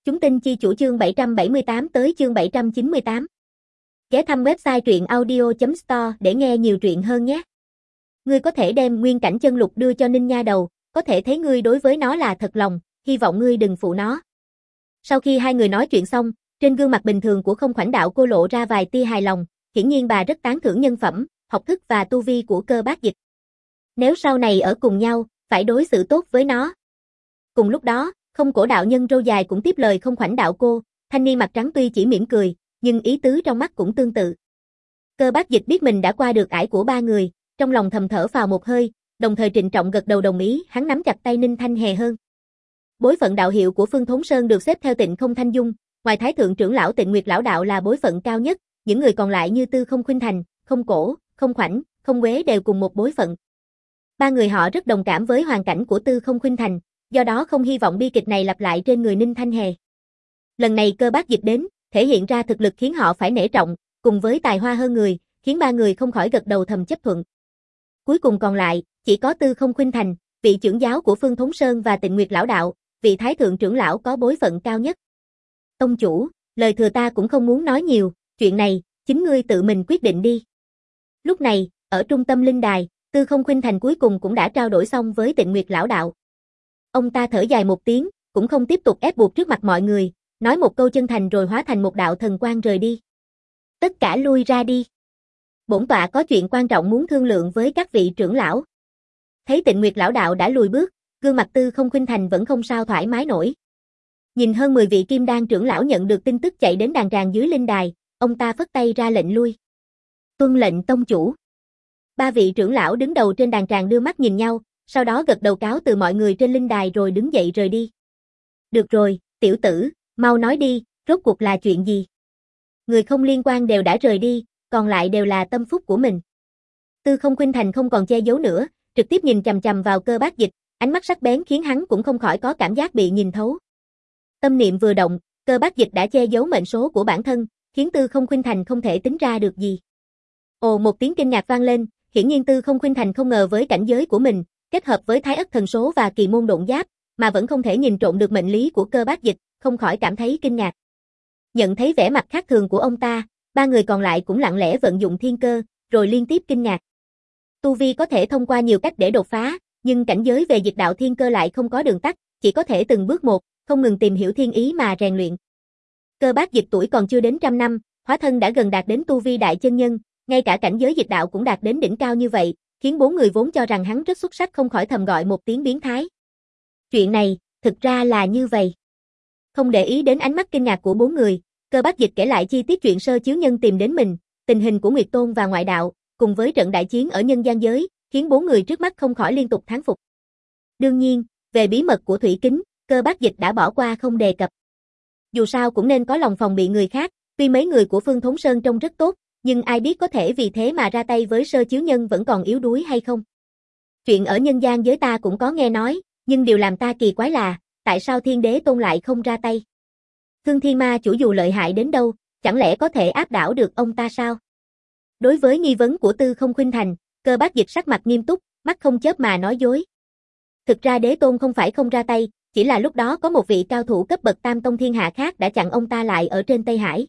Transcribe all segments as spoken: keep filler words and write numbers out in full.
Chúng tin chi chủ chương bảy trăm bảy mươi tám tới chương bảy trăm chín mươi tám. Ghé thăm website truyện audio chấm store để nghe nhiều truyện hơn nhé. Ngươi có thể đem nguyên cảnh chân lục đưa cho Ninh Nha Đầu, có thể thấy ngươi đối với nó là thật lòng, hy vọng ngươi đừng phụ nó. Sau khi hai người nói chuyện xong, trên gương mặt bình thường của Không Khoảnh Đạo cô lộ ra vài tia hài lòng, hiển nhiên bà rất tán thưởng nhân phẩm, học thức và tu vi của Cơ Bác Dịch. Nếu sau này ở cùng nhau, phải đối xử tốt với nó. Cùng lúc đó, Không Cổ đạo nhân râu dài cũng tiếp lời Không Khoảnh Đạo cô, thanh niên mặt trắng tuy chỉ mỉm cười, nhưng ý tứ trong mắt cũng tương tự. Cơ Bác Dịch biết mình đã qua được ải của ba người, trong lòng thầm thở phào một hơi, đồng thời trịnh trọng gật đầu đồng ý, hắn nắm chặt tay Ninh Thanh Hề hơn. Bối phận đạo hiệu của Phương Thốn Sơn được xếp theo Tịnh Không Thanh Dung, ngoài Thái thượng trưởng lão Tịnh Nguyệt lão đạo là bối phận cao nhất, những người còn lại như Tư Không Khuynh Thành, Không Cổ, Không Khoảnh, Không Quế đều cùng một bối phận. Ba người họ rất đồng cảm với hoàn cảnh của Tư Không Khuynh Thành, do đó không hy vọng bi kịch này lặp lại trên người Ninh Thanh Hề. Lần này Cơ Bác Dịch đến, thể hiện ra thực lực khiến họ phải nể trọng, cùng với tài hoa hơn người, khiến ba người không khỏi gật đầu thầm chấp thuận. Cuối cùng còn lại, chỉ có Tư Không Khuynh Thành, vị trưởng giáo của Phương Thốn Sơn và Tịnh Nguyệt lão đạo, vị Thái thượng trưởng lão có bối phận cao nhất. Tông chủ, lời thừa ta cũng không muốn nói nhiều, chuyện này, chính ngươi tự mình quyết định đi. Lúc này, ở trung tâm linh đài, Tư Không Khuynh Thành cuối cùng cũng đã trao đổi xong với Tịnh Nguyệt lão đạo. Ông ta thở dài một tiếng, cũng không tiếp tục ép buộc trước mặt mọi người, nói một câu chân thành rồi hóa thành một đạo thần quang rời đi. Tất cả lui ra đi. Bổn tọa có chuyện quan trọng muốn thương lượng với các vị trưởng lão. Thấy Tịnh Nguyệt lão đạo đã lùi bước, gương mặt Tư Không Khuynh Thành vẫn không sao thoải mái nổi. Nhìn hơn mười vị kim đan trưởng lão nhận được tin tức chạy đến đàn tràng dưới linh đài, ông ta phất tay ra lệnh lui. Tuân lệnh tông chủ. Ba vị trưởng lão đứng đầu trên đàn tràng đưa mắt nhìn nhau, sau đó gật đầu cáo từ mọi người trên linh đài rồi đứng dậy rời đi. Được rồi, tiểu tử, mau nói đi, rốt cuộc là chuyện gì? Người không liên quan đều đã rời đi, còn lại đều là tâm phúc của mình. Tư Không Khuynh Thành không còn che giấu nữa, trực tiếp nhìn chằm chằm vào Cơ Bác Dịch, ánh mắt sắc bén khiến hắn cũng không khỏi có cảm giác bị nhìn thấu. Tâm niệm vừa động, Cơ Bác Dịch đã che giấu mệnh số của bản thân, khiến Tư Không Khuynh Thành không thể tính ra được gì. Ồ, một tiếng kinh ngạc vang lên, hiển nhiên Tư Không Khuynh Thành không ngờ với cảnh giới của mình, kết hợp với Thái Ất thần số và Kỳ môn độn giáp, mà vẫn không thể nhìn trộm được mệnh lý của Cơ Bác Dịch, không khỏi cảm thấy kinh ngạc. Nhận thấy vẻ mặt khác thường của ông ta, ba người còn lại cũng lặng lẽ vận dụng thiên cơ, rồi liên tiếp kinh ngạc. Tu vi có thể thông qua nhiều cách để đột phá, nhưng cảnh giới về dịch đạo thiên cơ lại không có đường tắt, chỉ có thể từng bước một, không ngừng tìm hiểu thiên ý mà rèn luyện. Cơ Bác Dịch tuổi còn chưa đến trăm năm, hóa thân đã gần đạt đến tu vi đại chân nhân, ngay cả cảnh giới dịch đạo cũng đạt đến đỉnh cao như vậy, khiến bốn người vốn cho rằng hắn rất xuất sắc không khỏi thầm gọi một tiếng biến thái. Chuyện này, thực ra là như vậy. Không để ý đến ánh mắt kinh ngạc của bốn người, Cơ Bác Dịch kể lại chi tiết chuyện Sơ Chiếu Nhân tìm đến mình, tình hình của Nguyệt Tôn và ngoại đạo, cùng với trận đại chiến ở nhân gian giới, khiến bốn người trước mắt không khỏi liên tục thán phục. Đương nhiên, về bí mật của Thủy Kính, Cơ Bác Dịch đã bỏ qua không đề cập. Dù sao cũng nên có lòng phòng bị người khác, tuy mấy người của Phương Thốn Sơn trông rất tốt, nhưng ai biết có thể vì thế mà ra tay với Sơ Chiếu Nhân vẫn còn yếu đuối hay không. Chuyện ở nhân gian giới ta cũng có nghe nói, nhưng điều làm ta kỳ quái là, tại sao Thiên Đế Tôn lại không ra tay? Thương Thiên Ma chủ dù lợi hại đến đâu, chẳng lẽ có thể áp đảo được ông ta sao? Đối với nghi vấn của Tư Không Khuynh Thành, Cơ Bác Dịch sắc mặt nghiêm túc, mắt không chớp mà nói dối. Thực ra Đế Tôn không phải không ra tay, chỉ là lúc đó có một vị cao thủ cấp bậc tam tông thiên hạ khác đã chặn ông ta lại ở trên Tây Hải.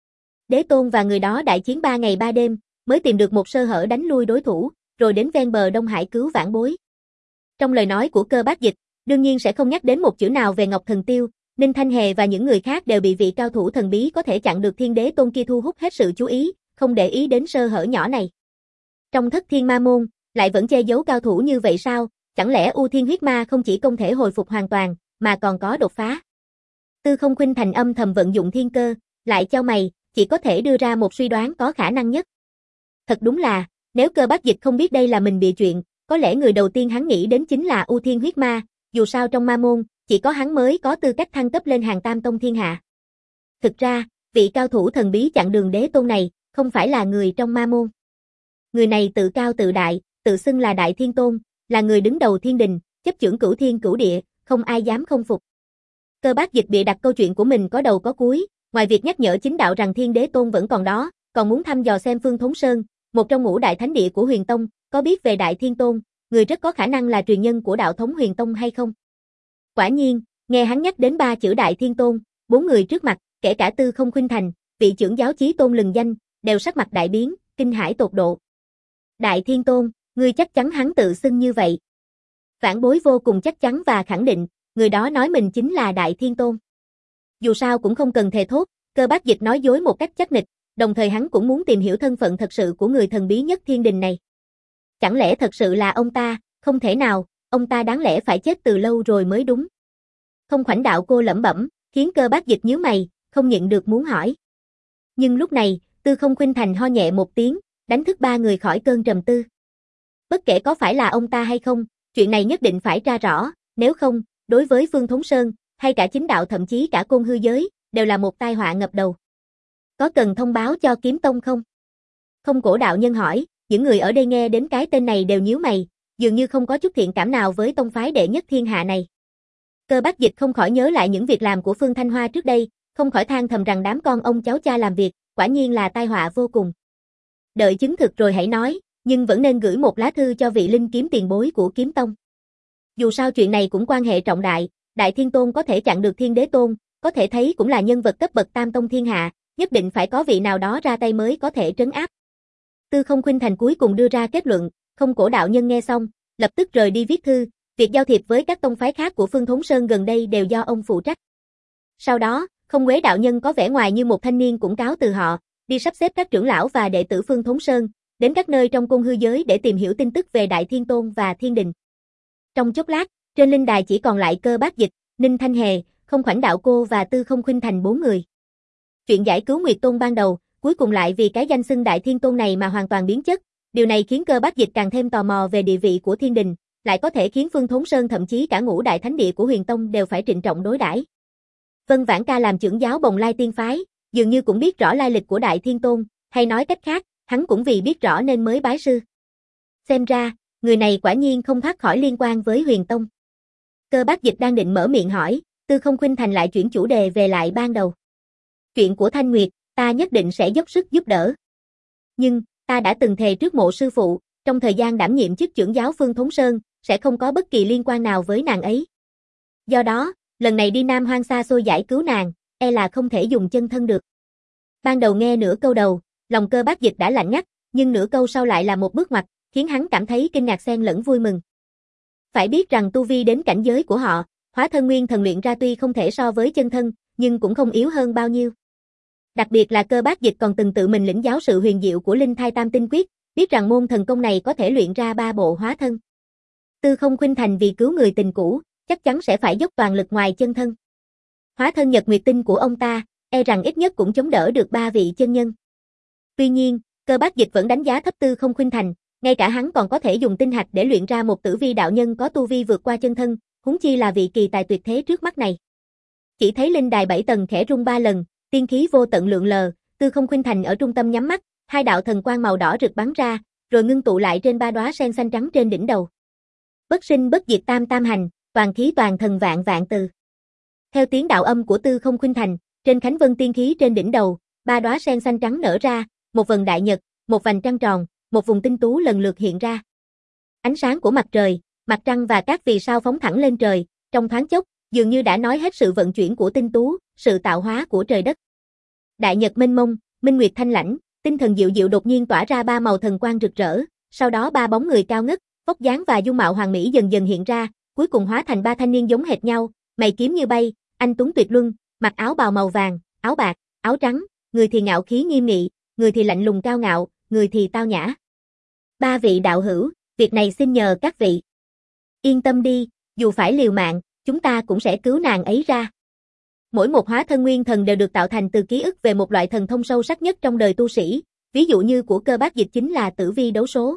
Đế Tôn và người đó đại chiến ba ngày ba đêm, mới tìm được một sơ hở đánh lui đối thủ, rồi đến ven bờ Đông Hải cứu vãn bối. Trong lời nói của Cơ Bác Dịch, đương nhiên sẽ không nhắc đến một chữ nào về Ngọc Thần Tiêu, Ninh Thanh Hề và những người khác đều bị vị cao thủ thần bí có thể chặn được Thiên Đế Tôn kia thu hút hết sự chú ý, không để ý đến sơ hở nhỏ này. Trong Thất Thiên Ma Môn, lại vẫn che giấu cao thủ như vậy sao? Chẳng lẽ U Thiên Huyết Ma không chỉ không thể hồi phục hoàn toàn, mà còn có đột phá? Tư Không Khuynh Thành âm thầm vận dụng thiên cơ, lại chau mày, chỉ có thể đưa ra một suy đoán có khả năng nhất. Thật đúng là, nếu Cơ Bác Dịch không biết đây là mình bịa chuyện, có lẽ người đầu tiên hắn nghĩ đến chính là U Thiên Huyết Ma, dù sao trong ma môn, chỉ có hắn mới có tư cách thăng cấp lên hàng tam tông thiên hạ. Thực ra, vị cao thủ thần bí chặn đường Đế Tôn này, không phải là người trong ma môn. Người này tự cao tự đại, tự xưng là Đại Thiên Tôn, là người đứng đầu thiên đình, chấp chưởng cửu thiên cửu địa, không ai dám không phục. Cơ Bác Dịch bịa đặt câu chuyện của mình có đầu có cuối, ngoài việc nhắc nhở chính đạo rằng Thiên Đế Tôn vẫn còn đó, còn muốn thăm dò xem Phương Thốn Sơn, một trong ngũ đại thánh địa của Huyền Tông, có biết về Đại Thiên Tôn, người rất có khả năng là truyền nhân của đạo thống Huyền Tông hay không. Quả nhiên, nghe hắn nhắc đến ba chữ Đại Thiên Tôn, bốn người trước mặt, kể cả Tư Không Khuynh Thành, vị trưởng giáo chí tôn lừng danh, đều sắc mặt đại biến, kinh hãi tột độ. Đại Thiên Tôn, ngươi chắc chắn hắn tự xưng như vậy. Vãn Bối vô cùng chắc chắn và khẳng định, người đó nói mình chính là Đại Thiên Tôn. Dù sao cũng không cần thề thốt, Cơ Bác Dịch nói dối một cách chắc nịch, đồng thời hắn cũng muốn tìm hiểu thân phận thật sự của người thần bí nhất thiên đình này. Chẳng lẽ thật sự là ông ta? Không thể nào, ông ta đáng lẽ phải chết từ lâu rồi mới đúng. Không Khoảnh Đạo Cô lẩm bẩm, khiến Cơ Bác Dịch nhíu mày, không nhịn được muốn hỏi. Nhưng lúc này, Tư Không Khuynh Thành ho nhẹ một tiếng, đánh thức ba người khỏi cơn trầm tư. Bất kể có phải là ông ta hay không, chuyện này nhất định phải tra rõ, nếu không, đối với Phương Thốn Sơn, hay cả chính đạo thậm chí cả côn hư giới, đều là một tai họa ngập đầu. Có cần thông báo cho Kiếm Tông không? Không Cổ đạo nhân hỏi, những người ở đây nghe đến cái tên này đều nhíu mày, dường như không có chút thiện cảm nào với tông phái đệ nhất thiên hạ này. Cơ Bác Dịch không khỏi nhớ lại những việc làm của Phương Thanh Hoa trước đây, không khỏi than thầm rằng đám con ông cháu cha làm việc, quả nhiên là tai họa vô cùng. Đợi chứng thực rồi hãy nói, nhưng vẫn nên gửi một lá thư cho vị linh kiếm tiền bối của Kiếm Tông. Dù sao chuyện này cũng quan hệ trọng đại, Đại Thiên Tôn có thể chặn được Thiên Đế Tôn, có thể thấy cũng là nhân vật cấp bậc tam tông thiên hạ, nhất định phải có vị nào đó ra tay mới có thể trấn áp. Tư Không Khuynh Thành cuối cùng đưa ra kết luận, Không Cổ đạo nhân nghe xong, lập tức rời đi viết thư, việc giao thiệp với các tông phái khác của Phương Thốn Sơn gần đây đều do ông phụ trách. Sau đó, Không Quế đạo nhân có vẻ ngoài như một thanh niên cũng cáo từ họ, đi sắp xếp các trưởng lão và đệ tử Phương Thốn Sơn, đến các nơi trong côn hư giới để tìm hiểu tin tức về Đại Thiên Tôn và Thiên Đình. Trong chốc lát, trên linh đài chỉ còn lại Cơ Bác Dịch, Ninh Thanh Hề, Không Khoảnh Đạo Cô và Tư Không Khuynh Thành bốn người. Chuyện giải cứu Nguyệt Tôn ban đầu, cuối cùng lại vì cái danh xưng Đại Thiên Tôn này mà hoàn toàn biến chất, điều này khiến Cơ Bác Dịch càng thêm tò mò về địa vị của Thiên Đình, lại có thể khiến Phương Thốn Sơn thậm chí cả ngũ đại thánh địa của Huyền Tông đều phải trịnh trọng đối đãi. Vân Vãn Ca làm trưởng giáo Bồng Lai Tiên phái, dường như cũng biết rõ lai lịch của Đại Thiên Tôn, hay nói cách khác, hắn cũng vì biết rõ nên mới bái sư. Xem ra, người này quả nhiên không thoát khỏi liên quan với Huyền Tông. Cơ Bác Dịch đang định mở miệng hỏi, Tư Không Khuynh Thành lại chuyển chủ đề về lại ban đầu. Chuyện của Thanh Nguyệt, ta nhất định sẽ dốc sức giúp đỡ. Nhưng, ta đã từng thề trước mộ sư phụ, trong thời gian đảm nhiệm chức trưởng giáo Phương Thốn Sơn, sẽ không có bất kỳ liên quan nào với nàng ấy. Do đó, lần này đi Nam Hoang xa xôi giải cứu nàng, e là không thể dùng chân thân được. Ban đầu nghe nửa câu đầu, lòng Cơ Bác Dịch đã lạnh ngắt, nhưng nửa câu sau lại là một bước ngoặt, khiến hắn cảm thấy kinh ngạc xen lẫn vui mừng. Phải biết rằng tu vi đến cảnh giới của họ, hóa thân nguyên thần luyện ra tuy không thể so với chân thân, nhưng cũng không yếu hơn bao nhiêu. Đặc biệt là Cơ Bác Dịch còn từng tự mình lĩnh giáo sự huyền diệu của Linh Thai Tam Tinh Quyết, biết rằng môn thần công này có thể luyện ra ba bộ hóa thân. Tư Không Khuynh Thành vì cứu người tình cũ, chắc chắn sẽ phải dốc toàn lực ngoài chân thân. Hóa thân Nhật Nguyệt Tinh của ông ta, e rằng ít nhất cũng chống đỡ được ba vị chân nhân. Tuy nhiên, Cơ Bác Dịch vẫn đánh giá thấp Tư Không Khuynh Thành, ngay cả hắn còn có thể dùng tinh hạch để luyện ra một tử vi đạo nhân có tu vi vượt qua chân thân, huống chi là vị kỳ tài tuyệt thế trước mắt này. Chỉ thấy linh đài bảy tầng khẽ rung ba lần, tiên khí vô tận lượn lờ, Tư Không Khuynh Thành ở trung tâm nhắm mắt, hai đạo thần quang màu đỏ rực bắn ra, rồi ngưng tụ lại trên ba đóa sen xanh trắng trên đỉnh đầu. Bất sinh bất diệt tam tam hành, toàn khí toàn thần vạn vạn từ. Theo tiếng đạo âm của Tư Không Khuynh Thành, trên khánh vân tiên khí trên đỉnh đầu, ba đóa sen xanh trắng nở ra, một vầng đại nhật, một vành trăng tròn, một vùng tinh tú lần lượt hiện ra. Ánh sáng của mặt trời, mặt trăng và các vì sao phóng thẳng lên trời, trong thoáng chốc, dường như đã nói hết sự vận chuyển của tinh tú, sự tạo hóa của trời đất. Đại nhật mênh mông, minh nguyệt thanh lãnh, tinh thần diệu diệu đột nhiên tỏa ra ba màu thần quang rực rỡ, sau đó ba bóng người cao ngất, vóc dáng và dung mạo hoàn mỹ dần dần hiện ra, cuối cùng hóa thành ba thanh niên giống hệt nhau, mày kiếm như bay, anh tuấn tuyệt luân, mặc áo bào màu vàng, áo bạc, áo trắng, người thì ngạo khí nghiêm nghị, người thì lạnh lùng cao ngạo, người thì tao nhã. Ba vị đạo hữu, việc này xin nhờ các vị. Yên tâm đi, dù phải liều mạng, chúng ta cũng sẽ cứu nàng ấy ra. Mỗi một hóa thân nguyên thần đều được tạo thành từ ký ức về một loại thần thông sâu sắc nhất trong đời tu sĩ, ví dụ như của Cơ Bác Dịch chính là tử vi đấu số.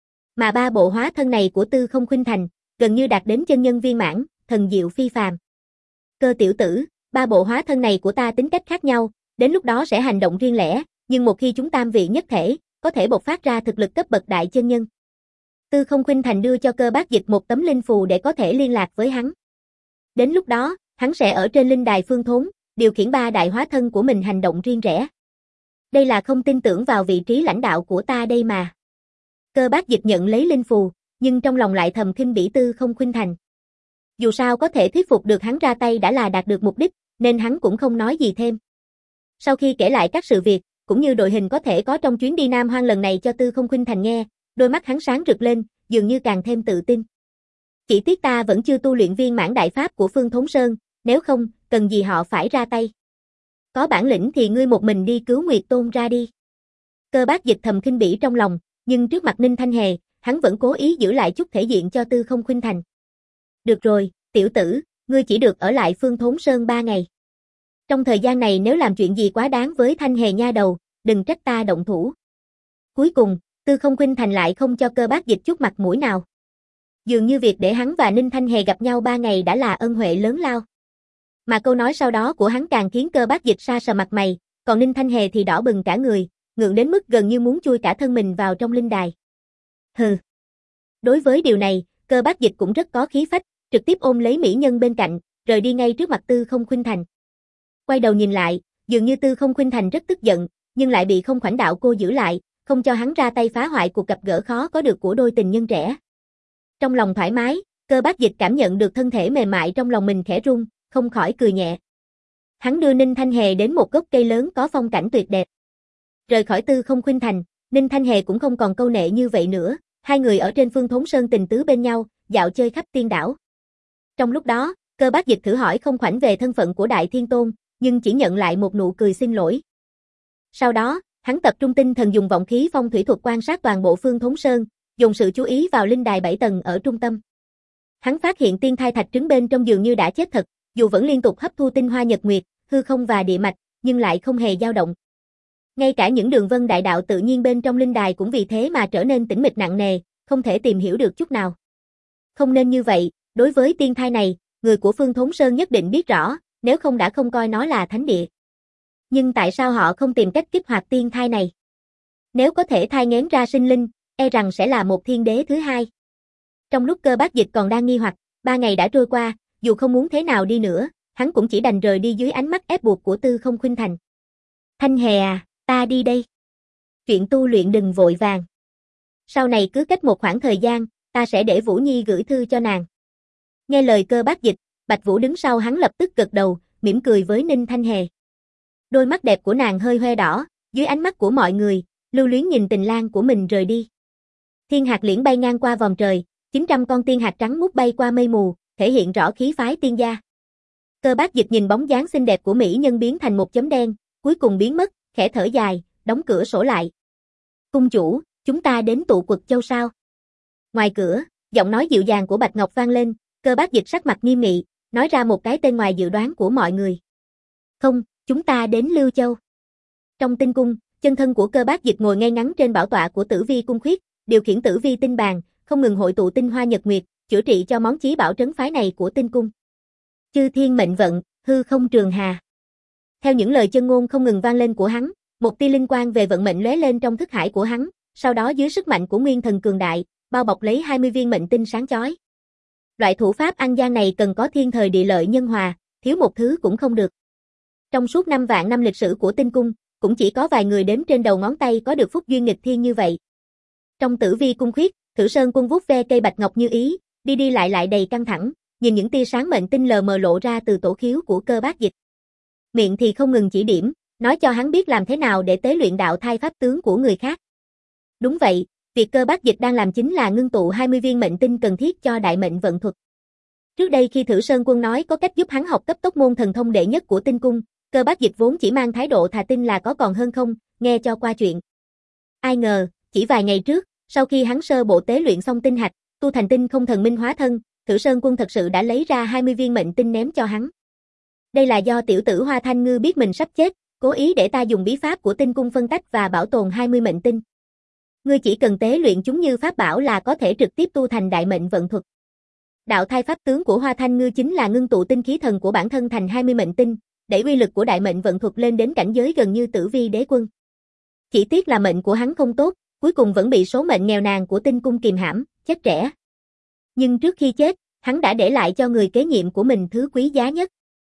Mà ba bộ hóa thân này của Tư Không Khuynh Thành, gần như đạt đến chân nhân viên mãn, thần diệu phi phàm. Cơ tiểu tử, ba bộ hóa thân này của ta tính cách khác nhau, đến lúc đó sẽ hành động riêng lẻ, nhưng một khi chúng tam vị nhất thể, có thể bộc phát ra thực lực cấp bậc đại chân nhân. Tư Không Khuynh Thành đưa cho Cơ Bác Dịch một tấm linh phù để có thể liên lạc với hắn. Đến lúc đó, hắn sẽ ở trên linh đài Phương Thốn, điều khiển ba đại hóa thân của mình hành động riêng rẽ. Đây là không tin tưởng vào vị trí lãnh đạo của ta đây mà. Cơ Bác Dịch nhận lấy linh phù, nhưng trong lòng lại thầm khinh bỉ Tư Không Khuynh Thành. Dù sao có thể thuyết phục được hắn ra tay đã là đạt được mục đích, nên hắn cũng không nói gì thêm. Sau khi kể lại các sự việc, cũng như đội hình có thể có trong chuyến đi Nam Hoang lần này cho Tư Không Khuynh Thành nghe, đôi mắt hắn sáng rực lên, dường như càng thêm tự tin. Chỉ tiếc ta vẫn chưa tu luyện viên mãn đại pháp của Phương Thốn Sơn, nếu không, cần gì họ phải ra tay. Có bản lĩnh thì ngươi một mình đi cứu Nguyệt Tôn ra đi. Cơ Bác Dịch thầm khinh bỉ trong lòng, nhưng trước mặt Ninh Thanh Hề, hắn vẫn cố ý giữ lại chút thể diện cho Tư Không Khuynh Thành. Được rồi, tiểu tử, ngươi chỉ được ở lại Phương Thốn Sơn ba ngày. Trong thời gian này nếu làm chuyện gì quá đáng với Thanh Hề nha đầu, đừng trách ta động thủ. Cuối cùng, Tư Không Khuynh Thành lại không cho Cơ Bác Dịch chút mặt mũi nào. Dường như việc để hắn và Ninh Thanh Hề gặp nhau ba ngày đã là ân huệ lớn lao. Mà câu nói sau đó của hắn càng khiến Cơ Bác Dịch sa sờ mặt mày, còn Ninh Thanh Hề thì đỏ bừng cả người, ngượng đến mức gần như muốn chui cả thân mình vào trong linh đài. Hừ. Đối với điều này, Cơ Bác Dịch cũng rất có khí phách, trực tiếp ôm lấy mỹ nhân bên cạnh, rời đi ngay trước mặt Tư Không Khuynh Thành. Quay đầu nhìn lại, dường như Tư Không Khuynh Thành rất tức giận, nhưng lại bị Không Khoảnh Đạo Cô giữ lại, không cho hắn ra tay phá hoại cuộc gặp gỡ khó có được của đôi tình nhân trẻ. Trong lòng thoải mái, Cơ Bác Dịch cảm nhận được thân thể mềm mại trong lòng mình khẽ rung, không khỏi cười nhẹ. Hắn đưa Ninh Thanh Hề đến một gốc cây lớn có phong cảnh tuyệt đẹp. Rời khỏi Tư Không Khuynh Thành, Ninh Thanh Hề cũng không còn câu nệ như vậy nữa, hai người ở trên Phương Thốn Sơn tình tứ bên nhau, dạo chơi khắp tiên đảo. Trong lúc đó, Cơ Bác Dịch thử hỏi Không Khoảnh về thân phận của Đại Thiên Tôn, nhưng chỉ nhận lại một nụ cười xin lỗi. Sau đó, hắn tập trung tinh thần dùng vọng khí phong thủy thuật quan sát toàn bộ Phương Thốn Sơn, dùng sự chú ý vào linh đài bảy tầng ở trung tâm. Hắn phát hiện tiên thai thạch trứng bên trong dường như đã chết thật, dù vẫn liên tục hấp thu tinh hoa nhật nguyệt, hư không và địa mạch, nhưng lại không hề dao động. Ngay cả những đường vân đại đạo tự nhiên bên trong linh đài cũng vì thế mà trở nên tĩnh mịch nặng nề, không thể tìm hiểu được chút nào. Không nên như vậy, đối với tiên thai này, người của Phương Thốn Sơn nhất định biết rõ, nếu không đã không coi nó là thánh địa. Nhưng tại sao họ không tìm cách kích hoạt tiên thai này? Nếu có thể thai nghén ra sinh linh, e rằng sẽ là một thiên đế thứ hai. Trong lúc Cơ Bác Dịch còn đang nghi hoặc, ba ngày đã trôi qua, dù không muốn thế nào đi nữa, hắn cũng chỉ đành rời đi dưới ánh mắt ép buộc của Tư Không Khuynh Thành. Thanh Hề à, ta đi đây. Chuyện tu luyện đừng vội vàng. Sau này cứ cách một khoảng thời gian, ta sẽ để Vũ Nhi gửi thư cho nàng. Nghe lời Cơ Bác Dịch, Bạch Vũ đứng sau hắn lập tức gật đầu, mỉm cười với Ninh Thanh Hề. Đôi mắt đẹp của nàng hơi hoe đỏ, dưới ánh mắt của mọi người, lưu luyến nhìn tình lang của mình rời đi. Thiên hạt liễn bay ngang qua vòng trời, chín trăm con tiên hạt trắng mút bay qua mây mù, thể hiện rõ khí phái tiên gia. Cơ Bác Dịch nhìn bóng dáng xinh đẹp của mỹ nhân biến thành một chấm đen, cuối cùng biến mất, khẽ thở dài, đóng cửa sổ lại. Cung chủ, chúng ta đến tụ Quật Châu sao? Ngoài cửa, giọng nói dịu dàng của Bạch Ngọc vang lên, Cơ Bác Dịch sắc mặt nghiêm nghị, nói ra một cái tên ngoài dự đoán của mọi người. Không, chúng ta đến Lưu Châu. Trong tinh cung, chân thân của Cơ Bác Dịch ngồi ngay ngắn trên bảo tọa của Tử Vi cung khuyết, điều khiển Tử Vi tinh bàn, không ngừng hội tụ tinh hoa nhật nguyệt, chữa trị cho món chí bảo trấn phái này của tinh cung. Chư thiên mệnh vận, hư không trường hà. Theo những lời chân ngôn không ngừng vang lên của hắn, một tia linh quang về vận mệnh lóe lên trong thức hải của hắn, sau đó dưới sức mạnh của nguyên thần cường đại, bao bọc lấy hai mươi viên mệnh tinh sáng chói. Loại thủ pháp ăn gian này cần có thiên thời địa lợi nhân hòa, thiếu một thứ cũng không được. Trong suốt năm vạn năm lịch sử của tinh cung, cũng chỉ có vài người đếm trên đầu ngón tay có được phúc duyên nghịch thiên như vậy. Trong Tử Vi cung khuyết, Thử Sơn Quân vuốt ve cây bạch ngọc như ý, đi đi lại lại đầy căng thẳng, nhìn những tia sáng mệnh tinh lờ mờ lộ ra từ tổ khiếu của Cơ Bác Dịch. Miệng thì không ngừng chỉ điểm, nói cho hắn biết làm thế nào để tế luyện đạo thai pháp tướng của người khác. Đúng vậy, việc Cơ Bác Dịch đang làm chính là ngưng tụ hai mươi viên mệnh tinh cần thiết cho đại mệnh vận thuật. Trước đây khi Thử Sơn Quân nói có cách giúp hắn học cấp tốc môn thần thông đệ nhất của tinh cung, Cơ Bác Dịch vốn chỉ mang thái độ thà tin là có còn hơn không, nghe cho qua chuyện. Ai ngờ, chỉ vài ngày trước, sau khi hắn sơ bộ tế luyện xong tinh hạch, tu thành tinh không thần minh hóa thân, Thử Sơn Quân thật sự đã lấy ra hai mươi viên mệnh tinh ném cho hắn. Đây là do tiểu tử Hoa Thanh Ngư biết mình sắp chết, cố ý để ta dùng bí pháp của tinh cung phân tách và bảo tồn hai mươi mệnh tinh. Ngươi chỉ cần tế luyện chúng như pháp bảo là có thể trực tiếp tu thành đại mệnh vận thuật. Đạo thai pháp tướng của Hoa Thanh Ngư chính là ngưng tụ tinh khí thần của bản thân thành hai mươi mệnh tinh, đẩy uy lực của đại mệnh vận thuật lên đến cảnh giới gần như Tử Vi đế quân. Chỉ tiếc là mệnh của hắn không tốt, cuối cùng vẫn bị số mệnh nghèo nàn của tinh cung kìm hãm, chết trẻ. Nhưng trước khi chết, hắn đã để lại cho người kế nhiệm của mình thứ quý giá nhất.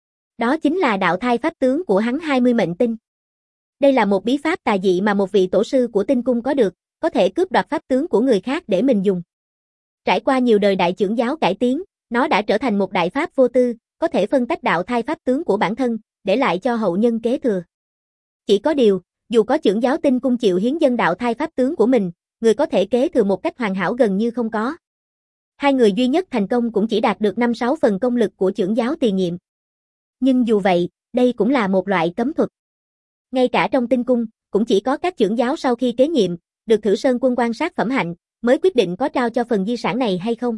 Đó chính là đạo thai pháp tướng của hắn hai mươi mệnh tinh. Đây là một bí pháp tà dị mà một vị tổ sư của tinh cung có được, có thể cướp đoạt pháp tướng của người khác để mình dùng. Trải qua nhiều đời đại trưởng giáo cải tiến, nó đã trở thành một đại pháp vô tư, có thể phân tách đạo thai pháp tướng của bản thân, để lại cho hậu nhân kế thừa. Chỉ có điều, dù có chưởng giáo tinh cung chịu hiến dâng đạo thai pháp tướng của mình, người có thể kế thừa một cách hoàn hảo gần như không có. Hai người duy nhất thành công cũng chỉ đạt được năm sáu phần công lực của chưởng giáo tiền nhiệm. Nhưng dù vậy, đây cũng là một loại cấm thuật. Ngay cả trong tinh cung, cũng chỉ có các chưởng giáo sau khi kế nhiệm, được Thử Sơn Quân quan sát phẩm hạnh, mới quyết định có trao cho phần di sản này hay không.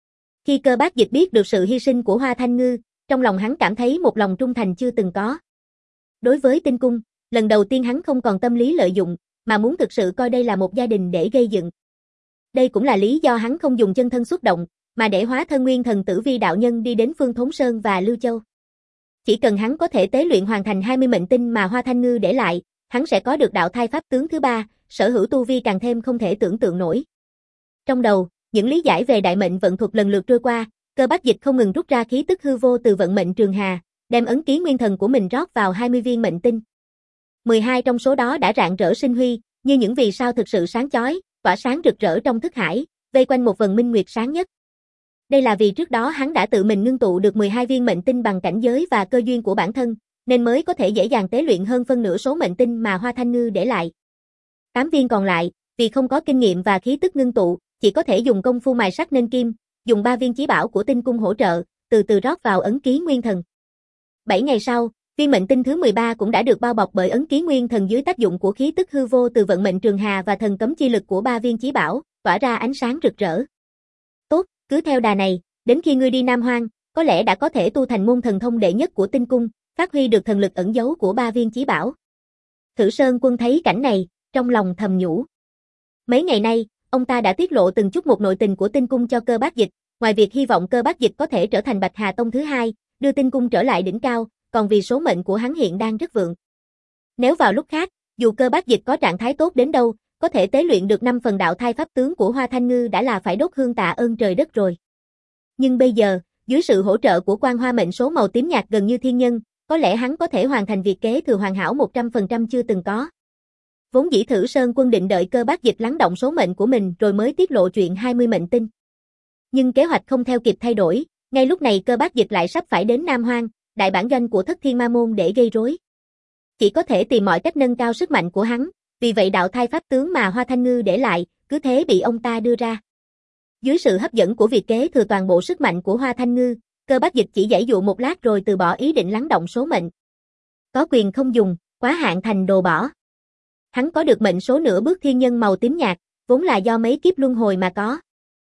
Khi Cơ Bác Dịch biết được sự hy sinh của Hoa Thanh Ngư, trong lòng hắn cảm thấy một lòng trung thành chưa từng có. Đối với tinh cung, lần đầu tiên hắn không còn tâm lý lợi dụng, mà muốn thực sự coi đây là một gia đình để gây dựng. Đây cũng là lý do hắn không dùng chân thân xuất động, mà để hóa thân nguyên thần Tử Vi đạo nhân đi đến Phương Thốn Sơn và Lưu Châu. Chỉ cần hắn có thể tế luyện hoàn thành hai mươi mệnh tinh mà Hoa Thanh Ngư để lại, hắn sẽ có được đạo thai pháp tướng thứ ba, sở hữu tu vi càng thêm không thể tưởng tượng nổi. Trong đầu, những lý giải về đại mệnh vận thuật lần lượt trôi qua, Cơ Bác Dịch không ngừng rút ra khí tức hư vô từ vận mệnh trường hà, đem ấn ký nguyên thần của mình rót vào hai mươi viên mệnh tinh. mười hai trong số đó đã rạng rỡ sinh huy, như những vì sao thực sự sáng chói, tỏa sáng rực rỡ trong thức hải, vây quanh một vầng minh nguyệt sáng nhất. Đây là vì trước đó hắn đã tự mình ngưng tụ được mười hai viên mệnh tinh bằng cảnh giới và cơ duyên của bản thân, nên mới có thể dễ dàng tế luyện hơn phân nửa số mệnh tinh mà Hoa Thanh Ngư để lại. tám viên còn lại, vì không có kinh nghiệm và khí tức ngưng tụ, chỉ có thể dùng công phu mài sắt nên kim, dùng ba viên chí bảo của tinh cung hỗ trợ, từ từ rót vào ấn ký nguyên thần. bảy ngày sau, viên mệnh tinh thứ mười ba cũng đã được bao bọc bởi ấn ký nguyên thần dưới tác dụng của khí tức hư vô từ vận mệnh trường hà và thần cấm chi lực của ba viên chí bảo, tỏa ra ánh sáng rực rỡ. Tốt, cứ theo đà này, đến khi ngươi đi Nam Hoang, có lẽ đã có thể tu thành môn thần thông đệ nhất của tinh cung, phát huy được thần lực ẩn giấu của ba viên chí bảo. Thử Sơn Quân thấy cảnh này, trong lòng thầm nhủ. Mấy ngày nay, ông ta đã tiết lộ từng chút một nội tình của tinh cung cho Cơ Bác Dịch, ngoài việc hy vọng Cơ Bác Dịch có thể trở thành Bạch Hà Tông thứ hai, đưa tinh cung trở lại đỉnh cao, còn vì số mệnh của hắn hiện đang rất vượng. Nếu vào lúc khác, dù Cơ Bác Dịch có trạng thái tốt đến đâu, có thể tế luyện được năm phần đạo thai pháp tướng của Hoa Thanh Ngư đã là phải đốt hương tạ ơn trời đất rồi. Nhưng bây giờ, dưới sự hỗ trợ của quan hoa mệnh số màu tím nhạt gần như thiên nhân, có lẽ hắn có thể hoàn thành việc kế thừa hoàn hảo một trăm phần trăm chưa từng có. Vốn dĩ Thử Sơn Quân định đợi Cơ Bác Dịch lắng động số mệnh của mình rồi mới tiết lộ chuyện hai mươi mệnh tinh. Nhưng kế hoạch không theo kịp thay đổi, ngay lúc này Cơ Bác Dịch lại sắp phải đến Nam Hoang, đại bản doanh của Thất Thiên Ma Môn để gây rối. Chỉ có thể tìm mọi cách nâng cao sức mạnh của hắn, vì vậy đạo thai pháp tướng mà Hoa Thanh Ngư để lại, cứ thế bị ông ta đưa ra. Dưới sự hấp dẫn của việc kế thừa toàn bộ sức mạnh của Hoa Thanh Ngư, Cơ Bác Dịch chỉ giãy dụ một lát rồi từ bỏ ý định lắng động số mệnh. Có quyền không dùng, quá hạn thành đồ bỏ. Hắn có được mệnh số nửa bước thiên nhân màu tím nhạt, vốn là do mấy kiếp luân hồi mà có.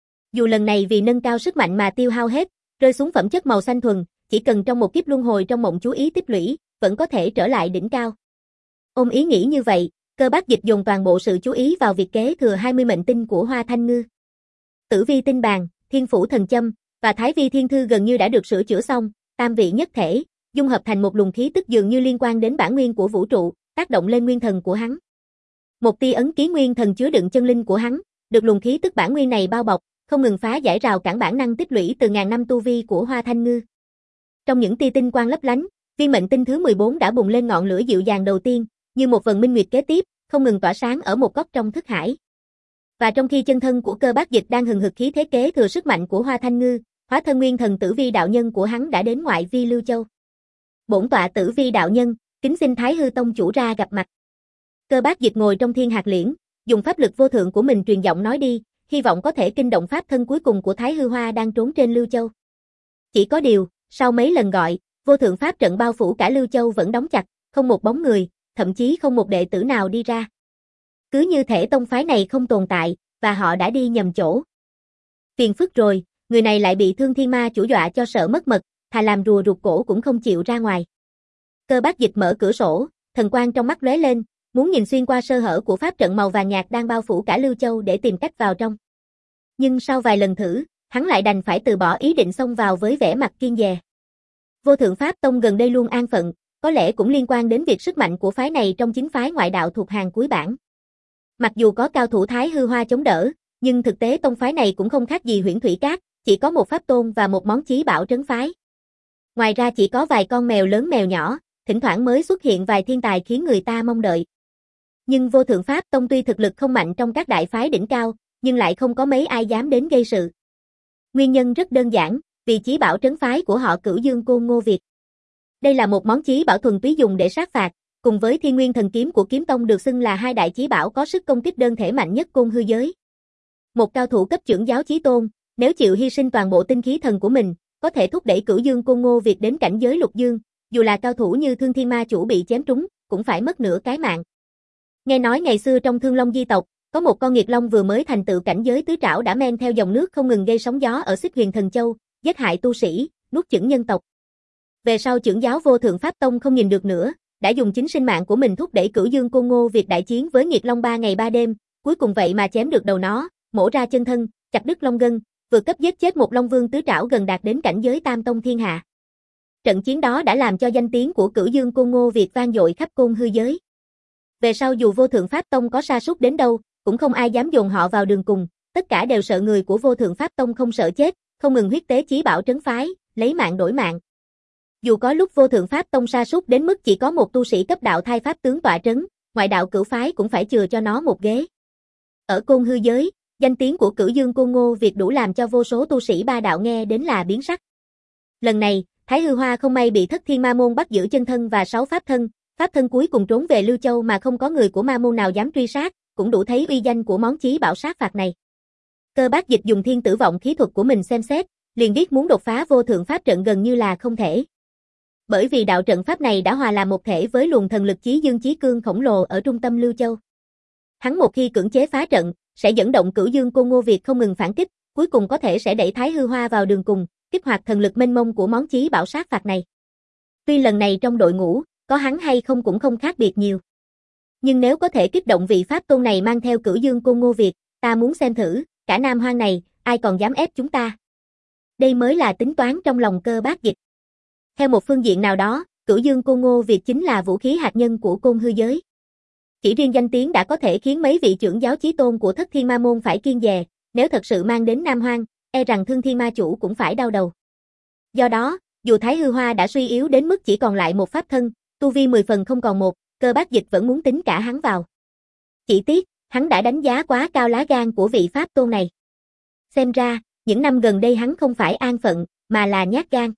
Dù lần này vì nâng cao sức mạnh mà tiêu hao hết, rơi xuống phẩm chất màu xanh thuần, chỉ cần trong một kiếp luân hồi trong mộng chú ý tích lũy, vẫn có thể trở lại đỉnh cao. Ôm ý nghĩ như vậy, Cơ Bác Dịch dồn toàn bộ sự chú ý vào việc kế thừa hai mươi mệnh tinh của Hoa Thanh Ngư. Tử Vi tinh bàn, Thiên Phủ thần châm và Thái Vi thiên thư gần như đã được sửa chữa xong, tam vị nhất thể, dung hợp thành một luồng khí tức dường như liên quan đến bản nguyên của vũ trụ, tác động lên nguyên thần của hắn. Một tia ấn ký nguyên thần chứa đựng chân linh của hắn, được luồng khí tức bản nguyên này bao bọc, không ngừng phá giải rào cản bản năng tích lũy từ ngàn năm tu vi của Hoa Thanh Ngư. Trong những tia tinh quang lấp lánh, viên mệnh tinh thứ mười bốn đã bùng lên ngọn lửa dịu dàng đầu tiên, như một vầng minh nguyệt kế tiếp, không ngừng tỏa sáng ở một góc trong thức hải. Và trong khi chân thân của Cơ Bác Dịch đang hừng hực khí thế kế thừa sức mạnh của Hoa Thanh Ngư, hóa thân nguyên thần Tử Vi đạo nhân của hắn đã đến ngoại vi Lưu Châu. Bổn tọa Tử Vi đạo nhân, kính xin Thái Hư tông chủ ra gặp mặt. Cơ Bác Dịch ngồi trong thiên hạt liễn, dùng pháp lực vô thượng của mình truyền giọng nói đi, hy vọng có thể kinh động pháp thân cuối cùng của Thái Hư Hoa đang trốn trên Lưu Châu. Chỉ có điều, sau mấy lần gọi, vô thượng pháp trận bao phủ cả Lưu Châu vẫn đóng chặt, không một bóng người, thậm chí không một đệ tử nào đi ra. Cứ như thể tông phái này không tồn tại, và họ đã đi nhầm chỗ. Phiền phức rồi, người này lại bị Thương Thiên Ma chủ dọa cho sợ mất mật, thà làm rùa rụt cổ cũng không chịu ra ngoài. Cơ Bác Dịch mở cửa sổ, thần quang trong mắt lóe lên, muốn nhìn xuyên qua sơ hở của pháp trận màu vàng nhạt đang bao phủ cả Lưu Châu để tìm cách vào trong. Nhưng sau vài lần thử, hắn lại đành phải từ bỏ ý định xông vào với vẻ mặt kiên dè. Vô Thượng Pháp Tông gần đây luôn an phận, có lẽ cũng liên quan đến việc sức mạnh của phái này trong chính phái ngoại đạo thuộc hàng cuối bảng. Mặc dù có cao thủ Thái Hư Hoa chống đỡ, nhưng thực tế tông phái này cũng không khác gì Huyễn Thủy Cát, chỉ có một pháp tôn và một món chí bảo trấn phái. Ngoài ra chỉ có vài con mèo lớn mèo nhỏ, thỉnh thoảng mới xuất hiện vài thiên tài khiến người ta mong đợi. Nhưng Vô Thượng Pháp Tông tuy thực lực không mạnh trong các đại phái đỉnh cao, nhưng lại không có mấy ai dám đến gây sự. Nguyên nhân rất đơn giản, vì chí bảo trấn phái của họ Cửu Dương Côn Ngô Việt. Đây là một món chí bảo thuần túy dùng để sát phạt, cùng với Thiên Nguyên Thần Kiếm của Kiếm Tông được xưng là hai đại chí bảo có sức công kích đơn thể mạnh nhất côn hư giới. Một cao thủ cấp trưởng giáo chí tôn, nếu chịu hy sinh toàn bộ tinh khí thần của mình, có thể thúc đẩy Cửu Dương Côn Ngô Việt đến cảnh giới lục dương, dù là cao thủ như Thương Thiên Ma Chủ bị chém trúng, cũng phải mất nửa cái mạng. Nghe nói ngày xưa trong Thương Long di tộc, có một con nghiệt long vừa mới thành tựu cảnh giới tứ trảo đã men theo dòng nước không ngừng gây sóng gió ở Xích Huyền Thần Châu, giết hại tu sĩ, nuốt chửng nhân tộc. Về sau trưởng giáo Vô Thượng Pháp Tông không nhìn được nữa, đã dùng chính sinh mạng của mình thúc đẩy Cửu Dương Côn Ngô Việt đại chiến với nghiệt long ba ngày ba đêm, cuối cùng vậy mà chém được đầu nó, mổ ra chân thân, chặt đứt long gân, vừa cấp giết chết một long vương tứ trảo gần đạt đến cảnh giới tam tông thiên hạ. Trận chiến đó đã làm cho danh tiếng của Cửu Dương Côn Ngô Việt vang dội khắp côn hư giới. Về sau dù Vô Thượng Pháp Tông có sa sút đến đâu, cũng không ai dám dồn họ vào đường cùng, tất cả đều sợ người của Vô Thượng Pháp Tông không sợ chết, không ngừng huyết tế chí bảo trấn phái, lấy mạng đổi mạng. Dù có lúc Vô Thượng Pháp Tông sa sút đến mức chỉ có một tu sĩ cấp đạo thai pháp tướng tọa trấn, ngoại đạo cửu phái cũng phải chừa cho nó một ghế. Ở côn hư giới, danh tiếng của Cửu Dương Côn Ngô Việt đủ làm cho vô số tu sĩ ba đạo nghe đến là biến sắc. Lần này, Thái Hư Hoa không may bị Thất Thiên Ma Môn bắt giữ chân thân và sáu pháp thân, pháp thân cuối cùng trốn về Lưu Châu mà không có người của ma môn nào dám truy sát, cũng đủ thấy uy danh của món chí bảo sát phạt này. Cơ Bác Dịch dùng thiên tử vọng khí thuật của mình xem xét, liền biết muốn đột phá vô thượng pháp trận gần như là không thể. Bởi vì đạo trận pháp này đã hòa làm một thể với luồng thần lực chí dương chí cương khổng lồ ở trung tâm Lưu Châu. Hắn một khi cưỡng chế phá trận, sẽ dẫn động Cửu Dương Côn Ngô Việt không ngừng phản kích, cuối cùng có thể sẽ đẩy Thái Hư Hoa vào đường cùng, kích hoạt thần lực mênh mông của món chí bảo sát phạt này. Tuy lần này trong đội ngũ, có hắn hay không cũng không khác biệt nhiều. Nhưng nếu có thể kích động vị pháp tôn này mang theo Cửu Dương Côn Ngô Việt, ta muốn xem thử, cả Nam Hoang này, ai còn dám ép chúng ta. Đây mới là tính toán trong lòng Cơ Bác Dịch. Theo một phương diện nào đó, Cửu Dương Côn Ngô Việt chính là vũ khí hạt nhân của côn hư giới. Chỉ riêng danh tiếng đã có thể khiến mấy vị trưởng giáo chí tôn của Thất Thiên Ma Môn phải kiêng dè, nếu thật sự mang đến Nam Hoang, e rằng Thương Thiên Ma Chủ cũng phải đau đầu. Do đó, dù Thái Hư Hoa đã suy yếu đến mức chỉ còn lại một pháp thân, tu vi mười phần không còn một, Cơ Bác Dịch vẫn muốn tính cả hắn vào. Chỉ tiếc, hắn đã đánh giá quá cao lá gan của vị pháp tôn này. Xem ra, những năm gần đây hắn không phải an phận, mà là nhát gan.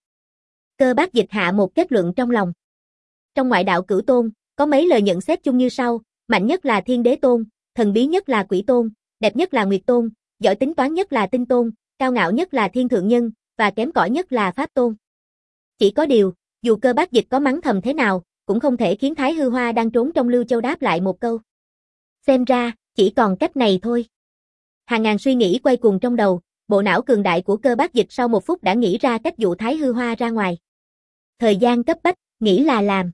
Cơ Bác Dịch hạ một kết luận trong lòng. Trong ngoại đạo Cửu Tôn, có mấy lời nhận xét chung như sau, mạnh nhất là Thiên Đế Tôn, thần bí nhất là Quỷ Tôn, đẹp nhất là Nguyệt Tôn, giỏi tính toán nhất là Tinh Tôn, cao ngạo nhất là Thiên Thượng Nhân, và kém cỏi nhất là Pháp Tôn. Chỉ có điều, dù Cơ Bác Dịch có mắng thầm thế nào, cũng không thể khiến Thái Hư Hoa đang trốn trong Lưu Châu đáp lại một câu. Xem ra, chỉ còn cách này thôi. Hàng ngàn suy nghĩ quay cuồng trong đầu, bộ não cường đại của Cơ Bác Dịch sau một phút đã nghĩ ra cách dụ Thái Hư Hoa ra ngoài. Thời gian cấp bách, nghĩ là làm.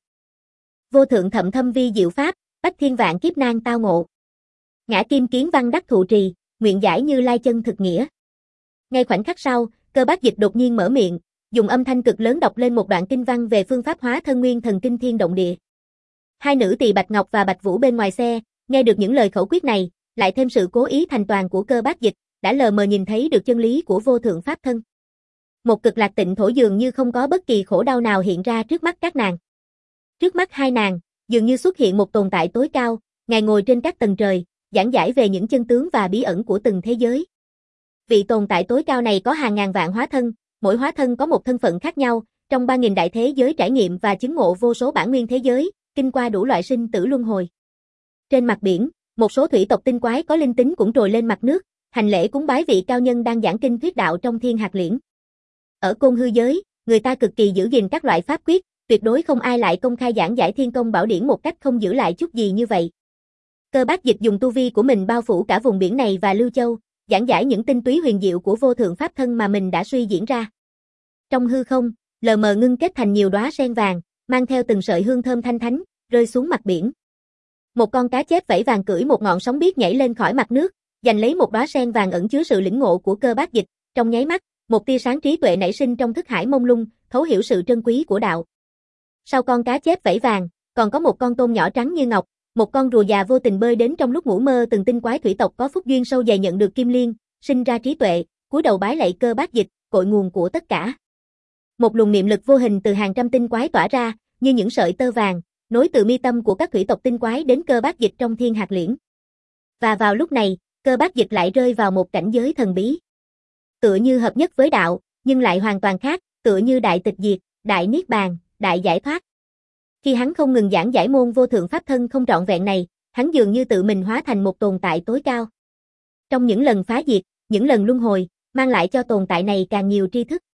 Vô thượng thậm thâm vi diệu pháp, bách thiên vạn kiếp nan tao ngộ. Ngã kim kiến văn đắc thụ trì, nguyện giải Như Lai chân thực nghĩa. Ngay khoảnh khắc sau, Cơ Bác Dịch đột nhiên mở miệng, dùng âm thanh cực lớn đọc lên một đoạn kinh văn về phương pháp hóa thân nguyên thần kinh thiên động địa. Hai nữ tỳ Bạch Ngọc và Bạch Vũ bên ngoài xe, nghe được những lời khẩu quyết này, lại thêm sự cố ý thành toàn của Cơ Bác Dịch, đã lờ mờ nhìn thấy được chân lý của vô thượng pháp thân. Một cực lạc tịnh thổ dường như không có bất kỳ khổ đau nào hiện ra trước mắt các nàng. Trước mắt hai nàng, dường như xuất hiện một tồn tại tối cao, ngài ngồi trên các tầng trời, giảng giải về những chân tướng và bí ẩn của từng thế giới. Vị tồn tại tối cao này có hàng ngàn vạn hóa thân, mỗi hóa thân có một thân phận khác nhau, trong ba nghìn đại thế giới trải nghiệm và chứng ngộ vô số bản nguyên thế giới, kinh qua đủ loại sinh tử luân hồi. Trên mặt biển, một số thủy tộc tinh quái có linh tính cũng trồi lên mặt nước, hành lễ cúng bái vị cao nhân đang giảng kinh thuyết đạo trong thiên hạt liễn. Ở côn hư giới, người ta cực kỳ giữ gìn các loại pháp quyết, tuyệt đối không ai lại công khai giảng giải thiên công bảo điển một cách không giữ lại chút gì như vậy. Cơ Bác Dịch dùng tu vi của mình bao phủ cả vùng biển này và Lưu Châu, giảng giải những tinh túy huyền diệu của vô thượng pháp thân mà mình đã suy diễn ra. Trong hư không, lờ mờ ngưng kết thành nhiều đóa sen vàng, mang theo từng sợi hương thơm thanh thánh, rơi xuống mặt biển. Một con cá chép vảy vàng cưỡi một ngọn sóng biếc nhảy lên khỏi mặt nước, giành lấy một đóa sen vàng ẩn chứa sự lĩnh ngộ của Cơ Bác Dịch, trong nháy mắt, một tia sáng trí tuệ nảy sinh trong thức hải mông lung, thấu hiểu sự trân quý của đạo. Sau con cá chép vảy vàng, còn có một con tôm nhỏ trắng như ngọc, một con rùa già vô tình bơi đến trong lúc ngủ mơ từng tinh quái thủy tộc có phúc duyên sâu dày nhận được kim liên, sinh ra trí tuệ, cúi đầu bái lạy Cơ Bác Dịch, cội nguồn của tất cả. Một luồng niệm lực vô hình từ hàng trăm tinh quái tỏa ra, như những sợi tơ vàng, nối từ mi tâm của các thủy tộc tinh quái đến Cơ Bác Dịch trong thiên hạt liễn. Và vào lúc này, Cơ Bác Dịch lại rơi vào một cảnh giới thần bí. Tựa như hợp nhất với đạo, nhưng lại hoàn toàn khác, tựa như đại tịch diệt, đại niết bàn, đại giải thoát. Khi hắn không ngừng giảng giải môn vô thượng pháp thân không trọn vẹn này, hắn dường như tự mình hóa thành một tồn tại tối cao. Trong những lần phá diệt, những lần luân hồi, mang lại cho tồn tại này càng nhiều tri thức.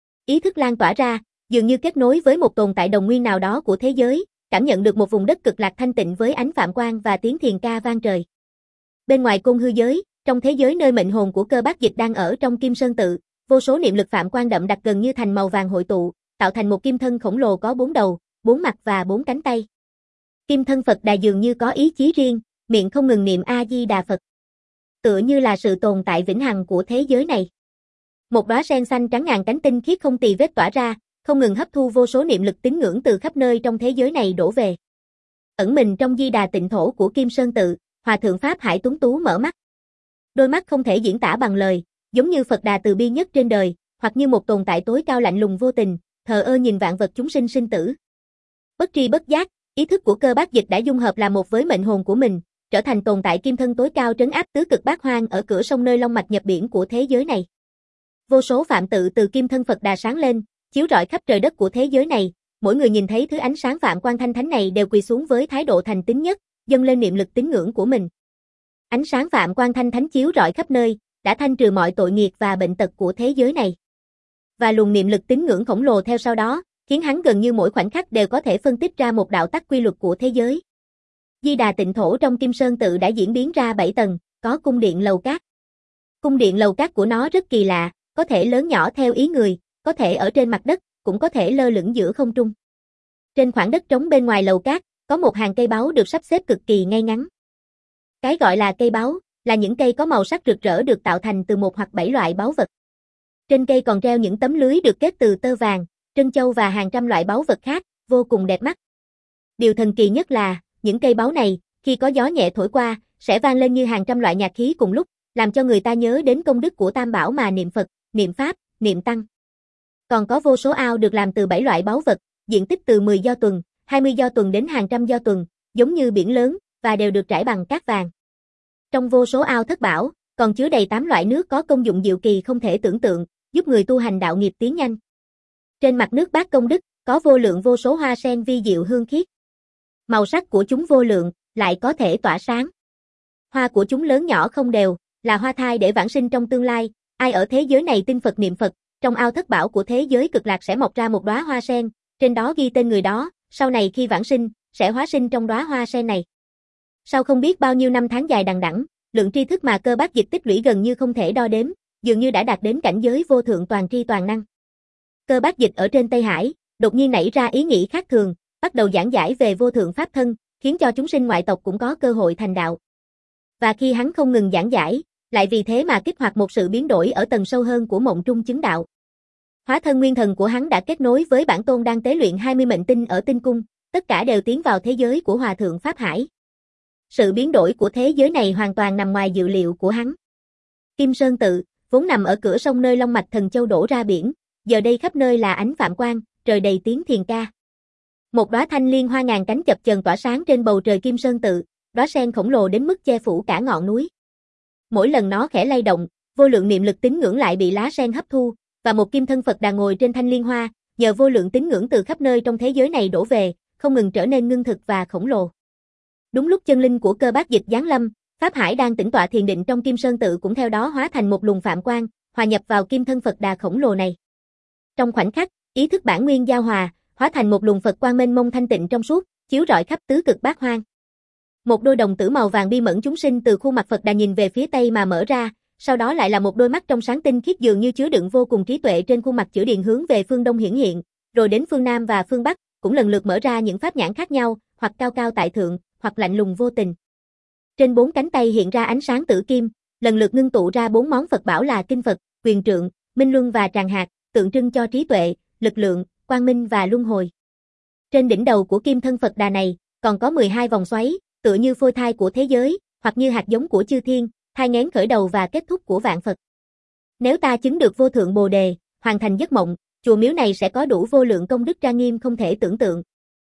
Ý thức lan tỏa ra, dường như kết nối với một tồn tại đồng nguyên nào đó của thế giới, cảm nhận được một vùng đất cực lạc thanh tịnh với ánh phạm quang và tiếng thiền ca vang trời. Bên ngoài côn hư giới, trong thế giới nơi mệnh hồn của Cơ Bác Dịch đang ở trong Kim Sơn Tự, vô số niệm lực phạm quang đậm đặc gần như thành màu vàng hội tụ, tạo thành một kim thân khổng lồ có bốn đầu, bốn mặt và bốn cánh tay. Kim thân Phật Đà dường như có ý chí riêng, miệng không ngừng niệm A Di Đà Phật. Tựa như là sự tồn tại vĩnh hằng của thế giới này. Một đóa sen xanh trắng ngàn cánh tinh khiết không tì vết tỏa ra, không ngừng hấp thu vô số niệm lực tín ngưỡng từ khắp nơi trong thế giới này đổ về. Ẩn mình trong Di Đà tịnh thổ của Kim Sơn Tự, Hòa thượng Pháp Hải Tuấn Tú mở mắt. Đôi mắt không thể diễn tả bằng lời, giống như Phật Đà từ bi nhất trên đời, hoặc như một tồn tại tối cao lạnh lùng vô tình, thờ ơ nhìn vạn vật chúng sinh sinh tử. Bất tri bất giác, ý thức của Cơ Bác Dịch đã dung hợp là một với mệnh hồn của mình, trở thành tồn tại kim thân tối cao trấn áp tứ cực bát hoang ở cửa sông nơi long mạch nhập biển của thế giới này. Vô số phạm tự từ kim thân Phật Đà sáng lên, chiếu rọi khắp trời đất của thế giới này, mỗi người nhìn thấy thứ ánh sáng phạm quang thanh thánh này đều quỳ xuống với thái độ thành tín nhất, dâng lên niệm lực tín ngưỡng của mình. Ánh sáng phạm quang thanh thánh chiếu rọi khắp nơi, đã thanh trừ mọi tội nghiệp và bệnh tật của thế giới này. Và luồng niệm lực tín ngưỡng khổng lồ theo sau đó, khiến hắn gần như mỗi khoảnh khắc đều có thể phân tích ra một đạo tắc quy luật của thế giới. Di Đà tịnh thổ trong Kim Sơn Tự đã diễn biến ra bảy tầng, có cung điện lầu cát. Cung điện lầu cát của nó rất kỳ lạ, có thể lớn nhỏ theo ý người, có thể ở trên mặt đất, cũng có thể lơ lửng giữa không trung. Trên khoảng đất trống bên ngoài lầu cát, có một hàng cây báu được sắp xếp cực kỳ ngay ngắn. Cái gọi là cây báu, là những cây có màu sắc rực rỡ được tạo thành từ một hoặc bảy loại báu vật. Trên cây còn treo những tấm lưới được kết từ tơ vàng, trân châu và hàng trăm loại báu vật khác, vô cùng đẹp mắt. Điều thần kỳ nhất là, những cây báu này, khi có gió nhẹ thổi qua, sẽ vang lên như hàng trăm loại nhạc khí cùng lúc, làm cho người ta nhớ đến công đức của Tam Bảo mà niệm Phật, niệm Pháp, niệm Tăng. Còn có vô số ao được làm từ bảy loại báu vật, diện tích từ mười do tuần, hai mươi do tuần đến hàng trăm do tuần, giống như biển lớn, và đều được trải bằng cát vàng. Trong vô số ao thất bảo, còn chứa đầy tám loại nước có công dụng diệu kỳ không thể tưởng tượng, giúp người tu hành đạo nghiệp tiến nhanh. Trên mặt nước bát công đức, có vô lượng vô số hoa sen vi diệu hương khiết. Màu sắc của chúng vô lượng, lại có thể tỏa sáng. Hoa của chúng lớn nhỏ không đều, là hoa thai để vãng sinh trong tương lai, ai ở thế giới này tin Phật niệm Phật, trong ao thất bảo của thế giới cực lạc sẽ mọc ra một đóa hoa sen, trên đó ghi tên người đó, sau này khi vãng sinh, sẽ hóa sinh trong đóa hoa sen này. Sau không biết bao nhiêu năm tháng dài đằng đẵng, lượng tri thức mà Cơ Bác Dịch tích lũy gần như không thể đo đếm, dường như đã đạt đến cảnh giới vô thượng toàn tri toàn năng. Cơ Bác Dịch ở trên Tây Hải, đột nhiên nảy ra ý nghĩ khác thường, bắt đầu giảng giải về vô thượng pháp thân, khiến cho chúng sinh ngoại tộc cũng có cơ hội thành đạo. Và khi hắn không ngừng giảng giải, lại vì thế mà kích hoạt một sự biến đổi ở tầng sâu hơn của mộng trung chứng đạo. Hóa thân nguyên thần của hắn đã kết nối với bản tôn đang tế luyện hai mươi mệnh tinh ở tinh cung, tất cả đều tiến vào thế giới của Hòa thượng Pháp Hải. Sự biến đổi của thế giới này hoàn toàn nằm ngoài dự liệu của hắn. Kim Sơn Tự, vốn nằm ở cửa sông nơi long mạch thần châu đổ ra biển, giờ đây khắp nơi là ánh phạm quang, trời đầy tiếng thiền ca. Một đóa thanh liên hoa ngàn cánh chập chờn tỏa sáng trên bầu trời Kim Sơn Tự, đóa sen khổng lồ đến mức che phủ cả ngọn núi. Mỗi lần nó khẽ lay động, vô lượng niệm lực tín ngưỡng lại bị lá sen hấp thu, và một kim thân Phật Đà ngồi trên thanh liên hoa, nhờ vô lượng tín ngưỡng từ khắp nơi trong thế giới này đổ về, không ngừng trở nên ngưng thực và khổng lồ. Đúng lúc chân linh của Cơ Bác Dịch giáng lâm, Pháp Hải đang tĩnh tọa thiền định trong Kim Sơn Tự cũng theo đó hóa thành một luồng phạm quang, hòa nhập vào kim thân Phật Đà khổng lồ này. Trong khoảnh khắc, ý thức bản nguyên giao hòa, hóa thành một luồng Phật quang mênh mông thanh tịnh trong suốt, chiếu rọi khắp tứ cực bát hoang. Một đôi đồng tử màu vàng bi mẫn chúng sinh từ khuôn mặt Phật Đà nhìn về phía tây mà mở ra, sau đó lại là một đôi mắt trong sáng tinh khiết dường như chứa đựng vô cùng trí tuệ trên khuôn mặt chữ điền hướng về phương đông hiển hiện, rồi đến phương nam và phương bắc, cũng lần lượt mở ra những pháp nhãn khác nhau, hoặc cao cao tại thượng, hoặc lạnh lùng vô tình. Trên bốn cánh tay hiện ra ánh sáng tử kim, lần lượt ngưng tụ ra bốn món Phật bảo là Kinh Phật, Quyền Trượng, Minh Luân và Tràng Hạt, tượng trưng cho trí tuệ, lực lượng, quang minh và luân hồi. Trên đỉnh đầu của kim thân Phật Đà này, còn có mười hai vòng xoáy, tựa như phôi thai của thế giới, hoặc như hạt giống của chư thiên, thai nghén khởi đầu và kết thúc của vạn Phật. Nếu ta chứng được vô thượng Bồ đề, hoàn thành giấc mộng, chùa miếu này sẽ có đủ vô lượng công đức trang nghiêm không thể tưởng tượng.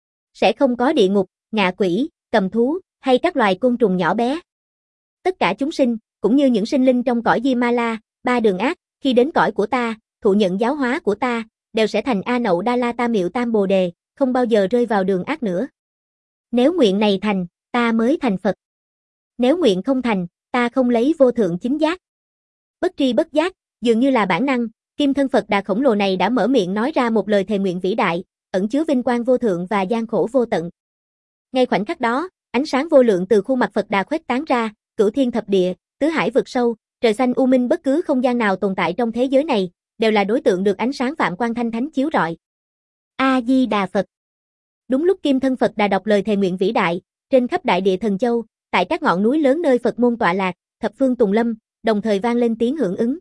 Sẽ không có địa ngục, ngạ quỷ, cầm thú, hay các loài côn trùng nhỏ bé. Tất cả chúng sinh, cũng như những sinh linh trong cõi Di Ma La, ba đường ác, khi đến cõi của ta, thụ nhận giáo hóa của ta, đều sẽ thành A Nậu Đa La Tam Miệu Tam Bồ Đề, không bao giờ rơi vào đường ác nữa. Nếu nguyện này thành, ta mới thành Phật. Nếu nguyện không thành, ta không lấy vô thượng chính giác. Bất tri bất giác, dường như là bản năng, kim thân Phật Đà khổng lồ này đã mở miệng nói ra một lời thề nguyện vĩ đại, ẩn chứa vinh quang vô thượng và gian khổ vô tận. Ngay khoảnh khắc đó, ánh sáng vô lượng từ khuôn mặt Phật Đà khuếch tán ra, cửu thiên thập địa, tứ hải vực sâu, trời xanh u minh, bất cứ không gian nào tồn tại trong thế giới này, đều là đối tượng được ánh sáng Phạm Quang Thanh Thánh chiếu rọi. A Di Đà Phật. Đúng lúc kim thân Phật Đà đọc lời thề nguyện vĩ đại, trên khắp đại địa Thần Châu, tại các ngọn núi lớn nơi Phật môn tọa lạc, thập phương tùng lâm, đồng thời vang lên tiếng hưởng ứng.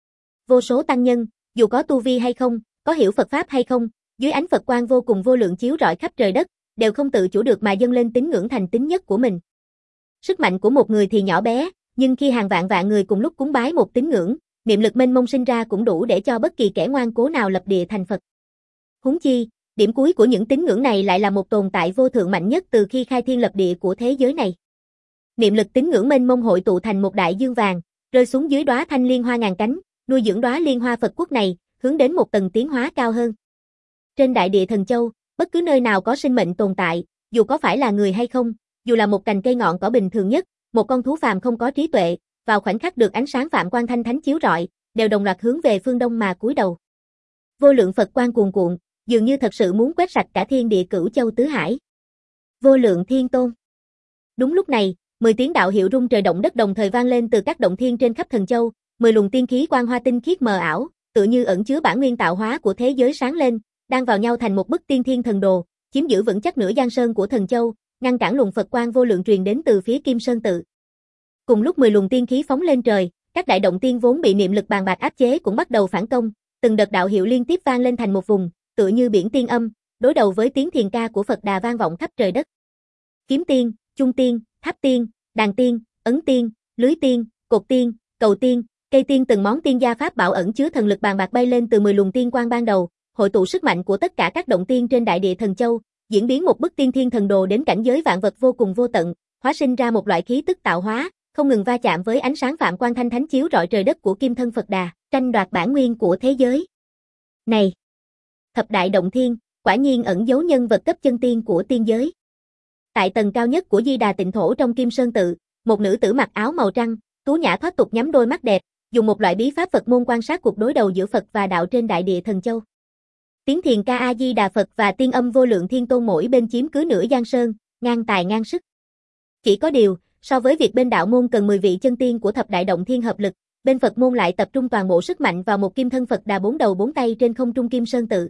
Vô số tăng nhân, dù có tu vi hay không, có hiểu Phật pháp hay không, dưới ánh Phật quang vô cùng vô lượng chiếu rọi khắp trời đất, đều không tự chủ được mà dâng lên tín ngưỡng thành tín nhất của mình. Sức mạnh của một người thì nhỏ bé, nhưng khi hàng vạn vạn người cùng lúc cúng bái một tín ngưỡng, niệm lực mênh mông sinh ra cũng đủ để cho bất kỳ kẻ ngoan cố nào lập địa thành Phật. Huống chi, điểm cuối của những tín ngưỡng này lại là một tồn tại vô thượng mạnh nhất từ khi khai thiên lập địa của thế giới này. Niệm lực tín ngưỡng mênh mông hội tụ thành một đại dương vàng, rơi xuống dưới đóa thanh liên hoa ngàn cánh, nuôi dưỡng đóa liên hoa Phật quốc này, hướng đến một tầng tiến hóa cao hơn. Trên đại địa Thần Châu, bất cứ nơi nào có sinh mệnh tồn tại, dù có phải là người hay không, dù là một cành cây ngọn cỏ bình thường nhất, một con thú phàm không có trí tuệ, vào khoảnh khắc được ánh sáng Phạm Quang Thanh Thánh chiếu rọi, đều đồng loạt hướng về phương đông mà cúi đầu. Vô lượng Phật quang cuồn cuộn, dường như thật sự muốn quét sạch cả thiên địa cửu châu tứ hải. Vô lượng Thiên Tôn. Đúng lúc này, mười tiếng đạo hiệu rung trời động đất đồng thời vang lên từ các động thiên trên khắp Thần Châu, mười luồng tiên khí quang hoa tinh khiết mờ ảo, tựa như ẩn chứa bản nguyên tạo hóa của thế giới sáng lên, đang vào nhau thành một bức tiên thiên thần đồ, chiếm giữ vững chắc nửa giang sơn của Thần Châu, ngăn cản luồng Phật quang vô lượng truyền đến từ phía Kim Sơn tự. Cùng lúc mười luồng tiên khí phóng lên trời, các đại động tiên vốn bị niệm lực bàn bạc áp chế cũng bắt đầu phản công, từng đợt đạo hiệu liên tiếp vang lên thành một vùng, tựa như biển tiên âm, đối đầu với tiếng thiền ca của Phật Đà vang vọng khắp trời đất. Kiếm tiên, trung tiên, tháp tiên, đàn tiên, ấn tiên, lưới tiên, cột tiên, cầu tiên, cây tiên, từng món tiên gia pháp bảo ẩn chứa thần lực bàn bạc bay lên từ mười luồng tiên quang ban đầu, hội tụ sức mạnh của tất cả các động tiên trên đại địa Thần Châu, diễn biến một bức tiên thiên thần đồ đến cảnh giới vạn vật vô cùng vô tận, hóa sinh ra một loại khí tức tạo hóa, không ngừng va chạm với ánh sáng Phạm Quang Thanh Thánh chiếu rọi trời đất của kim thân Phật Đà, tranh đoạt bản nguyên của thế giới. Này, thập đại động thiên, quả nhiên ẩn giấu nhân vật cấp chân tiên của tiên giới. Tại tầng cao nhất của Di Đà Tịnh Thổ trong Kim Sơn tự, một nữ tử mặc áo màu trắng, tú nhã thoát tục nhắm đôi mắt đẹp, dùng một loại bí pháp Phật môn quan sát cuộc đối đầu giữa Phật và đạo trên đại địa Thần Châu. Tiếng thiền ca A Di Đà Phật và tiên âm vô lượng thiên tôn mỗi bên chiếm cứ nửa giang sơn, ngang tài ngang sức. Chỉ có điều, so với việc bên đạo môn cần mười vị chân tiên của thập đại động thiên hợp lực, bên Phật môn lại tập trung toàn bộ sức mạnh vào một kim thân Phật Đà bốn đầu bốn tay trên không trung Kim Sơn tự.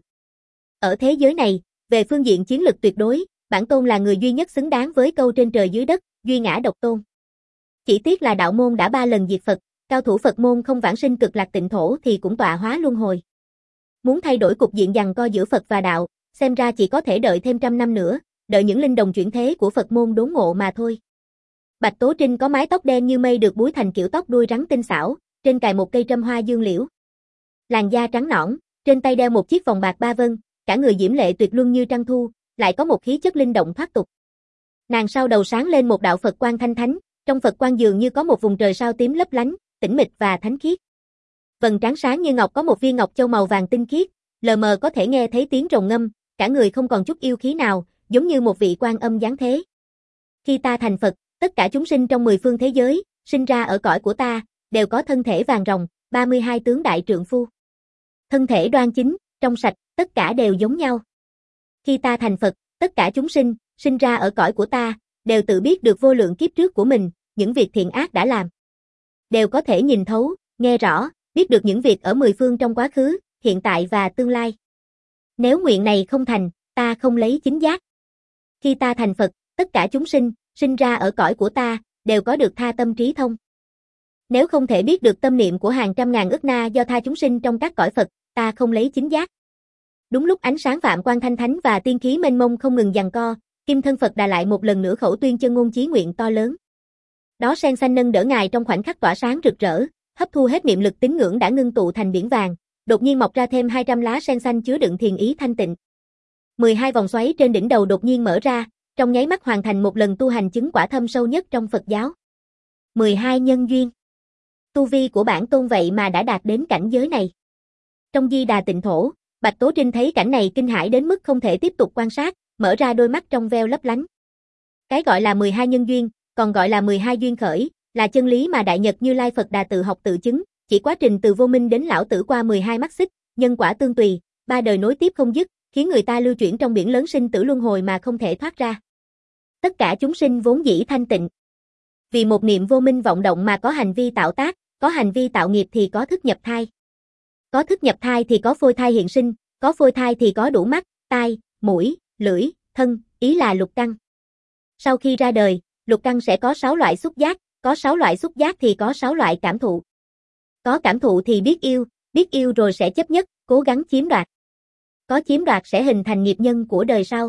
Ở thế giới này, về phương diện chiến lực tuyệt đối, bản tôn là người duy nhất xứng đáng với câu trên trời dưới đất, duy ngã độc tôn. Chỉ tiếc là đạo môn đã ba lần diệt Phật, cao thủ Phật môn không vãng sinh cực lạc tịnh thổ thì cũng tọa hóa luân hồi. Muốn thay đổi cục diện giằng co giữa Phật và đạo, xem ra chỉ có thể đợi thêm trăm năm nữa, đợi những linh đồng chuyển thế của Phật môn đốn ngộ mà thôi. Bạch Tố Trinh có mái tóc đen như mây được búi thành kiểu tóc đuôi rắn tinh xảo, trên cài một cây trâm hoa dương liễu. Làn da trắng nõn, trên tay đeo một chiếc vòng bạc ba vân, cả người diễm lệ tuyệt luân như trăng thu, lại có một khí chất linh động thoát tục. Nàng sau đầu sáng lên một đạo Phật quang thanh thánh, trong Phật quang dường như có một vùng trời sao tím lấp lánh, tĩnh mịch và thánh khiết. Vầng trán sáng như ngọc có một viên ngọc châu màu vàng tinh khiết, lờ mờ có thể nghe thấy tiếng rồng ngâm, cả người không còn chút yêu khí nào, giống như một vị quan âm giáng thế. Khi ta thành Phật, tất cả chúng sinh trong mười phương thế giới, sinh ra ở cõi của ta, đều có thân thể vàng ròng, ba mươi hai tướng đại trượng phu. Thân thể đoan chính, trong sạch, tất cả đều giống nhau. Khi ta thành Phật, tất cả chúng sinh, sinh ra ở cõi của ta, đều tự biết được vô lượng kiếp trước của mình, những việc thiện ác đã làm. Đều có thể nhìn thấu, nghe rõ, biết được những việc ở mười phương trong quá khứ, hiện tại và tương lai. Nếu nguyện này không thành, ta không lấy chính giác. Khi ta thành Phật, tất cả chúng sinh, sinh ra ở cõi của ta, đều có được tha tâm trí thông. Nếu không thể biết được tâm niệm của hàng trăm ngàn ức na do tha chúng sinh trong các cõi Phật, ta không lấy chính giác. Đúng lúc ánh sáng Phạm Quang Thanh Thánh và tiên khí mênh mông không ngừng giằng co, kim thân Phật Đà lại một lần nữa khẩu tuyên chân ngôn chí nguyện to lớn. Đó sen xanh nâng đỡ ngài trong khoảnh khắc tỏa sáng rực rỡ, hấp thu hết niệm lực tín ngưỡng đã ngưng tụ thành biển vàng, đột nhiên mọc ra thêm hai trăm lá sen xanh chứa đựng thiền ý thanh tịnh. mười hai vòng xoáy trên đỉnh đầu đột nhiên mở ra, trong nháy mắt hoàn thành một lần tu hành chứng quả thâm sâu nhất trong Phật giáo. mười hai nhân duyên. Tu vi của bản tôn vậy mà đã đạt đến cảnh giới này. Trong Di Đà Tịnh Thổ, Bạch Tố Trinh thấy cảnh này kinh hãi đến mức không thể tiếp tục quan sát, mở ra đôi mắt trong veo lấp lánh. Cái gọi là mười hai nhân duyên, còn gọi là mười hai duyên khởi, là chân lý mà Đại Nhật Như Lai Phật Đà tự học tự chứng, chỉ quá trình từ vô minh đến lão tử qua mười hai mắt xích, nhân quả tương tùy, ba đời nối tiếp không dứt, khiến người ta lưu chuyển trong biển lớn sinh tử luân hồi mà không thể thoát ra. Tất cả chúng sinh vốn dĩ thanh tịnh. Vì một niệm vô minh vọng động mà có hành vi tạo tác, có hành vi tạo nghiệp thì có thức nhập thai. Có thức nhập thai thì có phôi thai hiện sinh, có phôi thai thì có đủ mắt, tai, mũi, lưỡi, thân, ý là lục căn. Sau khi ra đời, lục căn sẽ có sáu loại xúc giác, có sáu loại xúc giác thì có sáu loại cảm thụ. Có cảm thụ thì biết yêu, biết yêu rồi sẽ chấp nhất, cố gắng chiếm đoạt. Có chiếm đoạt sẽ hình thành nghiệp nhân của đời sau.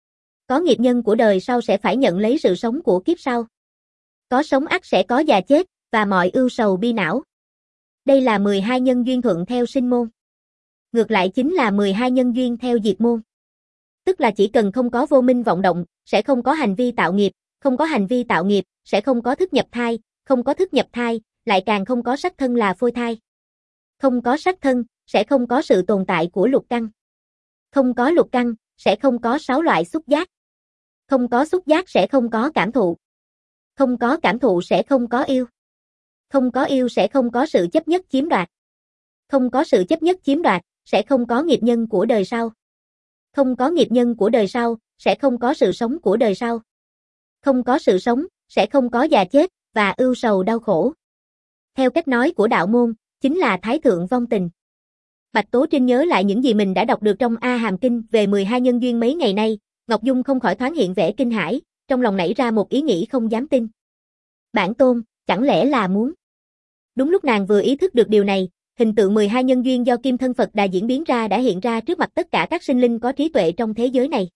Có nghiệp nhân của đời sau sẽ phải nhận lấy sự sống của kiếp sau. Có sống ắt sẽ có già chết, và mọi ưu sầu bi não. Đây là mười hai nhân duyên thuận theo sinh môn. Ngược lại chính là mười hai nhân duyên theo diệt môn. Tức là chỉ cần không có vô minh vọng động, sẽ không có hành vi tạo nghiệp, không có hành vi tạo nghiệp, sẽ không có thức nhập thai, không có thức nhập thai, lại càng không có sắc thân là phôi thai. Không có sắc thân, sẽ không có sự tồn tại của lục căn. Không có lục căn, sẽ không có sáu loại xúc giác. Không có xúc giác sẽ không có cảm thụ. Không có cảm thụ sẽ không có yêu. Không có yêu sẽ không có sự chấp nhất chiếm đoạt. Không có sự chấp nhất chiếm đoạt, sẽ không có nghiệp nhân của đời sau. Không có nghiệp nhân của đời sau, sẽ không có sự sống của đời sau. Không có sự sống, sẽ không có già chết, và ưu sầu đau khổ. Theo cách nói của đạo môn, chính là thái thượng vong tình. Bạch Tố Trinh nhớ lại những gì mình đã đọc được trong A Hàm Kinh về mười hai nhân duyên mấy ngày nay, Ngọc Dung không khỏi thoáng hiện vẻ kinh hãi, trong lòng nảy ra một ý nghĩ không dám tin. Bản tôn, chẳng lẽ là muốn? Đúng lúc nàng vừa ý thức được điều này, hình tượng mười hai nhân duyên do kim thân Phật Đà diễn biến ra đã hiện ra trước mặt tất cả các sinh linh có trí tuệ trong thế giới này.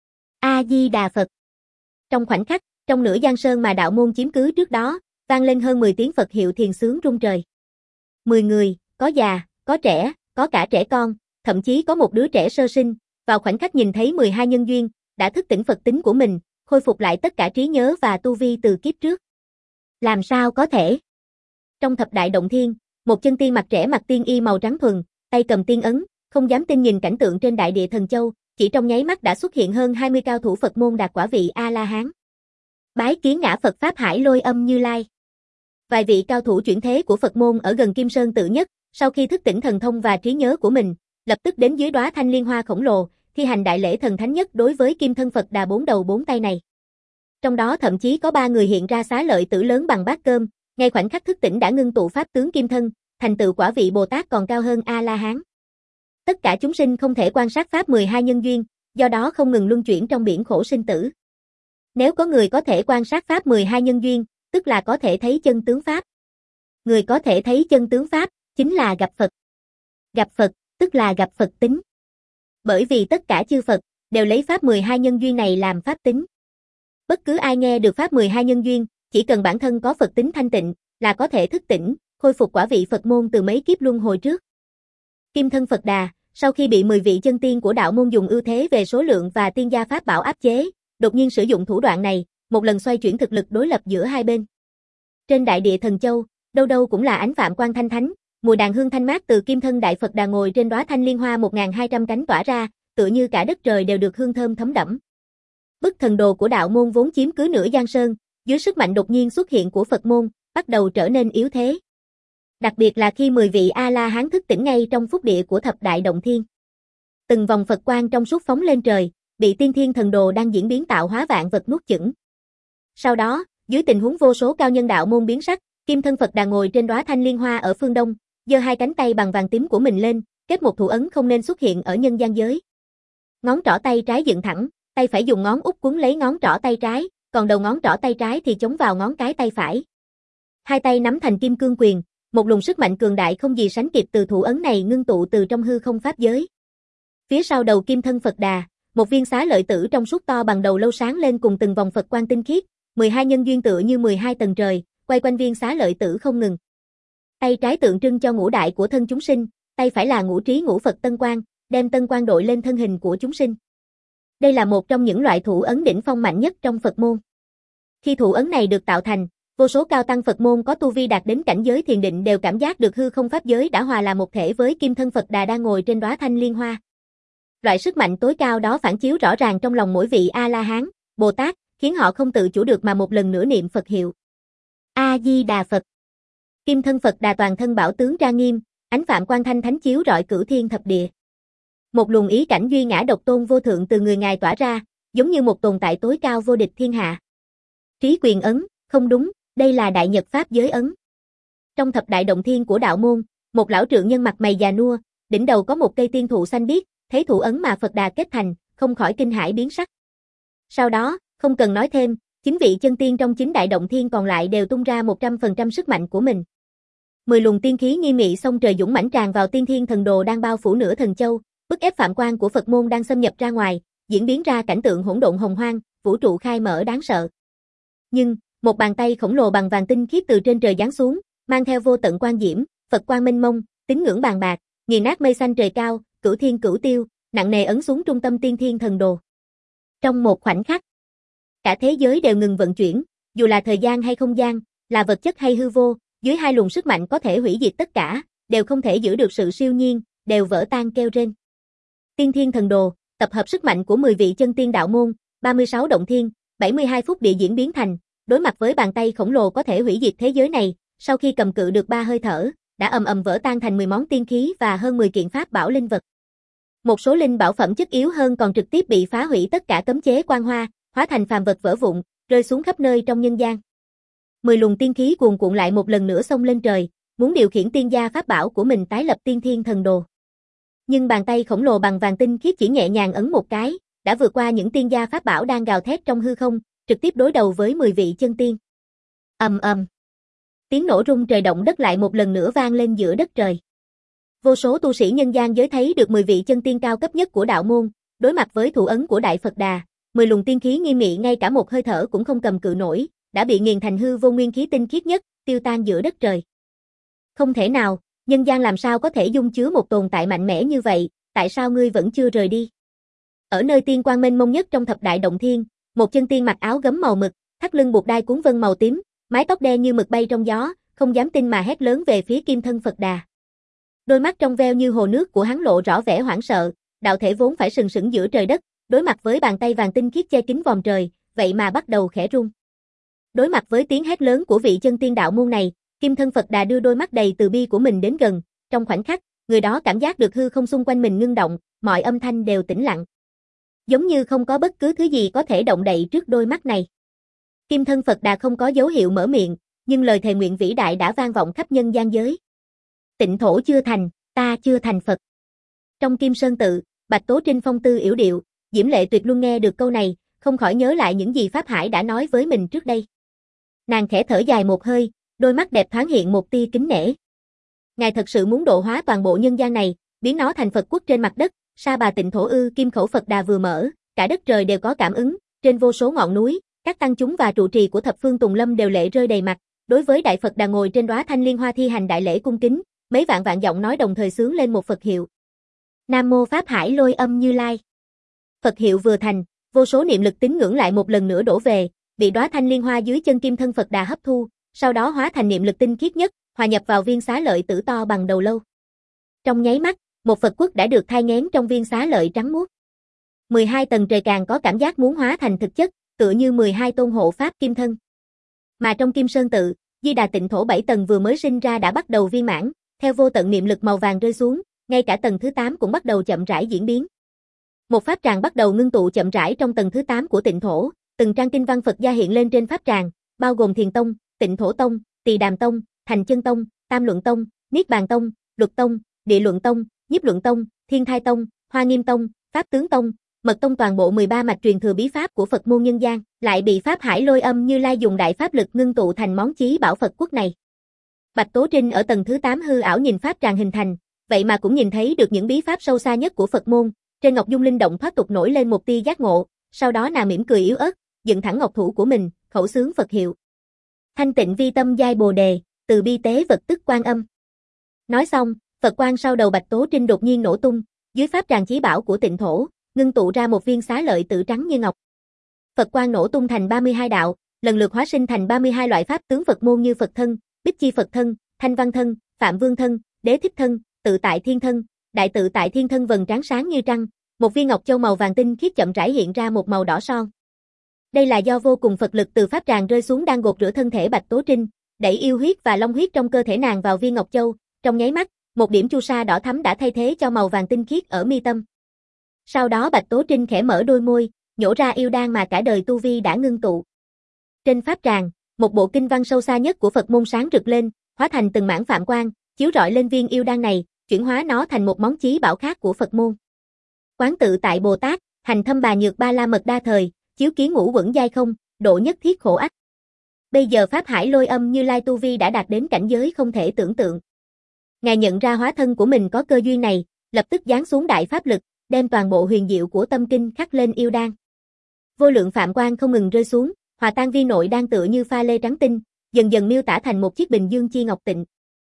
A-di-đà Phật. Trong khoảnh khắc, trong nửa giang sơn mà đạo môn chiếm cứ trước đó, vang lên hơn mười tiếng Phật hiệu thiền sướng rung trời. Mười người, có già, có trẻ, có cả trẻ con, thậm chí có một đứa trẻ sơ sinh, vào khoảnh khắc nhìn thấy mười hai nhân duyên, đã thức tỉnh Phật tính của mình, khôi phục lại tất cả trí nhớ và tu vi từ kiếp trước. Làm sao có thể? Trong thập đại động thiên, một chân tiên mặc trẻ mặc tiên y màu trắng thuần, tay cầm tiên ấn, không dám tin nhìn cảnh tượng trên đại địa Thần Châu, chỉ trong nháy mắt đã xuất hiện hơn hai mươi cao thủ Phật môn đạt quả vị A-la-hán. Bái kiến ngã Phật Pháp Hải Lôi Âm Như Lai. Vài vị cao thủ chuyển thế của Phật môn ở gần Kim Sơn Tự Nhất, sau khi thức tỉnh thần thông và trí nhớ của mình, lập tức đến dưới đóa thanh liên hoa khổng lồ, thi hành đại lễ thần thánh nhất đối với kim thân Phật Đà bốn đầu bốn tay này. Trong đó thậm chí có ba người hiện ra xá lợi tử lớn bằng bát cơm, ngay khoảnh khắc thức tỉnh đã ngưng tụ pháp tướng kim thân, thành tựu quả vị Bồ Tát còn cao hơn A-la-hán. Tất cả chúng sinh không thể quan sát pháp mười hai nhân duyên, do đó không ngừng luân chuyển trong biển khổ sinh tử. Nếu có người có thể quan sát pháp mười hai nhân duyên, tức là có thể thấy chân tướng pháp. Người có thể thấy chân tướng pháp, chính là gặp Phật. Gặp Phật, tức là gặp Phật tính. Bởi vì tất cả chư Phật, đều lấy pháp mười hai nhân duyên này làm pháp tính. Bất cứ ai nghe được pháp mười hai nhân duyên, chỉ cần bản thân có Phật tính thanh tịnh, là có thể thức tỉnh, khôi phục quả vị Phật môn từ mấy kiếp luân hồi trước. Kim thân Phật Đà, sau khi bị mười vị chân tiên của đạo môn dùng ưu thế về số lượng và tiên gia pháp bảo áp chế, đột nhiên sử dụng thủ đoạn này, một lần xoay chuyển thực lực đối lập giữa hai bên. Trên đại địa Thần Châu, đâu đâu cũng là ánh phạm quang thanh thánh, mùi đàn hương thanh mát từ kim thân đại Phật Đà ngồi trên đóa thanh liên hoa một nghìn hai trăm cánh tỏa ra, tựa như cả đất trời đều được hương thơm thấm đẫm. Bức thần đồ của đạo môn vốn chiếm cứ nửa giang sơn, dưới sức mạnh đột nhiên xuất hiện của Phật môn, bắt đầu trở nên yếu thế. Đặc biệt là khi mười vị A-la-hán thức tỉnh ngay trong phúc địa của thập đại động thiên. Từng vòng Phật quang trong suốt phóng lên trời, bị tiên thiên thần đồ đang diễn biến tạo hóa vạn vật nuốt chửng. Sau đó, dưới tình huống vô số cao nhân đạo môn biến sắc, kim thân Phật Đà ngồi trên đóa thanh liên hoa ở phương đông, giơ hai cánh tay bằng vàng tím của mình lên, kết một thủ ấn không nên xuất hiện ở nhân gian giới. Ngón trỏ tay trái dựng thẳng, tay phải dùng ngón út quấn lấy ngón trỏ tay trái, còn đầu ngón trỏ tay trái thì chống vào ngón cái tay phải. Hai tay nắm thành kim cương quyền, một luồng sức mạnh cường đại không gì sánh kịp từ thủ ấn này ngưng tụ từ trong hư không pháp giới. Phía sau đầu kim thân Phật Đà, một viên xá lợi tử trong suốt to bằng đầu lâu sáng lên cùng từng vòng Phật quang tinh khiết, mười hai nhân duyên tựa như mười hai tầng trời, quay quanh viên xá lợi tử không ngừng. Tay trái tượng trưng cho ngũ đại của thân chúng sinh, tay phải là ngũ trí ngũ Phật tân quang, đem tân quang đội lên thân hình của chúng sinh. Đây là một trong những loại thủ ấn đỉnh phong mạnh nhất trong Phật môn. Khi thủ ấn này được tạo thành, Vô số cao tăng Phật môn có tu vi đạt đến cảnh giới thiền định đều cảm giác được hư không pháp giới đã hòa là một thể với kim thân Phật Đà đang ngồi trên đóa thanh liên hoa. Loại sức mạnh tối cao đó phản chiếu rõ ràng trong lòng mỗi vị A-la-hán, Bồ Tát, khiến họ không tự chủ được mà một lần nữa niệm Phật hiệu. A-di-đà Phật. Kim thân Phật Đà toàn thân bảo tướng trang nghiêm, ánh phạm quang thanh thánh chiếu rọi cửu thiên thập địa. Một luồng ý cảnh duy ngã độc tôn vô thượng từ người ngài tỏa ra, giống như một tồn tại tối cao vô địch thiên hạ. Trí quyền ấn, không đúng, đây là đại nhật pháp giới ấn. Trong thập đại động thiên của đạo môn, một lão trượng nhân mặt mày già nua, đỉnh đầu có một cây tiên thụ xanh biếc, thấy thủ ấn mà Phật Đà kết thành, không khỏi kinh hãi biến sắc. Sau đó, không cần nói thêm, chính vị chân tiên trong chín đại động thiên còn lại đều tung ra một trăm phần trăm sức mạnh của mình. Mười luồng tiên khí nghi mị sông trời dũng mãnh tràn vào tiên thiên thần đồ đang bao phủ nửa thần châu, bức ép phạm quan của Phật môn đang xâm nhập ra ngoài, diễn biến ra cảnh tượng hỗn độn hồng hoang, vũ trụ khai mở đáng sợ. Nhưng, một bàn tay khổng lồ bằng vàng tinh khiết từ trên trời giáng xuống, mang theo vô tận quang diễm, Phật quang mênh mông, tín ngưỡng bàn bạc, nghiền nát mây xanh trời cao, cửu thiên cửu tiêu, nặng nề ấn xuống trung tâm tiên thiên thần đồ. Trong một khoảnh khắc, cả thế giới đều ngừng vận chuyển, dù là thời gian hay không gian, là vật chất hay hư vô, dưới hai luồng sức mạnh có thể hủy diệt tất cả, đều không thể giữ được sự siêu nhiên, đều vỡ tan kêu rên. Tiên thiên thần đồ, tập hợp sức mạnh của mười vị chân tiên đạo môn, ba mươi sáu động thiên, bảy mươi hai phút địa diễn biến thành, đối mặt với bàn tay khổng lồ có thể hủy diệt thế giới này, sau khi cầm cự được ba hơi thở, đã ầm ầm vỡ tan thành mười món tiên khí và hơn mười kiện pháp bảo linh vật. Một số linh bảo phẩm chất yếu hơn còn trực tiếp bị phá hủy tất cả cấm chế quan hoa, hóa thành phàm vật vỡ vụn, rơi xuống khắp nơi trong nhân gian. Mười luồng tiên khí cuồn cuộn lại một lần nữa xông lên trời, muốn điều khiển tiên gia pháp bảo của mình tái lập tiên thiên thần đồ. Nhưng bàn tay khổng lồ bằng vàng tinh khiết chỉ nhẹ nhàng ấn một cái, đã vượt qua những tiên gia pháp bảo đang gào thét trong hư không, trực tiếp đối đầu với mười vị chân tiên. Ầm ầm. Tiếng nổ rung trời động đất lại một lần nữa vang lên giữa đất trời. Vô số tu sĩ nhân gian giới thấy được mười vị chân tiên cao cấp nhất của đạo môn, đối mặt với thủ ấn của Đại Phật Đà, mười luồng tiên khí nghiêm mị ngay cả một hơi thở cũng không cầm cự nổi, đã bị nghiền thành hư vô nguyên khí tinh khiết nhất, tiêu tan giữa đất trời. Không thể nào, nhân gian làm sao có thể dung chứa một tồn tại mạnh mẽ như vậy, tại sao ngươi vẫn chưa rời đi? Ở nơi tiên quang mênh mông nhất trong thập đại động thiên, một chân tiên mặc áo gấm màu mực, thắt lưng buộc đai cuốn vân màu tím, mái tóc đen như mực bay trong gió, không dám tin mà hét lớn về phía kim thân Phật Đà. Đôi mắt trong veo như hồ nước của hắn lộ rõ vẻ hoảng sợ, đạo thể vốn phải sừng sững giữa trời đất, đối mặt với bàn tay vàng tinh khiết che kín vòm trời, vậy mà bắt đầu khẽ run. Đối mặt với tiếng hét lớn của vị chân tiên đạo môn này, kim thân Phật Đà đưa đôi mắt đầy từ bi của mình đến gần, trong khoảnh khắc, người đó cảm giác được hư không xung quanh mình ngưng động, mọi âm thanh đều tĩnh lặng. Giống như không có bất cứ thứ gì có thể động đậy trước đôi mắt này. Kim thân Phật Đà không có dấu hiệu mở miệng, nhưng lời thề nguyện vĩ đại đã vang vọng khắp nhân gian giới. Tịnh thổ chưa thành, ta chưa thành Phật. Trong Kim Sơn tự, Bạch Tố Trinh phong tư yểu điệu, diễm lệ tuyệt luân nghe được câu này, không khỏi nhớ lại những gì Pháp Hải đã nói với mình trước đây. Nàng khẽ thở dài một hơi, đôi mắt đẹp thoáng hiện một tia kính nể. Ngài thật sự muốn độ hóa toàn bộ nhân gian này, biến nó thành Phật quốc trên mặt đất, Sa Bà Tịnh Thổ ư? Kim khẩu Phật Đà vừa mở, cả đất trời đều có cảm ứng, trên vô số ngọn núi, các tăng chúng và trụ trì của thập phương Tùng Lâm đều lệ rơi đầy mặt, đối với Đại Phật Đà ngồi trên đóa thanh liên hoa thi hành đại lễ cung kính, mấy vạn vạn giọng nói đồng thời xướng lên một Phật hiệu. Nam mô Pháp Hải Lôi Âm Như Lai. Phật hiệu vừa thành, vô số niệm lực tín ngưỡng lại một lần nữa đổ về, bị đóa thanh liên hoa dưới chân kim thân Phật Đà hấp thu, sau đó hóa thành niệm lực tinh khiết nhất, hòa nhập vào viên xá lợi tử to bằng đầu lâu. Trong nháy mắt, một Phật quốc đã được thai nghén trong viên xá lợi trắng muốt. mười hai tầng trời càng có cảm giác muốn hóa thành thực chất, tựa như mười hai tôn hộ pháp kim thân. Mà trong Kim Sơn tự, Di Đà Tịnh Thổ bảy tầng vừa mới sinh ra đã bắt đầu viên mãn, theo vô tận niệm lực màu vàng rơi xuống, ngay cả tầng thứ tám cũng bắt đầu chậm rãi diễn biến. Một pháp tràng bắt đầu ngưng tụ chậm rãi trong tầng thứ tám của Tịnh Thổ, từng trang kinh văn Phật gia hiện lên trên pháp tràng, bao gồm Thiền Tông, Tịnh Thổ Tông, Tỳ Đàm Tông, Thành Chân Tông, Tam Luận Tông, Niết Bàn Tông, Luật Tông, Địa Luận Tông, Nhiếp Luận Tông, Thiên Thai Tông, Hoa Nghiêm Tông, Pháp Tướng Tông, Mật Tông, toàn bộ mười ba mạch truyền thừa bí pháp của Phật môn nhân gian, lại bị Pháp Hải Lôi Âm Như Lai dùng đại pháp lực ngưng tụ thành món chí bảo Phật quốc này. Bạch Tố Trinh ở tầng thứ tám hư ảo nhìn pháp tràng hình thành, vậy mà cũng nhìn thấy được những bí pháp sâu xa nhất của Phật môn, trên Ngọc Dung linh động thoát tục nổi lên một tia giác ngộ, sau đó nàng mỉm cười yếu ớt, dựng thẳng ngọc thủ của mình, khẩu xướng Phật hiệu. Thanh tịnh vi tâm giai Bồ đề, từ bi tế vật tức Quan Âm. Nói xong, Phật quang sau đầu Bạch Tố Trinh đột nhiên nổ tung, dưới pháp tràng chí bảo của Tịnh Thổ, ngưng tụ ra một viên xá lợi tử trắng như ngọc. Phật quang nổ tung thành ba mươi hai đạo, lần lượt hóa sinh thành ba mươi hai loại pháp tướng Phật môn như Phật thân, Bích Chi Phật thân, Thanh Văn thân, Phạm Vương thân, Đế Thích thân, Tự Tại Thiên thân, Đại Tự Tại Thiên thân vầng trán sáng như trăng, một viên ngọc châu màu vàng tinh khiết chậm rãi hiện ra một màu đỏ son. Đây là do vô cùng Phật lực từ pháp tràng rơi xuống đang gột rửa thân thể Bạch Tố Trinh, đẩy yêu huyết và long huyết trong cơ thể nàng vào viên ngọc châu, trong nháy mắt, một điểm chu sa đỏ thắm đã thay thế cho màu vàng tinh khiết ở mi tâm. Sau đó Bạch Tố Trinh khẽ mở đôi môi, nhổ ra yêu đan mà cả đời tu vi đã ngưng tụ. Trên pháp tràng, một bộ kinh văn sâu xa nhất của Phật môn sáng rực lên, hóa thành từng mảng phạm quang, chiếu rọi lên viên yêu đan này, chuyển hóa nó thành một món chí bảo khác của Phật môn. Quán tự tại Bồ Tát, hành thâm bà nhược ba la mật đa thời, chiếu kiến ngũ quẩn giai không, độ nhất thiết khổ ách. Bây giờ Pháp Hải Lôi Âm Như Lai tu vi đã đạt đến cảnh giới không thể tưởng tượng. Ngài nhận ra hóa thân của mình có cơ duyên này, lập tức giáng xuống đại pháp lực, đem toàn bộ huyền diệu của tâm kinh khắc lên yêu đan. Vô lượng phạm quang không ngừng rơi xuống, hòa tan viên nội đan tựa như pha lê trắng tinh, dần dần miêu tả thành một chiếc bình dương chi ngọc tịnh.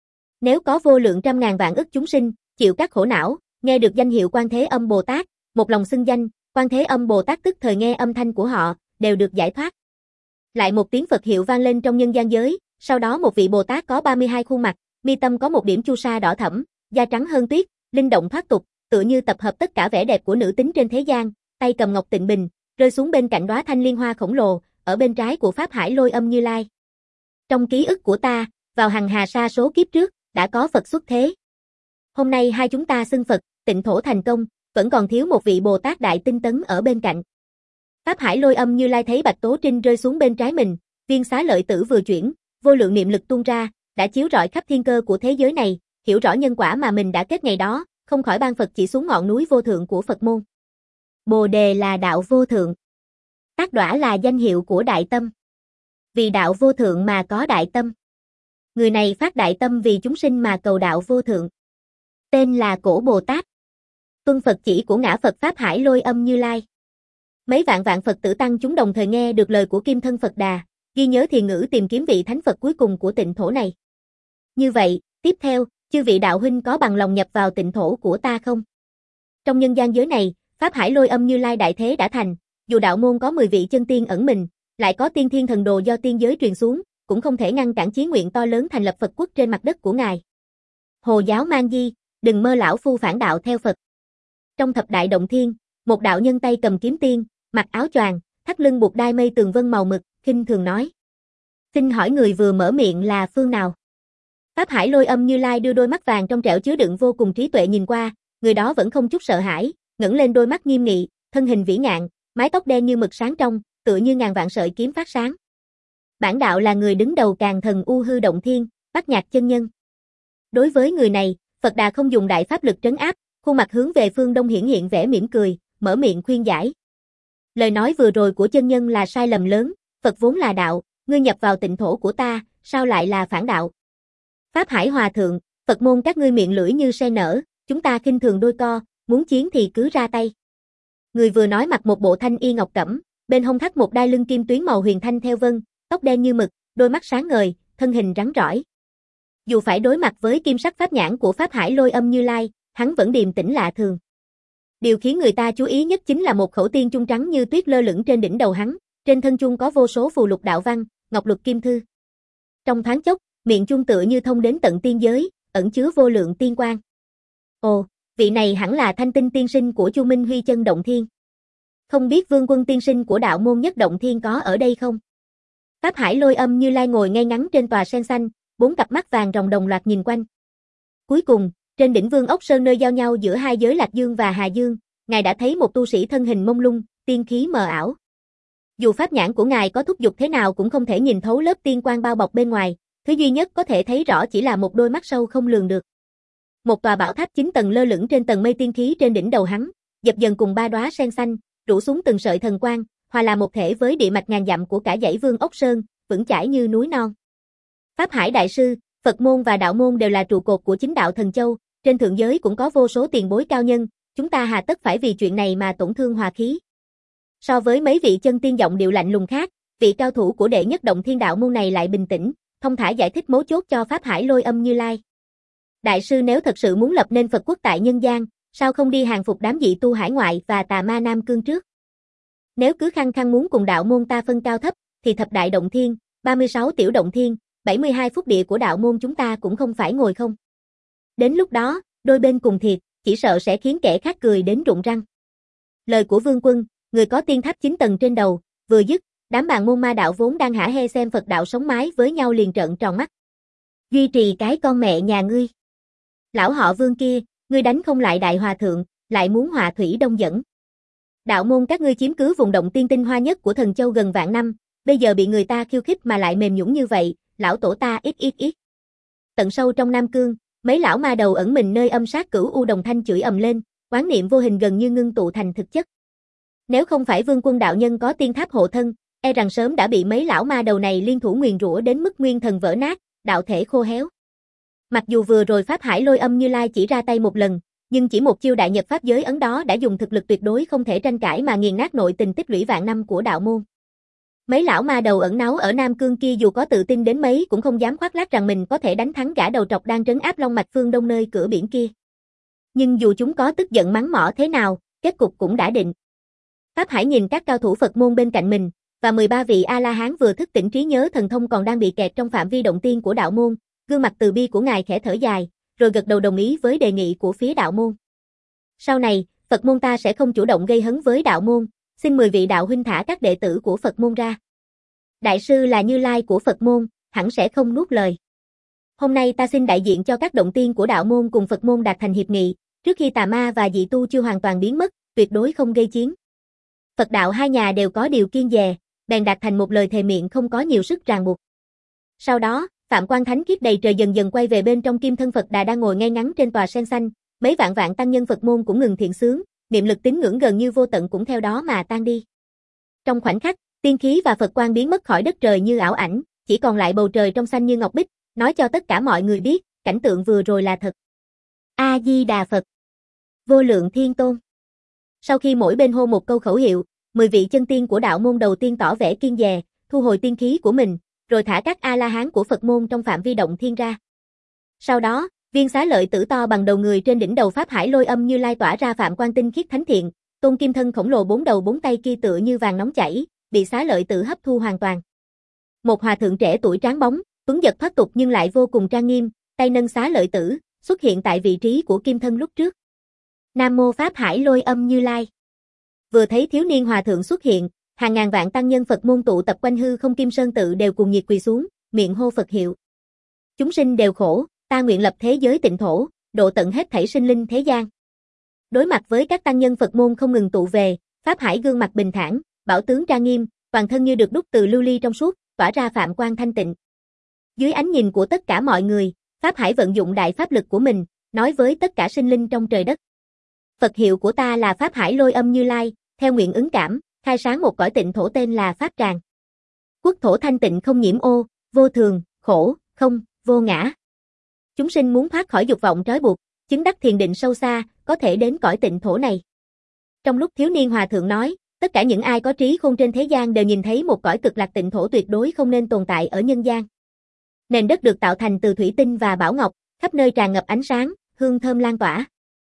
Nếu có vô lượng trăm ngàn vạn ức chúng sinh, chịu các khổ não, nghe được danh hiệu Quan Thế Âm Bồ Tát, một lòng xưng danh, Quan Thế Âm Bồ Tát tức thời nghe âm thanh của họ, đều được giải thoát. Lại một tiếng Phật hiệu vang lên trong nhân gian giới, sau đó một vị Bồ Tát có ba mươi hai khuôn mặt, mi tâm có một điểm chu sa đỏ thẫm, da trắng hơn tuyết, linh động thoát tục, tựa như tập hợp tất cả vẻ đẹp của nữ tính trên thế gian, tay cầm ngọc tịnh bình, rơi xuống bên cạnh đóa thanh liên hoa khổng lồ, ở bên trái của Pháp Hải Lôi Âm Như Lai. Trong ký ức của ta, vào hằng hà sa số kiếp trước, đã có Phật xuất thế. Hôm nay hai chúng ta xưng Phật, tịnh thổ thành công, vẫn còn thiếu một vị Bồ Tát đại tinh tấn ở bên cạnh. Pháp Hải Lôi Âm Như Lai thấy Bạch Tố Trinh rơi xuống bên trái mình, viên xá lợi tử vừa chuyển, vô lượng niệm lực tuôn ra, đã chiếu rọi khắp thiên cơ của thế giới này, hiểu rõ nhân quả mà mình đã kết ngày đó, không khỏi ban Phật chỉ xuống ngọn núi vô thượng của Phật môn. Bồ đề là đạo vô thượng. Tác đỏa là danh hiệu của đại tâm. Vì đạo vô thượng mà có đại tâm. Người này phát đại tâm vì chúng sinh mà cầu đạo vô thượng. Tên là Cổ Bồ Tát. Tuân Phật chỉ của ngã Phật Pháp Hải Lôi Âm Như Lai. Mấy vạn vạn Phật tử tăng chúng đồng thời nghe được lời của Kim Thân Phật Đà, ghi nhớ thiền ngữ tìm kiếm vị thánh Phật cuối cùng của tịnh thổ này. Như vậy, tiếp theo, chư vị đạo huynh có bằng lòng nhập vào tịnh thổ của ta không? Trong nhân gian giới này, Pháp Hải Lôi Âm Như Lai đại thế đã thành, dù đạo môn có mười vị chân tiên ẩn mình, lại có tiên thiên thần đồ do tiên giới truyền xuống, cũng không thể ngăn cản chí nguyện to lớn thành lập Phật quốc trên mặt đất của ngài. Hồ giáo mang di, đừng mơ lão phu phản đạo theo Phật. Trong thập đại động thiên, một đạo nhân tay cầm kiếm tiên, mặc áo choàng, thắt lưng buộc đai mây tường vân màu mực, khinh thường nói: "Xin hỏi người vừa mở miệng là phương nào?" Pháp Hải Lôi Âm Như Lai đưa đôi mắt vàng trong trẻo chứa đựng vô cùng trí tuệ nhìn qua, người đó vẫn không chút sợ hãi, ngẩng lên đôi mắt nghiêm nghị, thân hình vĩ ngạn, mái tóc đen như mực sáng trong, tựa như ngàn vạn sợi kiếm phát sáng. Bản đạo là người đứng đầu Càn Thần U Hư Động Thiên, Bát Nhạc chân nhân. Đối với người này, Phật Đà không dùng đại pháp lực trấn áp, khuôn mặt hướng về phương đông hiển hiện vẻ mỉm cười, mở miệng khuyên giải. Lời nói vừa rồi của chân nhân là sai lầm lớn, Phật vốn là đạo, ngươi nhập vào tịnh thổ của ta, sao lại là phản đạo? Pháp Hải Hòa Thượng, Phật môn các ngươi miệng lưỡi như se nở, chúng ta khinh thường đôi co, muốn chiến thì cứ ra tay. Người vừa nói mặc một bộ thanh y ngọc cẩm, bên hông thắt một đai lưng kim tuyến màu huyền thanh theo vân, tóc đen như mực, đôi mắt sáng ngời, thân hình rắn rỏi. Dù phải đối mặt với kim sắc pháp nhãn của Pháp Hải Lôi Âm Như Lai, hắn vẫn điềm tĩnh lạ thường. Điều khiến người ta chú ý nhất chính là một khẩu tiên chung trắng như tuyết lơ lửng trên đỉnh đầu hắn, trên thân chung có vô số phù lục đạo văn, ngọc lục kim thư. Trong thoáng chốc, miệng chung tựa như thông đến tận tiên giới, ẩn chứa vô lượng tiên quang. Ồ, vị này hẳn là Thanh Tinh tiên sinh của Chu Minh Huy Chân Động Thiên. Không biết Vương Quân tiên sinh của đạo môn Nhất Động Thiên có ở đây không? Pháp Hải Lôi Âm Như Lai ngồi ngay ngắn trên tòa sen xanh, bốn cặp mắt vàng ròng đồng loạt nhìn quanh. Cuối cùng, trên đỉnh Vương Ốc Sơn nơi giao nhau giữa hai giới Lạc Dương và Hà Dương, ngài đã thấy một tu sĩ thân hình mông lung, tiên khí mờ ảo. Dù pháp nhãn của ngài có thúc giục thế nào cũng không thể nhìn thấu lớp tiên quang bao bọc bên ngoài, thứ duy nhất có thể thấy rõ chỉ là một đôi mắt sâu không lường được. Một tòa bảo tháp chín tầng lơ lửng trên tầng mây tiên khí trên đỉnh đầu hắn, dập dần cùng ba đóa sen xanh, rủ xuống từng sợi thần quang, hòa là một thể với địa mạch ngàn dặm của cả dãy Vương Ốc Sơn, vững chãi như núi non. Pháp Hải đại sư, Phật môn và đạo môn đều là trụ cột của chính đạo Thần Châu, trên thượng giới cũng có vô số tiền bối cao nhân, chúng ta hà tất phải vì chuyện này mà tổn thương hòa khí. So với mấy vị chân tiên giọng điệu lạnh lùng khác, vị cao thủ của đệ nhất động thiên đạo môn này lại bình tĩnh, thông thả giải thích mấu chốt cho Pháp Hải Lôi Âm Như Lai. Đại sư nếu thật sự muốn lập nên Phật quốc tại nhân gian, sao không đi hàng phục đám dị tu hải ngoại và tà ma Nam Cương trước? Nếu cứ khăng khăng muốn cùng đạo môn ta phân cao thấp, thì thập đại động thiên, ba mươi sáu tiểu động thiên, bảy mươi hai phúc địa của đạo môn chúng ta cũng không phải ngồi không. Đến lúc đó, đôi bên cùng thiệt, chỉ sợ sẽ khiến kẻ khác cười đến rụng răng. Lời của Vương Quân, người có tiên tháp chín tầng trên đầu, vừa dứt, đám bàn môn ma đạo vốn đang hả hê xem Phật đạo sống mái với nhau liền trợn tròn mắt. Duy trì cái con mẹ nhà ngươi. Lão họ Vương kia, ngươi đánh không lại đại hòa thượng, lại muốn hòa thủy đông dẫn. Đạo môn các ngươi chiếm cứ vùng động tiên tinh hoa nhất của Thần Châu gần vạn năm, bây giờ bị người ta khiêu khích mà lại mềm nhũn như vậy, lão tổ ta ít ít ít. Tận sâu trong Nam Cương, mấy lão ma đầu ẩn mình nơi âm sát cửu u đồng thanh chửi ầm lên, quán niệm vô hình gần như ngưng tụ thành thực chất. Nếu không phải Vương Quân đạo nhân có tiên tháp hộ thân, e rằng sớm đã bị mấy lão ma đầu này liên thủ nguyền rủa đến mức nguyên thần vỡ nát, đạo thể khô héo. Mặc dù vừa rồi Pháp Hải Lôi Âm Như Lai chỉ ra tay một lần, nhưng chỉ một chiêu đại nhật pháp giới ấn đó đã dùng thực lực tuyệt đối không thể tranh cãi mà nghiền nát nội tình tích lũy vạn năm của đạo môn. Mấy lão ma đầu ẩn náu ở Nam Cương kia dù có tự tin đến mấy cũng không dám khoác lác rằng mình có thể đánh thắng gã đầu trọc đang trấn áp Long Mạch phương Đông nơi cửa biển kia. Nhưng dù chúng có tức giận mắng mỏ thế nào, kết cục cũng đã định. Pháp Hải nhìn các cao thủ Phật môn bên cạnh mình, và mười ba vị A-la-hán vừa thức tỉnh trí nhớ thần thông còn đang bị kẹt trong phạm vi động tiên của đạo môn, gương mặt từ bi của ngài khẽ thở dài, rồi gật đầu đồng ý với đề nghị của phía đạo môn. Sau này, Phật môn ta sẽ không chủ động gây hấn với đạo môn, xin mười vị đạo huynh thả các đệ tử của Phật môn ra. Đại sư là Như Lai của Phật môn, hẳn sẽ không nuốt lời. Hôm nay ta xin đại diện cho các động tiên của đạo môn cùng Phật môn đạt thành hiệp nghị, trước khi tà ma và dị tu chưa hoàn toàn biến mất, tuyệt đối không gây chiến. Phật đạo hai nhà đều có điều kiêng dè, bèn đạt thành một lời thề miệng không có nhiều sức ràng buộc. Sau đó, Phạm Quan Thánh Khiết đầy trời dần dần quay về bên trong kim thân Phật Đà đang ngồi ngay ngắn trên tòa sen xanh, mấy vạn vạn tăng nhân Phật môn cũng ngừng thiện sướng, niệm lực tín ngưỡng gần như vô tận cũng theo đó mà tan đi. Trong khoảnh khắc, tiên khí và Phật quang biến mất khỏi đất trời như ảo ảnh, chỉ còn lại bầu trời trong xanh như ngọc bích, nói cho tất cả mọi người biết, cảnh tượng vừa rồi là thật. A Di Đà Phật. Vô lượng thiên tôn. Sau khi mỗi bên hô một câu khẩu hiệu, mười vị chân tiên của đạo môn đầu tiên tỏ vẻ kiêng dè, thu hồi tiên khí của mình, rồi thả các A-la-hán của Phật môn trong phạm vi động thiên ra. Sau đó, viên xá lợi tử to bằng đầu người trên đỉnh đầu Pháp Hải Lôi Âm Như Lai tỏa ra phạm quang tinh khiết thánh thiện, tôn kim thân khổng lồ bốn đầu bốn tay kia tựa như vàng nóng chảy, bị xá lợi tử hấp thu hoàn toàn. Một hòa thượng trẻ tuổi tráng bóng, tuấn giật thoát tục nhưng lại vô cùng trang nghiêm, tay nâng xá lợi tử, xuất hiện tại vị trí của kim thân lúc trước. Nam mô Pháp Hải Lôi Âm Như Lai. Vừa thấy thiếu niên hòa thượng xuất hiện, hàng ngàn vạn tăng nhân Phật môn tụ tập quanh hư không kim sơn tự đều cùng nhiệt quỳ xuống, miệng hô Phật hiệu. Chúng sinh đều khổ, ta nguyện lập thế giới tịnh thổ, độ tận hết thảy sinh linh thế gian. Đối mặt với các tăng nhân Phật môn không ngừng tụ về, Pháp Hải gương mặt bình thản, bảo tướng trang nghiêm, toàn thân như được đúc từ lưu ly trong suốt, tỏa ra phạm quang thanh tịnh. Dưới ánh nhìn của tất cả mọi người, Pháp Hải vận dụng đại pháp lực của mình, nói với tất cả sinh linh trong trời đất. Phật hiệu của ta là Pháp Hải Lôi Âm Như Lai, theo nguyện ứng cảm, khai sáng một cõi tịnh thổ tên là Pháp Tràng. Quốc thổ thanh tịnh không nhiễm ô, vô thường, khổ, không, vô ngã. Chúng sinh muốn thoát khỏi dục vọng trói buộc, chứng đắc thiền định sâu xa, có thể đến cõi tịnh thổ này. Trong lúc thiếu niên hòa thượng nói, tất cả những ai có trí khôn trên thế gian đều nhìn thấy một cõi cực lạc tịnh thổ tuyệt đối không nên tồn tại ở nhân gian. Nền đất được tạo thành từ thủy tinh và bảo ngọc, khắp nơi tràn ngập ánh sáng, hương thơm lan tỏa.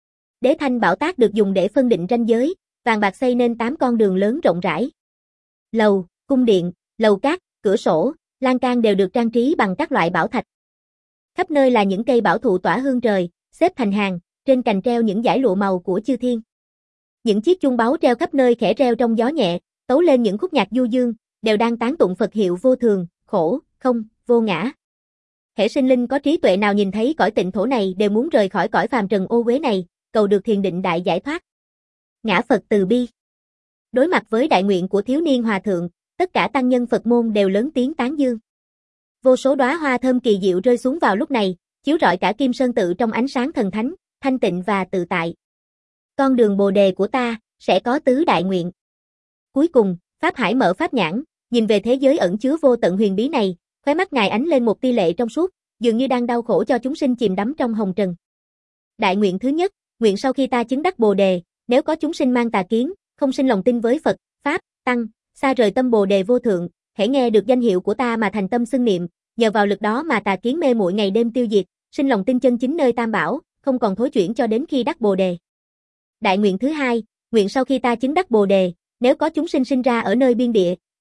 Đế thanh bảo tác được dùng để phân định ranh giới, vàng bạc xây nên tám con đường lớn rộng rãi. Lầu, cung điện, lầu cát, cửa sổ, lan can đều được trang trí bằng các loại bảo thạch. Khắp nơi là những cây bảo thụ tỏa hương trời, xếp thành hàng, trên cành treo những dải lụa màu của chư thiên. Những chiếc chuông báu treo khắp nơi khẽ reo trong gió nhẹ, tấu lên những khúc nhạc du dương, đều đang tán tụng Phật hiệu vô thường, khổ, không, vô ngã. Hễ sinh linh có trí tuệ nào nhìn thấy cõi tịnh thổ này đều muốn rời khỏi cõi phàm trần ô uế này, cầu được thiền định đại giải thoát. Ngã Phật từ bi. Đối mặt với đại nguyện của thiếu niên hòa thượng, tất cả tăng nhân Phật môn đều lớn tiếng tán dương. Vô số đóa hoa thơm kỳ diệu rơi xuống vào lúc này, chiếu rọi cả Kim Sơn tự trong ánh sáng thần thánh, thanh tịnh và tự tại. Con đường Bồ đề của ta sẽ có tứ đại nguyện. Cuối cùng, Pháp Hải mở pháp nhãn, nhìn về thế giới ẩn chứa vô tận huyền bí này, khóe mắt ngài ánh lên một tia lệ trong suốt, dường như đang đau khổ cho chúng sinh chìm đắm trong hồng trần. Đại nguyện thứ nhất, nguyện sau khi ta chứng đắc Bồ đề, nếu có chúng sinh mang tà kiến, không sinh lòng tin với Phật, Pháp, Tăng, xa rời tâm Bồ đề vô thượng, hễ nghe được danh hiệu của ta mà thành tâm xưng niệm, nhờ vào lực đó mà tà kiến mê muội ngày đêm tiêu diệt, sinh lòng tin chân chính nơi Tam Bảo, không còn thối chuyển cho đến khi đắc Bồ đề. Đại nguyện thứ hai, nguyện sau khi ta chứng đắc Bồ đề, nếu có chúng sinh sinh ra ở nơi biên địa,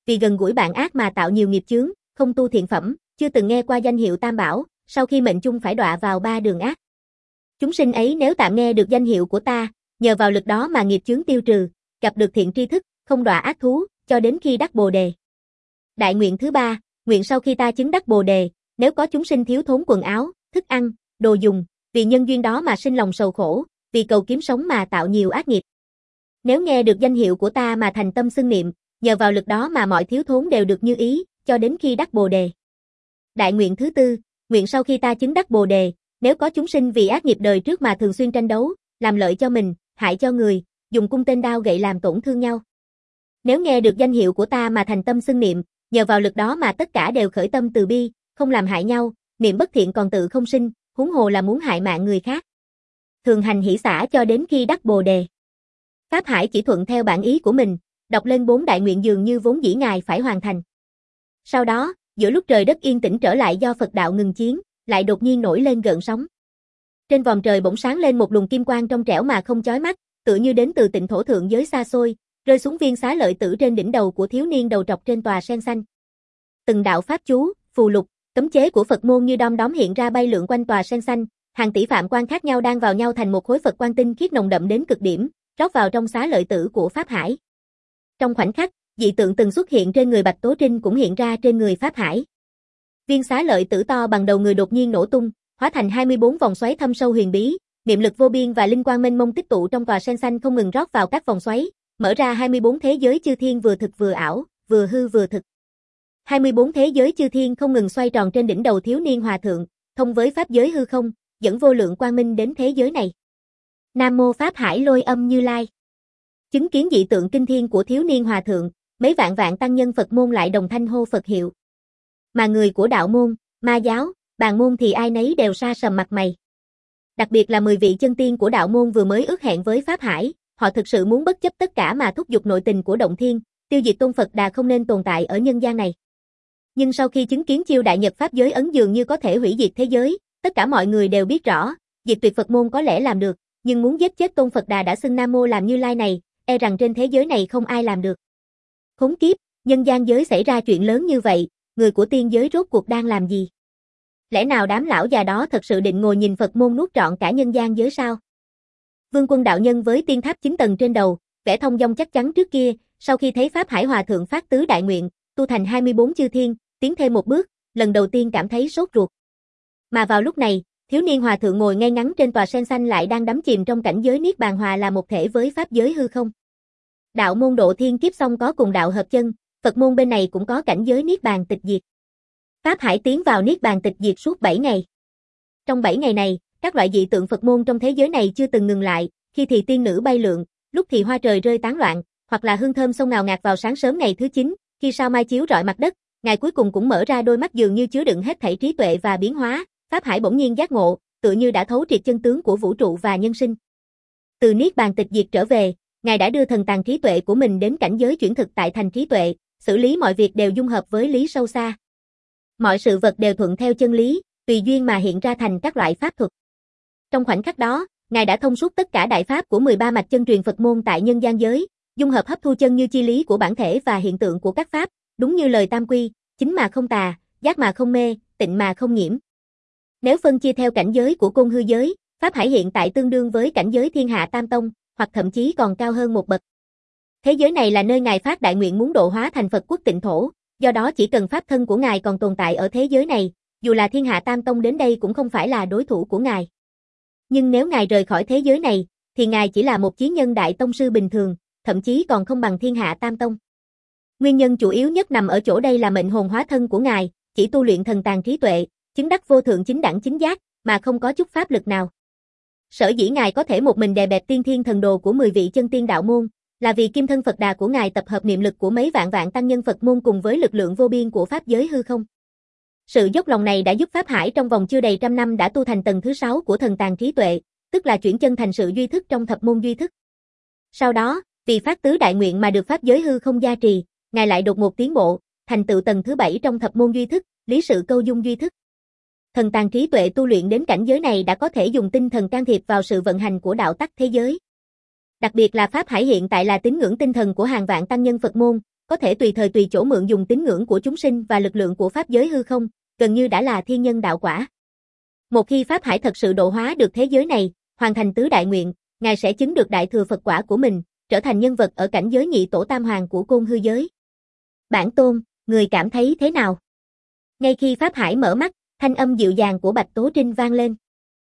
vì gần gũi bạn ác mà tạo nhiều nghiệp chướng, không tu thiện phẩm, chưa từng nghe qua danh hiệu Tam Bảo, sau khi mệnh chung phải đọa vào ba đường ác. Chúng sinh ấy nếu tạm nghe được danh hiệu của ta, nhờ vào lực đó mà nghiệp chướng tiêu trừ, gặp được thiện tri thức, không đọa ác thú, cho đến khi đắc Bồ đề. Đại nguyện thứ ba, nguyện sau khi ta chứng đắc Bồ đề, nếu có chúng sinh thiếu thốn quần áo, thức ăn, đồ dùng, vì nhân duyên đó mà sinh lòng sầu khổ, vì cầu kiếm sống mà tạo nhiều ác nghiệp. Nếu nghe được danh hiệu của ta mà thành tâm xưng niệm, nhờ vào lực đó mà mọi thiếu thốn đều được như ý, cho đến khi đắc Bồ đề. Đại nguyện thứ tư, nguyện sau khi ta chứng đắc Bồ đề, nếu có chúng sinh vì ác nghiệp đời trước mà thường xuyên tranh đấu, làm lợi cho mình, hại cho người, dùng cung tên đao gậy làm tổn thương nhau. Nếu nghe được danh hiệu của ta mà thành tâm xưng niệm, nhờ vào lực đó mà tất cả đều khởi tâm từ bi, không làm hại nhau, niệm bất thiện còn tự không sinh, huống hồ là muốn hại mạng người khác. Thường hành hỷ xả cho đến khi đắc Bồ đề. Pháp Hải chỉ thuận theo bản ý của mình, đọc lên bốn đại nguyện dường như vốn dĩ ngài phải hoàn thành. Sau đó, giữa lúc trời đất yên tĩnh trở lại do Phật đạo ngừng chiến, lại đột nhiên nổi lên gợn sóng. Trên vòm trời bỗng sáng lên một luồng kim quang trong trẻo mà không chói mắt, tựa như đến từ Tịnh thổ thượng giới xa xôi, rơi xuống viên xá lợi tử trên đỉnh đầu của thiếu niên đầu trọc trên tòa sen xanh. Từng đạo pháp chú, phù lục, cấm chế của Phật môn như đom đóm hiện ra bay lượn quanh tòa sen xanh, hàng tỷ phạm quan khác nhau đang vào nhau thành một khối Phật quan tinh khiết nồng đậm đến cực điểm, rót vào trong xá lợi tử của Pháp Hải. Trong khoảnh khắc, dị tượng từng xuất hiện trên người Bạch Tố Trinh cũng hiện ra trên người Pháp Hải. Viên xá lợi tử to bằng đầu người đột nhiên nổ tung, hóa thành hai mươi bốn vòng xoáy thâm sâu huyền bí, niệm lực vô biên và linh quang mênh mông tích tụ trong tòa sen xanh không ngừng rót vào các vòng xoáy, mở ra hai mươi bốn thế giới chư thiên vừa thực vừa ảo, vừa hư vừa thực. hai mươi bốn thế giới chư thiên không ngừng xoay tròn trên đỉnh đầu thiếu niên hòa thượng, thông với pháp giới hư không, dẫn vô lượng quang minh đến thế giới này. Nam mô Pháp Hải Lôi Âm Như Lai. Chứng kiến dị tượng kinh thiên của thiếu niên hòa thượng, mấy vạn vạn tăng nhân Phật môn lại đồng thanh hô Phật hiệu. Mà người của đạo môn, ma giáo, bàn môn thì ai nấy đều sa sầm mặt mày. Đặc biệt là mười vị chân tiên của đạo môn vừa mới ước hẹn với Pháp Hải, họ thực sự muốn bất chấp tất cả mà thúc giục nội tình của động thiên, tiêu diệt tôn Phật Đà không nên tồn tại ở nhân gian này. Nhưng sau khi chứng kiến chiêu đại nhật pháp giới ấn dường như có thể hủy diệt thế giới, tất cả mọi người đều biết rõ, diệt tuyệt Phật môn có lẽ làm được, nhưng muốn giết chết tôn Phật Đà đã xưng Nam Mô làm Như Lai này, e rằng trên thế giới này không ai làm được. Khốn kiếp, nhân gian giới xảy ra chuyện lớn như vậy, người của tiên giới rốt cuộc đang làm gì? Lẽ nào đám lão già đó thật sự định ngồi nhìn Phật môn nuốt trọn cả nhân gian giới sao? Vương Quân đạo nhân với tiên tháp chín tầng trên đầu, vẻ thông dong chắc chắn trước kia, sau khi thấy Pháp Hải Hòa thượng phát tứ đại nguyện, tu thành hai mươi bốn chư thiên, tiến thêm một bước, lần đầu tiên cảm thấy sốt ruột. Mà vào lúc này, thiếu niên hòa thượng ngồi ngay ngắn trên tòa sen xanh lại đang đắm chìm trong cảnh giới niết bàn hòa là một thể với pháp giới hư không. Đạo môn độ thiên kiếp xong có cùng đạo hợp chân, Phật môn bên này cũng có cảnh giới niết bàn tịch diệt. Pháp Hải tiến vào niết bàn tịch diệt suốt bảy ngày. Trong bảy ngày này, các loại dị tượng Phật môn trong thế giới này chưa từng ngừng lại, khi thì tiên nữ bay lượn, lúc thì hoa trời rơi tán loạn, hoặc là hương thơm sông ngào ngạt vào sáng sớm ngày thứ chín, khi sao mai chiếu rọi mặt đất, ngài cuối cùng cũng mở ra đôi mắt dường như chứa đựng hết thảy trí tuệ và biến hóa. Pháp Hải bỗng nhiên giác ngộ, tựa như đã thấu triệt chân tướng của vũ trụ và nhân sinh. Từ niết bàn tịch diệt trở về, ngài đã đưa thần tàng trí tuệ của mình đến cảnh giới chuyển thực tại thành trí tuệ, xử lý mọi việc đều dung hợp với lý sâu xa. Mọi sự vật đều thuận theo chân lý, tùy duyên mà hiện ra thành các loại pháp thuật. Trong khoảnh khắc đó, ngài đã thông suốt tất cả đại pháp của mười ba mạch chân truyền Phật môn tại nhân gian giới, dung hợp hấp thu chân như chi lý của bản thể và hiện tượng của các pháp, đúng như lời Tam Quy, chính mà không tà, giác mà không mê, tịnh mà không nhiễm. Nếu phân chia theo cảnh giới của côn hư giới, Pháp Hải hiện tại tương đương với cảnh giới thiên hạ tam tông, hoặc thậm chí còn cao hơn một bậc. Thế giới này là nơi ngài phát đại nguyện muốn độ hóa thành Phật quốc Tịnh thổ, do đó chỉ cần pháp thân của ngài còn tồn tại ở thế giới này, dù là thiên hạ tam tông đến đây cũng không phải là đối thủ của ngài. Nhưng nếu ngài rời khỏi thế giới này, thì ngài chỉ là một chí nhân đại tông sư bình thường, thậm chí còn không bằng thiên hạ tam tông. Nguyên nhân chủ yếu nhất nằm ở chỗ đây là mệnh hồn hóa thân của ngài, chỉ tu luyện thần tàng trí tuệ, chứng đắc vô thượng chính đẳng chính giác, mà không có chút pháp lực nào. Sở dĩ ngài có thể một mình đè bẹp tiên thiên thần đồ của mười vị chân tiên đạo môn, là vì kim thân Phật Đà của ngài tập hợp niệm lực của mấy vạn vạn tăng nhân Phật môn cùng với lực lượng vô biên của pháp giới hư không. Sự dốc lòng này đã giúp Pháp Hải trong vòng chưa đầy trăm năm đã tu thành tầng thứ sáu của thần tàng trí tuệ, tức là chuyển chân thành sự duy thức trong thập môn duy thức. Sau đó, vì phát tứ đại nguyện mà được pháp giới hư không gia trì, ngài lại đột ngột tiến bộ, thành tựu tầng thứ bảy trong thập môn duy thức, lý sự câu dung duy thức. Thần tàng trí tuệ tu luyện đến cảnh giới này đã có thể dùng tinh thần can thiệp vào sự vận hành của đạo tắc thế giới. Đặc biệt là Pháp Hải hiện tại là tín ngưỡng tinh thần của hàng vạn tăng nhân Phật môn, có thể tùy thời tùy chỗ mượn dùng tín ngưỡng của chúng sinh và lực lượng của pháp giới hư không, gần như đã là thiên nhân đạo quả. Một khi Pháp Hải thật sự độ hóa được thế giới này, hoàn thành tứ đại nguyện, Ngài sẽ chứng được đại thừa Phật quả của mình, trở thành nhân vật ở cảnh giới nhị tổ tam hoàng của côn hư giới. Bản tôn, người cảm thấy thế nào? Ngay khi Pháp Hải mở mắt, thanh âm dịu dàng của Bạch Tố Trinh vang lên.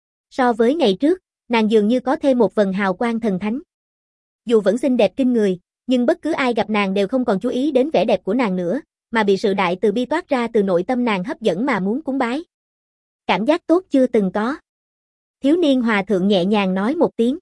So với ngày trước, nàng dường như có thêm một vầng hào quang thần thánh. Dù vẫn xinh đẹp kinh người, nhưng bất cứ ai gặp nàng đều không còn chú ý đến vẻ đẹp của nàng nữa, mà bị sự đại từ bi toát ra từ nội tâm nàng hấp dẫn mà muốn cúng bái. Cảm giác tốt chưa từng có. Thiếu niên hòa thượng nhẹ nhàng nói một tiếng.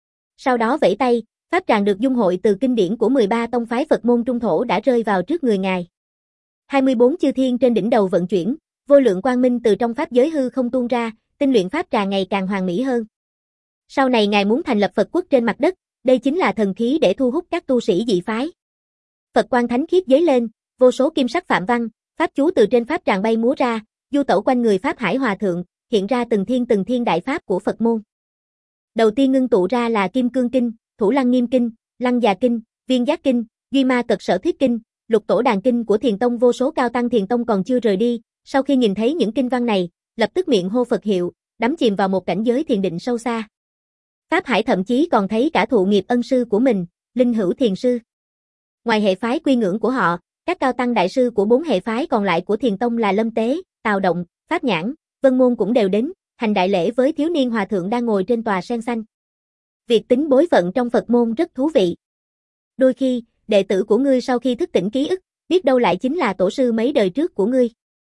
Sau đó vẫy tay, pháp tràng được dung hội từ kinh điển của mười ba tông phái Phật môn Trung Thổ đã rơi vào trước người Ngài. hai mươi bốn chư thiên trên đỉnh đầu vận chuyển, vô lượng quang minh từ trong pháp giới hư không tuôn ra, tinh luyện pháp tràng ngày càng hoàn mỹ hơn. Sau này Ngài muốn thành lập Phật quốc trên mặt đất, đây chính là thần khí để thu hút các tu sĩ dị phái. Phật quang thánh khiết dấy lên, vô số kim sắc phạm văn, pháp chú từ trên pháp tràng bay múa ra, du tẩu quanh người Pháp Hải Hòa Thượng, hiện ra từng thiên từng thiên đại pháp của Phật môn. Đầu tiên ngưng tụ ra là Kim Cương Kinh, Thủ Lăng Nghiêm Kinh, Lăng Già Kinh, Viên Giác Kinh, Duy Ma Cật Sở Thuyết Kinh, Lục Tổ Đàn Kinh của Thiền Tông. Vô số cao tăng Thiền Tông còn chưa rời đi, sau khi nhìn thấy những kinh văn này, lập tức miệng hô Phật hiệu, đắm chìm vào một cảnh giới thiền định sâu xa. Pháp Hải thậm chí còn thấy cả thụ nghiệp ân sư của mình, Linh Hữu Thiền Sư. Ngoài hệ phái quy ngưỡng của họ, các cao tăng đại sư của bốn hệ phái còn lại của Thiền Tông là Lâm Tế, Tào Động, Pháp Nhãn, Vân Môn cũng đều đến, hành đại lễ với thiếu niên hòa thượng đang ngồi trên tòa sen xanh. Việc tính bối phận trong Phật môn rất thú vị. Đôi khi, đệ tử của ngươi sau khi thức tỉnh ký ức, biết đâu lại chính là tổ sư mấy đời trước của ngươi.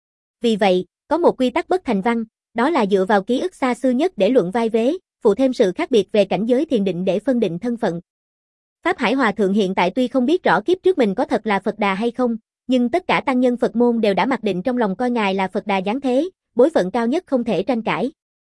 Vì vậy, có một quy tắc bất thành văn, đó là dựa vào ký ức xa xưa nhất để luận vai vế, phụ thêm sự khác biệt về cảnh giới thiền định để phân định thân phận. Pháp Hải Hòa Thượng hiện tại tuy không biết rõ kiếp trước mình có thật là Phật Đà hay không, nhưng tất cả tăng nhân Phật môn đều đã mặc định trong lòng coi Ngài là Phật Đà giáng thế, bối phận cao nhất không thể tranh cãi.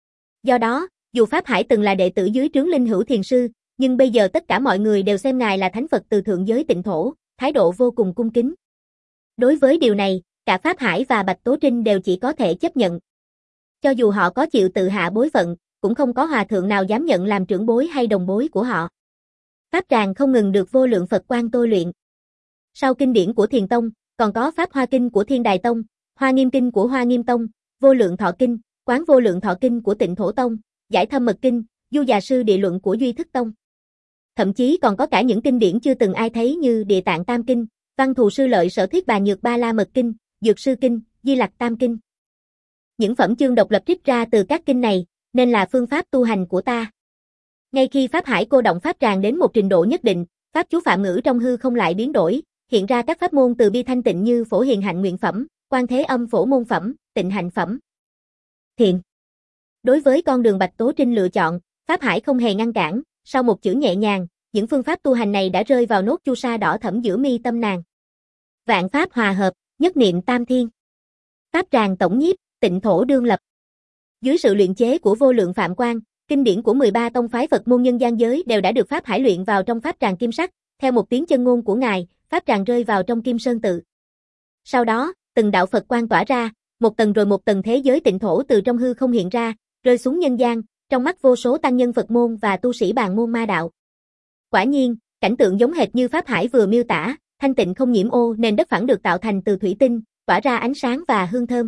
Do đó, dù Pháp Hải từng là đệ tử dưới trướng Linh Hữu Thiền Sư, nhưng bây giờ tất cả mọi người đều xem Ngài là thánh Phật từ thượng giới Tịnh Thổ, thái độ vô cùng cung kính. Đối với điều này, cả Pháp Hải và Bạch Tố Trinh đều chỉ có thể chấp nhận. Cho dù họ có chịu tự hạ bối phận, cũng không có hòa thượng nào dám nhận làm trưởng bối hay đồng bối của họ. Pháp tràng không ngừng được vô lượng Phật quang tôi luyện. Sau kinh điển của Thiền Tông, còn có Pháp Hoa Kinh của Thiên Đài Tông, Hoa Nghiêm Kinh của Hoa Nghiêm Tông, Vô Lượng Thọ Kinh, Quán Vô Lượng Thọ Kinh của Tịnh Thổ Tông, Giải Thâm Mật Kinh, Du Già Sư Địa Luận của Duy Thức Tông. Thậm chí còn có cả những kinh điển chưa từng ai thấy như Địa Tạng Tam Kinh, Văn Thù Sư Lợi Sở Thuyết Bà Nhược Ba La Mật Kinh, Dược Sư Kinh, Di Lặc Tam Kinh. Những phẩm chương độc lập trích ra từ các kinh này, nên là phương pháp tu hành của ta. Ngay khi Pháp Hải cô động pháp tràng đến một trình độ nhất định, pháp chú phạm ngữ trong hư không lại biến đổi, hiện ra các pháp môn từ bi thanh tịnh như Phổ Hiền Hạnh Nguyện Phẩm, Quan Thế Âm Phổ Môn Phẩm, Tịnh Hạnh Phẩm. Thiện. Đối với con đường Bạch Tố Trinh lựa chọn, Pháp Hải không hề ngăn cản, sau một chữ nhẹ nhàng, những phương pháp tu hành này đã rơi vào nốt chu sa đỏ thẫm giữa mi tâm nàng. Vạn pháp hòa hợp, nhất niệm tam thiên. Pháp tràng tổng nhiếp, Tịnh Thổ đương lập. Dưới sự luyện chế của vô lượng phạm quan, kinh điển của mười ba tông phái Phật môn nhân gian giới đều đã được Pháp Hải luyện vào trong pháp tràng kim sắc, theo một tiếng chân ngôn của Ngài, pháp tràng rơi vào trong Kim Sơn tự. Sau đó, từng đạo Phật quang tỏa ra, một tầng rồi một tầng thế giới tịnh thổ từ trong hư không hiện ra, rơi xuống nhân gian, trong mắt vô số tăng nhân Phật môn và tu sĩ bàn môn ma đạo. Quả nhiên, cảnh tượng giống hệt như Pháp Hải vừa miêu tả, thanh tịnh không nhiễm ô, nền đất phẳng được tạo thành từ thủy tinh, tỏa ra ánh sáng và hương thơm.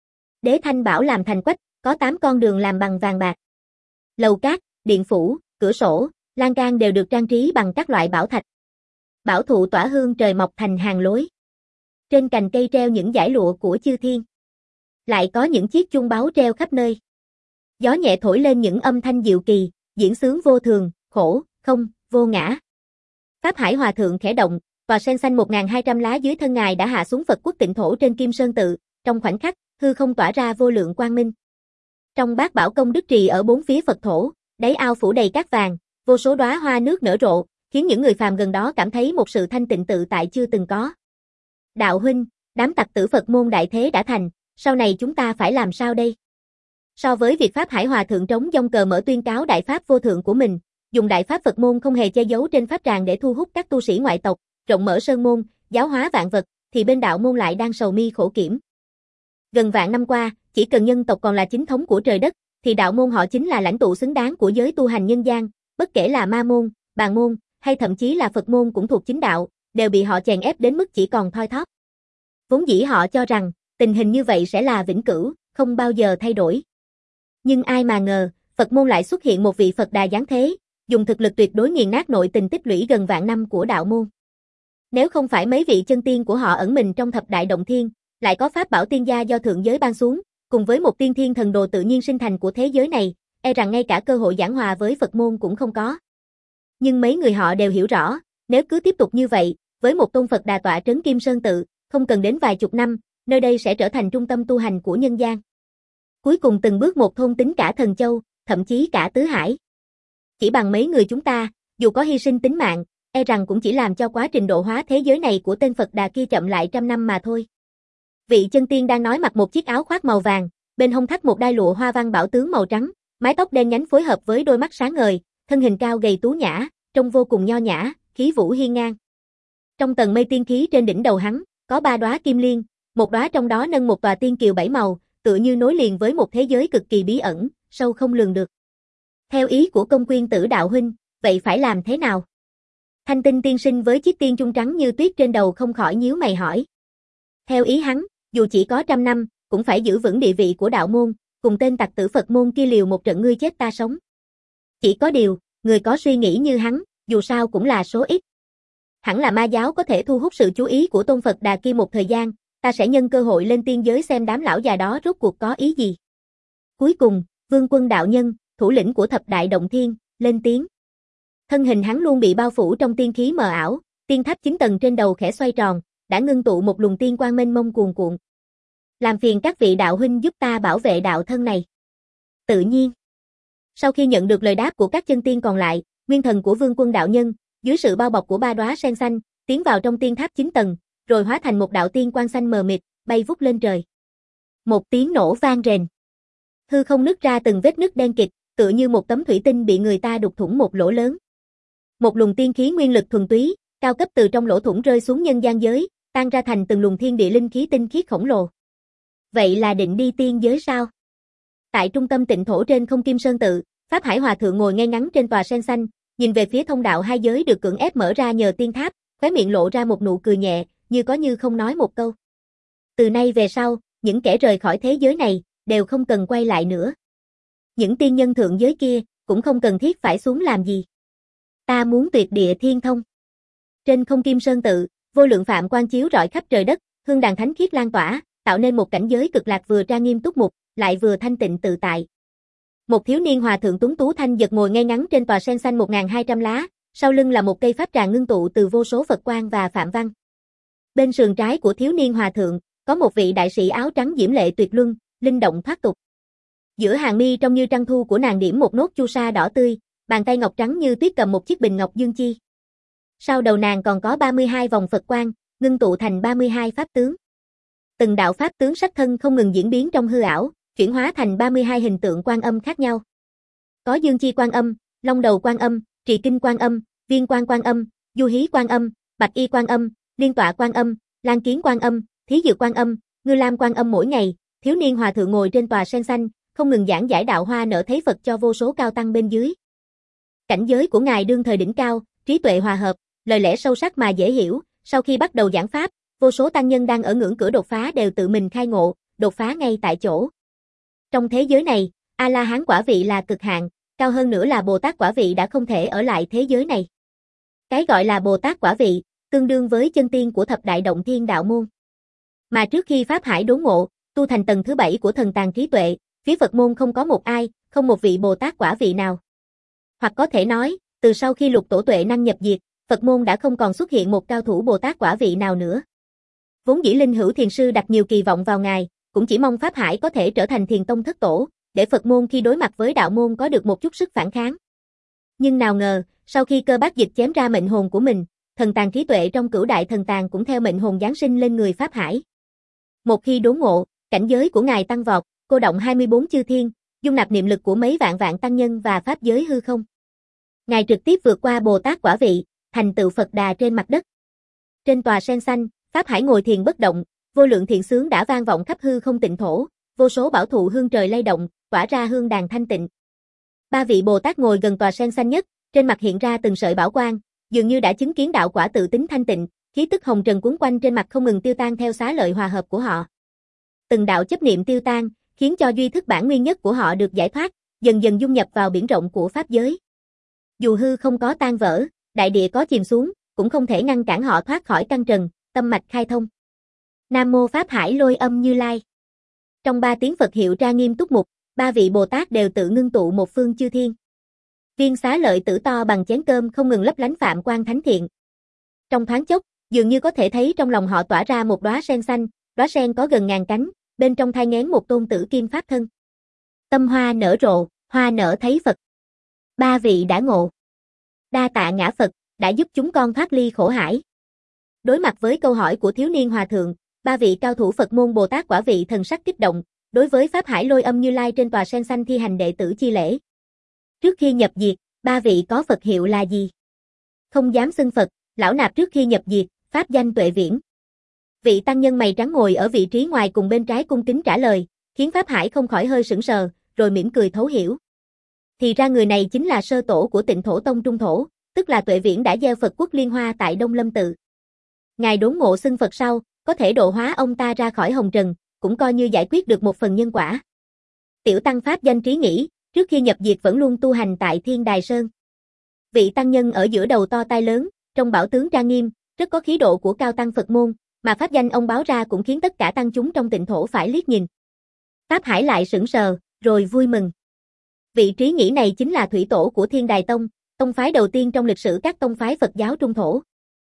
Đế Thanh Bảo làm thành quách, có tám con đường làm bằng vàng bạc. Lầu cát, điện phủ, cửa sổ, lan can đều được trang trí bằng các loại bảo thạch. Bảo thụ tỏa hương trời mọc thành hàng lối. Trên cành cây treo những dải lụa của chư thiên. Lại có những chiếc chuông báu treo khắp nơi. Gió nhẹ thổi lên những âm thanh diệu kỳ, diễn xướng vô thường, khổ, không, vô ngã. Pháp Hải Hòa Thượng khẽ động, tòa sen xanh một nghìn hai trăm lá dưới thân Ngài đã hạ xuống Phật quốc Tịnh Thổ trên Kim Sơn tự, trong khoảnh khắc, hư không tỏa ra vô lượng quang minh. Trong bát bảo công đức trì ở bốn phía Phật thổ, đáy ao phủ đầy cát vàng, vô số đóa hoa nước nở rộ, khiến những người phàm gần đó cảm thấy một sự thanh tịnh tự tại chưa từng có. Đạo huynh, đám tặc tử Phật môn đại thế đã thành, sau này chúng ta phải làm sao đây? So với việc Pháp Hải Hòa Thượng trống dông cờ mở tuyên cáo đại pháp vô thượng của mình, dùng đại pháp Phật môn không hề che giấu trên pháp tràng để thu hút các tu sĩ ngoại tộc, rộng mở sơn môn, giáo hóa vạn vật, thì bên đạo môn lại đang sầu mi khổ kiểm. Gần vạn năm qua, chỉ cần nhân tộc còn là chính thống của trời đất, thì đạo môn họ chính là lãnh tụ xứng đáng của giới tu hành nhân gian, bất kể là ma môn, bàn môn, hay thậm chí là Phật môn cũng thuộc chính đạo, đều bị họ chèn ép đến mức chỉ còn thoi thóp. Vốn dĩ họ cho rằng, tình hình như vậy sẽ là vĩnh cửu, không bao giờ thay đổi. Nhưng ai mà ngờ, Phật môn lại xuất hiện một vị Phật Đà giáng thế, dùng thực lực tuyệt đối nghiền nát nội tình tích lũy gần vạn năm của đạo môn. Nếu không phải mấy vị chân tiên của họ ẩn mình trong thập đại động thiên, lại có pháp bảo tiên gia do thượng giới ban xuống, cùng với một tiên thiên thần đồ tự nhiên sinh thành của thế giới này, e rằng ngay cả cơ hội giảng hòa với Phật môn cũng không có. Nhưng mấy người họ đều hiểu rõ, nếu cứ tiếp tục như vậy, với một tôn Phật Đà tọa trấn Kim Sơn tự, không cần đến vài chục năm, nơi đây sẽ trở thành trung tâm tu hành của nhân gian. Cuối cùng từng bước một thôn tính cả Thần Châu, thậm chí cả Tứ Hải. Chỉ bằng mấy người chúng ta, dù có hy sinh tính mạng, e rằng cũng chỉ làm cho quá trình độ hóa thế giới này của tên Phật Đà kia chậm lại trăm năm mà thôi. Vị chân tiên đang nói mặc một chiếc áo khoác màu vàng, bên hông thắt một đai lụa hoa văn bảo tướng màu trắng, mái tóc đen nhánh phối hợp với đôi mắt sáng ngời, thân hình cao gầy tú nhã, trông vô cùng nho nhã, khí vũ hiên ngang. Trong tầng mây tiên khí trên đỉnh đầu hắn, có ba đóa kim liên, một đóa trong đó nâng một tòa tiên kiều bảy màu, tựa như nối liền với một thế giới cực kỳ bí ẩn, sâu không lường được. Theo ý của Công Quyên Tử đạo huynh, vậy phải làm thế nào? Thanh Tinh tiên sinh với chiếc tiên trung trắng như tuyết trên đầu không khỏi nhíu mày hỏi. Theo ý hắn, dù chỉ có trăm năm, cũng phải giữ vững địa vị của đạo môn, cùng tên tặc tử Phật môn kia liều một trận ngươi chết ta sống. Chỉ có điều, người có suy nghĩ như hắn, dù sao cũng là số ít. Hẳn là ma giáo có thể thu hút sự chú ý của tôn Phật Đà kia một thời gian, ta sẽ nhân cơ hội lên tiên giới xem đám lão già đó rốt cuộc có ý gì. Cuối cùng, Vương Quân đạo nhân, thủ lĩnh của thập đại động thiên, lên tiếng. Thân hình hắn luôn bị bao phủ trong tiên khí mờ ảo, tiên tháp chín tầng trên đầu khẽ xoay tròn, đã ngưng tụ một luồng tiên quang mênh mông cuồn cuộn. Làm phiền các vị đạo huynh giúp ta bảo vệ đạo thân này. Tự nhiên. Sau khi nhận được lời đáp của các chân tiên còn lại, nguyên thần của Vương Quân đạo nhân, dưới sự bao bọc của ba đóa sen xanh, tiến vào trong tiên tháp chín tầng, rồi hóa thành một đạo tiên quang xanh mờ mịt, bay vút lên trời. Một tiếng nổ vang rền. Hư không nứt ra từng vết nứt đen kịt, tựa như một tấm thủy tinh bị người ta đục thủng một lỗ lớn. Một luồng tiên khí nguyên lực thuần túy, cao cấp từ trong lỗ thủng rơi xuống nhân gian giới, tan ra thành từng luồng thiên địa linh khí tinh khiết khổng lồ. Vậy là định đi tiên giới sao? Tại trung tâm tịnh thổ trên không Kim Sơn tự, Pháp Hải Hòa thượng ngồi ngay ngắn trên tòa sen xanh, nhìn về phía thông đạo hai giới được cưỡng ép mở ra nhờ tiên tháp, khóe miệng lộ ra một nụ cười nhẹ, như có như không nói một câu. Từ nay về sau, những kẻ rời khỏi thế giới này, đều không cần quay lại nữa. Những tiên nhân thượng giới kia, cũng không cần thiết phải xuống làm gì. Ta muốn tuyệt địa thiên thông. Trên không Kim Sơn tự, vô lượng phạm quang chiếu rọi khắp trời đất, hương đàn thánh khiết lan tỏa, tạo nên một cảnh giới cực lạc vừa trang nghiêm túc mục, lại vừa thanh tịnh tự tại. Một thiếu niên hòa thượng tuấn tú thanh giật ngồi ngay ngắn trên tòa sen xanh một nghìn hai trăm lá, sau lưng là một cây pháp trà ngưng tụ từ vô số Phật quang và phạm văn. Bên sườn trái của thiếu niên hòa thượng, có một vị đại sĩ áo trắng diễm lệ tuyệt luân, linh động thoát tục. Giữa hàng mi trông như trăng thu của nàng điểm một nốt chu sa đỏ tươi, bàn tay ngọc trắng như tuyết cầm một chiếc bình ngọc dương chi. Sau đầu nàng còn có ba mươi hai vòng Phật quang, ngưng tụ thành ba mươi hai pháp tướng. Từng đạo pháp tướng sắc thân không ngừng diễn biến trong hư ảo, chuyển hóa thành ba mươi hai hình tượng quan âm khác nhau. Có dương chi quan âm, long đầu quan âm, trì kinh quan âm, viên quan quan âm, du hí quan âm, bạch y quan âm, liên tọa quan âm, lan kiến quan âm, thí dược quan âm, ngư lam quan âm. Mỗi ngày, thiếu niên hòa thượng ngồi trên tòa sen xanh, không ngừng giảng giải đạo hoa nở thấy Phật cho vô số cao tăng bên dưới. Cảnh giới của ngài đương thời đỉnh cao, trí tuệ hòa hợp, lời lẽ sâu sắc mà dễ hiểu. Sau khi bắt đầu giảng pháp, vô số tăng nhân đang ở ngưỡng cửa đột phá đều tự mình khai ngộ, đột phá ngay tại chỗ. Trong thế giới này, A-la-hán quả vị là cực hạn, cao hơn nữa là Bồ Tát quả vị đã không thể ở lại thế giới này. Cái gọi là Bồ Tát quả vị, tương đương với chân tiên của thập đại động thiên đạo môn. Mà trước khi Pháp Hải đốn ngộ, tu thành tầng thứ bảy của thần tàng trí tuệ, phía Phật môn không có một ai, không một vị Bồ Tát quả vị nào. Hoặc có thể nói, từ sau khi lục tổ tuệ năng nhập diệt, Phật môn đã không còn xuất hiện một cao thủ Bồ Tát quả vị nào nữa. Vốn dĩ Linh Hữu Thiền Sư đặt nhiều kỳ vọng vào ngài, cũng chỉ mong Pháp Hải có thể trở thành thiền tông thất tổ, để Phật môn khi đối mặt với đạo môn có được một chút sức phản kháng. Nhưng nào ngờ, sau khi Cơ Bác Dịch chém ra mệnh hồn của mình, thần tàng trí tuệ trong cửu đại thần tàng cũng theo mệnh hồn giáng sinh lên người Pháp Hải. Một khi đốn ngộ, cảnh giới của ngài tăng vọt, cô động hai mươi bốn chư thiên, dung nạp niệm lực của mấy vạn vạn tăng nhân và pháp giới hư không. Ngài trực tiếp vượt qua Bồ Tát quả vị, thành tựu Phật Đà trên mặt đất. Trên tòa sen xanh, Pháp Hải ngồi thiền bất động, vô lượng thiện xướng đã vang vọng khắp hư không tịnh thổ, vô số bảo thụ hương trời lay động, tỏa ra hương đàn thanh tịnh. Ba vị Bồ Tát ngồi gần tòa sen xanh nhất, trên mặt hiện ra từng sợi bảo quang, dường như đã chứng kiến đạo quả tự tính thanh tịnh, khí tức hồng trần cuốn quanh trên mặt không ngừng tiêu tan theo xá lợi hòa hợp của họ. Từng đạo chấp niệm tiêu tan, khiến cho duy thức bản nguyên nhất của họ được giải thoát, dần dần dung nhập vào biển rộng của pháp giới. Dù hư không có tan vỡ, đại địa có chìm xuống, cũng không thể ngăn cản họ thoát khỏi căn trần, tâm mạch khai thông. Nam mô Pháp Hải Lôi Âm Như Lai. Trong ba tiếng Phật hiệu tra nghiêm túc mục, ba vị Bồ Tát đều tự ngưng tụ một phương chư thiên. Viên xá lợi tử to bằng chén cơm không ngừng lấp lánh phạm quang thánh thiện. Trong thoáng chốc, dường như có thể thấy trong lòng họ tỏa ra một đóa sen xanh, đóa sen có gần ngàn cánh, bên trong thai nghén một tôn tử kim pháp thân. Tâm hoa nở rộ, hoa nở thấy Phật. Ba vị đã ngộ. Đa tạ ngã Phật, đã giúp chúng con thoát ly khổ hải. Đối mặt với câu hỏi của thiếu niên hòa thượng, ba vị cao thủ Phật môn Bồ Tát quả vị thần sắc kích động, đối với Pháp Hải Lôi Âm Như Lai trên tòa sen xanh thi hành đệ tử chi lễ. Trước khi nhập diệt, ba vị có Phật hiệu là gì? Không dám xưng Phật, lão nạp trước khi nhập diệt, pháp danh Tuệ Viễn. Vị tăng nhân mày trắng ngồi ở vị trí ngoài cùng bên trái cung kính trả lời, khiến Pháp Hải không khỏi hơi sững sờ, rồi mỉm cười thấu hiểu. Thì ra người này chính là sơ tổ của Tịnh Thổ Tông Trung Thổ, tức là Tuệ Viễn đã gieo Phật quốc liên hoa tại Đông Lâm Tự. Ngài đốn ngộ xưng Phật sau, có thể độ hóa ông ta ra khỏi hồng trần, cũng coi như giải quyết được một phần nhân quả. Tiểu tăng pháp danh Trí Nghĩ, trước khi nhập diệt vẫn luôn tu hành tại Thiên Đài Sơn. Vị tăng nhân ở giữa đầu to tai lớn, trong bảo tướng trang nghiêm, rất có khí độ của cao tăng Phật môn, mà pháp danh ông báo ra cũng khiến tất cả tăng chúng trong Tịnh Thổ phải liếc nhìn. Pháp Hải lại sững sờ, rồi vui mừng. Vị Trí Nghĩ này chính là thủy tổ của Thiên Đài Tông, tông phái đầu tiên trong lịch sử các tông phái Phật giáo Trung Thổ.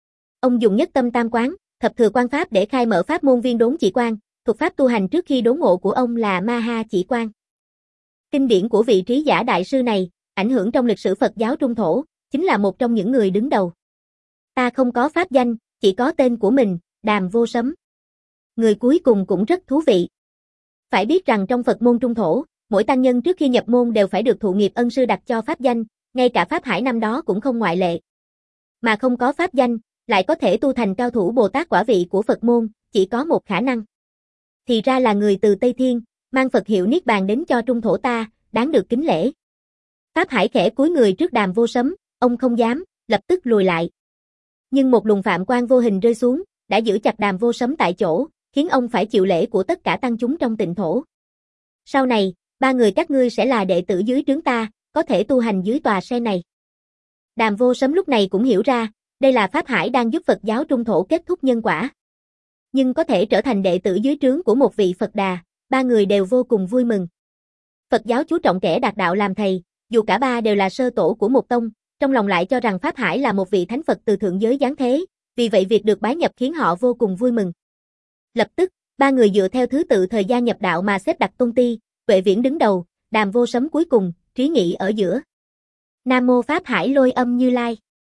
Ông dùng nhất tâm tam quán, thập thừa quan pháp để khai mở pháp môn Viên Đốn Chỉ Quan, thuật pháp tu hành trước khi đốn ngộ của ông là Ma Ha Chỉ Quan. Kinh điển của vị trí giả đại sư này, ảnh hưởng trong lịch sử Phật giáo Trung Thổ, chính là một trong những người đứng đầu. Ta không có pháp danh, chỉ có tên của mình, Đàm Vô Sấm. Người cuối cùng cũng rất thú vị. Phải biết rằng trong Phật môn Trung Thổ, mỗi tăng nhân trước khi nhập môn đều phải được thụ nghiệp ân sư đặt cho pháp danh, ngay cả Pháp Hải năm đó cũng không ngoại lệ. Mà không có pháp danh, lại có thể tu thành cao thủ Bồ Tát quả vị của Phật môn, chỉ có một khả năng. Thì ra là người từ Tây Thiên, mang Phật hiệu Niết Bàn đến cho Trung Thổ ta, đáng được kính lễ. Pháp Hải khẽ cúi người trước Đàm Vô Sấm, ông không dám, lập tức lùi lại. Nhưng một luồng phạm quang vô hình rơi xuống, đã giữ chặt Đàm Vô Sấm tại chỗ, khiến ông phải chịu lễ của tất cả tăng chúng trong Tịnh Thổ. Sau này, ba người các ngươi sẽ là đệ tử dưới trướng ta, có thể tu hành dưới tòa sen này. Đàm Vô Sấm lúc này cũng hiểu ra, đây là Pháp Hải đang giúp Phật giáo Trung Thổ kết thúc nhân quả. Nhưng có thể trở thành đệ tử dưới trướng của một vị Phật Đà, ba người đều vô cùng vui mừng. Phật giáo chú trọng kẻ đạt đạo làm thầy, dù cả ba đều là sơ tổ của một tông, trong lòng lại cho rằng Pháp Hải là một vị thánh Phật từ thượng giới giáng thế, vì vậy việc được bái nhập khiến họ vô cùng vui mừng. Lập tức, ba người dựa theo thứ tự thời gian nhập đạo mà xếp đặt tôn ti, Tuệ Viễn đứng đầu, Đàm Vô Sấm cuối cùng, Trí Nghĩ ở giữa. Nam mô Pháp Hải Lôi Âm Như Lai.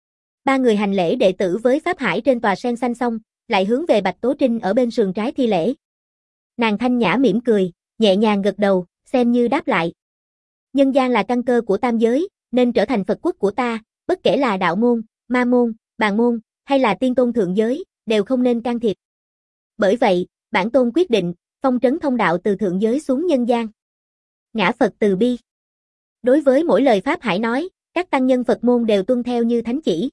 Ba người hành lễ đệ tử với Pháp Hải trên tòa sen xanh xong, lại hướng về Bạch Tố Trinh ở bên sườn trái thi lễ. Nàng thanh nhã mỉm cười, nhẹ nhàng gật đầu, xem như đáp lại. Nhân gian là căn cơ của tam giới, nên trở thành Phật quốc của ta, bất kể là đạo môn, ma môn, bàn môn, hay là tiên tôn thượng giới, đều không nên can thiệp. Bởi vậy, bản tôn quyết định, phong trấn thông đạo từ thượng giới xuống nhân gian. Ngã Phật từ bi. Đối với mỗi lời Pháp Hải nói, các tăng nhân Phật môn đều tuân theo như thánh chỉ.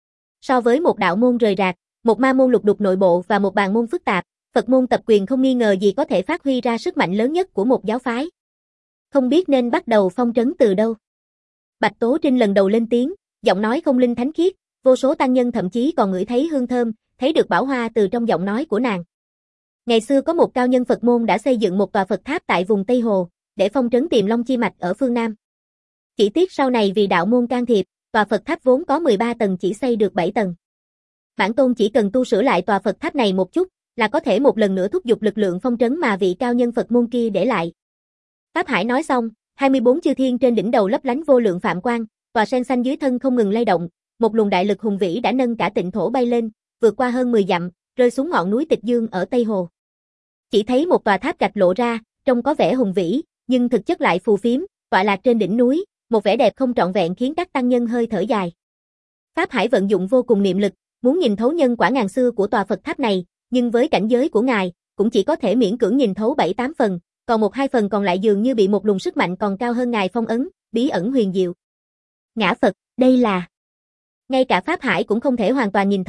So với một đạo môn rời rạc, một ma môn lục đục nội bộ và một bàn môn phức tạp, Phật môn tập quyền không nghi ngờ gì có thể phát huy ra sức mạnh lớn nhất của một giáo phái. Không biết nên bắt đầu phong trấn từ đâu. Bạch Tố Trinh lần đầu lên tiếng, giọng nói không linh thánh khiết, vô số tăng nhân thậm chí còn ngửi thấy hương thơm, thấy được bảo hoa từ trong giọng nói của nàng. Ngày xưa có một cao nhân Phật môn đã xây dựng một tòa Phật tháp tại vùng Tây Hồ, để phong trấn Tiềm Long chi mạch ở phương Nam. Chỉ tiếc sau này vì đạo môn can thiệp, tòa Phật tháp vốn có mười ba tầng chỉ xây được bảy tầng. Bản tôn chỉ cần tu sửa lại tòa Phật tháp này một chút, là có thể một lần nữa thúc giục lực lượng phong trấn mà vị cao nhân Phật môn kia để lại. Pháp Hải nói xong, hai mươi bốn chư thiên trên đỉnh đầu lấp lánh vô lượng phạm quang, tòa sen xanh dưới thân không ngừng lay động, một luồng đại lực hùng vĩ đã nâng cả Tịnh Thổ bay lên, vượt qua hơn mười dặm, rơi xuống ngọn núi Tịch Dương ở Tây Hồ. Chỉ thấy một tòa tháp gạch lộ ra, trông có vẻ hùng vĩ, nhưng thực chất lại phù phiếm, tọa lạc trên đỉnh núi, một vẻ đẹp không trọn vẹn khiến các tăng nhân hơi thở dài. Pháp Hải vận dụng vô cùng niệm lực, muốn nhìn thấu nhân quả ngàn xưa của tòa Phật tháp này, nhưng với cảnh giới của ngài, cũng chỉ có thể miễn cưỡng nhìn thấu bảy tám phần, còn một hai phần còn lại dường như bị một luồng sức mạnh còn cao hơn ngài phong ấn, bí ẩn huyền diệu. Ngã Phật, đây là... Ngay cả Pháp Hải cũng không thể hoàn toàn nhìn thấu,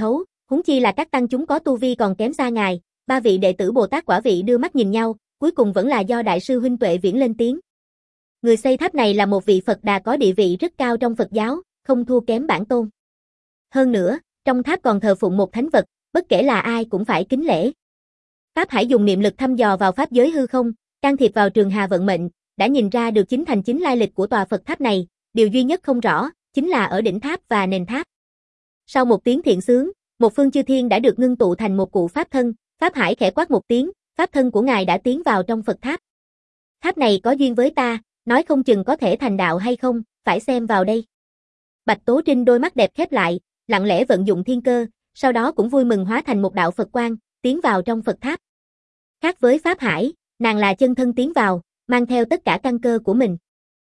Huống chi là các tăng chúng có tu vi còn kém xa ngài. Ba vị đệ tử Bồ Tát Quả Vị đưa mắt nhìn nhau, cuối cùng vẫn là do đại sư huynh Tuệ Viễn lên tiếng. Người xây tháp này là một vị Phật Đà có địa vị rất cao trong Phật giáo, không thua kém bản tôn. Hơn nữa, trong tháp còn thờ phụng một thánh vật, bất kể là ai cũng phải kính lễ. Pháp Hải dùng niệm lực thăm dò vào pháp giới hư không, can thiệp vào trường hà vận mệnh, đã nhìn ra được chính thành chính lai lịch của tòa Phật tháp này, điều duy nhất không rõ, chính là ở đỉnh tháp và nền tháp. Sau một tiếng thiện xướng, một phương chư thiên đã được ngưng tụ thành một cụ pháp thân, Pháp Hải khẽ quát một tiếng, pháp thân của ngài đã tiến vào trong Phật tháp. Tháp này có duyên với ta, nói không chừng có thể thành đạo hay không, phải xem vào đây. Bạch Tố Trinh đôi mắt đẹp khép lại, lặng lẽ vận dụng thiên cơ, sau đó cũng vui mừng hóa thành một đạo Phật quang, tiến vào trong Phật tháp. Khác với Pháp Hải, nàng là chân thân tiến vào, mang theo tất cả căn cơ của mình.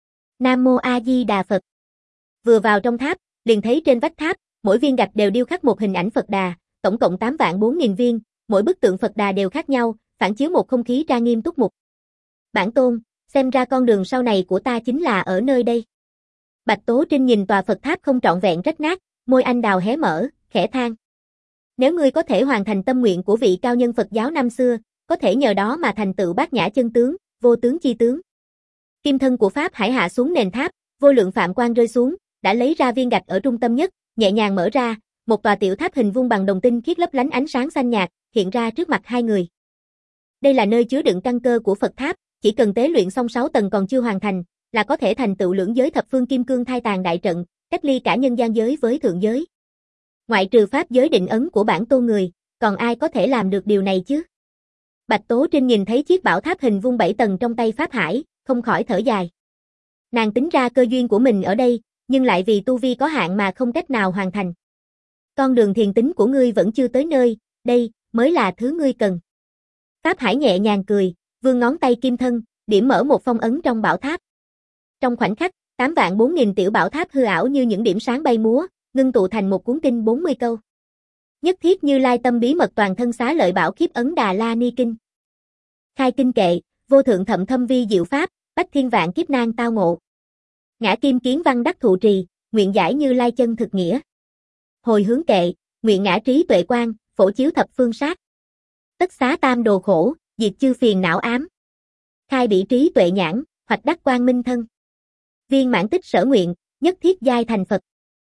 Nam Mô A Di Đà Phật. Vừa vào trong tháp, liền thấy trên vách tháp, mỗi viên gạch đều điêu khắc một hình ảnh Phật Đà, tổng cộng tám vạn bốn nghìn viên, mỗi bức tượng Phật Đà đều khác nhau, phản chiếu một không khí trang nghiêm túc mục. Bản tôn, xem ra con đường sau này của ta chính là ở nơi đây. Bạch Tố Trinh nhìn tòa Phật tháp không trọn vẹn rách nát, môi anh đào hé mở, khẽ than. Nếu ngươi có thể hoàn thành tâm nguyện của vị cao nhân Phật giáo năm xưa, có thể nhờ đó mà thành tựu bát nhã chân tướng, vô tướng chi tướng. Kim thân của Pháp Hải hạ xuống nền tháp, vô lượng phạm quang rơi xuống, đã lấy ra viên gạch ở trung tâm nhất, nhẹ nhàng mở ra, một tòa tiểu tháp hình vuông bằng đồng tinh khiết lấp lánh ánh sáng xanh nhạt, hiện ra trước mặt hai người. Đây là nơi chứa đựng căn cơ của Phật tháp, chỉ cần tế luyện xong sáu tầng còn chưa hoàn thành, là có thể thành tựu lưỡng giới thập phương kim cương thai tàn đại trận, cách ly cả nhân gian giới với thượng giới. Ngoại trừ pháp giới định ấn của bản tôn người, còn ai có thể làm được điều này chứ? Bạch Tố Trinh nhìn thấy chiếc bảo tháp hình vuông bảy tầng trong tay Pháp Hải, không khỏi thở dài. Nàng tính ra cơ duyên của mình ở đây, nhưng lại vì tu vi có hạn mà không cách nào hoàn thành. Con đường thiền tính của ngươi vẫn chưa tới nơi, đây mới là thứ ngươi cần. Pháp Hải nhẹ nhàng cười, vươn ngón tay kim thân, điểm mở một phong ấn trong bảo tháp. Trong khoảnh khắc, tám vạn bốn nghìn tiểu bảo tháp hư ảo như những điểm sáng bay múa, ngưng tụ thành một cuốn kinh bốn mươi câu. Nhất thiết Như Lai tâm bí mật toàn thân xá lợi bảo khiếp ấn Đà La Ni kinh. Khai kinh kệ, vô thượng thậm thâm vi diệu pháp, bách thiên vạn kiếp nan tao ngộ. Ngã kim kiến văn đắc thụ trì, nguyện giải Như Lai chân thực nghĩa. Hồi hướng kệ, nguyện ngã trí tuệ quan, phổ chiếu thập phương sát. Tất xá tam đồ khổ, diệt chư phiền não ám. Khai bỉ trí tuệ nhãn, hoạch đắc quang minh thân. Viên mãn tích sở nguyện, nhất thiết giai thành Phật.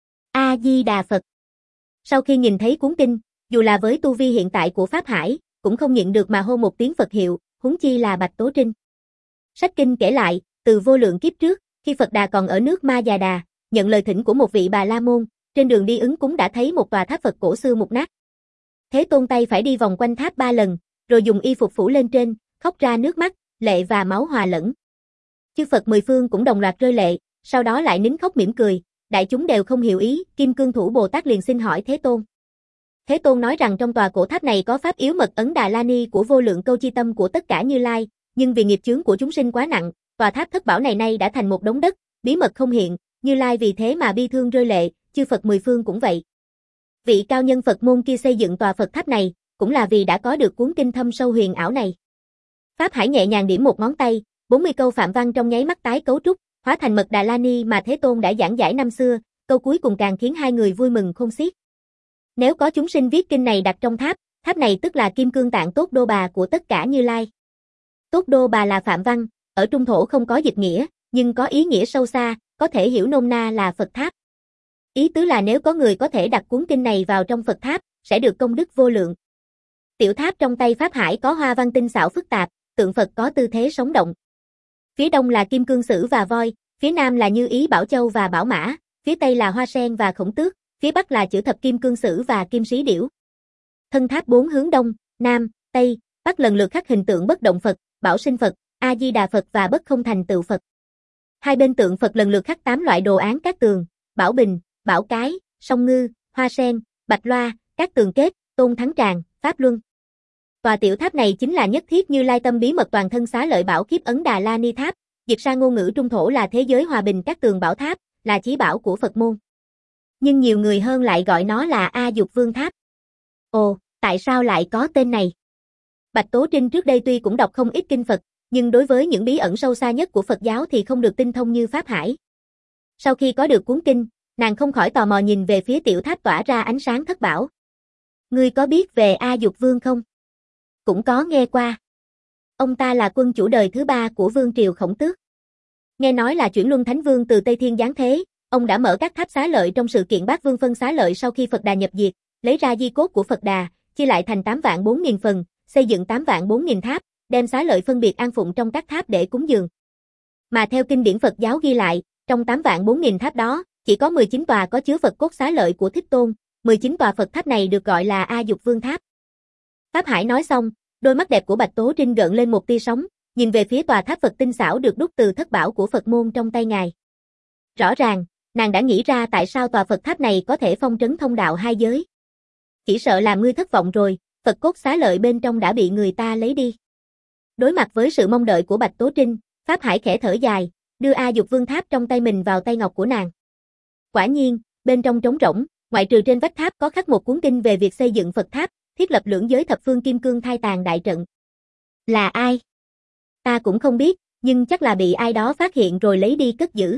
A Di Đà Phật. Sau khi nhìn thấy cuốn kinh, dù là với tu vi hiện tại của Pháp Hải, cũng không nhịn được mà hô một tiếng Phật hiệu, huống chi là Bạch Tố Trinh. Sách kinh kể lại, từ vô lượng kiếp trước, khi Phật Đà còn ở nước Ma Già Đà, nhận lời thỉnh của một vị Bà La Môn, trên đường đi ứng cúng đã thấy một tòa tháp Phật cổ xưa mục nát. Thế Tôn tay phải đi vòng quanh tháp ba lần, rồi dùng y phục phủ lên trên, khóc ra nước mắt, lệ và máu hòa lẫn. Chư Phật mười phương cũng đồng loạt rơi lệ, sau đó lại nín khóc mỉm cười, đại chúng đều không hiểu ý, Kim Cương Thủ Bồ Tát liền xin hỏi Thế Tôn. Thế Tôn nói rằng trong tòa cổ tháp này có pháp yếu mật ấn Đà La Ni của vô lượng câu chi tâm của tất cả Như Lai, nhưng vì nghiệp chướng của chúng sinh quá nặng, tòa tháp thất bảo này nay đã thành một đống đất, bí mật không hiện, Như Lai vì thế mà bi thương rơi lệ, chư Phật mười phương cũng vậy. Vị cao nhân Phật môn kia xây dựng tòa Phật tháp này, cũng là vì đã có được cuốn kinh thâm sâu huyền ảo này. Pháp Hải nhẹ nhàng điểm một ngón tay, bốn mươi câu phạm văn trong nháy mắt tái cấu trúc, hóa thành mật Đà La Ni mà Thế Tôn đã giảng giải năm xưa, câu cuối cùng càng khiến hai người vui mừng không xiết. Nếu có chúng sinh viết kinh này đặt trong tháp, tháp này tức là kim cương tạng tốt đô bà của tất cả Như Lai. Tốt đô bà là phạm văn, ở trung thổ không có dịch nghĩa, nhưng có ý nghĩa sâu xa, có thể hiểu nôm na là Phật tháp. Ý tứ là nếu có người có thể đặt cuốn kinh này vào trong Phật tháp, sẽ được công đức vô lượng. Tiểu tháp trong tay Pháp Hải có hoa văn tinh xảo phức tạp, tượng Phật có tư thế sống động. Phía đông là kim cương sử và voi, phía nam là Như Ý Bảo Châu và Bảo Mã, phía tây là hoa sen và khổng tước, phía bắc là chữ thập kim cương sử và kim sĩ điểu. Thân tháp bốn hướng đông, nam, tây, bắc lần lượt khắc hình tượng bất động Phật, Bảo Sinh Phật, A Di Đà Phật và bất không thành tựu Phật. Hai bên tượng Phật lần lượt khắc tám loại đồ án cát tường, Bảo Bình, Bảo Cái, Song Ngư, Hoa Sen, Bạch Loa, Cát Tường Kết, Tôn Thắng Tràng, Pháp Luân. Tòa tiểu tháp này chính là nhất thiết Như Lai tâm bí mật toàn thân xá lợi bảo khiếp ấn Đà La Ni tháp, dịch sang ngôn ngữ trung thổ là thế giới hòa bình Cát Tường Bảo Tháp, là chí bảo của Phật môn. Nhưng nhiều người hơn lại gọi nó là A Dục Vương Tháp. Ồ, tại sao lại có tên này? Bạch Tố Trinh trước đây tuy cũng đọc không ít kinh Phật, nhưng đối với những bí ẩn sâu xa nhất của Phật giáo thì không được tinh thông như Pháp Hải. Sau khi có được cuốn kinh, nàng không khỏi tò mò nhìn về phía tiểu tháp tỏa ra ánh sáng thất bảo. Ngươi có biết về A Dục Vương không? Cũng có nghe qua. Ông ta là quân chủ đời thứ ba của Vương triều Khổng Tước. Nghe nói là chuyển luân thánh vương từ Tây Thiên giáng thế, ông đã mở các tháp xá lợi trong sự kiện Bát Vương phân xá lợi sau khi Phật Đà nhập diệt, lấy ra di cốt của Phật Đà, chia lại thành tám vạn bốn nghìn phần, xây dựng tám vạn bốn nghìn tháp, đem xá lợi phân biệt an phụng trong các tháp để cúng dường. Mà theo kinh điển Phật giáo ghi lại, trong tám vạn bốn nghìn tháp đó, chỉ có mười chín tòa có chứa Phật cốt xá lợi của Thích Tôn, mười chín tòa Phật tháp này được gọi là A Dục Vương tháp. Pháp Hải nói xong, đôi mắt đẹp của Bạch Tố Trinh gợn lên một tia sóng, nhìn về phía tòa tháp Phật tinh xảo được đúc từ thất bảo của Phật môn trong tay ngài. Rõ ràng, nàng đã nghĩ ra tại sao tòa Phật tháp này có thể phong trấn thông đạo hai giới. Chỉ sợ làm ngươi thất vọng rồi, Phật cốt xá lợi bên trong đã bị người ta lấy đi. Đối mặt với sự mong đợi của Bạch Tố Trinh, Pháp Hải khẽ thở dài, đưa A Dục Vương tháp trong tay mình vào tay ngọc của nàng. Quả nhiên, bên trong trống rỗng, ngoại trừ trên vách tháp có khắc một cuốn kinh về việc xây dựng Phật tháp, thiết lập lưỡng giới thập phương kim cương thai tàn đại trận. Là ai? Ta cũng không biết, nhưng chắc là bị ai đó phát hiện rồi lấy đi cất giữ.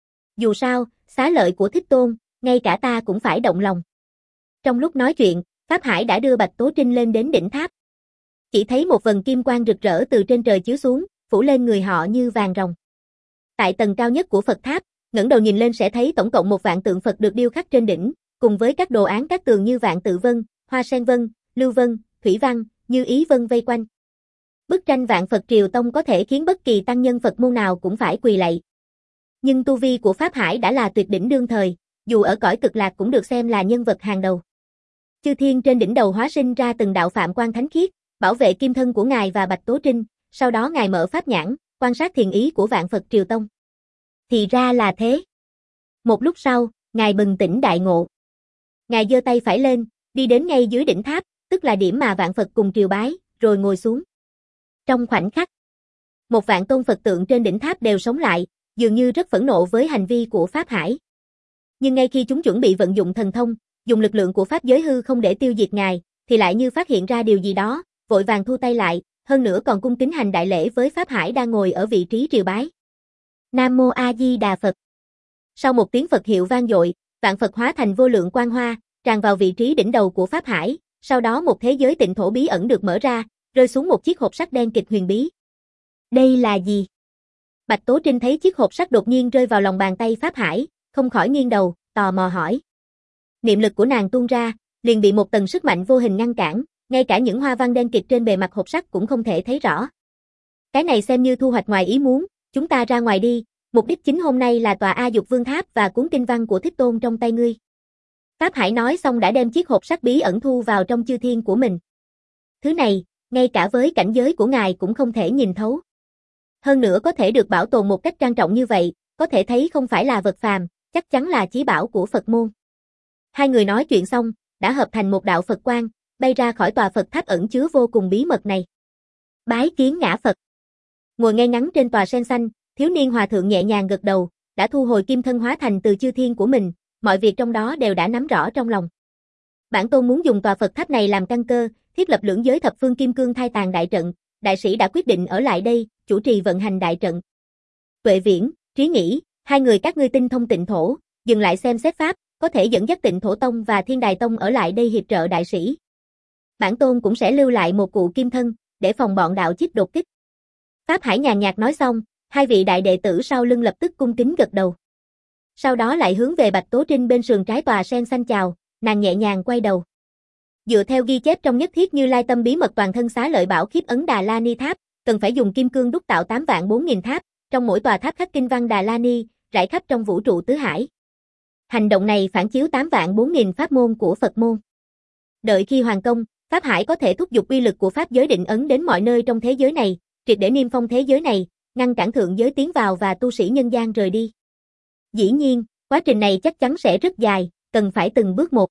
Dù sao, xá lợi của Thích Tôn, ngay cả ta cũng phải động lòng. Trong lúc nói chuyện, Pháp Hải đã đưa Bạch Tố Trinh lên đến đỉnh tháp. Chỉ thấy một vầng kim quang rực rỡ từ trên trời chiếu xuống, phủ lên người họ như vàng ròng. Tại tầng cao nhất của Phật tháp, ngẩng đầu nhìn lên sẽ thấy tổng cộng một vạn tượng Phật được điêu khắc trên đỉnh, cùng với các đồ án các tường như vạn tự vân, hoa sen vân, lưu vân, thủy văn, như ý vân vây quanh. Bức tranh vạn Phật Triều Tông có thể khiến bất kỳ tăng nhân Phật môn nào cũng phải quỳ lạy. Nhưng tu vi của Pháp Hải đã là tuyệt đỉnh đương thời, dù ở cõi cực lạc cũng được xem là nhân vật hàng đầu. Chư thiên trên đỉnh đầu hóa sinh ra từng đạo phạm quan thánh khiết, bảo vệ kim thân của ngài và Bạch Tố Trinh, sau đó ngài mở pháp nhãn, quan sát thiền ý của vạn Phật Triều Tông. Thì ra là thế. Một lúc sau, ngài bừng tỉnh đại ngộ. Ngài giơ tay phải lên, đi đến ngay dưới đỉnh tháp, tức là điểm mà vạn Phật cùng triều bái, rồi ngồi xuống. Trong khoảnh khắc, một vạn tôn Phật tượng trên đỉnh tháp đều sống lại, dường như rất phẫn nộ với hành vi của Pháp Hải. Nhưng ngay khi chúng chuẩn bị vận dụng thần thông, dùng lực lượng của Pháp giới hư không để tiêu diệt ngài, thì lại như phát hiện ra điều gì đó, vội vàng thu tay lại, hơn nữa còn cung kính hành đại lễ với Pháp Hải đang ngồi ở vị trí triều bái. Nam Mô A Di Đà Phật. Sau một tiếng Phật hiệu vang dội, vạn Phật hóa thành vô lượng quang hoa, tràn vào vị trí đỉnh đầu của Pháp Hải, sau đó một thế giới tịnh thổ bí ẩn được mở ra, rơi xuống một chiếc hộp sắt đen kịch huyền bí. Đây là gì? Bạch Tố Trinh thấy chiếc hộp sắt đột nhiên rơi vào lòng bàn tay Pháp Hải, không khỏi nghiêng đầu, tò mò hỏi. Niệm lực của nàng tuôn ra, liền bị một tầng sức mạnh vô hình ngăn cản, ngay cả những hoa văn đen kịt trên bề mặt hộp sắt cũng không thể thấy rõ. Cái này xem như thu hoạch ngoài ý muốn, chúng ta ra ngoài đi, mục đích chính hôm nay là tòa A Dục Vương tháp và cuốn kinh văn của Thích Tôn trong tay ngươi. Pháp Hải nói xong đã đem chiếc hộp sắt bí ẩn thu vào trong chư thiên của mình. Thứ này, ngay cả với cảnh giới của ngài cũng không thể nhìn thấu. Hơn nữa có thể được bảo tồn một cách trang trọng như vậy, có thể thấy không phải là vật phàm, chắc chắn là chí bảo của Phật môn. Hai người nói chuyện xong, đã hợp thành một đạo Phật quang, bay ra khỏi tòa Phật tháp ẩn chứa vô cùng bí mật này. Bái kiến ngã Phật. Ngồi ngay ngắn trên tòa sen xanh, thiếu niên hòa thượng nhẹ nhàng gật đầu, đã thu hồi kim thân hóa thành từ chư thiên của mình, mọi việc trong đó đều đã nắm rõ trong lòng. Bản tôn muốn dùng tòa Phật tháp này làm căn cơ, thiết lập lưỡng giới thập phương kim cương thai tàn đại trận, đại sĩ đã quyết định ở lại đây, chủ trì vận hành đại trận. Tuệ Viễn, Trí Nghĩ, hai người các ngươi tinh thông tịnh thổ, dừng lại xem xét pháp, có thể dẫn dắt Tịnh Thổ Tông và Thiên Đài Tông ở lại đây hiệp trợ đại sĩ. Bản tôn cũng sẽ lưu lại một cụ kim thân, để phòng bọn đạo chích đột kích. Pháp Hải nhàn nhạt nói xong, hai vị đại đệ tử sau lưng lập tức cung kính gật đầu. Sau đó lại hướng về Bạch Tố Trinh bên sườn trái tòa sen xanh chào, nàng nhẹ nhàng quay đầu. Dựa theo ghi chép trong Nhất Thiết Như Lai Tâm bí mật toàn thân xá lợi bảo khiếp ấn Đà La Ni tháp, cần phải dùng kim cương đúc tạo tám vạn bốn nghìn tháp, trong mỗi tòa tháp khắc kinh văn Đà La Ni, rải khắp trong vũ trụ tứ hải. Hành động này phản chiếu tám vạn bốn nghìn pháp môn của Phật môn. Đợi khi hoàn công, Pháp Hải có thể thúc giục uy lực của pháp giới định ấn đến mọi nơi trong thế giới này, triệt để niêm phong thế giới này, ngăn cản thượng giới tiến vào và tu sĩ nhân gian rời đi. Dĩ nhiên, quá trình này chắc chắn sẽ rất dài, cần phải từng bước một.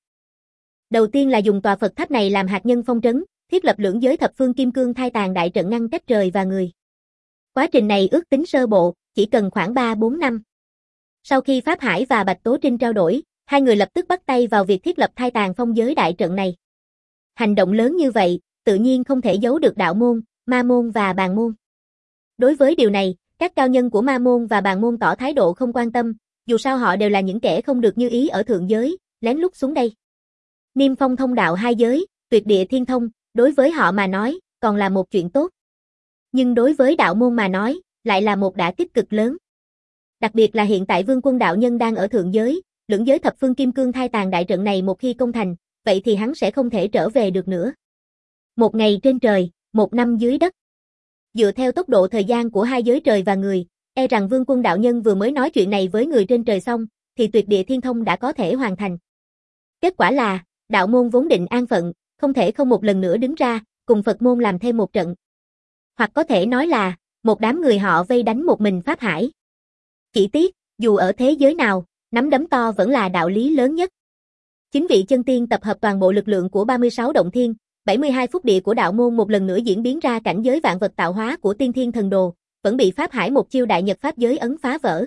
Đầu tiên là dùng tòa Phật tháp này làm hạt nhân phong trấn, thiết lập lưỡng giới thập phương kim cương thai tàn đại trận ngăn cách trời và người. Quá trình này ước tính sơ bộ, chỉ cần khoảng ba bốn năm. Sau khi Pháp Hải và Bạch Tố Trinh trao đổi, hai người lập tức bắt tay vào việc thiết lập thai tàn phong giới đại trận này. Hành động lớn như vậy, tự nhiên không thể giấu được đạo môn, ma môn và bàn môn. Đối với điều này, các cao nhân của ma môn và bàn môn tỏ thái độ không quan tâm, dù sao họ đều là những kẻ không được như ý ở thượng giới, lén lút xuống đây. Niêm phong thông đạo hai giới, tuyệt địa thiên thông, đối với họ mà nói, còn là một chuyện tốt. Nhưng đối với đạo môn mà nói, lại là một đả kích cực lớn. Đặc biệt là hiện tại Vương Quân đạo nhân đang ở thượng giới, lưỡng giới thập phương kim cương thai tàn đại trận này một khi công thành, vậy thì hắn sẽ không thể trở về được nữa. Một ngày trên trời, một năm dưới đất. Dựa theo tốc độ thời gian của hai giới trời và người, e rằng Vương Quân đạo nhân vừa mới nói chuyện này với người trên trời xong, thì tuyệt địa thiên thông đã có thể hoàn thành. Kết quả là, đạo môn vốn định an phận, không thể không một lần nữa đứng ra, cùng Phật môn làm thêm một trận. Hoặc có thể nói là, một đám người họ vây đánh một mình Pháp Hải. Chỉ tiếc, dù ở thế giới nào, nắm đấm to vẫn là đạo lý lớn nhất. Chính vị chân tiên tập hợp toàn bộ lực lượng của ba mươi sáu động thiên, bảy mươi hai phúc địa của đạo môn một lần nữa diễn biến ra cảnh giới vạn vật tạo hóa của tiên thiên thần đồ, vẫn bị Pháp Hải một chiêu đại nhật pháp giới ấn phá vỡ.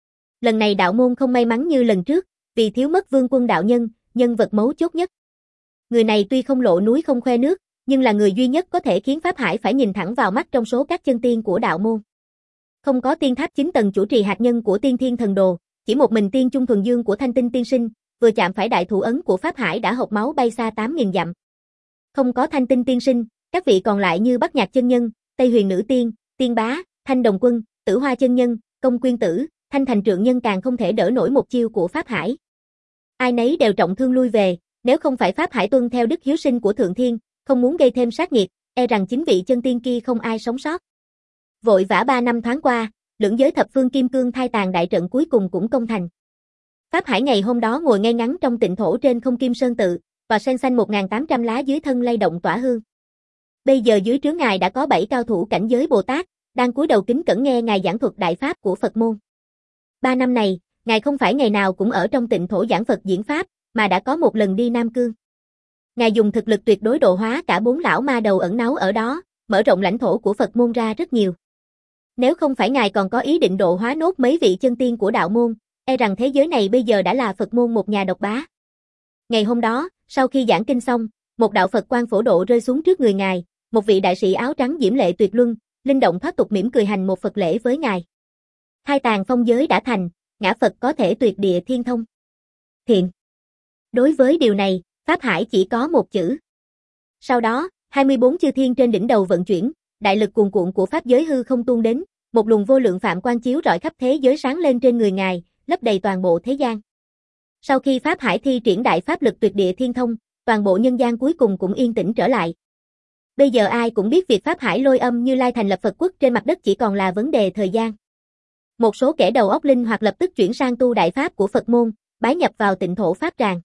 Lần này đạo môn không may mắn như lần trước, vì thiếu mất Vương Quân đạo nhân, nhân vật mấu chốt nhất. Người này tuy không lộ núi không khoe nước, nhưng là người duy nhất có thể khiến Pháp Hải phải nhìn thẳng vào mắt trong số các chân tiên của đạo môn. Không có tiên tháp chín tầng chủ trì hạt nhân của tiên thiên thần đồ, chỉ một mình tiên trung thuần dương của Thanh Tinh tiên sinh, vừa chạm phải đại thủ ấn của Pháp Hải đã hộc máu bay xa tám nghìn dặm. Không có Thanh Tinh tiên sinh, các vị còn lại như Bắc Nhạc chân nhân, Tây Huyền nữ tiên, Tiên bá, Thanh Đồng quân, Tử Hoa chân nhân, Công Quyên tử, Thanh Thành trượng nhân càng không thể đỡ nổi một chiêu của Pháp Hải. Ai nấy đều trọng thương lui về, nếu không phải Pháp Hải tuân theo đức hiếu sinh của Thượng Thiên, không muốn gây thêm sát nghiệt, e rằng chính vị chân tiên kia không ai sống sót. Vội vã ba năm thoáng qua, lưỡng giới thập phương kim cương thai tàn đại trận cuối cùng cũng công thành. Pháp Hải ngày hôm đó ngồi ngay ngắn trong tịnh thổ trên không kim sơn tự, và sen xanh một nghìn tám trăm lá dưới thân lay động tỏa hương. Bây giờ dưới trướng ngài đã có bảy cao thủ cảnh giới Bồ Tát, đang cúi đầu kính cẩn nghe ngài giảng thuật đại pháp của Phật môn. Ba năm này, ngài không phải ngày nào cũng ở trong tịnh thổ giảng Phật diễn pháp, mà đã có một lần đi Nam Cương. Ngài dùng thực lực tuyệt đối độ hóa cả bốn lão ma đầu ẩn náu ở đó, mở rộng lãnh thổ của Phật môn ra rất nhiều. Nếu không phải ngài còn có ý định độ hóa nốt mấy vị chân tiên của đạo môn, e rằng thế giới này bây giờ đã là Phật môn một nhà độc bá. Ngày hôm đó, sau khi giảng kinh xong, một đạo Phật quang phổ độ rơi xuống trước người ngài, một vị đại sĩ áo trắng diễm lệ tuyệt luân, linh động thoát tục mỉm cười hành một Phật lễ với ngài. Hai tàn phong giới đã thành, ngã Phật có thể tuyệt địa thiên thông. Thiện. Đối với điều này, Pháp Hải chỉ có một chữ. Sau đó, hai mươi bốn chư thiên trên đỉnh đầu vận chuyển, đại lực cuồn cuộn của pháp giới hư không tuôn đến, một luồng vô lượng phạm quang chiếu rọi khắp thế giới sáng lên trên người ngài, lấp đầy toàn bộ thế gian. Sau khi Pháp Hải thi triển đại pháp lực tuyệt địa thiên thông, toàn bộ nhân gian cuối cùng cũng yên tĩnh trở lại. Bây giờ ai cũng biết việc Pháp Hải lôi âm Như Lai thành lập Phật quốc trên mặt đất chỉ còn là vấn đề thời gian. Một số kẻ đầu óc linh hoạt lập tức chuyển sang tu đại pháp của Phật môn, bái nhập vào tịnh thổ pháp tràng.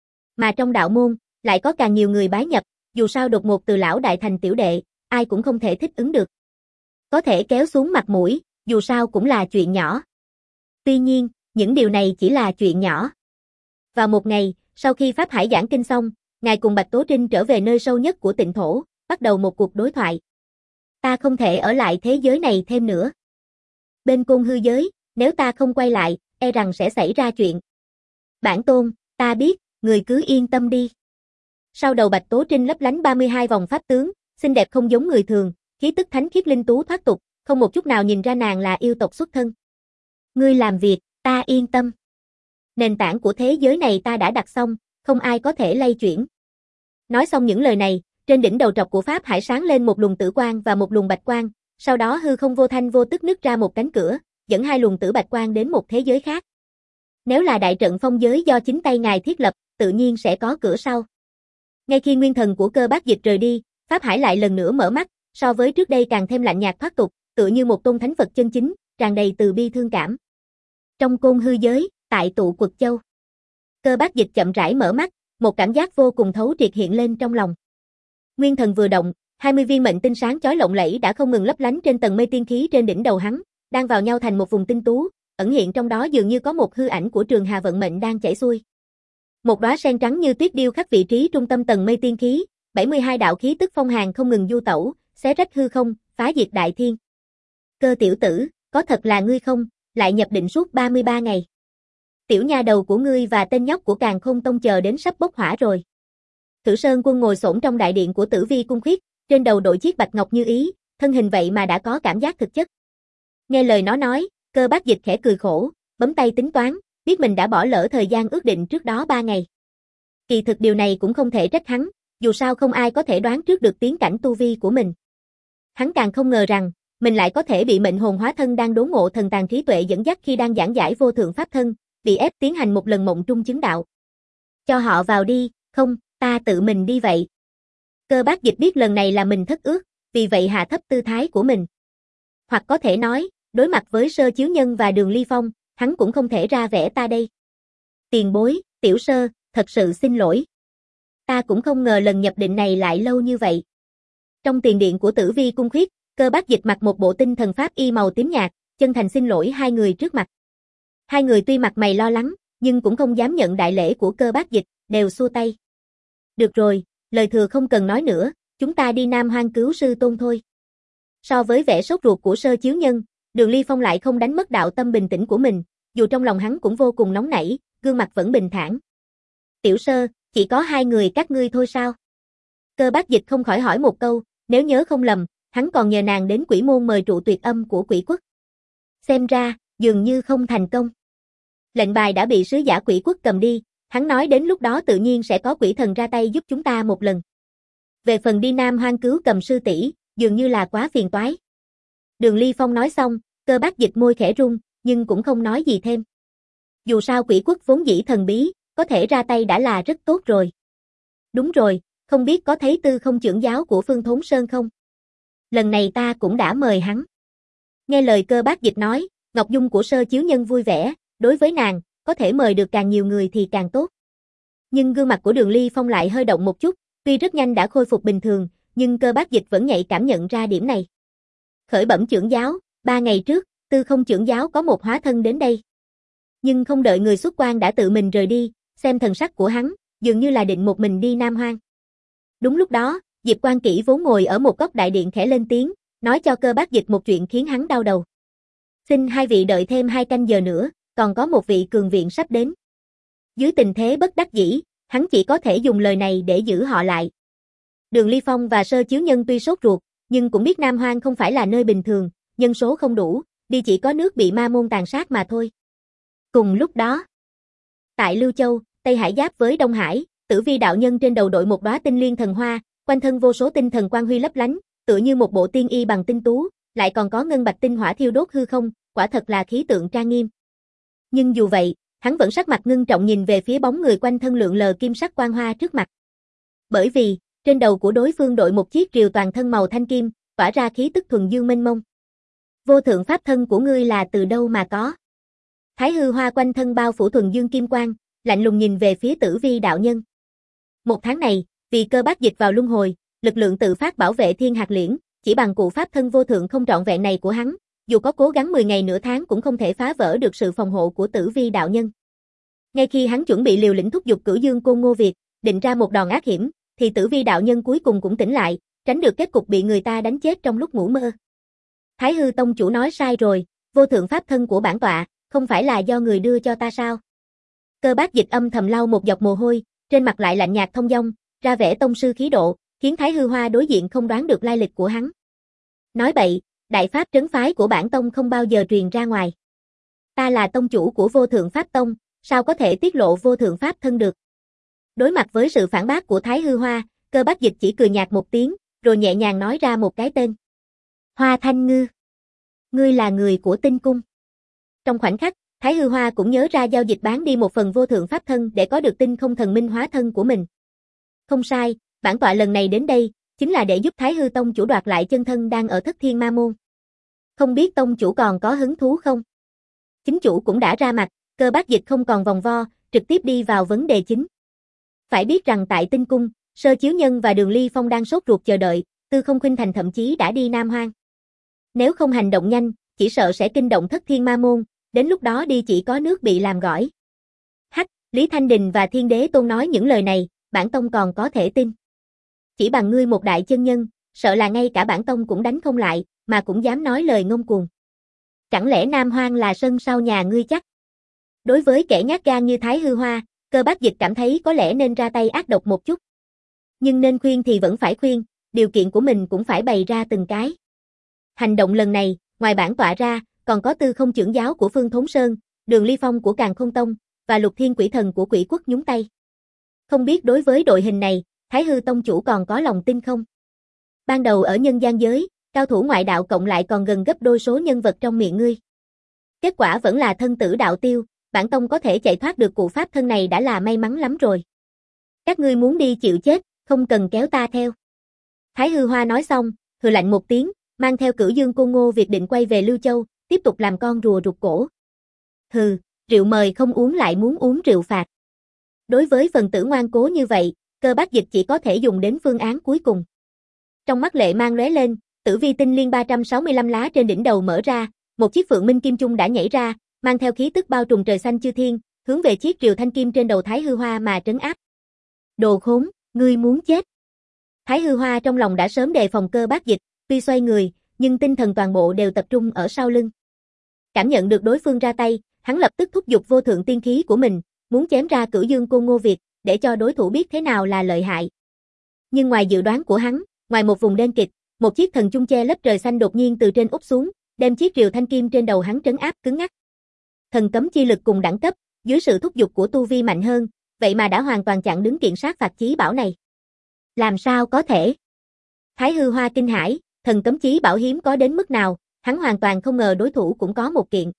Mà trong đạo môn, lại có càng nhiều người bái nhập, dù sao đột ngột từ lão đại thành tiểu đệ, ai cũng không thể thích ứng được. Có thể kéo xuống mặt mũi, dù sao cũng là chuyện nhỏ. Tuy nhiên, những điều này chỉ là chuyện nhỏ. Vào một ngày, sau khi Pháp Hải giảng kinh xong, ngài cùng Bạch Tố Trinh trở về nơi sâu nhất của tịnh thổ, bắt đầu một cuộc đối thoại. Ta không thể ở lại thế giới này thêm nữa. Bên Côn hư giới, nếu ta không quay lại, e rằng sẽ xảy ra chuyện. Bản tôn, ta biết, người cứ yên tâm đi. Sau đầu Bạch Tố Trinh lấp lánh ba mươi hai vòng pháp tướng, xinh đẹp không giống người thường, khí tức thánh khiết linh tú thoát tục, không một chút nào nhìn ra nàng là yêu tộc xuất thân. Ngươi làm việc, ta yên tâm. Nền tảng của thế giới này ta đã đặt xong, không ai có thể lay chuyển. Nói xong những lời này, trên đỉnh đầu trọc của Pháp Hải sáng lên một luồng tử quang và một luồng bạch quang, sau đó hư không vô thanh vô tức nứt ra một cánh cửa, dẫn hai luồng tử bạch quang đến một thế giới khác. Nếu là đại trận phong giới do chính tay ngài thiết lập, tự nhiên sẽ có cửa sau. Ngay khi nguyên thần của Cơ Bác Dịch rời đi, Pháp Hải lại lần nữa mở mắt, so với trước đây càng thêm lạnh nhạt thoát tục, tựa như một tôn thánh Phật chân chính, tràn đầy từ bi thương cảm. Trong Côn hư giới, tại tụ Quật Châu, Cơ Bác Dịch chậm rãi mở mắt, một cảm giác vô cùng thấu triệt hiện lên trong lòng. Nguyên thần vừa động, hai mươi viên mệnh tinh sáng chói lộng lẫy đã không ngừng lấp lánh trên tầng mây tiên khí trên đỉnh đầu hắn, đang vào nhau thành một vùng tinh tú, ẩn hiện trong đó dường như có một hư ảnh của trường hà vận mệnh đang chảy xuôi. Một đóa sen trắng như tuyết điêu khắc vị trí trung tâm tầng mây tiên khí, bảy mươi hai đạo khí tức phong hàn không ngừng du tẩu, xé rách hư không, phá diệt đại thiên. Cơ tiểu tử, có thật là ngươi không, lại nhập định suốt ba mươi ba ngày. Tiểu nha đầu của ngươi và tên nhóc của Càn Khôn Tông chờ đến sắp bốc hỏa rồi. Thử Sơn Quân ngồi xổm trong đại điện của Tử Vi cung khuyết, trên đầu đội chiếc bạch ngọc như ý, thân hình vậy mà đã có cảm giác thực chất. Nghe lời nó nói, Cơ Bác Dịch khẽ cười khổ, bấm tay tính toán, biết mình đã bỏ lỡ thời gian ước định trước đó ba ngày. Kỳ thực điều này cũng không thể trách hắn, dù sao không ai có thể đoán trước được tiến cảnh tu vi của mình. Hắn càng không ngờ rằng, mình lại có thể bị mệnh hồn hóa thân đang đốn ngộ thần tàng trí tuệ dẫn dắt khi đang giảng giải vô thượng pháp thân, bị ép tiến hành một lần mộng trung chứng đạo. Cho họ vào đi, không, ta tự mình đi vậy. Cơ Bác Dịch biết lần này là mình thất ước, vì vậy hạ thấp tư thái của mình. Hoặc có thể nói, đối mặt với Sơ Chiếu Nhân và Đường Ly Phong, hắn cũng không thể ra vẻ ta đây. Tiền bối, tiểu sơ, thật sự xin lỗi. Ta cũng không ngờ lần nhập định này lại lâu như vậy. Trong tiền điện của Tử Vi cung khuyết, Cơ Bác Dịch mặc một bộ tinh thần pháp y màu tím nhạt, chân thành xin lỗi hai người trước mặt. Hai người tuy mặt mày lo lắng, nhưng cũng không dám nhận đại lễ của Cơ Bác Dịch, đều xua tay. Được rồi, lời thừa không cần nói nữa, chúng ta đi Nam Hoang cứu sư tôn thôi. So với vẻ sốt ruột của Sơ Chiếu Nhân, Đường Ly Phong lại không đánh mất đạo tâm bình tĩnh của mình, dù trong lòng hắn cũng vô cùng nóng nảy, gương mặt vẫn bình thản. Tiểu sơ, chỉ có hai người các ngươi thôi sao? Cơ Bác Dịch không khỏi hỏi một câu, nếu nhớ không lầm, hắn còn nhờ nàng đến quỷ môn mời trụ tuyệt âm của quỷ quốc. Xem ra, dường như không thành công. Lệnh bài đã bị sứ giả quỷ quốc cầm đi, hắn nói đến lúc đó tự nhiên sẽ có quỷ thần ra tay giúp chúng ta một lần. Về phần đi Nam Hoang cứu Cầm sư tỷ, dường như là quá phiền toái. Đường Ly Phong nói xong, Cơ Bác Dịch môi khẽ rung, nhưng cũng không nói gì thêm. Dù sao quỷ quốc vốn dĩ thần bí, có thể ra tay đã là rất tốt rồi. Đúng rồi, không biết có thấy Tư Không trưởng giáo của Phương Thốn Sơn không? Lần này ta cũng đã mời hắn. Nghe lời Cơ Bác Dịch nói, Ngọc Dung của Sơ Chiếu Nhân vui vẻ, đối với nàng, có thể mời được càng nhiều người thì càng tốt. Nhưng gương mặt của Đường Ly Phong lại hơi động một chút, tuy rất nhanh đã khôi phục bình thường, nhưng Cơ Bác Dịch vẫn nhạy cảm nhận ra điểm này. Khởi bẩm trưởng giáo, ba ngày trước, Tư Không trưởng giáo có một hóa thân đến đây. Nhưng không đợi người xuất quan đã tự mình rời đi, xem thần sắc của hắn, dường như là định một mình đi Nam Hoang. Đúng lúc đó, Diệp Quan Kỷ vốn ngồi ở một góc đại điện khẽ lên tiếng, nói cho Cơ Bác Dịch một chuyện khiến hắn đau đầu. Xin hai vị đợi thêm hai canh giờ nữa, còn có một vị cường viện sắp đến. Dưới tình thế bất đắc dĩ, hắn chỉ có thể dùng lời này để giữ họ lại. Đường Ly Phong và Sơ Chiếu Nhân tuy sốt ruột, nhưng cũng biết Nam Hoang không phải là nơi bình thường, nhân số không đủ, đi chỉ có nước bị ma môn tàn sát mà thôi. Cùng lúc đó, tại Lưu Châu, Tây Hải giáp với Đông Hải, Tử Vi đạo nhân trên đầu đội một đóa tinh liên thần hoa, quanh thân vô số tinh thần quang huy lấp lánh, tựa như một bộ tiên y bằng tinh tú, lại còn có ngân bạch tinh hỏa thiêu đốt hư không, quả thật là khí tượng trang nghiêm. Nhưng dù vậy, hắn vẫn sắc mặt ngưng trọng nhìn về phía bóng người quanh thân lượn lờ kim sắc quang hoa trước mặt. Bởi vì, trên đầu của đối phương đội một chiếc rìu toàn thân màu thanh kim, tỏa ra khí tức thuần dương mênh mông. Vô thượng pháp thân của ngươi là từ đâu mà có? Thái hư hoa quanh thân bao phủ thuần dương kim quang, lạnh lùng nhìn về phía Tử Vi đạo nhân. Một tháng này, vì Cơ Bác Dịch vào luân hồi, lực lượng tự phát bảo vệ thiên hạt liễn, chỉ bằng cụ pháp thân vô thượng không trọn vẹn này của hắn, dù có cố gắng mười ngày nửa tháng cũng không thể phá vỡ được sự phòng hộ của Tử Vi đạo nhân. Ngay khi hắn chuẩn bị liều lĩnh thúc giục Cửu Dương Côn Ngô Việt, định ra một đòn ác hiểm, thì Tử Vi đạo nhân cuối cùng cũng tỉnh lại, tránh được kết cục bị người ta đánh chết trong lúc ngủ mơ. Thái hư tông chủ nói sai rồi, vô thượng pháp thân của bản tọa, không phải là do người đưa cho ta sao? Cơ Bác Dịch âm thầm lau một giọt mồ hôi, trên mặt lại lạnh nhạt thông dong, ra vẻ tông sư khí độ, khiến Thái hư hoa đối diện không đoán được lai lịch của hắn. Nói bậy, đại pháp trấn phái của bản tông không bao giờ truyền ra ngoài. Ta là tông chủ của vô thượng pháp tông, sao có thể tiết lộ vô thượng pháp thân được? Đối mặt với sự phản bác của Thái hư hoa, Cơ Bác Dịch chỉ cười nhạt một tiếng, rồi nhẹ nhàng nói ra một cái tên. Hoa Thanh Ngư. Ngươi là người của Tinh Cung. Trong khoảnh khắc, Thái hư hoa cũng nhớ ra giao dịch bán đi một phần vô thượng pháp thân để có được tinh không thần minh hóa thân của mình. Không sai, bản tọa lần này đến đây, chính là để giúp Thái hư tông chủ đoạt lại chân thân đang ở Thất Thiên Ma Môn. Không biết tông chủ còn có hứng thú không? Chính chủ cũng đã ra mặt, Cơ Bác Dịch không còn vòng vo, trực tiếp đi vào vấn đề chính. Phải biết rằng tại Tinh Cung, Sơ Chiếu Nhân và Đường Ly Phong đang sốt ruột chờ đợi, Tư Không Khuynh Thành thậm chí đã đi Nam Hoang. Nếu không hành động nhanh, chỉ sợ sẽ kinh động Thất Thiên Ma Môn, đến lúc đó đi chỉ có nước bị làm gỏi. Hắc, Lý Thanh Đình và Thiên Đế Tôn nói những lời này, bản tông còn có thể tin. Chỉ bằng ngươi một đại chân nhân, sợ là ngay cả bản tông cũng đánh không lại, mà cũng dám nói lời ngông cuồng. Chẳng lẽ Nam Hoang là sân sau nhà ngươi chắc? Đối với kẻ nhát gan như Thái hư hoa, Cơ Bác Dịch cảm thấy có lẽ nên ra tay ác độc một chút. Nhưng nên khuyên thì vẫn phải khuyên, điều kiện của mình cũng phải bày ra từng cái. Hành động lần này, ngoài bản tọa ra, còn có Tư Không trưởng giáo của Phương Thốn Sơn, Đường Ly Phong của Càn Khôn Tông, và Lục Thiên Quỷ Thần của Quỷ Quốc nhúng tay. Không biết đối với đội hình này, Thái Hư Tông chủ còn có lòng tin không? Ban đầu ở nhân gian giới, cao thủ ngoại đạo cộng lại còn gần gấp đôi số nhân vật trong miệng ngươi. Kết quả vẫn là thân tử đạo tiêu, bản tông có thể chạy thoát được cụ pháp thân này đã là may mắn lắm rồi. Các ngươi muốn đi chịu chết, không cần kéo ta theo. Thái Hư Hoa nói xong, hừ lạnh một tiếng, mang theo Cửu Dương Cô Ngô Việt định quay về Lưu Châu, tiếp tục làm con rùa rụt cổ. Hừ, rượu mời không uống lại muốn uống rượu phạt. Đối với phần tử ngoan cố như vậy, Cơ Bác Dịch chỉ có thể dùng đến phương án cuối cùng. Trong mắt lệ mang lóe lên, Tử Vi Tinh Liên ba trăm sáu mươi lăm lá trên đỉnh đầu mở ra, một chiếc Phượng Minh Kim Chung đã nhảy ra, mang theo khí tức bao trùm trời xanh chư thiên, hướng về chiếc rìu thanh kim trên đầu Thái Hư Hoa mà trấn áp. Đồ khốn, ngươi muốn chết. Thái Hư Hoa trong lòng đã sớm đề phòng Cơ Bác Dịch, tuy xoay người, nhưng tinh thần toàn bộ đều tập trung ở sau lưng. Cảm nhận được đối phương ra tay, hắn lập tức thúc giục vô thượng tiên khí của mình, muốn chém ra Cửu Dương Cô Ngô Việt, để cho đối thủ biết thế nào là lợi hại. Nhưng ngoài dự đoán của hắn, ngoài một vùng đen kịt, một chiếc thần chung che lấp trời xanh đột nhiên từ trên úp xuống, đem chiếc rìu thanh kim trên đầu hắn trấn áp cứng ngắc. Thần cấm chi lực cùng đẳng cấp, dưới sự thúc giục của tu vi mạnh hơn, vậy mà đã hoàn toàn chặn đứng kiện sát phạt chí bảo này. Làm sao có thể? Thái Hư Hoa kinh hãi, thần cấm chí bảo hiếm có đến mức nào, hắn hoàn toàn không ngờ đối thủ cũng có một kiện.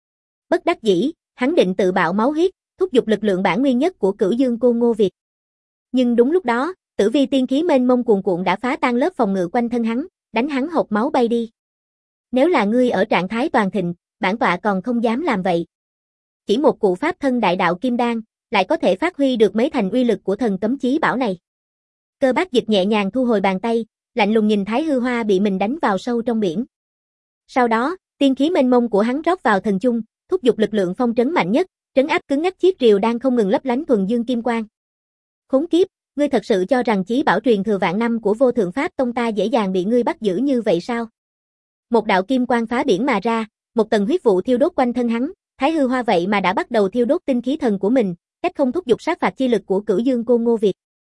Bất đắc dĩ, hắn định tự bạo máu huyết, thúc giục lực lượng bản nguyên nhất của Cửu Dương Cô Ngô Việt. Nhưng đúng lúc đó, Tử Vi tiên khí mênh mông cuồn cuộn đã phá tan lớp phòng ngự quanh thân hắn, đánh hắn hộc máu bay đi. Nếu là ngươi ở trạng thái toàn thịnh, bản tọa còn không dám làm vậy. Chỉ một cụ pháp thân đại đạo kim đan, lại có thể phát huy được mấy thành uy lực của thần cấm chí bảo này. Cơ Bác Dịch nhẹ nhàng thu hồi bàn tay, lạnh lùng nhìn Thái Hư Hoa bị mình đánh vào sâu trong biển. Sau đó, tiên khí mênh mông của hắn rót vào thần chung, thúc giục lực lượng phong trấn mạnh nhất, trấn áp cứng ngắc chiếc rìu đang không ngừng lấp lánh thuần dương kim quang. Khốn kiếp, ngươi thật sự cho rằng chí bảo truyền thừa vạn năm của Vô Thượng Pháp Tông ta dễ dàng bị ngươi bắt giữ như vậy sao? Một đạo kim quang phá biển mà ra, một tầng huyết vụ thiêu đốt quanh thân hắn, Thái Hư Hoa vậy mà đã bắt đầu thiêu đốt tinh khí thần của mình, cách không thúc giục sát phạt chi lực của Cửu Dương Cô Ngô Việt.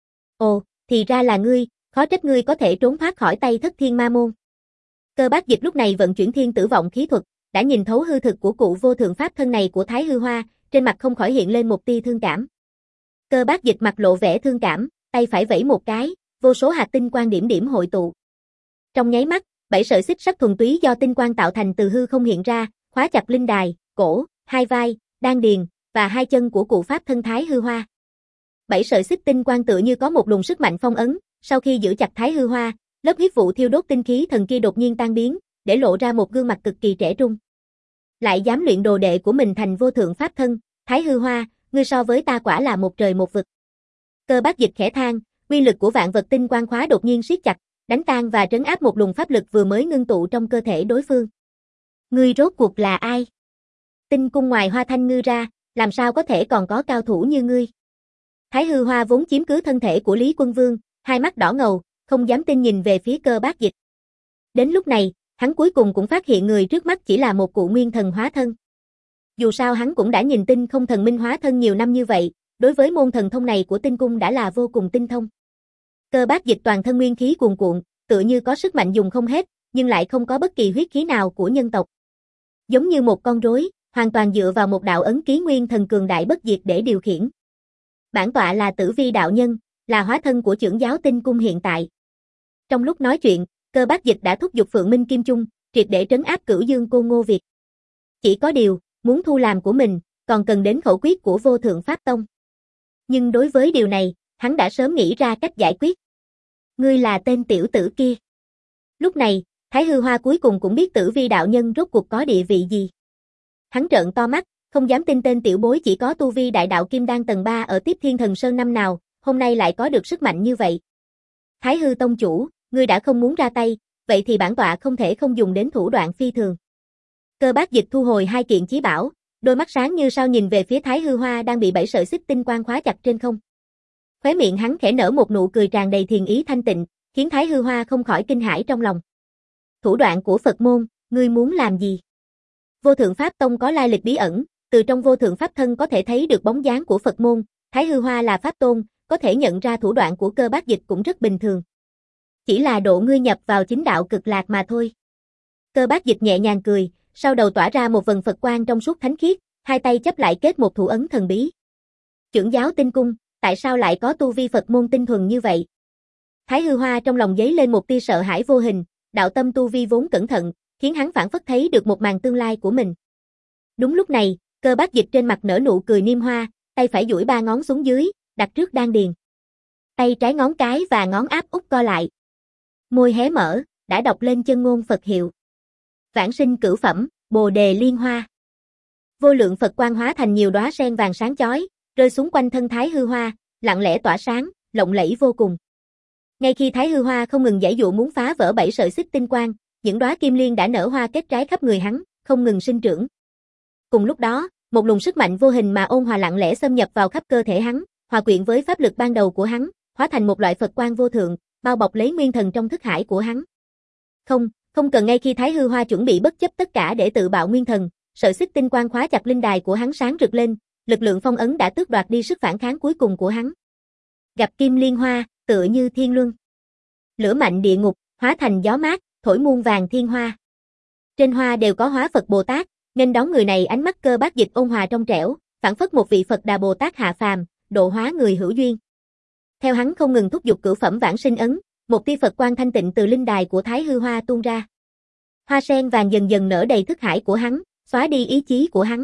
Ồ, thì ra là ngươi, khó trách ngươi có thể trốn thoát khỏi tay Thất Thiên Ma Môn. Cơ Bác Dịch lúc này vận chuyển thiên tử vọng khí thuật, đã nhìn thấu hư thực của cụ vô thượng pháp thân này của Thái Hư Hoa, trên mặt không khỏi hiện lên một tia thương cảm. Cơ Bác Dịch mặt lộ vẻ thương cảm, tay phải vẫy một cái, vô số hạt tinh quang điểm điểm hội tụ. Trong nháy mắt, bảy sợi xích sắt thuần túy do tinh quang tạo thành từ hư không hiện ra, khóa chặt linh đài, cổ, hai vai, đan điền và hai chân của cụ pháp thân Thái Hư Hoa. Bảy sợi xích tinh quang tựa như có một luồng sức mạnh phong ấn, sau khi giữ chặt Thái Hư Hoa, lớp huyết vụ thiêu đốt tinh khí thần kia đột nhiên tan biến, để lộ ra một gương mặt cực kỳ trẻ trung. Lại dám luyện đồ đệ của mình thành vô thượng pháp thân, Thái Hư Hoa, ngươi so với ta quả là một trời một vực. Cơ Bác Dịch khẽ than, uy lực của vạn vật tinh quang khóa đột nhiên siết chặt, đánh tan và trấn áp một luồng pháp lực vừa mới ngưng tụ trong cơ thể đối phương. Ngươi rốt cuộc là ai? Tinh cung ngoài Hoa Thanh Ngư ra, làm sao có thể còn có cao thủ như ngươi? Thái Hư Hoa vốn chiếm cứ thân thể của Lý Quân Vương, hai mắt đỏ ngầu, không dám tin nhìn về phía Cơ Bác Dịch. Đến lúc này, hắn cuối cùng cũng phát hiện người trước mắt chỉ là một cụ nguyên thần hóa thân. Dù sao hắn cũng đã nhìn Tinh Không Thần Minh hóa thân nhiều năm như vậy, đối với môn thần thông này của Tinh Cung đã là vô cùng tinh thông. Cơ Bác Dịch toàn thân nguyên khí cuồn cuộn, tựa như có sức mạnh dùng không hết, nhưng lại không có bất kỳ huyết khí nào của nhân tộc. Giống như một con rối, hoàn toàn dựa vào một đạo ấn ký nguyên thần cường đại bất diệt để điều khiển. Bản tọa là Tử Vi đạo nhân, là hóa thân của trưởng giáo Tinh Cung hiện tại. Trong lúc nói chuyện, Cơ Bác Dịch đã thúc giục Phượng Minh Kim Chung, triệt để trấn áp Cửu Dương Cô Ngô Việt. Chỉ có điều, muốn thu làm của mình, còn cần đến khẩu quyết của Vô Thượng Pháp Tông. Nhưng đối với điều này, hắn đã sớm nghĩ ra cách giải quyết. Ngươi là tên tiểu tử kia. Lúc này, Thái Hư Hoa cuối cùng cũng biết Tử Vi đạo nhân rốt cuộc có địa vị gì. Hắn trợn to mắt, không dám tin tên tiểu bối chỉ có tu vi đại đạo kim đan tầng ba ở Tiếp Thiên Thần Sơn năm nào, hôm nay lại có được sức mạnh như vậy. Thái Hư tông chủ, ngươi đã không muốn ra tay, vậy thì bản tọa không thể không dùng đến thủ đoạn phi thường. Cơ Bác Dịch thu hồi hai kiện chí bảo, đôi mắt sáng như sao nhìn về phía Thái Hư Hoa đang bị bảy sợi xích tinh quang khóa chặt trên không. Khóe miệng hắn khẽ nở một nụ cười tràn đầy thiền ý thanh tịnh, khiến Thái Hư Hoa không khỏi kinh hãi trong lòng. Thủ đoạn của Phật môn, ngươi muốn làm gì? Vô Thượng Pháp Tông có lai lịch bí ẩn, từ trong Vô Thượng Pháp Thân có thể thấy được bóng dáng của Phật môn, Thái Hư Hoa là Pháp Tôn, có thể nhận ra thủ đoạn của Cơ Bác Dịch cũng rất bình thường. Chỉ là độ ngươi nhập vào chính đạo cực lạc mà thôi. Cơ Bác Dịch nhẹ nhàng cười, sau đầu tỏa ra một vần Phật quang trong suốt thánh khiết, hai tay chấp lại kết một thủ ấn thần bí. Trưởng giáo Tinh Cung, tại sao lại có tu vi Phật môn tinh thuần như vậy? Thái Hư Hoa trong lòng dấy lên một tia sợ hãi vô hình, đạo tâm tu vi vốn cẩn thận, khiến hắn phảng phất thấy được một màn tương lai của mình. Đúng lúc này, Cơ Bác Dịch trên mặt nở nụ cười niêm hoa, tay phải duỗi ba ngón xuống dưới, đặt trước đan điền. Tay trái ngón cái và ngón áp út co lại. Môi hé mở, đã đọc lên chân ngôn Phật hiệu. Vãng sinh cửu phẩm, Bồ đề liên hoa. Vô lượng Phật quang hóa thành nhiều đóa sen vàng sáng chói, rơi xuống quanh thân Thái Hư Hoa, lặng lẽ tỏa sáng, lộng lẫy vô cùng. Ngay khi Thái Hư Hoa không ngừng giãy dụa muốn phá vỡ bảy sợi xích tinh quang, những đóa kim liên đã nở hoa kết trái khắp người hắn, không ngừng sinh trưởng. Cùng lúc đó, một luồng sức mạnh vô hình mà ôn hòa lặng lẽ xâm nhập vào khắp cơ thể hắn, hòa quyện với pháp lực ban đầu của hắn, hóa thành một loại Phật quang vô thượng, bao bọc lấy nguyên thần trong thức hải của hắn. Không, không cần ngay khi Thái Hư Hoa chuẩn bị bất chấp tất cả để tự bạo nguyên thần, sợi xích tinh quang khóa chặt linh đài của hắn sáng rực lên, lực lượng phong ấn đã tước đoạt đi sức phản kháng cuối cùng của hắn. Gặp kim liên hoa, tựa như thiên luân. Lửa mạnh địa ngục, hóa thành gió mát, thổi muôn vàng thiên hoa. Trên hoa đều có hóa Phật Bồ Tát, nên đón người này ánh mắt Cơ Bác Dịch ôn hòa trong trẻo, phảng phất một vị Phật Đà Bồ Tát hạ phàm, độ hóa người hữu duyên. Theo hắn không ngừng thúc giục cửu phẩm vãng sinh ấn, một tia Phật quang thanh tịnh từ linh đài của Thái Hư Hoa tuôn ra. Hoa sen vàng dần dần nở đầy thức hải của hắn, xóa đi ý chí của hắn.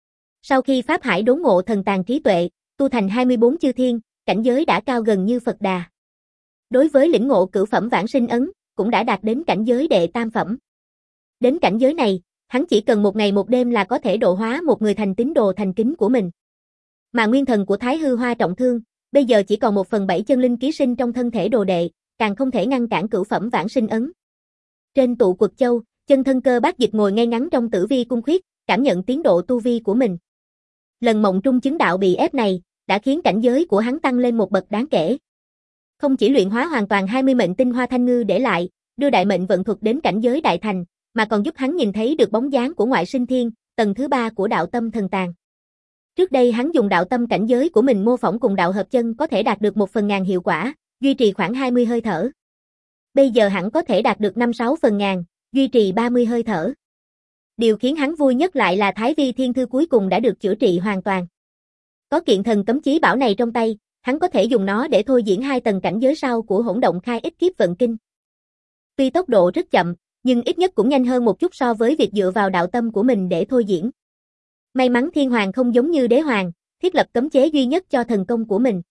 Sau khi pháp hải đốn ngộ thần tàng trí tuệ, tu thành hai mươi bốn chư thiên, cảnh giới đã cao gần như Phật Đà. Đối với lĩnh ngộ cửu phẩm vãng sinh ấn, cũng đã đạt đến cảnh giới đệ tam phẩm. Đến cảnh giới này, hắn chỉ cần một ngày một đêm là có thể độ hóa một người thành tín đồ thành kính của mình. Mà nguyên thần của Thái Hư Hoa trọng thương, bây giờ chỉ còn một phần bảy chân linh ký sinh trong thân thể đồ đệ, càng không thể ngăn cản cửu phẩm vãng sinh ấn. Trên tụ Quật Châu, chân thân Cơ Bác Dịch ngồi ngay ngắn trong Tử Vi cung khuyết, cảm nhận tiến độ tu vi của mình. Lần mộng trung chứng đạo bị ép này, đã khiến cảnh giới của hắn tăng lên một bậc đáng kể. Không chỉ luyện hóa hoàn toàn hai mươi mệnh tinh hoa thanh ngư để lại, đưa đại mệnh vận thuật đến cảnh giới đại thành, mà còn giúp hắn nhìn thấy được bóng dáng của ngoại sinh thiên, tầng thứ ba của đạo tâm thần tàng. Trước đây hắn dùng đạo tâm cảnh giới của mình mô phỏng cùng đạo hợp chân có thể đạt được một phần ngàn hiệu quả, duy trì khoảng hai mươi hơi thở. Bây giờ hắn có thể đạt được năm sáu phần ngàn, duy trì ba mươi hơi thở. Điều khiến hắn vui nhất lại là Thái Vi Thiên Thư cuối cùng đã được chữa trị hoàn toàn. Có kiện thần cấm chí bảo này trong tay, hắn có thể dùng nó để thôi diễn hai tầng cảnh giới sau của hỗn động khai ích kiếp vận kinh. Tuy tốc độ rất chậm, nhưng ít nhất cũng nhanh hơn một chút so với việc dựa vào đạo tâm của mình để thôi diễn. May mắn Thiên Hoàng không giống như Đế Hoàng, thiết lập cấm chế duy nhất cho thần công của mình.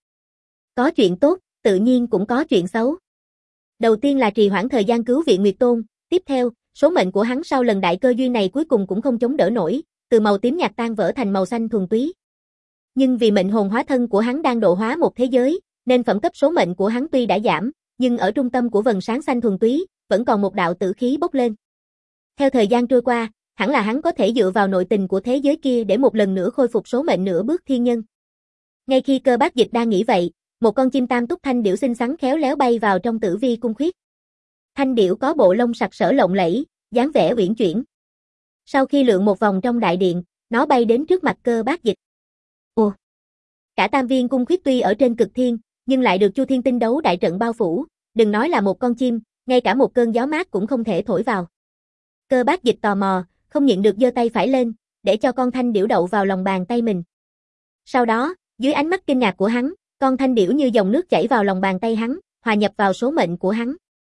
Có chuyện tốt, tự nhiên cũng có chuyện xấu. Đầu tiên là trì hoãn thời gian cứu viện Nguyệt Tôn, tiếp theo, số mệnh của hắn sau lần đại cơ duyên này cuối cùng cũng không chống đỡ nổi, từ màu tím nhạt tan vỡ thành màu xanh thuần túy. Nhưng vì mệnh hồn hóa thân của hắn đang độ hóa một thế giới, nên phẩm cấp số mệnh của hắn tuy đã giảm, nhưng ở trung tâm của vầng sáng xanh thuần túy, vẫn còn một đạo tử khí bốc lên. Theo thời gian trôi qua, hẳn là hắn có thể dựa vào nội tình của thế giới kia để một lần nữa khôi phục số mệnh nửa bước thiên nhân. Ngay khi Cơ Bác Dịch đang nghĩ vậy, một con chim tam túc thanh điểu xinh xắn khéo léo bay vào trong Tử Vi cung khuyết. Thanh điểu có bộ lông sặc sỡ lộng lẫy, dáng vẻ uyển chuyển. Sau khi lượn một vòng trong đại điện, nó bay đến trước mặt Cơ Bác Dịch. Ồ! Cả tam viên cung khuyết tuy ở trên cực thiên, nhưng lại được Chu Thiên Tinh đấu đại trận bao phủ, đừng nói là một con chim, ngay cả một cơn gió mát cũng không thể thổi vào. Cơ Bác Dịch tò mò, không nhịn được giơ tay phải lên, để cho con thanh điểu đậu vào lòng bàn tay mình. Sau đó, dưới ánh mắt kinh ngạc của hắn, con thanh điểu như dòng nước chảy vào lòng bàn tay hắn, hòa nhập vào số mệnh của hắn.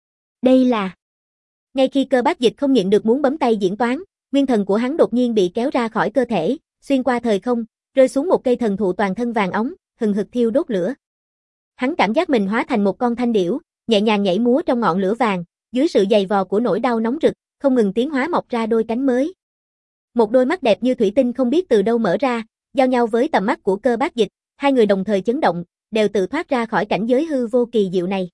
Đây là... Ngay khi Cơ Bác Dịch không nhịn được muốn bấm tay diễn toán, nguyên thần của hắn đột nhiên bị kéo ra khỏi cơ thể, xuyên qua thời không, rơi xuống một cây thần thụ toàn thân vàng óng, hừng hực thiêu đốt lửa. Hắn cảm giác mình hóa thành một con thanh điểu, nhẹ nhàng nhảy múa trong ngọn lửa vàng, dưới sự giày vò của nỗi đau nóng rực, không ngừng tiến hóa mọc ra đôi cánh mới. Một đôi mắt đẹp như thủy tinh không biết từ đâu mở ra, giao nhau với tầm mắt của Cơ Bác Dịch, hai người đồng thời chấn động, đều tự thoát ra khỏi cảnh giới hư vô kỳ diệu này.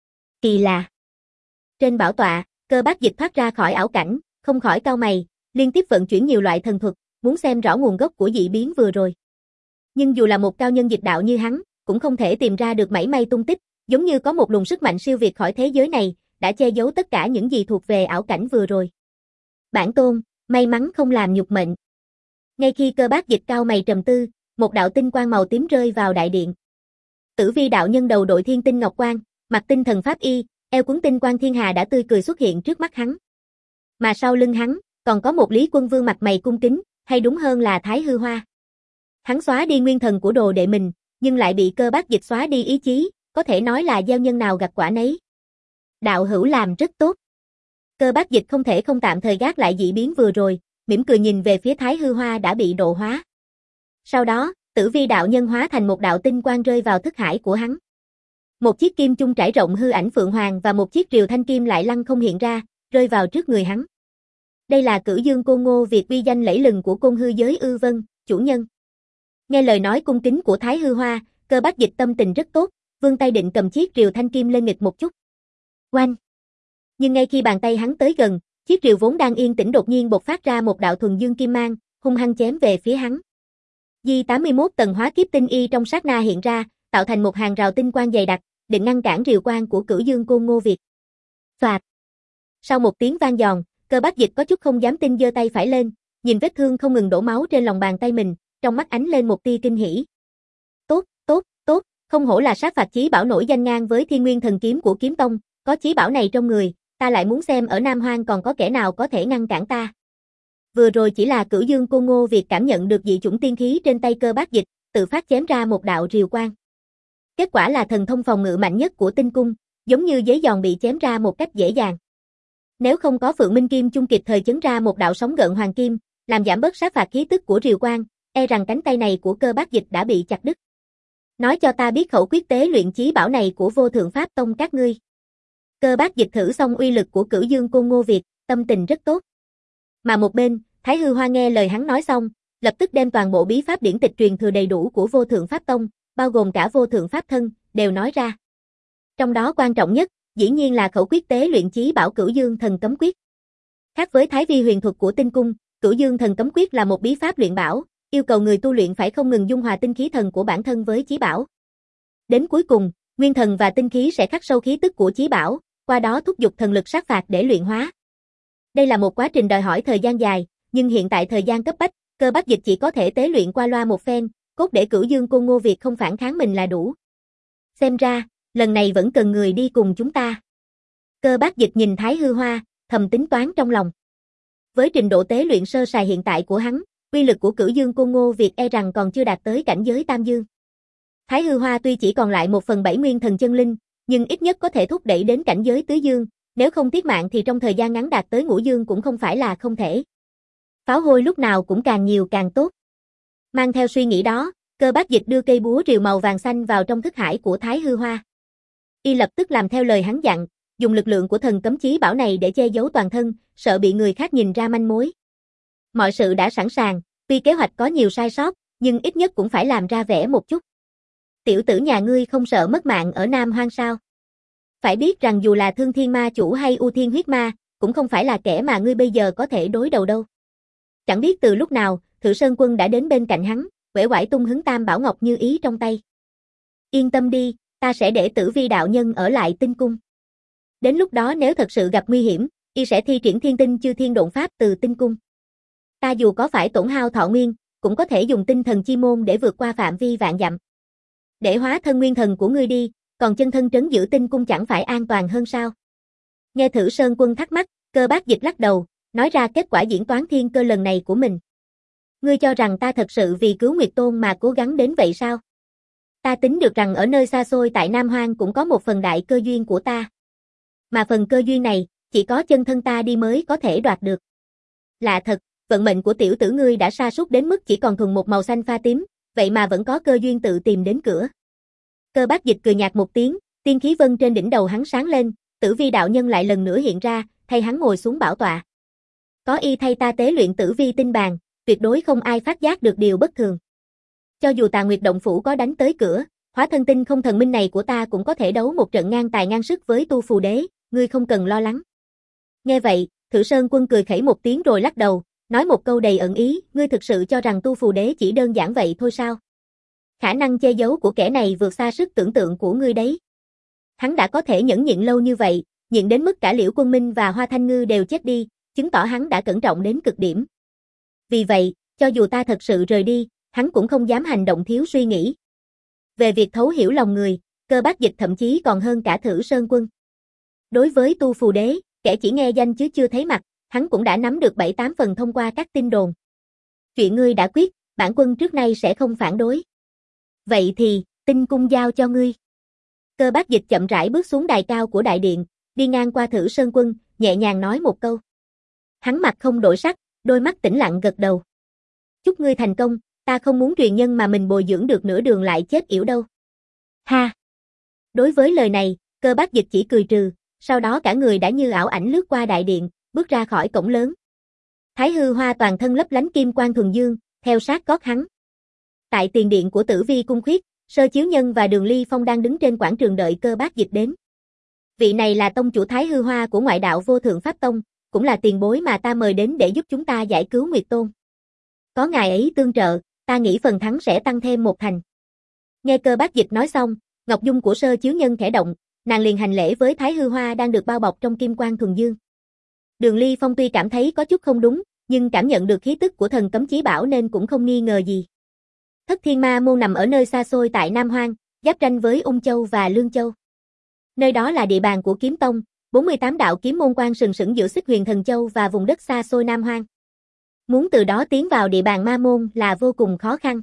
Kỳ lạ. Trên bảo tọa, Cơ Bác Dịch thoát ra khỏi ảo cảnh, không khỏi cau mày, liên tiếp vận chuyển nhiều loại thần thuật, muốn xem rõ nguồn gốc của dị biến vừa rồi. Nhưng dù là một cao nhân dịch đạo như hắn, cũng không thể tìm ra được mảy may tung tích, giống như có một luồng sức mạnh siêu việt khỏi thế giới này, đã che giấu tất cả những gì thuộc về ảo cảnh vừa rồi. Bản tôn, may mắn không làm nhục mệnh. Ngay khi Cơ Bác Dịch cau mày trầm tư, một đạo tinh quang màu tím rơi vào đại điện. Tử Vi đạo nhân đầu đội thiên tinh ngọc quang, mặc tinh thần pháp y, eo cuốn tinh quang thiên hà đã tươi cười xuất hiện trước mắt hắn. Mà sau lưng hắn, còn có một Lý Quân Vương mặt mày cung kính, hay đúng hơn là Thái Hư Hoa. Hắn xóa đi nguyên thần của đồ đệ mình, nhưng lại bị Cơ Bác Dịch xóa đi ý chí, có thể nói là gieo nhân nào gặt quả nấy. Đạo hữu làm rất tốt. Cơ Bác Dịch không thể không tạm thời gác lại dị biến vừa rồi, mỉm cười nhìn về phía Thái Hư Hoa đã bị độ hóa. Sau đó, Tử Vi đạo nhân hóa thành một đạo tinh quang rơi vào thức hải của hắn. Một chiếc kim chung trải rộng hư ảnh phượng hoàng và một chiếc rìu thanh kim lại lăng không hiện ra, rơi vào trước người hắn. Đây là Cửu Dương Côn Ngô Việt uy danh lẫy lừng của côn hư giới ư? Vâng, chủ nhân. Nghe lời nói cung kính của Thái Hư Hoa, Cơ Bác Dịch tâm tình rất tốt, vươn tay định cầm chiếc rìu thanh kim lên nghịch một chút. Oanh! Nhưng ngay khi bàn tay hắn tới gần, chiếc rìu vốn đang yên tĩnh đột nhiên bộc phát ra một đạo thuần dương kim mang, hung hăng chém về phía hắn. Di tám mươi mốt tầng hóa kiếp tinh y trong sát na hiện ra, tạo thành một hàng rào tinh quang dày đặc, định ngăn cản rìu quang của Cửu Dương Côn Ngô Việt. Soạt! Sau một tiếng vang giòn, Cơ Bác Dịch có chút không dám tin giơ tay phải lên, nhìn vết thương không ngừng đổ máu trên lòng bàn tay mình, trong mắt ánh lên một tia kinh hỉ. Tốt, tốt, tốt, không hổ là sát phạt chí bảo nổi danh ngang với Thiên Nguyên Thần Kiếm của Kiếm Tông, có chí bảo này trong người, ta lại muốn xem ở Nam Hoang còn có kẻ nào có thể ngăn cản ta. Vừa rồi chỉ là Cửu Dương Côn Ngô Việt cảm nhận được dị chủng tiên khí trên tay Cơ Bác Dịch, tự phát chém ra một đạo rìu quang. Kết quả là thần thông phòng ngự mạnh nhất của tinh cung, giống như giấy giòn bị chém ra một cách dễ dàng. Nếu không có Phượng Minh Kim chung kịp thời chấn ra một đạo sóng gợn hoàng kim, làm giảm bớt sát phạt khí tức của rìu quang, e rằng cánh tay này của Cơ Bác Dịch đã bị chặt đứt. Nói cho ta biết khẩu quyết tế luyện chí bảo này của Vô Thượng Pháp Tông các ngươi. Cơ Bác Dịch thử xong uy lực của Cửu Dương Côn Ngô Việt, tâm tình rất tốt. Mà một bên, Thái Hư Hoa nghe lời hắn nói xong, lập tức đem toàn bộ bí pháp điển tịch truyền thừa đầy đủ của Vô Thượng Pháp Tông, bao gồm cả Vô Thượng Pháp Thân, đều nói ra. Trong đó quan trọng nhất, dĩ nhiên là khẩu quyết tế luyện chí bảo Cửu Dương Thần Cấm Quyết. Khác với Thái Vi huyền thuật của tinh cung, Cửu Dương Thần Cấm Quyết là một bí pháp luyện bảo, yêu cầu người tu luyện phải không ngừng dung hòa tinh khí thần của bản thân với chí bảo. Đến cuối cùng, nguyên thần và tinh khí sẽ khắc sâu khí tức của chí bảo, qua đó thúc giục thần lực sát phạt để luyện hóa. Đây là một quá trình đòi hỏi thời gian dài, nhưng hiện tại thời gian cấp bách, Cơ Bác Dịch chỉ có thể tế luyện qua loa một phen, cốt để Cửu Dương Côn Ngô Việt không phản kháng mình là đủ. Xem ra, lần này vẫn cần người đi cùng chúng ta. Cơ Bác Dịch nhìn Thái Hư Hoa, thầm tính toán trong lòng. Với trình độ tế luyện sơ sài hiện tại của hắn, uy lực của Cửu Dương Côn Ngô Việt e rằng còn chưa đạt tới cảnh giới Tam Dương. Thái Hư Hoa tuy chỉ còn lại một phần bảy nguyên thần chân linh, nhưng ít nhất có thể thúc đẩy đến cảnh giới tứ dương, nếu không tiết mạng thì trong thời gian ngắn đạt tới ngũ dương cũng không phải là không thể. Pháo hôi lúc nào cũng càng nhiều càng tốt. Mang theo suy nghĩ đó, Cơ Bác Dịch đưa cây búa rìu màu vàng xanh vào trong thức hải của Thái Hư Hoa. Y lập tức làm theo lời hắn dặn, dùng lực lượng của thần cấm chí bảo này để che giấu toàn thân, sợ bị người khác nhìn ra manh mối. Mọi sự đã sẵn sàng, tuy kế hoạch có nhiều sai sót, nhưng ít nhất cũng phải làm ra vẻ một chút. Tiểu tử nhà ngươi không sợ mất mạng ở Nam Hoang sao? Phải biết rằng dù là Thương Thiên Ma Chủ hay U Thiên Huyết Ma, cũng không phải là kẻ mà ngươi bây giờ có thể đối đầu đâu. Chẳng biết từ lúc nào, Thử Sơn Quân đã đến bên cạnh hắn, uể oải tung hứng tam bảo ngọc như ý trong tay. Yên tâm đi, ta sẽ để Tử Vi đạo nhân ở lại tinh cung. Đến lúc đó nếu thật sự gặp nguy hiểm, y sẽ thi triển thiên tinh chư thiên độn pháp từ tinh cung. Ta dù có phải tổn hao thọ nguyên, cũng có thể dùng tinh thần chi môn để vượt qua phạm vi vạn dặm. Để hóa thân nguyên thần của ngươi đi, còn chân thân trấn giữ tinh cung chẳng phải an toàn hơn sao? Nghe Thử Sơn Quân thắc mắc, Cơ Bác Dịch lắc đầu, nói ra kết quả diễn toán thiên cơ lần này của mình. Ngươi cho rằng ta thật sự vì cứu Nguyệt Tôn mà cố gắng đến vậy sao? Ta tính được rằng ở nơi xa xôi tại Nam Hoang cũng có một phần đại cơ duyên của ta. Mà phần cơ duyên này, chỉ có chân thân ta đi mới có thể đoạt được. Lạ thật, vận mệnh của tiểu tử ngươi đã sa sút đến mức chỉ còn thuần một màu xanh pha tím, vậy mà vẫn có cơ duyên tự tìm đến cửa. Cơ Bác Dịch cười nhạt một tiếng, tiên khí vân trên đỉnh đầu hắn sáng lên, Tử Vi đạo nhân lại lần nữa hiện ra, thay hắn ngồi xuống bảo tọa. Có y thay ta tế luyện Tử Vi tinh bàn, tuyệt đối không ai phát giác được điều bất thường. Cho dù Tà Nguyệt động phủ có đánh tới cửa, hóa thân tinh không thần minh này của ta cũng có thể đấu một trận ngang tài ngang sức với Tu Phù Đế, ngươi không cần lo lắng. Nghe vậy, Thử Sơn Quân cười khẩy một tiếng rồi lắc đầu, nói một câu đầy ẩn ý, ngươi thực sự cho rằng Tu Phù Đế chỉ đơn giản vậy thôi sao? Khả năng che giấu của kẻ này vượt xa sức tưởng tượng của ngươi đấy. Hắn đã có thể nhẫn nhịn lâu như vậy, nhịn đến mức cả Liễu Quân Minh và Hoa Thanh Ngư đều chết đi, chứng tỏ hắn đã cẩn trọng đến cực điểm. Vì vậy, cho dù ta thật sự rời đi, hắn cũng không dám hành động thiếu suy nghĩ. Về việc thấu hiểu lòng người, Cơ Bác Dịch thậm chí còn hơn cả Thử Sơn Quân. Đối với Tu Phù Đế, kẻ chỉ nghe danh chứ chưa thấy mặt, hắn cũng đã nắm được bảy tám phần thông qua các tin đồn. Chuyện ngươi đã quyết, bản quân trước nay sẽ không phản đối. Vậy thì, Tinh cung giao cho ngươi. Cơ Bác Dịch chậm rãi bước xuống đài cao của đại điện, đi ngang qua Thử Sơn Quân, nhẹ nhàng nói một câu. Hắn mặt không đổi sắc, đôi mắt tĩnh lặng gật đầu. Chúc ngươi thành công, ta không muốn truyền nhân mà mình bồi dưỡng được nửa đường lại chết yểu đâu. Ha! Đối với lời này, Cơ Bác Dịch chỉ cười trừ, sau đó cả người đã như ảo ảnh lướt qua đại điện, bước ra khỏi cổng lớn. Thái Hư Hoa toàn thân lấp lánh kim quang thuần dương, theo sát gót hắn. Tại tiền điện của Tử Vi cung khuyết, Sơ Chiếu Nhân và Đường Ly Phong đang đứng trên quảng trường đợi Cơ Bác Dịch đến. Vị này là tông chủ Thái Hư Hoa của ngoại đạo Vô Thượng Pháp Tông, cũng là tiền bối mà ta mời đến để giúp chúng ta giải cứu Nguyệt Tôn. Có ngài ấy tương trợ, ta nghĩ phần thắng sẽ tăng thêm một thành. Nghe Cơ Bác Dịch nói xong, ngọc dung của Sơ Chiếu Nhân khẽ động, nàng liền hành lễ với Thái Hư Hoa đang được bao bọc trong kim quang thuần dương. Đường Ly Phong tuy cảm thấy có chút không đúng, nhưng cảm nhận được khí tức của thần cấm chí bảo nên cũng không nghi ngờ gì. Thất Thiên Ma Môn nằm ở nơi xa xôi tại Nam Hoang, giáp ranh với Ung Châu và Lương Châu. Nơi đó là địa bàn của Kiếm Tông, bốn mươi tám đạo kiếm môn quan sừng sững giữa Xích Huyền Thần Châu và vùng đất xa xôi Nam Hoang. Muốn từ đó tiến vào địa bàn ma môn là vô cùng khó khăn.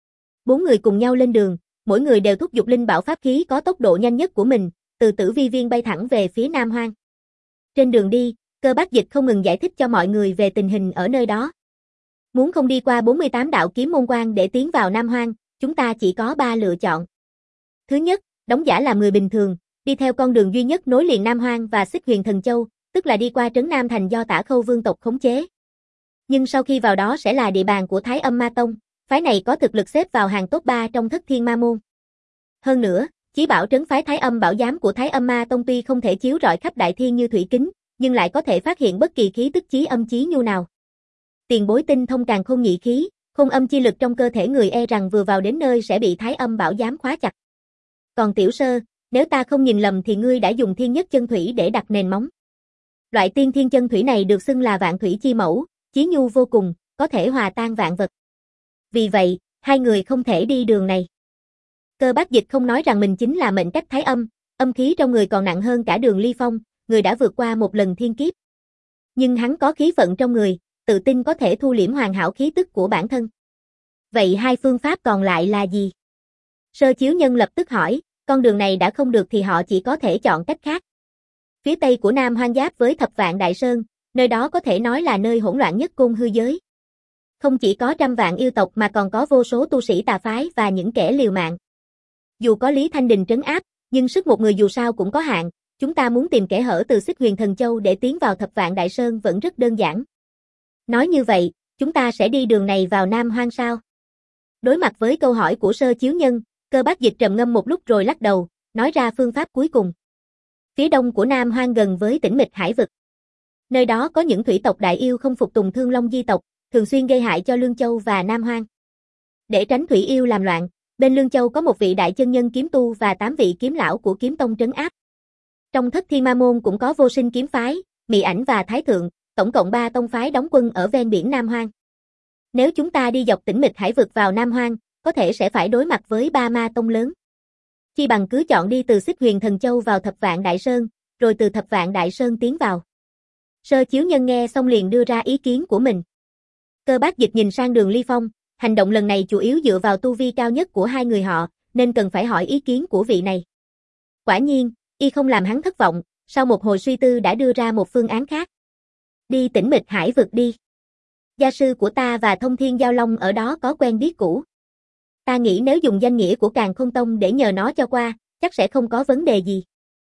Bốn người cùng nhau lên đường, mỗi người đều thúc giục linh bảo pháp khí có tốc độ nhanh nhất của mình, từ Tử Vi Viên bay thẳng về phía Nam Hoang. Trên đường đi, Cơ Bác Dịch không ngừng giải thích cho mọi người về tình hình ở nơi đó. Muốn không đi qua bốn mươi tám đạo kiếm môn quan để tiến vào Nam Hoang, chúng ta chỉ có ba lựa chọn. Thứ nhất, đóng giả làm người bình thường, đi theo con đường duy nhất nối liền Nam Hoang và Xích Huyền Thần Châu, tức là đi qua trấn Nam Thành do Tả Khâu Vương tộc khống chế. Nhưng sau khi vào đó sẽ là địa bàn của Thái Âm Ma Tông, phái này có thực lực xếp vào hàng top ba trong Thất Thiên Ma Môn. Hơn nữa, chí bảo trấn phái Thái Âm Bảo Giám của Thái Âm Ma Tông tuy không thể chiếu rọi khắp đại thiên như thủy kính, nhưng lại có thể phát hiện bất kỳ khí tức chí âm chí nhu nào. Tiền bối tinh thông càn khôn nhị khí, khôn âm chi lực trong cơ thể người e rằng vừa vào đến nơi sẽ bị Thái Âm Bảo Giám khóa chặt. Còn Tiểu Sơ, nếu ta không nhìn lầm thì ngươi đã dùng thiên nhất chân thủy để đặt nền móng. Loại tiên thiên chân thủy này được xưng là vạn thủy chi mẫu, chí nhu vô cùng, có thể hòa tan vạn vật. Vì vậy, hai người không thể đi đường này. Cơ Bác Dịch không nói rằng mình chính là mệnh cách Thái Âm, âm khí trong người còn nặng hơn cả Đường Ly Phong, người đã vượt qua một lần thiên kiếp. Nhưng hắn có khí vận trong người, tự tin có thể thu liễm hoàn hảo khí tức của bản thân. Vậy hai phương pháp còn lại là gì? Sơ Chiếu Nhân lập tức hỏi, con đường này đã không được thì họ chỉ có thể chọn cách khác. Phía tây của Nam Hoang giáp với Thập Vạn Đại Sơn, nơi đó có thể nói là nơi hỗn loạn nhất côn hư giới. Không chỉ có trăm vạn yêu tộc mà còn có vô số tu sĩ tà phái và những kẻ liều mạng. Dù có Lý Thanh Đình trấn áp, nhưng sức một người dù sao cũng có hạn, chúng ta muốn tìm kẽ hở từ Xích Huyền Thần Châu để tiến vào Thập Vạn Đại Sơn vẫn rất đơn giản. Nói như vậy, chúng ta sẽ đi đường này vào Nam Hoang sao? Đối mặt với câu hỏi của Sơ Chiếu Nhân, Cơ Bác Dịch trầm ngâm một lúc rồi lắc đầu, nói ra phương pháp cuối cùng. Phía đông của Nam Hoang gần với Tĩnh Mịch Hải vực. Nơi đó có những thủy tộc đại yêu không phục tùng Thương Long di tộc, thường xuyên gây hại cho Lương Châu và Nam Hoang. Để tránh thủy yêu làm loạn, bên Lương Châu có một vị đại chân nhân kiếm tu và tám vị kiếm lão của kiếm tông trấn áp. Trong Thất Thiên Ma Môn cũng có Vô Sinh kiếm phái, Mị Ảnh và Thái Thượng, tổng cộng ba tông phái đóng quân ở ven biển Nam Hoang. Nếu chúng ta đi dọc Tĩnh Mịch Hải vực vào Nam Hoang, có thể sẽ phải đối mặt với ba ma tông lớn. Chi bằng cứ chọn đi từ Xích Huyền Thần Châu vào Thập Vạn Đại Sơn, rồi từ Thập Vạn Đại Sơn tiến vào. Sơ Chiếu Nhân nghe xong liền đưa ra ý kiến của mình. Cơ Bác Dịch nhìn sang Đường Ly Phong, hành động lần này chủ yếu dựa vào tu vi cao nhất của hai người họ, nên cần phải hỏi ý kiến của vị này. Quả nhiên, y không làm hắn thất vọng, sau một hồi suy tư đã đưa ra một phương án khác. Đi Tĩnh Mịch Hải vực đi. Gia sư của ta và Thông Thiên Giao Long ở đó có quen biết cũ. Ta nghĩ nếu dùng danh nghĩa của Càn Khôn Tông để nhờ nó cho qua, chắc sẽ không có vấn đề gì.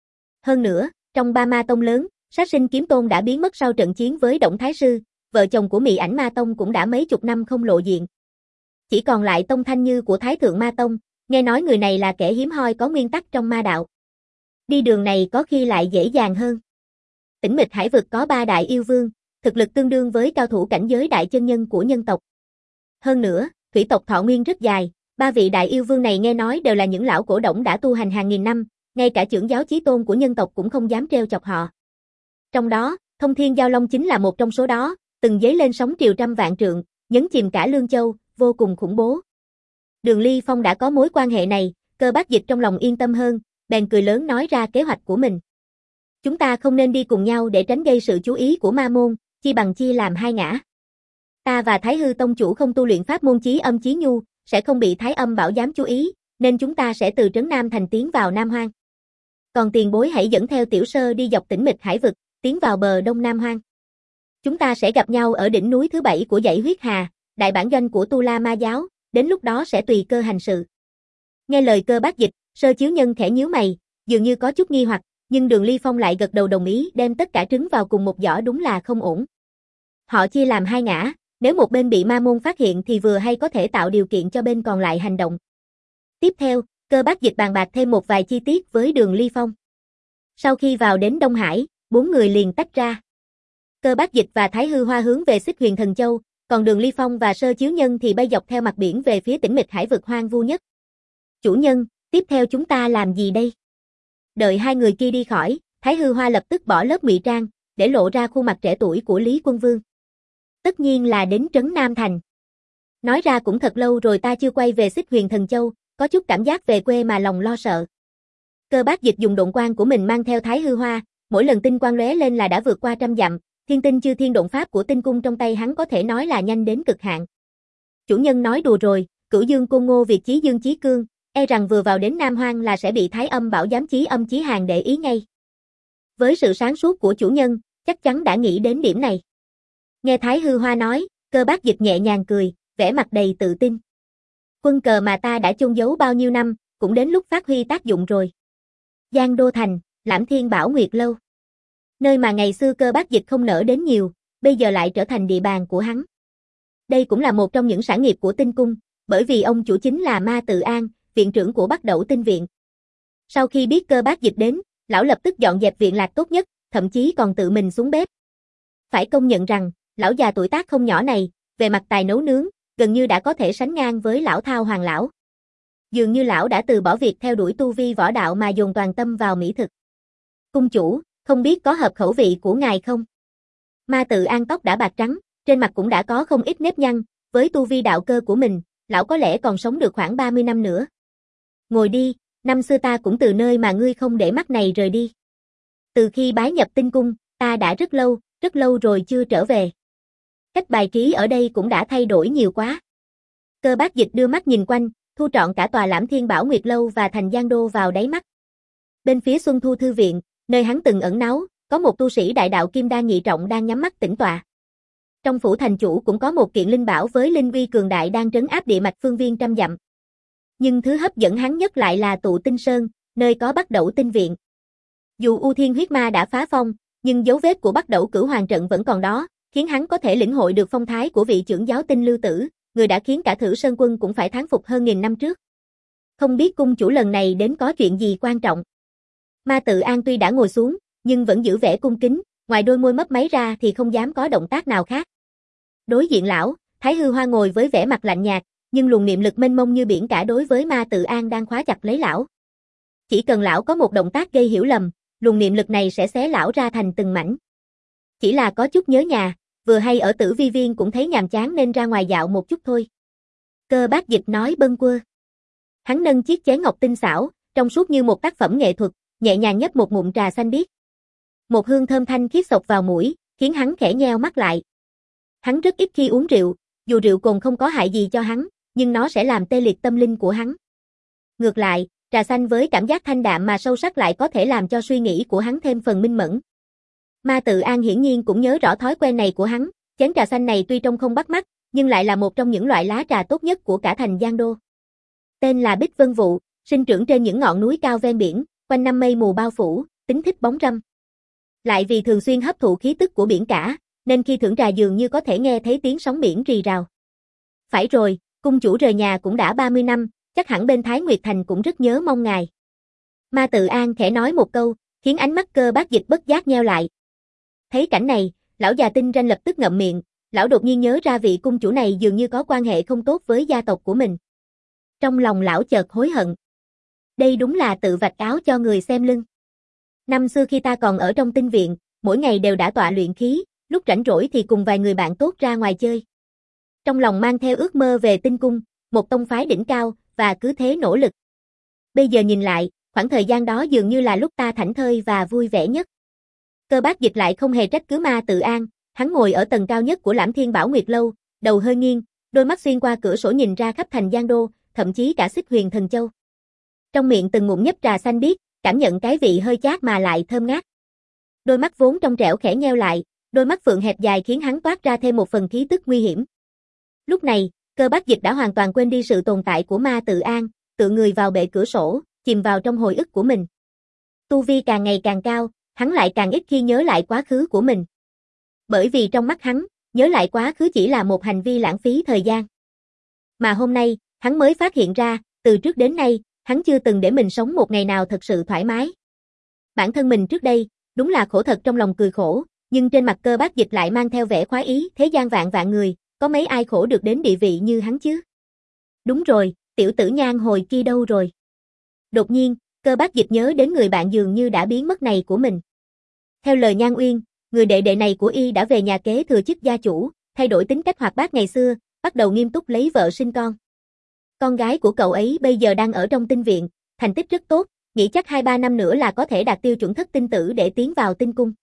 Hơn nữa, trong ba ma tông lớn, Sát Sinh Kiếm Tôn đã biến mất sau trận chiến với Động Thái Sư, vợ chồng của Mị Ảnh Ma Tông cũng đã mấy chục năm không lộ diện. Chỉ còn lại Tông Thanh Như của Thái Thượng Ma Tông, nghe nói người này là kẻ hiếm hoi có nguyên tắc trong ma đạo. Đi đường này có khi lại dễ dàng hơn. Tĩnh Mịch Hải vực có ba đại yêu vương, thực lực tương đương với cao thủ cảnh giới đại chân nhân của nhân tộc. Hơn nữa, thủy tộc thọ nguyên rất dài, ba vị đại yêu vương này nghe nói đều là những lão cổ đổng đã tu hành hàng nghìn năm, ngay cả trưởng giáo chí tôn của nhân tộc cũng không dám trêu chọc họ. Trong đó, Thông Thiên Giao Long chính là một trong số đó, từng dấy lên sóng triều trăm vạn trượng, nhấn chìm cả Lương Châu, vô cùng khủng bố. Đường Ly Phong đã có mối quan hệ này, Cơ Bác Dịch trong lòng yên tâm hơn, bèn cười lớn nói ra kế hoạch của mình. Chúng ta không nên đi cùng nhau để tránh gây sự chú ý của ma môn, chi bằng chia làm hai ngã. Ta và Thái Hư Tông chủ không tu luyện pháp môn chí âm chí nhu, sẽ không bị Thái Âm Bảo Giám chú ý, nên chúng ta sẽ từ trấn Nam Thành tiến vào Nam Hoang. Còn tiền bối hãy dẫn theo tiểu sơ đi dọc tĩnh mịch hải vực, tiến vào bờ Đông Nam Hoang. Chúng ta sẽ gặp nhau ở đỉnh núi thứ bảy của dãy huyết hà, đại bản doanh của Tu La Ma giáo, đến lúc đó sẽ tùy cơ hành sự. Nghe lời Cơ Bác Dịch, Sơ Chiếu Nhân khẽ nhíu mày, dường như có chút nghi hoặc, nhưng Đường Ly Phong lại gật đầu đồng ý, đem tất cả trứng vào cùng một giỏ đúng là không ổn. Họ chia làm hai ngã, nếu một bên bị ma môn phát hiện thì vừa hay có thể tạo điều kiện cho bên còn lại hành động. Tiếp theo, Cơ Bác Dịch bàn bạc thêm một vài chi tiết với Đường Ly Phong. Sau khi vào đến Đông Hải, bốn người liền tách ra. Cơ Bác Dịch và Thái Hư Hoa hướng về Xích Huyền Thần Châu, còn Đường Ly Phong và Sơ Chiếu Nhân thì bay dọc theo mặt biển về phía tĩnh mịch hải vực hoang vu nhất. Chủ nhân, tiếp theo chúng ta làm gì đây? Đợi hai người kia đi khỏi, Thái Hư Hoa lập tức bỏ lớp ngụy trang, để lộ ra khuôn mặt trẻ tuổi của Lý Quân Vương. Tất nhiên là đến trấn Nam Thành. Nói ra cũng thật lâu rồi ta chưa quay về Xích Huyền Thần Châu, có chút cảm giác về quê mà lòng lo sợ. Cơ Bác Dịch dùng độn quang của mình mang theo Thái Hư Hoa, mỗi lần tinh quang lóe lên là đã vượt qua trăm dặm, thiên tinh chư thiên độn pháp của tinh cung trong tay hắn có thể nói là nhanh đến cực hạn. Chủ nhân nói đùa rồi, Cửu Dương Côn Ngô Việt Chí Dương Chí Cương, e rằng vừa vào đến Nam Hoang là sẽ bị Thái Âm Bảo Giám Chí Âm Chí Hàn để ý ngay. Với sự sáng suốt của chủ nhân, chắc chắn đã nghĩ đến điểm này. Nghe Thái Hư Hoa nói, Cơ Bác Dịch nhẹ nhàng cười, vẻ mặt đầy tự tin. Quân cờ mà ta đã chôn giấu bao nhiêu năm, cũng đến lúc phát huy tác dụng rồi. Giang Đô Thành, Lãm Thiên Bảo Nguyệt Lâu. Nơi mà ngày xưa Cơ Bác Dịch không nỡ đến nhiều, bây giờ lại trở thành địa bàn của hắn. Đây cũng là một trong những sản nghiệp của tinh cung, bởi vì ông chủ chính là Ma Tự An, viện trưởng của Bắc Đẩu Tinh Viện. Sau khi biết Cơ Bác Dịch đến, lão lập tức dọn dẹp viện lạc tốt nhất, thậm chí còn tự mình xuống bếp. Phải công nhận rằng, lão già tuổi tác không nhỏ này, về mặt tài nấu nướng, gần như đã có thể sánh ngang với lão Thao Hoàng lão. Dường như lão đã từ bỏ việc theo đuổi tu vi võ đạo mà dồn toàn tâm vào mỹ thực. Cung chủ, không biết có hợp khẩu vị của ngài không? Ma Tự An tóc đã bạc trắng, trên mặt cũng đã có không ít nếp nhăn, với tu vi đạo cơ của mình, lão có lẽ còn sống được khoảng ba mươi năm nữa. Ngồi đi, năm xưa ta cũng từ nơi mà ngươi không để mắt này rời đi. Từ khi bái nhập tinh cung, ta đã rất lâu, rất lâu rồi chưa trở về. Cách bài trí ở đây cũng đã thay đổi nhiều quá. Cơ Bác Dịch đưa mắt nhìn quanh, thu trọn cả tòa Lãm Thiên Bảo Nguyệt Lâu và thành Giang Đô vào đáy mắt. Bên phía Xuân Thu Thư Viện, nơi hắn từng ẩn náu, có một tu sĩ đại đạo kim đan nhị trọng đang nhắm mắt tĩnh tọa. Trong phủ thành chủ cũng có một kiện linh bảo với linh uy cường đại đang trấn áp địa mạch phương viên trăm dặm. Nhưng thứ hấp dẫn hắn nhất lại là Tụ Tinh Sơn, nơi có Bắc Đẩu Tinh Viện. Dù U Thiên huyết ma đã phá phong, nhưng dấu vết của Bắc Đẩu Cửu Hoàng trận vẫn còn đó, khiến hắn có thể lĩnh hội được phong thái của vị trưởng giáo tinh Lưu Tử, người đã khiến cả Thử Sơn quân cũng phải thán phục hơn nghìn năm trước. Không biết cung chủ lần này đến có chuyện gì quan trọng. Ma Tự An tuy đã ngồi xuống, nhưng vẫn giữ vẻ cung kính, ngoài đôi môi mấp máy ra thì không dám có động tác nào khác. Đối diện lão, Thái Hư Hoa ngồi với vẻ mặt lạnh nhạt, nhưng luồng niệm lực mênh mông như biển cả đối với Ma Tự An đang khóa chặt lấy lão. Chỉ cần lão có một động tác gây hiểu lầm, luồng niệm lực này sẽ xé lão ra thành từng mảnh. Chỉ là có chút nhớ nhà, vừa hay ở Tử Vi Viên cũng thấy nhàm chán nên ra ngoài dạo một chút thôi. Cơ Bác Dịch nói bâng quơ. Hắn nâng chiếc chén ngọc tinh xảo, trong suốt như một tác phẩm nghệ thuật, nhẹ nhàng nhấp một ngụm trà xanh biếc. Một hương thơm thanh khiết xộc vào mũi, khiến hắn khẽ nheo mắt lại. Hắn rất ít khi uống rượu, dù rượu cồn không có hại gì cho hắn, nhưng nó sẽ làm tê liệt tâm linh của hắn. Ngược lại, trà xanh với cảm giác thanh đạm mà sâu sắc lại có thể làm cho suy nghĩ của hắn thêm phần minh mẫn. Ma Tự An hiển nhiên cũng nhớ rõ thói quen này của hắn, chén trà xanh này tuy trông không bắt mắt, nhưng lại là một trong những loại lá trà tốt nhất của cả thành Giang Đô. Tên là Bích Vân Vụ, sinh trưởng trên những ngọn núi cao ven biển, quanh năm mây mù bao phủ, tính thích bóng râm. Lại vì thường xuyên hấp thụ khí tức của biển cả, nên khi thưởng trà dường như có thể nghe thấy tiếng sóng biển rì rào. Phải rồi, cung chủ rời nhà cũng đã ba mươi năm, chắc hẳn bên Thái Nguyệt Thành cũng rất nhớ mong ngài. Ma Tự An khẽ nói một câu, khiến ánh mắt Cơ Bác Dịch bất giác nheo lại. Thấy cảnh này, lão già tinh ranh lập tức ngậm miệng, lão đột nhiên nhớ ra vị cung chủ này dường như có quan hệ không tốt với gia tộc của mình. Trong lòng lão chợt hối hận. Đây đúng là tự vạch áo cho người xem lưng. Năm xưa khi ta còn ở trong tinh viện, mỗi ngày đều đã tọa luyện khí, lúc rảnh rỗi thì cùng vài người bạn tốt ra ngoài chơi. Trong lòng mang theo ước mơ về tinh cung, một tông phái đỉnh cao, và cứ thế nỗ lực. Bây giờ nhìn lại, khoảng thời gian đó dường như là lúc ta thảnh thơi và vui vẻ nhất. Cơ Bác Dịch lại không hề trách cứ Ma Tự An, hắn ngồi ở tầng cao nhất của Lãm Thiên Bảo Nguyệt Lâu, đầu hơi nghiêng, đôi mắt xuyên qua cửa sổ nhìn ra khắp thành Giang Đô, thậm chí cả Xích Huyền Thần Châu. Trong miệng từng ngụm nhấp trà xanh biếc, cảm nhận cái vị hơi chát mà lại thơm ngát. Đôi mắt vốn trong trẻo khẽ nheo lại, đôi mắt phượng hẹp dài khiến hắn toát ra thêm một phần khí tức nguy hiểm. Lúc này, Cơ Bác Dịch đã hoàn toàn quên đi sự tồn tại của Ma Tự An, tựa người vào bệ cửa sổ, chìm vào trong hồi ức của mình. Tu vi càng ngày càng cao, hắn lại càng ít khi nhớ lại quá khứ của mình. Bởi vì trong mắt hắn, nhớ lại quá khứ chỉ là một hành vi lãng phí thời gian. Mà hôm nay, hắn mới phát hiện ra, từ trước đến nay, hắn chưa từng để mình sống một ngày nào thật sự thoải mái. Bản thân mình trước đây, đúng là khổ thật trong lòng cười khổ, nhưng trên mặt Cơ Bác Dịch lại mang theo vẻ khoái ý, thế gian vạn vạn người, có mấy ai khổ được đến địa vị như hắn chứ? Đúng rồi, tiểu tử Nhan hồi kia đâu rồi? Đột nhiên, Cơ Bác Dịch nhớ đến người bạn dường như đã biến mất này của mình. Theo lời Nhan Uyên, người đệ đệ này của y đã về nhà kế thừa chức gia chủ, thay đổi tính cách hoạt bát ngày xưa, bắt đầu nghiêm túc lấy vợ sinh con. Con gái của cậu ấy bây giờ đang ở trong tinh viện, thành tích rất tốt, nghĩ chắc hai ba năm nữa là có thể đạt tiêu chuẩn thất tinh tử để tiến vào tinh cung.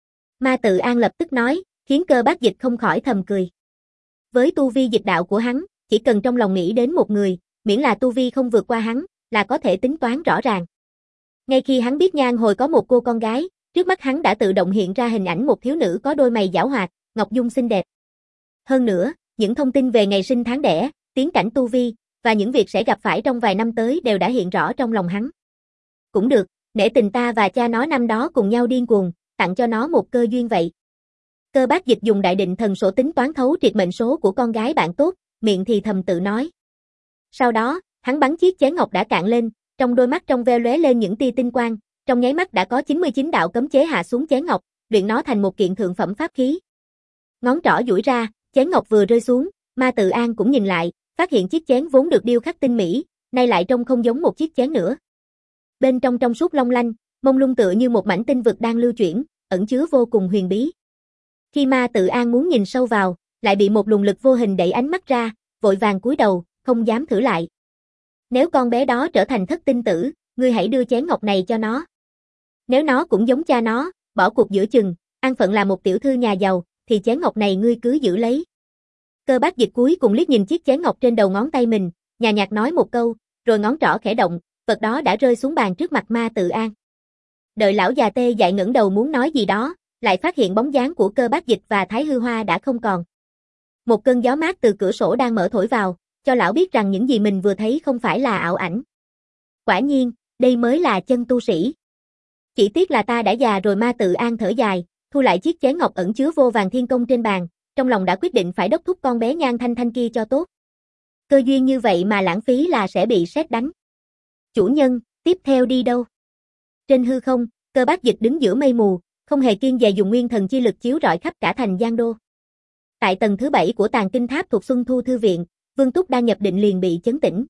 Ma Tự An lập tức nói, khiến Cơ Bác Dịch không khỏi thầm cười. Với tu vi dịch đạo của hắn, chỉ cần trong lòng nghĩ đến một người, miễn là tu vi không vượt qua hắn, là có thể tính toán rõ ràng. Ngay khi hắn biết Nhan hồi có một cô con gái, trước mắt hắn đã tự động hiện ra hình ảnh một thiếu nữ có đôi mày giảo hoạt, ngọc dung xinh đẹp. Hơn nữa, những thông tin về ngày sinh tháng đẻ, tiến cảnh tu vi, và những việc sẽ gặp phải trong vài năm tới đều đã hiện rõ trong lòng hắn. Cũng được, nể tình ta và cha nó năm đó cùng nhau điên cuồng, tặng cho nó một cơ duyên vậy. Cơ Bác Dịch dùng đại định thần sổ tính toán thấu triệt mệnh số của con gái bạn tốt, miệng thì thầm tự nói. Sau đó, hắn bắn chiếc chén ngọc đã cạn lên, trong đôi mắt trong veo lóe lên những tia tinh quang, trong nháy mắt đã có chín mươi chín đạo cấm chế hạ xuống chén ngọc, luyện nó thành một kiện thượng phẩm pháp khí. Ngón trỏ duỗi ra, chén ngọc vừa rơi xuống, Ma Tự An cũng nhìn lại, phát hiện chiếc chén vốn được điêu khắc tinh mỹ, nay lại trông không giống một chiếc chén nữa. Bên trong trong suốt long lanh, mông lung tựa như một mảnh tinh vực đang lưu chuyển, ẩn chứa vô cùng huyền bí. Khi Ma Tự An muốn nhìn sâu vào, lại bị một luồng lực vô hình đẩy ánh mắt ra, vội vàng cúi đầu, không dám thử lại. Nếu con bé đó trở thành thất tinh tử, ngươi hãy đưa chén ngọc này cho nó. Nếu nó cũng giống cha nó, bỏ cuộc giữa chừng, an phận là một tiểu thư nhà giàu, thì chén ngọc này ngươi cứ giữ lấy. Cơ Bác Dịch cuối cùng liếc nhìn chiếc chén ngọc trên đầu ngón tay mình, nhàn nhạt nói một câu, rồi ngón trỏ khẽ động, vật đó đã rơi xuống bàn trước mặt Ma Tự An. Đợi lão già tê dại ngẩng đầu muốn nói gì đó, lại phát hiện bóng dáng của Cơ Bác Dịch và Thái Hư Hoa đã không còn. Một cơn gió mát từ cửa sổ đang mở thổi vào, cho lão biết rằng những gì mình vừa thấy không phải là ảo ảnh. Quả nhiên, đây mới là chân tu sĩ. Chỉ tiếc là ta đã già rồi. Ma Tự An thở dài, thu lại chiếc chén ngọc ẩn chứa vô vàng thiên công trên bàn, trong lòng đã quyết định phải đốc thúc con bé Nhan Thanh Thanh kia cho tốt. Cơ duyên như vậy mà lãng phí là sẽ bị sét đánh. Chủ nhân, tiếp theo đi đâu? Trên hư không, Cơ Bác Dịch đứng giữa mây mù, không hề kiêng dè dùng nguyên thần chi lực chiếu rọi khắp cả thành Giang Đô. Tại tầng thứ bảy của Tàng Kinh Tháp thuộc Xuân Thu Thư Viện, Vương Túc đang nhập định liền bị chấn tĩnh.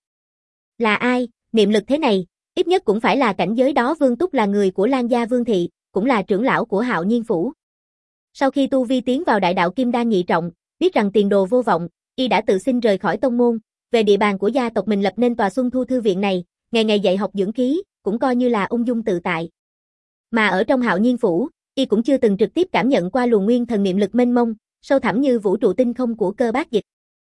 Là ai, niệm lực thế này, ít nhất cũng phải là cảnh giới đó. Vương Túc là người của Lan gia Vương thị, cũng là trưởng lão của Hạo Nhiên phủ. Sau khi tu vi tiến vào đại đạo Kim Đan nhị trọng, biết rằng tiền đồ vô vọng, y đã tự xin rời khỏi tông môn, về địa bàn của gia tộc mình lập nên tòa Xuân Thu Thư Viện này, ngày ngày dạy học dưỡng khí, cũng coi như là ung dung tự tại. Mà ở trong Hạo Nhiên phủ, y cũng chưa từng trực tiếp cảm nhận qua luồng nguyên thần niệm lực mênh mông, sâu thẳm như vũ trụ tinh không của Cơ Bác Dịch.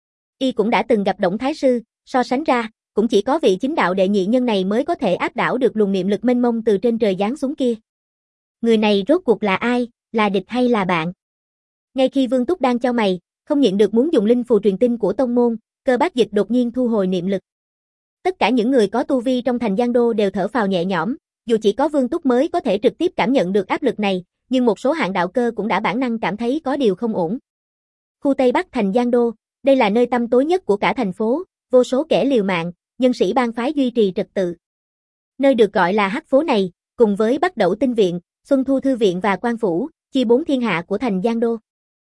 Y cũng đã từng gặp Động Thái sư, so sánh ra, cũng chỉ có vị chính đạo đệ nhị nhân này mới có thể áp đảo được luồng niệm lực mênh mông từ trên trời giáng xuống kia. Người này rốt cuộc là ai, là địch hay là bạn? Ngay khi Vương Túc đang chau mày, không nhịn được muốn dùng linh phù truyền tin của tông môn, Cơ Bác Dịch đột nhiên thu hồi niệm lực. Tất cả những người có tu vi trong thành Giang Đô đều thở phào nhẹ nhõm, dù chỉ có Vương Túc mới có thể trực tiếp cảm nhận được áp lực này, nhưng một số hạng đạo cơ cũng đã bản năng cảm thấy có điều không ổn. Khu Tây Bắc thành Giang Đô, đây là nơi tăm tối nhất của cả thành phố, vô số kẻ liều mạng, nhân sĩ bang phái duy trì trật tự. Nơi được gọi là Hắc phố này, cùng với Bắc Đẩu Tinh viện, Xuân Thu Thư viện và Quan phủ, chia bốn thiên hạ của thành Giang Đô.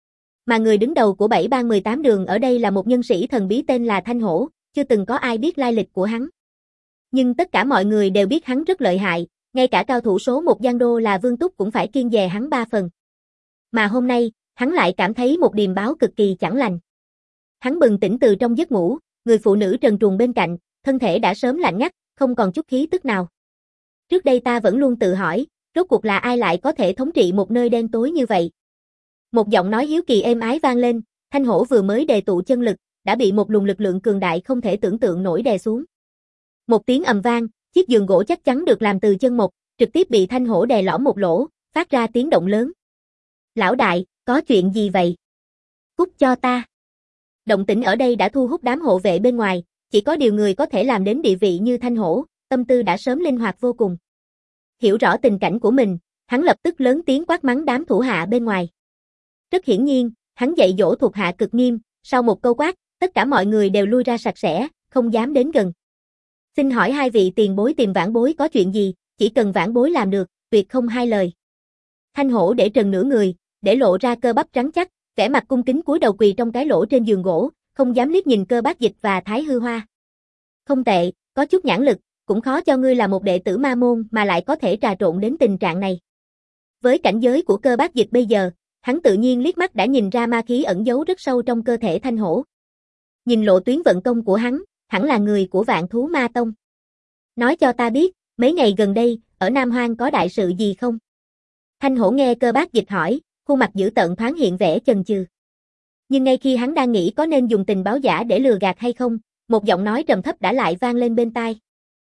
Mà người đứng đầu của bảy bang mười tám đường ở đây là một nhân sĩ thần bí tên là Thanh Hổ, chưa từng có ai biết lai lịch của hắn. Nhưng tất cả mọi người đều biết hắn rất lợi hại, ngay cả cao thủ số một Giang Đô là Vương Túc cũng phải kiêng dè hắn ba phần. Mà hôm nay, hắn lại cảm thấy một điềm báo cực kỳ chẳng lành. Hắn bừng tỉnh từ trong giấc ngủ, người phụ nữ trần truồng bên cạnh, thân thể đã sớm lạnh ngắt, không còn chút khí tức nào. Trước đây ta vẫn luôn tự hỏi, rốt cuộc là ai lại có thể thống trị một nơi đen tối như vậy? Một giọng nói hiếu kỳ êm ái vang lên, Thanh Hổ vừa mới đề tụ chân lực, đã bị một luồng lực lượng cường đại không thể tưởng tượng nổi đè xuống. Một tiếng ầm vang, Chiếc giường gỗ chắc chắn được làm từ chân mộc, trực tiếp bị Thanh Hổ đè lõm một lỗ, phát ra tiếng động lớn. Lão đại, có chuyện gì vậy? Cút cho ta. Động tĩnh ở đây đã thu hút đám hộ vệ bên ngoài, chỉ có điều người có thể làm đến địa vị như Thanh Hổ, tâm tư đã sớm linh hoạt vô cùng. Hiểu rõ tình cảnh của mình, hắn lập tức lớn tiếng quát mắng đám thủ hạ bên ngoài. Rất hiển nhiên, hắn dạy dỗ thuộc hạ cực nghiêm, sau một câu quát, tất cả mọi người đều lui ra sạch sẽ, không dám đến gần. Xin hỏi hai vị tiền bối tìm vãn bối có chuyện gì, chỉ cần vãn bối làm được, tuyệt không hai lời. Thanh Hổ để trần nửa người, để lộ ra cơ bắp trắng chắc, vẻ mặt cung kính cúi đầu quỳ trong cái lỗ trên giường gỗ, không dám liếc nhìn Cơ Bác Dịch và Thái Hư Hoa. Không tệ, có chút nhãn lực, cũng khó cho ngươi là một đệ tử ma môn mà lại có thể trà trộn đến tình trạng này. Với cảnh giới của Cơ Bác Dịch bây giờ, hắn tự nhiên liếc mắt đã nhìn ra ma khí ẩn giấu rất sâu trong cơ thể Thanh Hổ. Nhìn lộ tuyến vận công của hắn, hẳn là người của Vạn Thú Ma Tông. Nói cho ta biết, mấy ngày gần đây, ở Nam Hoang có đại sự gì không? Thanh Hổ nghe Cơ Bác Dịch hỏi, khuôn mặt dữ tợn thoáng hiện vẻ chần chừ. Nhưng ngay khi hắn đang nghĩ có nên dùng tình báo giả để lừa gạt hay không, một giọng nói trầm thấp đã lại vang lên bên tai.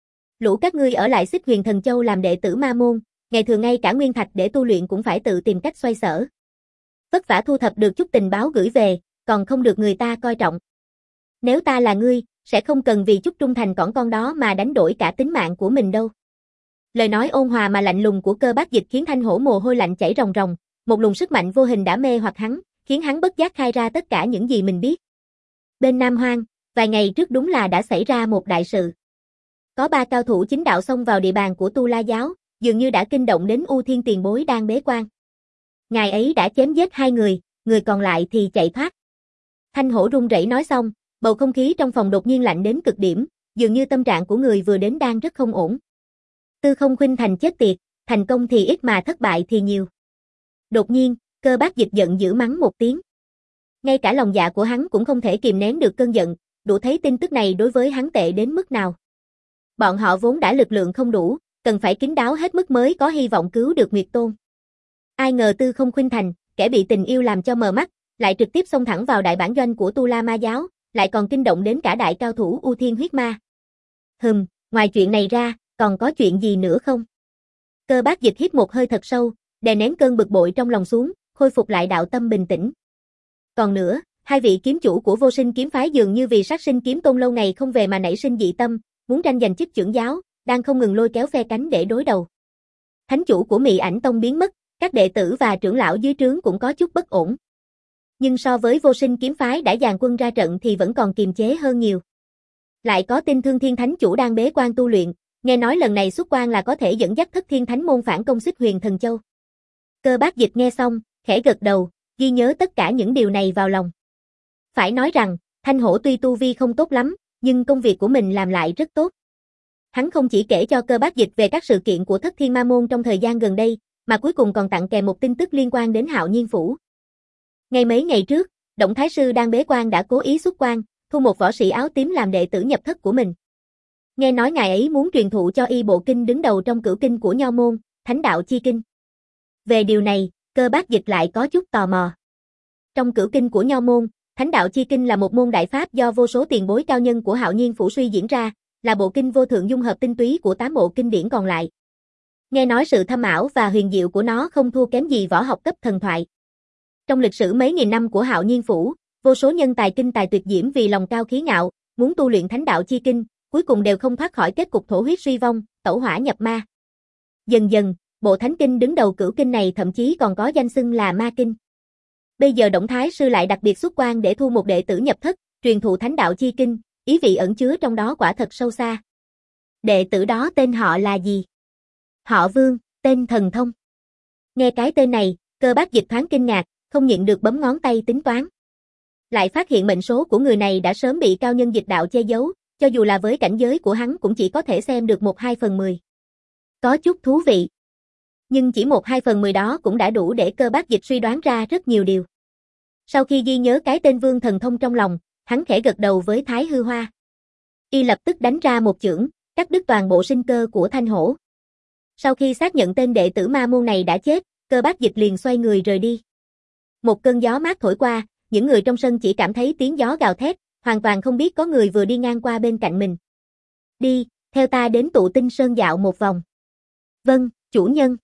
Lũ các ngươi ở lại Xích Huyền Thần Châu làm đệ tử ma môn, ngày thường ngay cả nguyên thạch để tu luyện cũng phải tự tìm cách xoay sở. Vất vả thu thập được chút tình báo gửi về, còn không được người ta coi trọng. Nếu ta là ngươi, sẽ không cần vì chút trung thành cỏn con đó mà đánh đổi cả tính mạng của mình đâu. Lời nói ôn hòa mà lạnh lùng của Cơ Bác Dịch khiến Thanh Hổ mồ hôi lạnh chảy ròng ròng, một luồng sức mạnh vô hình đã mê hoặc hắn, khiến hắn bất giác khai ra tất cả những gì mình biết. Bên Nam Hoang, vài ngày trước đúng là đã xảy ra một đại sự. Có ba cao thủ chính đạo xông vào địa bàn của Tu La giáo, dường như đã kinh động đến U Thiên tiền bối đang bế quan. Ngài ấy đã chém giết hai người, người còn lại thì chạy thoát. Thanh Hổ run rẩy nói xong, bầu không khí trong phòng đột nhiên lạnh đến cực điểm, dường như tâm trạng của người vừa đến đang rất không ổn. Tư Không khuynh thành chết tiệt, thành công thì ít mà thất bại thì nhiều. Đột nhiên, Cơ Bác Dịch giận dữ mắng một tiếng. Ngay cả lòng dạ của hắn cũng không thể kìm nén được cơn giận, đủ thấy tin tức này đối với hắn tệ đến mức nào. Bọn họ vốn đã lực lượng không đủ, cần phải kín đáo hết mức mới có hy vọng cứu được Nguyệt Tôn. Ai ngờ Tư Không khuynh thành, kẻ bị tình yêu làm cho mờ mắt, lại trực tiếp xông thẳng vào đại bản doanh của Tu La Ma giáo, lại còn kinh động đến cả đại cao thủ U Thiên huyết ma. Hừm, ngoài chuyện này ra, còn có chuyện gì nữa không? Cơ Bác Dịch hít một hơi thật sâu, đè nén cơn bực bội trong lòng xuống, khôi phục lại đạo tâm bình tĩnh. Còn nữa, hai vị kiếm chủ của Vô Sinh kiếm phái dường như vì Sát Sinh kiếm tôn lâu ngày không về mà nảy sinh dị tâm, muốn tranh giành chức trưởng giáo, đang không ngừng lôi kéo phe cánh để đối đầu. Thánh chủ của Mị Ảnh Tông biến mất, các đệ tử và trưởng lão dưới trướng cũng có chút bất ổn. Nhưng so với Vô Sinh kiếm phái đã dàn quân ra trận thì vẫn còn kiềm chế hơn nhiều. Lại có tin Thương Thiên Thánh chủ đang bế quan tu luyện, nghe nói lần này xuất quan là có thể dẫn dắt Thất Thiên Thánh môn phản công Xích Huyền Thần Châu. Cơ Bác Dịch nghe xong, khẽ gật đầu, ghi nhớ tất cả những điều này vào lòng. Phải nói rằng, Thanh Hổ tuy tu vi không tốt lắm, nhưng công việc của mình làm lại rất tốt. Hắn không chỉ kể cho Cơ Bác Dịch về các sự kiện của Thất Thiên Ma môn trong thời gian gần đây, mà cuối cùng còn tặng kèm một tin tức liên quan đến Hạo Nhiên phủ. Ngay mấy ngày trước, Động Thái sư đang bế quan đã cố ý xuất quan, thu một võ sĩ áo tím làm đệ tử nhập thất của mình. Nghe nói ngài ấy muốn truyền thụ cho y bộ kinh đứng đầu trong cửu kinh của Nho môn, Thánh đạo chi kinh. Về điều này, Cơ Bác Dịch lại có chút tò mò. Trong cửu kinh của Nho môn, Thánh đạo chi kinh là một môn đại pháp do vô số tiền bối cao nhân của Hạo Nhiên phủ suy diễn ra, là bộ kinh vô thượng dung hợp tinh túy của tám bộ kinh điển còn lại. Nghe nói sự thâm ảo và huyền diệu của nó không thua kém gì võ học cấp thần thoại. Trong lịch sử mấy nghìn năm của Hạo Nhiên phủ, vô số nhân tài kinh tài tuyệt diễm vì lòng cao khí ngạo, muốn tu luyện Thánh đạo chi kinh, cuối cùng đều không thoát khỏi kết cục thổ huyết suy vong, tẩu hỏa nhập ma. Dần dần, bộ thánh kinh đứng đầu cửu kinh này thậm chí còn có danh xưng là ma kinh. Bây giờ Động Thái sư lại đặc biệt xuất quan để thu một đệ tử nhập thất, truyền thụ Thánh đạo chi kinh, ý vị ẩn chứa trong đó quả thật sâu xa. Đệ tử đó tên họ là gì? Họ Vương, tên thần thông. Nghe cái tên này, Cơ Bác Dịch thoáng kinh ngạc, không nhịn được bấm ngón tay tính toán. Lại phát hiện mệnh số của người này đã sớm bị cao nhân dịch đạo che giấu, cho dù là với cảnh giới của hắn cũng chỉ có thể xem được một hai phần mười. Có chút thú vị. Nhưng chỉ một hai phần mười đó cũng đã đủ để Cơ Bác Dịch suy đoán ra rất nhiều điều. Sau khi ghi nhớ cái tên Vương thần thông trong lòng, hắn khẽ gật đầu với Thái Hư Hoa. Y lập tức đánh ra một chưởng, cắt đứt toàn bộ sinh cơ của Thanh Hổ. Sau khi xác nhận tên đệ tử ma môn này đã chết, Cơ Bác Dịch liền xoay người rời đi. Một cơn gió mát thổi qua, những người trong sân chỉ cảm thấy tiếng gió gào thét, hoàn toàn không biết có người vừa đi ngang qua bên cạnh mình. Đi, Theo ta đến Tụ Tinh Sơn dạo một vòng. Vâng, chủ nhân.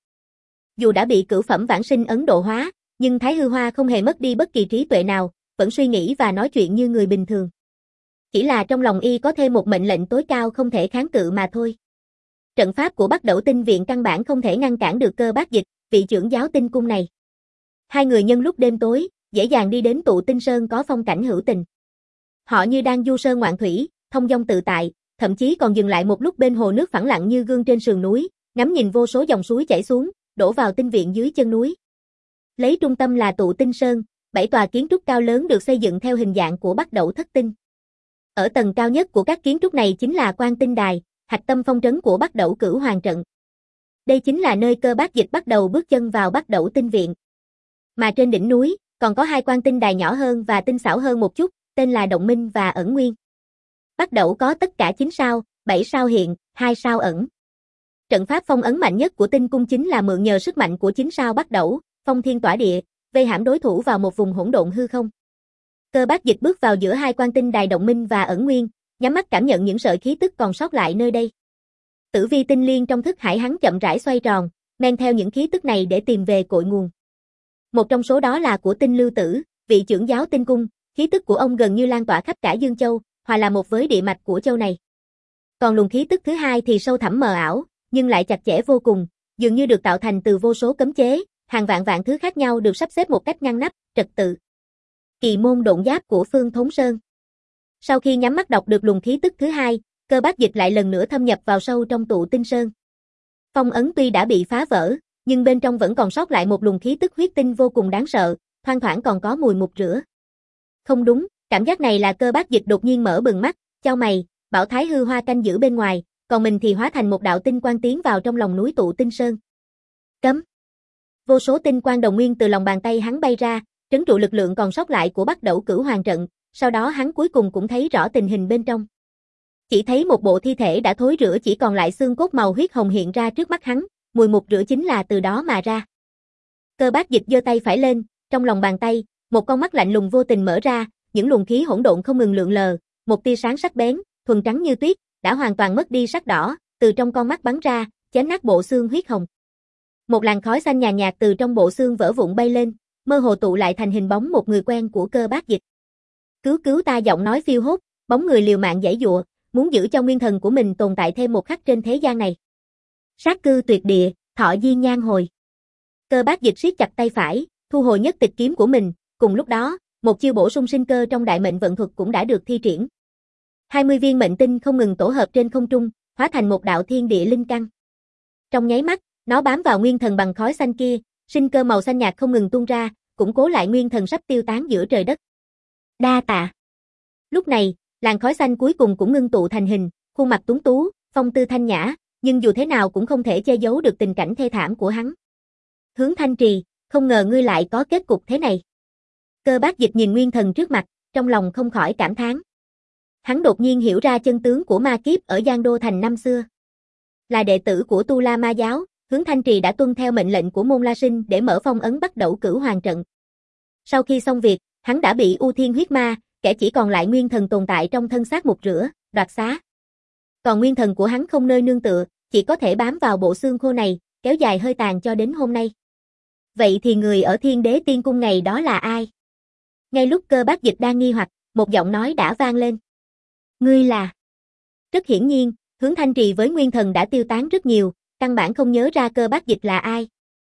Dù đã bị cửu phẩm vãng sinh ấn độ hóa, nhưng Thái Hư Hoa không hề mất đi bất kỳ trí tuệ nào, vẫn suy nghĩ và nói chuyện như người bình thường. Chỉ là trong lòng y có thêm một mệnh lệnh tối cao không thể kháng cự mà thôi. Trận pháp của Bắc Đẩu Tinh Viện căn bản không thể ngăn cản được Cơ Bác Dịch, vị trưởng giáo tinh cung này. Hai người nhân lúc đêm tối, dễ dàng đi đến Tụ Tinh Sơn có phong cảnh hữu tình. Họ như đang du sơn ngoạn thủy, thông dong tự tại, thậm chí còn dừng lại một lúc bên hồ nước phẳng lặng như gương trên sườn núi, ngắm nhìn vô số dòng suối chảy xuống, đổ vào tinh viện dưới chân núi. Lấy trung tâm là Tụ Tinh Sơn, bảy tòa kiến trúc cao lớn được xây dựng theo hình dạng của Bắc Đẩu Thất Tinh. Ở tầng cao nhất của các kiến trúc này chính là Quan Tinh Đài, hạch tâm phong trấn của Bắc Đẩu Cửu Hoàng trận. Đây chính là nơi Cơ Bác Dịch bắt đầu bước chân vào Bắc Đẩu Tinh viện. Mà trên đỉnh núi, còn có hai quan tinh đài nhỏ hơn và tinh xảo hơn một chút, tên là Động Minh và Ẩn Nguyên. Bắc Đẩu có tất cả chín sao, bảy sao hiện, hai sao ẩn. Trận pháp phong ấn mạnh nhất của tinh cung chính là mượn nhờ sức mạnh của chín sao Bắc Đẩu, phong thiên tỏa địa, vây hãm đối thủ vào một vùng hỗn độn hư không. Cơ Bác Dịch bước vào giữa hai quan tinh đài Động Minh và Ẩn Nguyên, nhắm mắt cảm nhận những sợi khí tức còn sót lại nơi đây. Tử vi tinh liên trong thức hải hắn chậm rãi xoay tròn, men theo những khí tức này để tìm về cội nguồn. Một trong số đó là của Tinh Lưu Tử, vị trưởng giáo tinh cung, khí tức của ông gần như lan tỏa khắp cả Dương Châu, hòa là một với địa mạch của châu này. Còn luồng khí tức thứ hai thì sâu thẳm mờ ảo, nhưng lại chặt chẽ vô cùng, dường như được tạo thành từ vô số cấm chế, hàng vạn vạn thứ khác nhau được sắp xếp một cách ngăn nắp, trật tự. Kỳ môn độn giáp của Phương Thốn Sơn. Sau khi nhắm mắt đọc được luồng khí tức thứ hai, Cơ Bác Dịch lại lần nữa thâm nhập vào sâu trong Tụ Tinh Sơn. Phong ấn tuy đã bị phá vỡ, nhưng bên trong vẫn còn sót lại một luồng khí tức huyết tinh vô cùng đáng sợ, thoang thoảng còn có mùi mục rửa. Không đúng, cảm giác này là Cơ Bác Dịch đột nhiên mở bừng mắt, chau mày, bảo Thái Hư Hoa canh giữ bên ngoài, còn mình thì hóa thành một đạo tinh quang tiến vào trong lòng núi Tụ Tinh Sơn. Cấm. Vô số tinh quang đồng nguyên từ lòng bàn tay hắn bay ra, trấn trụ lực lượng còn sót lại của Bắc Đẩu Cửu Hoàng trận, sau đó hắn cuối cùng cũng thấy rõ tình hình bên trong. Chỉ thấy một bộ thi thể đã thối rữa chỉ còn lại xương cốt màu huyết hồng hiện ra trước mắt hắn, mùi mục rửa chính là từ đó mà ra. Cơ Bác Dịch giơ tay phải lên, trong lòng bàn tay, một con mắt lạnh lùng vô tình mở ra, những luồng khí hỗn độn không ngừng lượn lờ, một tia sáng sắc bén, thuần trắng như tuyết, đã hoàn toàn mất đi sắc đỏ, từ trong con mắt bắn ra, chém nát bộ xương huyết hồng. Một làn khói xanh nhàn nhạt từ trong bộ xương vỡ vụn bay lên, mơ hồ tụ lại thành hình bóng một người quen của Cơ Bác Dịch. Cứu cứu ta, giọng nói phiêu hốt, bóng người liều mạng giãy giụa, muốn giữ cho nguyên thần của mình tồn tại thêm một khắc trên thế gian này. Sát cư tuyệt địa, thọ diên nhan hồi. Cơ Bác Dịch siết chặt tay phải, thu hồi nhất tịch kiếm của mình, cùng lúc đó, một chiêu bổ sung sinh cơ trong đại mệnh vận thuật cũng đã được thi triển. hai mươi viên mệnh tinh không ngừng tổ hợp trên không trung, hóa thành một đạo thiên địa linh căn. Trong nháy mắt, nó bám vào nguyên thần bằng khói xanh kia, sinh cơ màu xanh nhạt không ngừng tuôn ra, củng cố lại nguyên thần sắp tiêu tán giữa trời đất. Đa tạ. Lúc này, làn khói xanh cuối cùng cũng ngưng tụ thành hình, khuôn mặt tuấn tú, phong tư thanh nhã, nhưng dù thế nào cũng không thể che giấu được tình cảnh thê thảm của hắn. Hướng Thanh Trì, không ngờ ngươi lại có kết cục thế này. Cơ Bác Dịch nhìn nguyên thần trước mặt, trong lòng không khỏi cảm thán. Hắn đột nhiên hiểu ra chân tướng của ma kiếp ở Giang Đô Thành năm xưa. Là đệ tử của Tu La Ma giáo, Hướng Thanh Trì đã tuân theo mệnh lệnh của Môn La Sinh để mở phong ấn Bắc Đẩu Cửu Hoàng trận. Sau khi xong việc, hắn đã bị U Thiên huyết ma, kẻ chỉ còn lại nguyên thần tồn tại trong thân xác mục rửa, đoạt xá. Còn nguyên thần của hắn không nơi nương tựa, chỉ có thể bám vào bộ xương khô này, kéo dài hơi tàn cho đến hôm nay. Vậy thì người ở Thiên Đế Tiên Cung ngày đó là ai? Ngay lúc Cơ Bác Dịch đang nghi hoặc, một giọng nói đã vang lên. Ngươi là... Rất hiển nhiên, Hướng Thanh Trì với nguyên thần đã tiêu tán rất nhiều, căn bản không nhớ ra Cơ Bác Dịch là ai.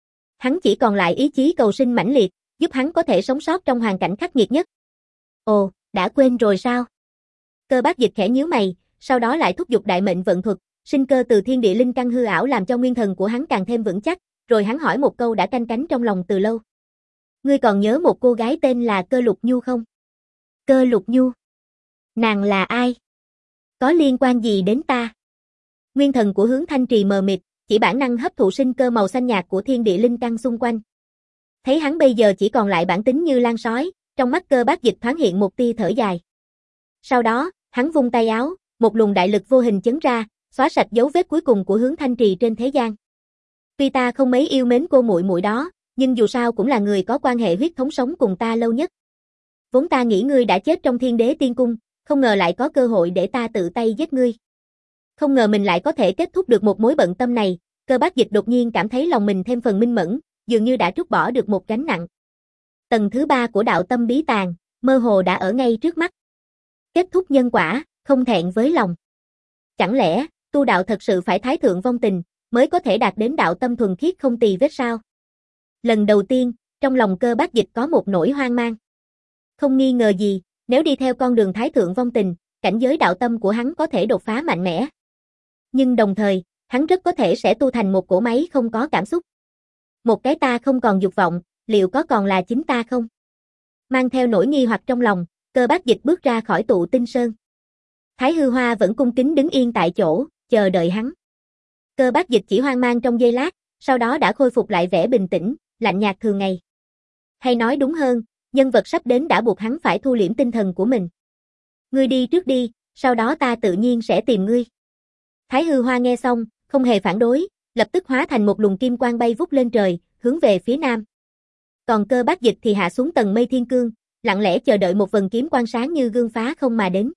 Hắn chỉ còn lại ý chí cầu sinh mãnh liệt, giúp hắn có thể sống sót trong hoàn cảnh khắc nghiệt nhất. Ồ, đã quên rồi sao? Cơ Bác Dịch khẽ nhíu mày, sau đó lại thúc giục đại mệnh vận thuật, sinh cơ từ thiên địa linh căn hư ảo làm cho nguyên thần của hắn càng thêm vững chắc, rồi hắn hỏi một câu đã canh cánh trong lòng từ lâu. Ngươi còn nhớ một cô gái tên là Cơ Lục Nhu không? Cơ Lục Nhu? Nàng là ai? Có liên quan gì đến ta? Nguyên thần của Hướng Thanh Trì mờ mịt, chỉ bản năng hấp thụ sinh cơ màu xanh nhạt của thiên địa linh căn xung quanh. Thấy hắn bây giờ chỉ còn lại bản tính như lan sói, trong mắt Cơ Bác Dịch thoáng hiện một tia thở dài. Sau đó, hắn vung tay áo, một luồng đại lực vô hình chấn ra, xóa sạch dấu vết cuối cùng của Hướng Thanh Trì trên thế gian. Tuy ta không mấy yêu mến cô muội muội đó, nhưng dù sao cũng là người có quan hệ huyết thống sống cùng ta lâu nhất. Vốn ta nghĩ ngươi đã chết trong Thiên Đế Tiên Cung, không ngờ lại có cơ hội để ta tự tay giết ngươi. Không ngờ mình lại có thể kết thúc được một mối bận tâm này, Cơ Bác Dịch đột nhiên cảm thấy lòng mình thêm phần minh mẫn, dường như đã trút bỏ được một gánh nặng. Tầng thứ ba của đạo tâm bí tàng, mơ hồ đã ở ngay trước mắt. Kết thúc nhân quả, không thẹn với lòng. Chẳng lẽ, tu đạo thật sự phải thái thượng vong tình, mới có thể đạt đến đạo tâm thuần khiết không tì vết sao? Lần đầu tiên, trong lòng Cơ Bác Dịch có một nỗi hoang mang. Không nghi ngờ gì, nếu đi theo con đường thái thượng vong tình, cảnh giới đạo tâm của hắn có thể đột phá mạnh mẽ. Nhưng đồng thời, hắn rất có thể sẽ tu thành một cỗ máy không có cảm xúc. Một cái ta không còn dục vọng, liệu có còn là chính ta không? Mang theo nỗi nghi hoặc trong lòng, Cơ Bác Dịch bước ra khỏi tụ tinh sơn. Thái Hư Hoa vẫn cung kính đứng yên tại chỗ, chờ đợi hắn. Cơ Bác Dịch chỉ hoang mang trong giây lát, sau đó đã khôi phục lại vẻ bình tĩnh, lạnh nhạt thường ngày. Hay nói đúng hơn, nhân vật sắp đến đã buộc hắn phải thu liễm tinh thần của mình. Ngươi đi trước đi, sau đó ta tự nhiên sẽ tìm ngươi. Thái Hư Hoa nghe xong, không hề phản đối, lập tức hóa thành một luồng kim quang bay vút lên trời, hướng về phía nam. Còn Cơ Bác Dịch thì hạ xuống tầng mây thiên cương, lặng lẽ chờ đợi một vầng kiếm quang sáng như gương phá không mà đến.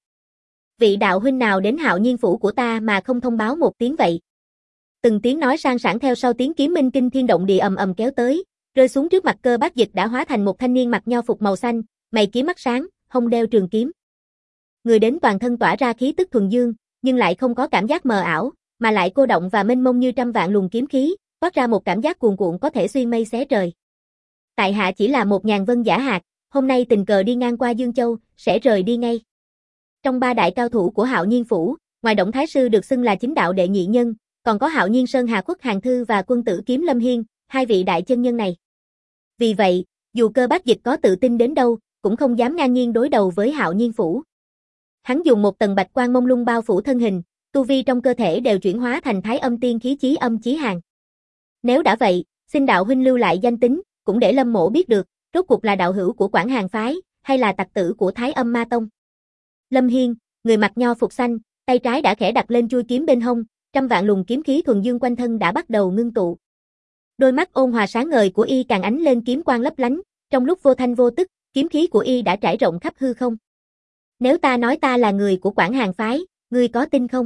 Vị đạo huynh nào đến Hạo Nhiên phủ của ta mà không thông báo một tiếng vậy? Từng tiếng nói sang sảng theo sau tiếng kiếm minh kinh thiên động địa ầm ầm kéo tới, rơi xuống trước mặt Cơ Bác Dịch đã hóa thành một thanh niên mặc nho phục màu xanh, mày kiếm mắt sáng, hông đeo trường kiếm. Người đến toàn thân tỏa ra khí tức thuần dương, nhưng lại không có cảm giác mờ ảo, mà lại cô động và mênh mông như trăm vạn luồng kiếm khí, toát ra một cảm giác cuồn cuộn có thể xuyên mây xé trời. Tại hạ chỉ là một nhàn vân giả hạt, hôm nay tình cờ đi ngang qua Dương Châu, sẽ rời đi ngay. Trong ba đại cao thủ của Hạo Nhiên phủ, ngoài Động Thái sư được xưng là chính đạo đệ nhị nhân, còn có Hạo Nhiên Sơn Hà Khuất Hàn Thư và Quân Tử Kiếm Lâm Hiên, hai vị đại chân nhân này. Vì vậy, dù Cơ Bác Dịch có tự tin đến đâu, cũng không dám ngang nhiên đối đầu với Hạo Nhiên phủ. Hắn dùng một tầng bạch quang mông lung bao phủ thân hình, tu vi trong cơ thể đều chuyển hóa thành Thái Âm Tiên khí chí âm chí hàn. Nếu đã vậy, xin đạo huynh lưu lại danh tính, cũng để Lâm Mỗ biết được, rốt cuộc là đạo hữu của Quảng Hàn phái, hay là tặc tử của Thái Âm Ma Tông. Lâm Hiên, người mặc nho phục xanh, tay trái đã khẽ đặt lên chuôi kiếm bên hông, trăm vạn luồng kiếm khí thuần dương quanh thân đã bắt đầu ngưng tụ. Đôi mắt ôn hòa sáng ngời của y càng ánh lên kiếm quang lấp lánh, trong lúc vô thanh vô tức, kiếm khí của y đã trải rộng khắp hư không. Nếu ta nói ta là người của Quảng Hàn phái, ngươi có tin không?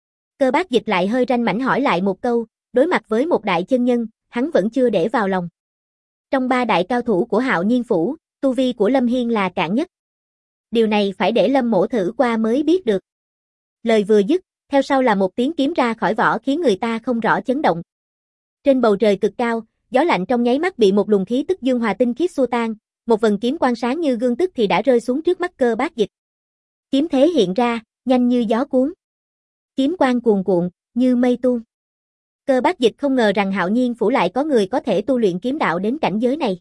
Cơ Bác Dịch lại hơi ranh mãnh hỏi lại một câu, đối mặt với một đại chân nhân, hắn vẫn chưa để vào lòng. Trong ba đại cao thủ của Hạo Nhiên phủ, tu vi của Lâm Hiên là cạn nhất. Điều này phải để Lâm Mỗ thử qua mới biết được. Lời vừa dứt, theo sau là một tiếng kiếm ra khỏi vỏ khiến người ta không rõ chấn động. Trên bầu trời cực cao, gió lạnh trong nháy mắt bị một luồng khí tức dương hòa tinh khiết xua tan, một vầng kiếm quang sáng như gương tức thì đã rơi xuống trước mắt Cơ Bác Dịch. Kiếm thế hiện ra, nhanh như gió cuốn. Kiếm quang cuồn cuộn, như mây tuôn. Cơ Bác Dịch không ngờ rằng Hạo Nhiên phủ lại có người có thể tu luyện kiếm đạo đến cảnh giới này.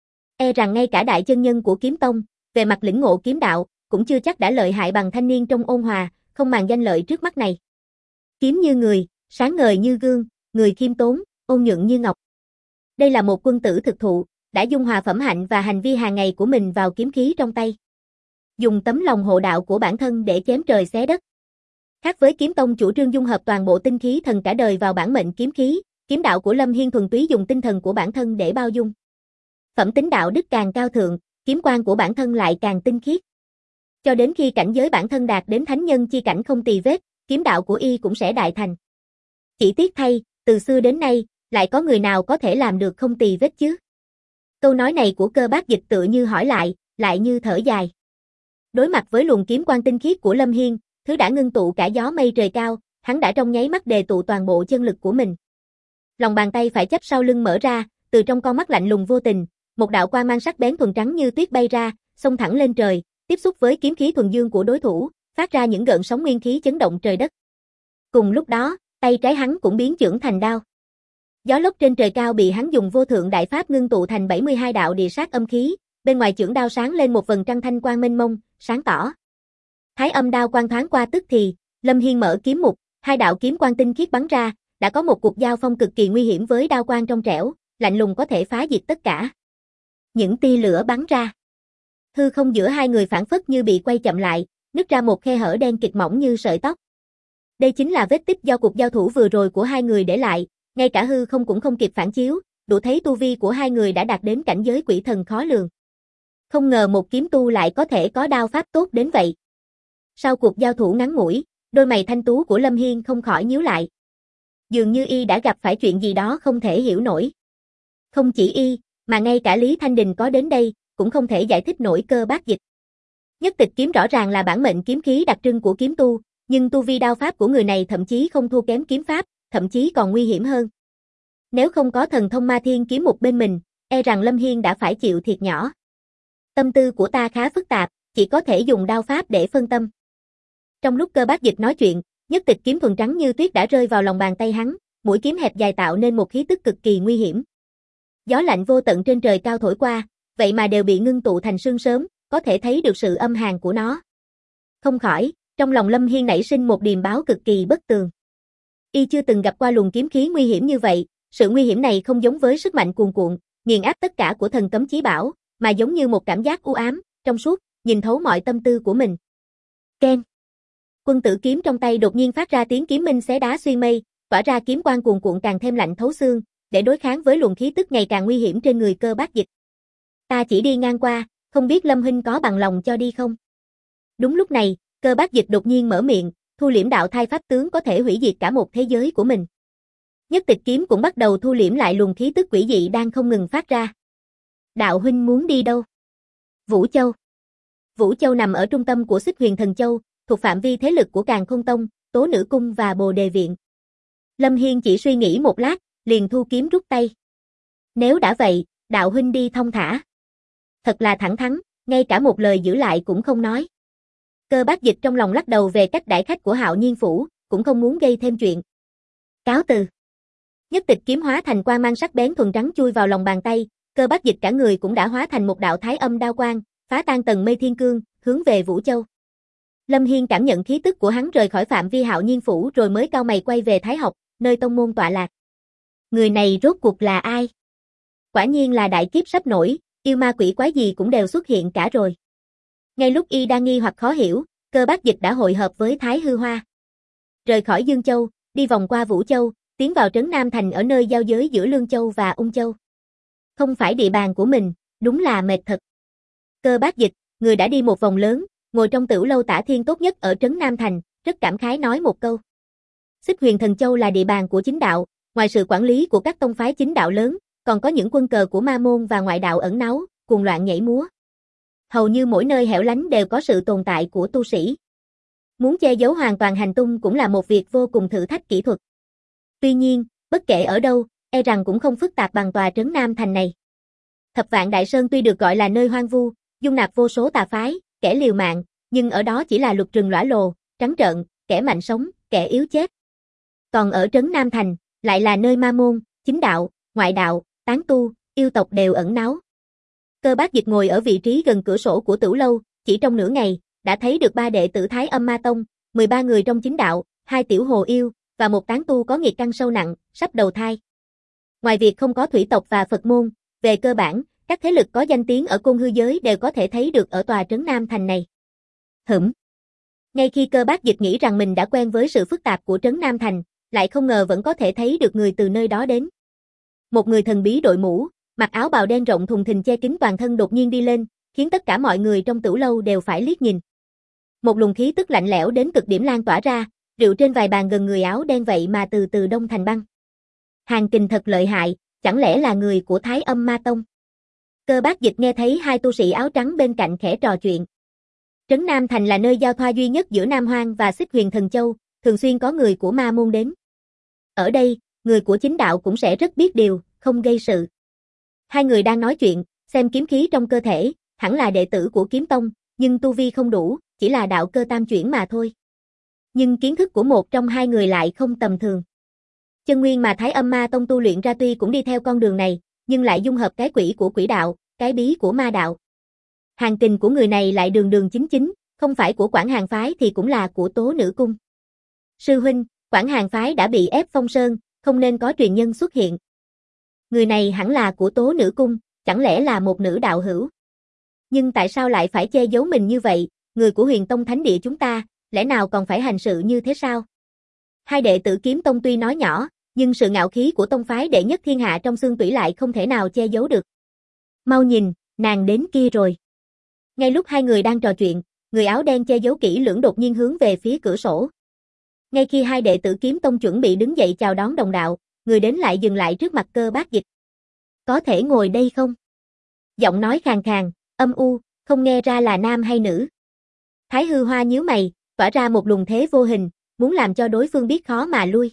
E rằng ngay cả đại chân nhân của kiếm tông, về mặt lĩnh ngộ kiếm đạo, cũng chưa chắc đã lợi hại bằng thanh niên trong ôn hòa, không màng danh lợi trước mắt này. Kiếm như người, sáng ngời như gương, người khiêm tốn, ôn nhuận như ngọc. Đây là một quân tử thực thụ, đã dung hòa phẩm hạnh và hành vi hàng ngày của mình vào kiếm khí trong tay. Dùng tấm lòng hộ đạo của bản thân để chém trời xé đất. Khác với kiếm tông chủ trương dung hợp toàn bộ tinh khí thần cả đời vào bản mệnh kiếm khí, kiếm đạo của Lâm Hiên thuần túy dùng tinh thần của bản thân để bao dung. Phẩm tính đạo đức càng cao thượng, kiếm quang của bản thân lại càng tinh khiết. Cho đến khi cảnh giới bản thân đạt đến thánh nhân chi cảnh không tì vết, kiếm đạo của y cũng sẽ đại thành. Chỉ tiếc thay, từ xưa đến nay, lại có người nào có thể làm được không tì vết chứ? Câu nói này của Cơ Bác Dịch tựa như hỏi lại, lại như thở dài. Đối mặt với luồng kiếm quang tinh khiết của Lâm Hiên, thứ đã ngưng tụ cả gió mây trời cao, hắn đã trong nháy mắt đề tụ toàn bộ chân lực của mình. Lòng bàn tay phải chắp sau lưng mở ra, từ trong con mắt lạnh lùng vô tình, một đạo quang mang sắc bén thuần trắng như tuyết bay ra, xông thẳng lên trời, tiếp xúc với kiếm khí thuần dương của đối thủ, phát ra những gợn sóng nguyên khí chấn động trời đất. Cùng lúc đó, tay trái hắn cũng biến chưởng thành đao. Gió lốc trên trời cao bị hắn dùng vô thượng đại pháp ngưng tụ thành bảy mươi hai đạo địa sát âm khí, bên ngoài chưởng đao sáng lên một vầng trăng thanh quang mênh mông, sáng tỏ. Thái âm đao quang thoáng qua tức thì, Lâm Hiên mở kiếm mục, hai đạo kiếm quang tinh khiết bắn ra, đã có một cuộc giao phong cực kỳ nguy hiểm với đao quang trong trẻo, lạnh lùng có thể phá diệt tất cả. Những tia lửa bắn ra. Hư không giữa hai người phản phất như bị quay chậm lại, nứt ra một khe hở đen kịt mỏng như sợi tóc. Đây chính là vết tích do cuộc giao thủ vừa rồi của hai người để lại, ngay cả hư không cũng không kịp phản chiếu, đủ thấy tu vi của hai người đã đạt đến cảnh giới quỷ thần khó lường. Không ngờ một kiếm tu lại có thể có đao pháp tốt đến vậy. Sau cuộc giao thủ ngắn ngủi, Đôi mày thanh tú của Lâm Hiên không khỏi nhíu lại. Dường như y đã gặp phải chuyện gì đó không thể hiểu nổi. Không chỉ y, mà ngay cả Lý Thanh Đình có đến đây, cũng không thể giải thích nổi Cơ Bác Dịch. Nhất Tịch kiếm rõ ràng là bản mệnh kiếm khí đặc trưng của kiếm tu, nhưng tu vi đao pháp của người này thậm chí không thua kém kiếm pháp, thậm chí còn nguy hiểm hơn. Nếu không có thần thông ma thiên kiếm một bên mình, e rằng Lâm Hiên đã phải chịu thiệt nhỏ. Tâm tư của ta khá phức tạp, chỉ có thể dùng đao pháp để phân tâm. Trong lúc Cơ Bác Dịch nói chuyện, Nhất Tịch kiếm thuần trắng như tuyết đã rơi vào lòng bàn tay hắn, mũi kiếm hẹp dài tạo nên một khí tức cực kỳ nguy hiểm. Gió lạnh vô tận trên trời cao thổi qua, vậy mà đều bị ngưng tụ thành sương sớm, có thể thấy được sự âm hàn của nó. Không khỏi, trong lòng Lâm Hiên nảy sinh một điềm báo cực kỳ bất tường. Y chưa từng gặp qua luồng kiếm khí nguy hiểm như vậy, sự nguy hiểm này không giống với sức mạnh cuồn cuộn, nghiền áp tất cả của thần cấm chí bảo, mà giống như một cảm giác u ám, trong suốt, nhìn thấu mọi tâm tư của mình. Keng. Quân tử kiếm trong tay đột nhiên phát ra tiếng kiếm minh xé đá xuyên mây, tỏa ra kiếm quang cuồn cuộn càng thêm lạnh thấu xương, để đối kháng với luồng khí tức ngày càng nguy hiểm trên người Cơ Bác Dịch. Ta chỉ đi ngang qua, không biết Lâm huynh có bằng lòng cho đi không? Đúng lúc này, Cơ Bác Dịch đột nhiên mở miệng, thu liễm đạo thai pháp tướng có thể hủy diệt cả một thế giới của mình. Nhất Tịch kiếm cũng bắt đầu thu liễm lại luồng khí tức quỷ dị đang không ngừng phát ra. Đạo huynh muốn đi đâu? Vũ Châu. Vũ Châu nằm ở trung tâm của Xích Huyền Thần Châu, thuộc phạm vi thế lực của Càn Khôn Tông, Tố Nữ Cung và Bồ Đề Viện. Lâm Hiên chỉ suy nghĩ một lát, liền thu kiếm rút tay. Nếu đã vậy, đạo huynh đi thong thả. Thật là thẳng thắn, ngay cả một lời giữ lại cũng không nói. Cơ Bác Dịch trong lòng lắc đầu về cách đãi khách của Hạo Nhiên Phủ, cũng không muốn gây thêm chuyện. Cáo từ. Nhất Tịch kiếm hóa thành quang mang sắc bén thuần trắng chui vào lòng bàn tay, Cơ Bác Dịch cả người cũng đã hóa thành một đạo thái âm đao quang, phá tan tầng mây thiên cương, hướng về Vũ Châu. Lâm Hiên cảm nhận khí tức của hắn rời khỏi phạm vi Hạo Nhiên Phủ rồi mới cau mày quay về Thái Học, nơi tông môn tọa lạc. Người này rốt cuộc là ai? Quả nhiên là đại kiếp sắp nổi, yêu ma quỷ quái gì cũng đều xuất hiện cả rồi. Ngay lúc y đang nghi hoặc khó hiểu, Cơ Bác Dịch đã hội hợp với Thái Hư Hoa. Rời khỏi Dương Châu, đi vòng qua Vũ Châu, tiến vào trấn Nam Thành ở nơi giao giới giữa Lương Châu và Ung Châu. Không phải địa bàn của mình, đúng là mệt thật. Cơ Bác Dịch, người đã đi một vòng lớn, ngồi trong tửu lâu Tả Thiên tốt nhất ở trấn Nam Thành, rất cảm khái nói một câu. Xích Huyền Thần Châu là địa bàn của chính đạo, ngoài sự quản lý của các tông phái chính đạo lớn, còn có những quân cờ của ma môn và ngoại đạo ẩn náu, cuồng loạn nhảy múa. Hầu như mỗi nơi hẻo lánh đều có sự tồn tại của tu sĩ. Muốn che giấu hoàn toàn hành tung cũng là một việc vô cùng thử thách kỹ thuật. Tuy nhiên, bất kể ở đâu, e rằng cũng không phức tạp bằng tòa trấn Nam Thành này. Thập Vạn Đại Sơn tuy được gọi là nơi hoang vu, dung nạp vô số tà phái, kẻ liều mạng, nhưng ở đó chỉ là lục rừng lõa lồ, trắng trợn, kẻ mạnh sống, kẻ yếu chết. Còn ở trấn Nam Thành, lại là nơi ma môn, chính đạo, ngoại đạo, tán tu, yêu tộc đều ẩn náu. Cơ Bác Dịch ngồi ở vị trí gần cửa sổ của tửu lâu, chỉ trong nửa ngày, đã thấy được ba đệ tử Thái Âm Ma Tông, mười ba người trong chính đạo, hai tiểu hồ yêu, và một tán tu có nghiệt căn sâu nặng, sắp đầu thai. Ngoài việc không có thủy tộc và Phật môn, về cơ bản, các thế lực có danh tiếng ở Côn Hư giới đều có thể thấy được ở tòa trấn Nam Thành này. Hửm. Ngay khi Cơ Bác Dịch nghĩ rằng mình đã quen với sự phức tạp của trấn Nam Thành, lại không ngờ vẫn có thể thấy được người từ nơi đó đến. Một người thần bí đội mũ, mặc áo bào đen rộng thùng thình che kín toàn thân đột nhiên đi lên, khiến tất cả mọi người trong tửu lâu đều phải liếc nhìn. Một luồng khí tức lạnh lẽo đến cực điểm lan tỏa ra, rượu trên vài bàn gần người áo đen vậy mà từ từ đông thành băng. Hàn kình thật lợi hại, chẳng lẽ là người của Thái Âm Ma Tông? Cơ Bác Dịch nghe thấy hai tu sĩ áo trắng bên cạnh khẽ trò chuyện. Trấn Nam Thành là nơi giao thoa duy nhất giữa Nam Hoang và Xích Huyền Thần Châu, thường xuyên có người của ma môn đến. Ở đây, người của chính đạo cũng sẽ rất biết điều, không gây sự. Hai người đang nói chuyện, xem kiếm khí trong cơ thể, hẳn là đệ tử của kiếm tông, nhưng tu vi không đủ, chỉ là đạo cơ tam chuyển mà thôi. Nhưng kiến thức của một trong hai người lại không tầm thường. Chân nguyên mà Thái Âm Ma Tông tu luyện ra tuy cũng đi theo con đường này, nhưng lại dung hợp cái quỷ của quỷ đạo, cái bí của ma đạo. Hàn kình của người này lại đường đường chính chính, không phải của Quảng Hàn phái thì cũng là của Tố Nữ Cung. Sư huynh, Quảng Hàn phái đã bị ép phong sơn, không nên có truyền nhân xuất hiện. Người này hẳn là của Tố Nữ Cung, chẳng lẽ là một nữ đạo hữu? Nhưng tại sao lại phải che giấu mình như vậy, người của Huyền Tông Thánh Địa chúng ta, lẽ nào còn phải hành sự như thế sao? Hai đệ tử Kiếm Tông tuy nói nhỏ, nhưng sự ngạo khí của tông phái đệ nhất thiên hạ trong xương tủy lại không thể nào che giấu được. Mau nhìn, nàng đến kia rồi. Ngay lúc hai người đang trò chuyện, người áo đen che giấu kỹ lưỡng đột nhiên hướng về phía cửa sổ. Ngay khi hai đệ tử Kiếm Tông chuẩn bị đứng dậy chào đón đồng đạo, người đến lại dừng lại trước mặt Cơ Bác Dịch. Có thể ngồi đây không? Giọng nói khàn khàn, âm u, không nghe ra là nam hay nữ. Thái Hư Hoa nhíu mày, tỏa ra một luồng thế vô hình, muốn làm cho đối phương biết khó mà lui.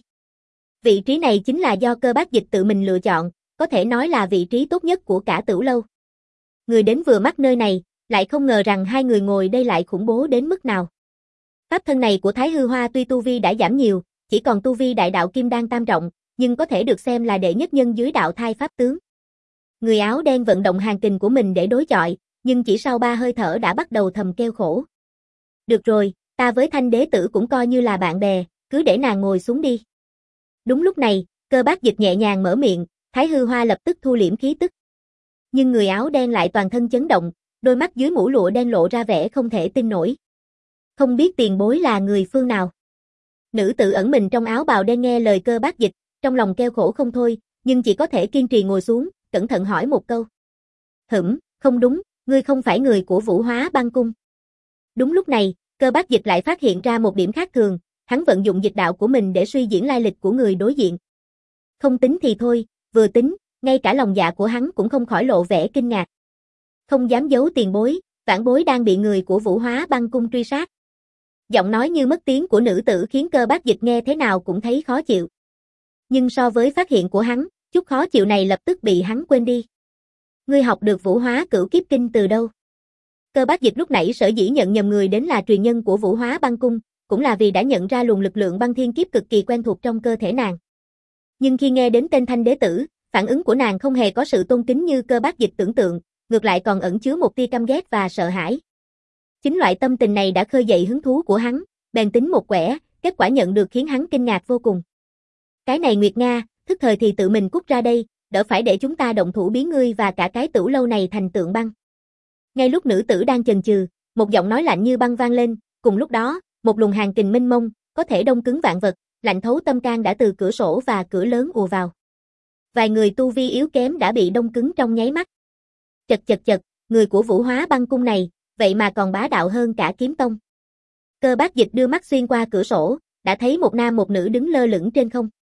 Vị trí này chính là do Cơ Bác Dịch tự mình lựa chọn, có thể nói là vị trí tốt nhất của cả Tửu lâu. Người đến vừa mắt nơi này, lại không ngờ rằng hai người ngồi đây lại khủng bố đến mức nào. Pháp thân này của Thái Hư Hoa tuy tu vi đã giảm nhiều, chỉ còn tu vi đại đạo kim đan tam trọng, nhưng có thể được xem là đệ nhất nhân dưới đạo thai pháp tướng. Người áo đen vận động hàn kình của mình để đối chọi, nhưng chỉ sau ba hơi thở đã bắt đầu thầm kêu khổ. Được rồi, ta với Thanh đế tử cũng coi như là bạn bè, cứ để nàng ngồi xuống đi. Đúng lúc này, Cơ Bác Dịch nhẹ nhàng mở miệng, Thái Hư Hoa lập tức thu liễm khí tức. Nhưng người áo đen lại toàn thân chấn động, đôi mắt dưới mũ lụa đen lộ ra vẻ không thể tin nổi. Không biết tiền bối là người phương nào? Nữ tử ẩn mình trong áo bào đen nghe lời Cơ Bác Dịch, trong lòng kêu khổ không thôi, nhưng chỉ có thể kiên trì ngồi xuống, cẩn thận hỏi một câu. Hửm, không đúng, ngươi không phải người của Vũ Hóa Băng Cung. Đúng lúc này, Cơ Bác Dịch lại phát hiện ra một điểm khác thường, hắn vận dụng dịch đạo của mình để suy diễn lai lịch của người đối diện. Không tính thì thôi, vừa tính, ngay cả lòng dạ của hắn cũng không khỏi lộ vẻ kinh ngạc. Không dám giấu tiền bối, vãn bối đang bị người của Vũ Hóa Băng Cung truy sát. Giọng nói như mất tiếng của nữ tử khiến Cơ Bác Dịch nghe thế nào cũng thấy khó chịu. Nhưng so với phát hiện của hắn, chút khó chịu này lập tức bị hắn quên đi. Ngươi học được Vũ Hóa Cửu Kiếp Kinh từ đâu? Cơ Bác Dịch lúc nãy sở dĩ nhận nhầm người đến là truyền nhân của Vũ Hóa Băng Cung, cũng là vì đã nhận ra luồng lực lượng băng thiên kiếp cực kỳ quen thuộc trong cơ thể nàng. Nhưng khi nghe đến tên Thanh đế tử, phản ứng của nàng không hề có sự tôn kính như Cơ Bác Dịch tưởng tượng, ngược lại còn ẩn chứa một tia căm ghét và sợ hãi. Chính loại tâm tình này đã khơi dậy hứng thú của hắn, bèn tính một quẻ, kết quả nhận được khiến hắn kinh ngạc vô cùng. Cái này Nguyệt Nga, thức thời thì tự mình cút ra đây, đỡ phải để chúng ta động thủ biến ngươi và cả cái Tửu lâu này thành tượng băng. Ngay lúc nữ tử đang chần chừ, một giọng nói lạnh như băng vang lên, cùng lúc đó, một luồng hàn kình mênh mông, có thể đông cứng vạn vật, lạnh thấu tâm can đã từ cửa sổ và cửa lớn ùa vào. Vài người tu vi yếu kém đã bị đông cứng trong nháy mắt. Chật chật chật, người của Vũ Hóa Băng Cung này, vậy mà còn bá đạo hơn cả Kiếm Tông. Cơ Bác Dịch đưa mắt xuyên qua cửa sổ, đã thấy một nam một nữ đứng lơ lửng trên không.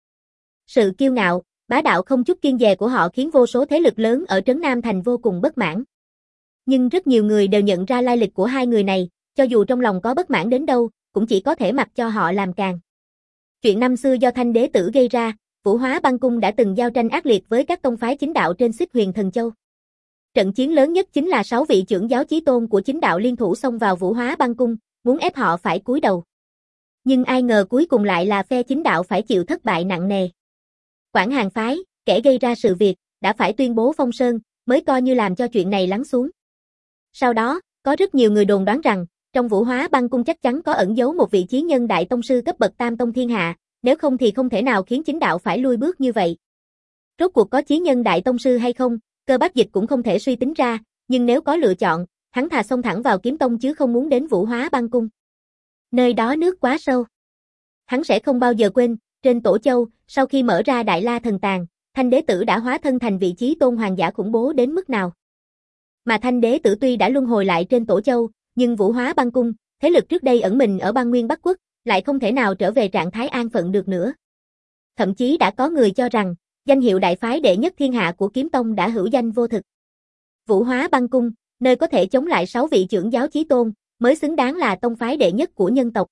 Sự kiêu ngạo, bá đạo không chút kiêng dè của họ khiến vô số thế lực lớn ở Trấn Nam Thành vô cùng bất mãn. Nhưng rất nhiều người đều nhận ra lai lịch của hai người này, cho dù trong lòng có bất mãn đến đâu, cũng chỉ có thể mặc cho họ làm càng. Chuyện năm xưa do Thanh đế tử gây ra, Vũ Hóa Băng Cung đã từng giao tranh ác liệt với các tông phái chính đạo trên Xích Huyền Thần Châu. Trận chiến lớn nhất chính là sáu vị trưởng giáo chí tôn của chính đạo liên thủ xông vào Vũ Hóa Băng Cung, muốn ép họ phải cúi đầu. Nhưng ai ngờ cuối cùng lại là phe chính đạo phải chịu thất bại nặng nề. Quảng Hàn phái, kẻ gây ra sự việc, đã phải tuyên bố phong sơn, mới coi như làm cho chuyện này lắng xuống. Sau đó, có rất nhiều người đồn đoán rằng, trong Vũ Hóa Băng Cung chắc chắn có ẩn giấu một vị chí nhân đại tông sư cấp bậc tam tông thiên hạ, nếu không thì không thể nào khiến chính đạo phải lui bước như vậy. Rốt cuộc có chí nhân đại tông sư hay không, Cơ Bác Dịch cũng không thể suy tính ra, nhưng nếu có lựa chọn, hắn thà xông thẳng vào Kiếm Tông chứ không muốn đến Vũ Hóa Băng Cung. Nơi đó nước quá sâu. Hắn sẽ không bao giờ quên, trên Tổ Châu, sau khi mở ra Đại La Thần Tàng, Thanh đế tử đã hóa thân thành vị chí tôn hoàng giả khủng bố đến mức nào. Mà Thanh đế tử tuy đã luân hồi lại trên Tổ Châu, nhưng Vũ Hóa Băng Cung, thế lực trước đây ẩn mình ở băng nguyên Bắc Quốc, lại không thể nào trở về trạng thái an phận được nữa. Thậm chí đã có người cho rằng, danh hiệu đại phái đệ nhất thiên hạ của Kiếm Tông đã hữu danh vô thực. Vũ Hóa Băng Cung, nơi có thể chống lại sáu vị trưởng giáo chí tôn, mới xứng đáng là tông phái đệ nhất của nhân tộc.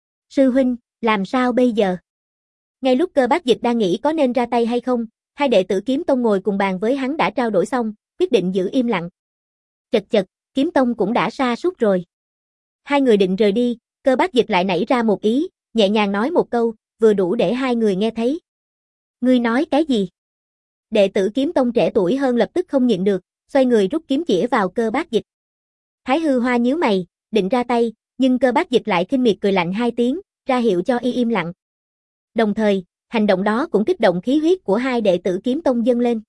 Sư huynh, làm sao bây giờ? Ngay lúc Cơ Bác Dịch đang nghĩ có nên ra tay hay không, hai đệ tử Kiếm Tông ngồi cùng bàn với hắn đã trao đổi xong, quyết định giữ im lặng. Chật chật, Kiếm Tông cũng đã sa sút rồi. Hai người định rời đi, Cơ Bác Dịch lại nảy ra một ý, nhẹ nhàng nói một câu, vừa đủ để hai người nghe thấy. Ngươi nói cái gì? Đệ tử Kiếm Tông trẻ tuổi hơn lập tức không nhịn được, xoay người rút kiếm chĩa vào Cơ Bác Dịch. Thái Hư Hoa nhíu mày, định ra tay, nhưng Cơ Bác Dịch lại khinh miệt cười lạnh hai tiếng, ra hiệu cho y im lặng. Đồng thời, hành động đó cũng kích động khí huyết của hai đệ tử Kiếm Tông dâng lên.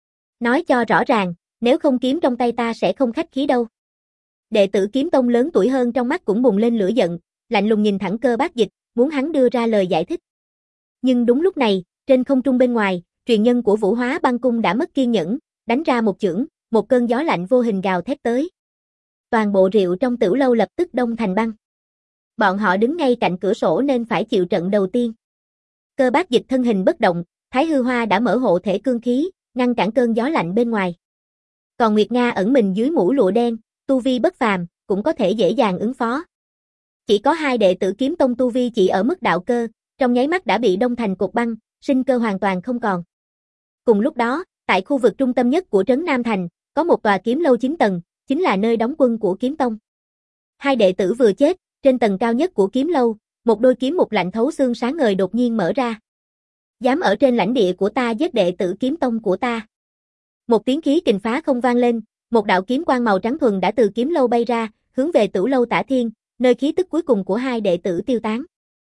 Nói cho rõ ràng, nếu không kiếm trong tay ta sẽ không khách khí đâu. Đệ tử Kiếm Tông lớn tuổi hơn trong mắt cũng bùng lên lửa giận, lạnh lùng nhìn thẳng Cơ Bác Dịch, muốn hắn đưa ra lời giải thích. Nhưng đúng lúc này, trên không trung bên ngoài, truyền nhân của Vũ Hóa Băng Cung đã mất kiên nhẫn, đánh ra một chưởng, một cơn gió lạnh vô hình gào thét tới. Toàn bộ rượu trong Tửu lâu lập tức đông thành băng. Bọn họ đứng ngay cạnh cửa sổ nên phải chịu trận đầu tiên. Cơ Bác Dịch thân hình bất động, Thái Hư Hoa đã mở hộ thể cương khí, ngăn cản cơn gió lạnh bên ngoài. Còn Nguyệt Nga ẩn mình dưới mũ lụa đen, tu vi bất phàm, cũng có thể dễ dàng ứng phó. Chỉ có hai đệ tử Kiếm Tông tu vi chỉ ở mức đạo cơ, trong nháy mắt đã bị đông thành cột băng, sinh cơ hoàn toàn không còn. Cùng lúc đó, tại khu vực trung tâm nhất của trấn Nam Thành, có một tòa kiếm lâu chín tầng, chính là nơi đóng quân của Kiếm Tông. Hai đệ tử vừa chết, trên tầng cao nhất của kiếm lâu, một đôi kiếm mục lạnh thấu xương sáng ngời đột nhiên mở ra. Dám ở trên lãnh địa của ta giết đệ tử Kiếm Tông của ta. Một tiếng khí kình phá không vang lên, một đạo kiếm quang màu trắng thuần đã từ kiếm lâu bay ra, hướng về Tửu lâu Tả Thiên, nơi khí tức cuối cùng của hai đệ tử tiêu tán.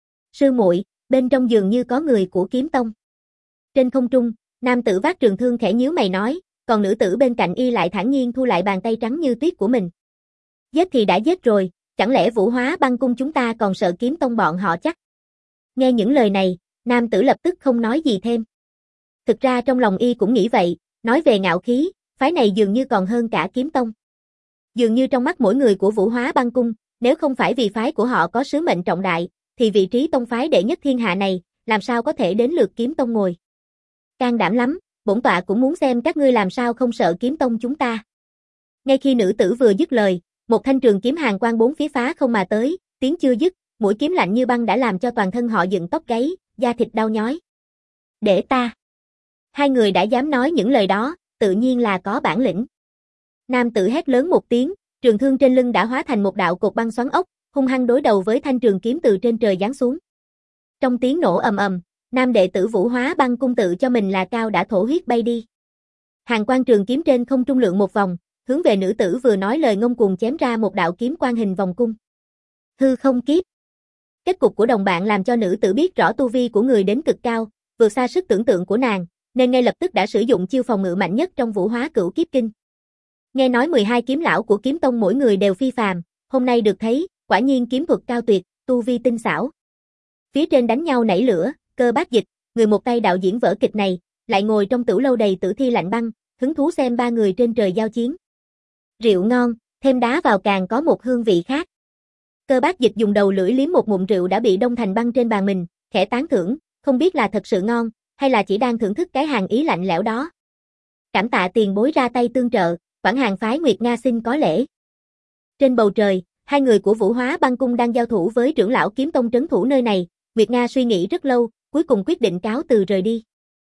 Sư muội, bên trong dường như có người của Kiếm Tông. Trên không trung, nam tử vác trường thương khẽ nhíu mày nói, còn nữ tử bên cạnh y lại thản nhiên thu lại bàn tay trắng như tuyết của mình. Giết thì đã giết rồi, chẳng lẽ Vũ Hóa Băng Cung chúng ta còn sợ Kiếm Tông bọn họ chắc? Nghe những lời này, nam tử lập tức không nói gì thêm. Thực ra trong lòng y cũng nghĩ vậy, nói về ngạo khí, phái này dường như còn hơn cả Kiếm Tông. Dường như trong mắt mỗi người của Vũ Hóa Băng Cung, nếu không phải vì phái của họ có sứ mệnh trọng đại, thì vị trí tông phái đệ nhất thiên hạ này, làm sao có thể đến lượt Kiếm Tông ngồi. Can đảm lắm, bổn tọa cũng muốn xem các ngươi làm sao không sợ Kiếm Tông chúng ta. Ngay khi nữ tử vừa dứt lời, một thanh trường kiếm hàn quang bốn phía phá không mà tới, tiếng chưa dứt, mũi kiếm lạnh như băng đã làm cho toàn thân họ dựng tóc gáy, da thịt đau nhói. Để ta. Hai người đã dám nói những lời đó, tự nhiên là có bản lĩnh. Nam tử hét lớn một tiếng, trường thương trên lưng đã hóa thành một đạo cột băng xoắn ốc, hung hăng đối đầu với thanh trường kiếm từ trên trời giáng xuống. Trong tiếng nổ ầm ầm, nam đệ tử Vũ Hóa Băng Cung tự cho mình là cao đã thổ huyết bay đi. Hàn quang trường kiếm trên không trung lượn một vòng, hướng về nữ tử vừa nói lời ngông cuồng chém ra một đạo kiếm quang hình vòng cung. Hư không kiếp. Kết cục của đồng bạn làm cho nữ tử biết rõ tu vi của người đến cực cao, vượt xa sức tưởng tượng của nàng, nên ngay lập tức đã sử dụng chiêu phòng ngự mạnh nhất trong Vũ Hóa Cửu Kiếp Kinh. Nghe nói mười hai kiếm lão của Kiếm Tông mỗi người đều phi phàm, hôm nay được thấy, quả nhiên kiếm thuật cao tuyệt, tu vi tinh xảo. Phía trên đánh nhau nảy lửa, Cơ Bác Dịch, người một tay đạo diễn vở kịch này, lại ngồi trong tửu lâu đầy tử thi lạnh băng, hứng thú xem ba người trên trời giao chiến. Rượu ngon, thêm đá vào càng có một hương vị khác. Cơ Bác Dịch dùng đầu lưỡi liếm một ngụm rượu đã bị đông thành băng trên bàn mình, khẽ tán thưởng, không biết là thật sự ngon, hay là chỉ đang thưởng thức cái hàng ý lạnh lẽo đó. Cảm tạ tiền bối ra tay tương trợ, Quảng Hàn phái Nguyệt Nga xin có lễ. Trên bầu trời, hai người của Vũ Hóa Băng Cung đang giao thủ với trưởng lão Kiếm Tông trấn thủ nơi này, Nguyệt Nga suy nghĩ rất lâu, cuối cùng quyết định cáo từ rời đi.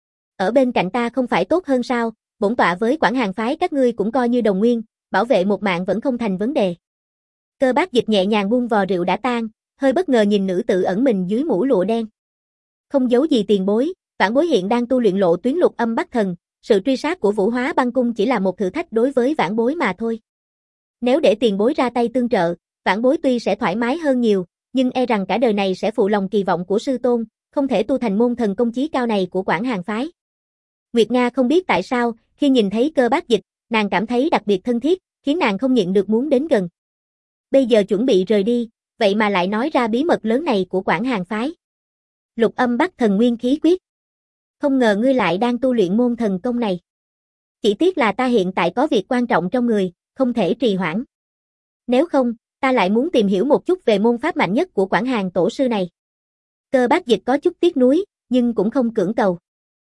Ở bên cạnh ta không phải tốt hơn sao, bổn tọa với Quảng Hàn phái các ngươi cũng coi như đồng nguyên, bảo vệ một mạng vẫn không thành vấn đề. Cơ Bác Dịch nhẹ nhàng buông vò rượu đã tan, hơi bất ngờ nhìn nữ tử ẩn mình dưới mũ lụa đen. Không giấu gì tiền bối, vãn bối hiện đang tu luyện lộ tuyến lục âm bắc thần, sự truy sát của Vũ Hóa Băng Cung chỉ là một thử thách đối với vãn bối mà thôi. Nếu để tiền bối ra tay tương trợ, vãn bối tuy sẽ thoải mái hơn nhiều, nhưng e rằng cả đời này sẽ phụ lòng kỳ vọng của sư tôn, không thể tu thành môn thần công chí cao này của Quảng Hàn phái. Nguyệt Nga không biết tại sao, khi nhìn thấy Cơ Bác Dịch, nàng cảm thấy đặc biệt thân thiết, khiến nàng không nhịn được muốn đến gần. Bây giờ chuẩn bị rời đi, vậy mà lại nói ra bí mật lớn này của Quảng Hàn phái. Lục âm bắc thần nguyên khí quyết. Không ngờ ngươi lại đang tu luyện môn thần công này. Chỉ tiếc là ta hiện tại có việc quan trọng trong người, không thể trì hoãn. Nếu không, ta lại muốn tìm hiểu một chút về môn pháp mạnh nhất của Quảng Hàn tổ sư này. Cơ Bác Dịch có chút tiếc nuối, nhưng cũng không cưỡng cầu.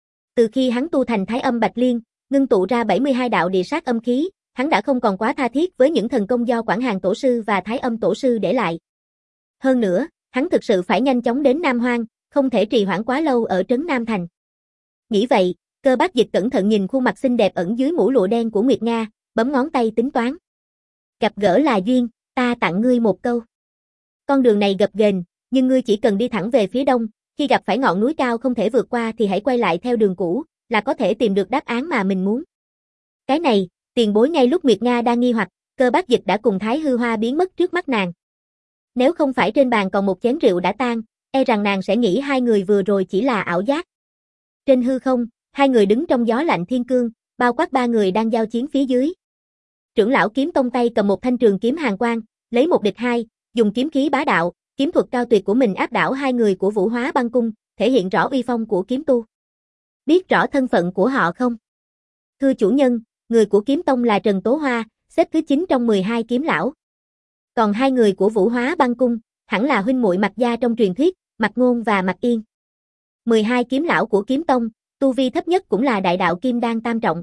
Từ khi hắn tu thành Thái Âm Bạch Liên, ngưng tụ ra bảy mươi hai đạo địa sát âm khí, hắn đã không còn quá tha thiết với những thần công do Quảng Hàn tổ sư và Thái Âm tổ sư để lại. Hơn nữa, hắn thực sự phải nhanh chóng đến Nam Hoang, không thể trì hoãn quá lâu ở trấn Nam Thành. Nghĩ vậy, Cơ Bác Dịch cẩn thận nhìn khuôn mặt xinh đẹp ẩn dưới mũ lụa đen của Nguyệt Nga, bấm ngón tay tính toán. Gặp gỡ là duyên, ta tặng ngươi một câu. Con đường này gập ghềnh, nhưng ngươi chỉ cần đi thẳng về phía đông, khi gặp phải ngọn núi cao không thể vượt qua thì hãy quay lại theo đường cũ, là có thể tìm được đáp án mà mình muốn. Cái này, tiền bối ngay lúc Nguyệt Nga đang nghi hoặc, Cơ Bác Dịch đã cùng Thái Hư Hoa biến mất trước mắt nàng. Nếu không phải trên bàn còn một chén rượu đã tan, e rằng nàng sẽ nghĩ hai người vừa rồi chỉ là ảo giác. Trên hư không, hai người đứng trong gió lạnh thiên cương, bao quát ba người đang giao chiến phía dưới. Trưởng lão Kiếm Tông tay cầm một thanh trường kiếm hàn quang, lấy một địch hai, dùng kiếm khí bá đạo, kiếm thuật cao tuyệt của mình áp đảo hai người của Vũ Hóa Băng Cung, thể hiện rõ uy phong của kiếm tu. Biết rõ thân phận của họ không? Thưa chủ nhân, người của Kiếm Tông là Trần Tố Hoa, xếp thứ chín trong mười hai kiếm lão. Còn hai người của Vũ Hóa Băng Cung, hẳn là huynh muội Mạc gia trong truyền thuyết, Mạc Ngôn và Mạc Yên. mười hai kiếm lão của kiếm tông, tu vi thấp nhất cũng là đại đạo kim đan tam trọng.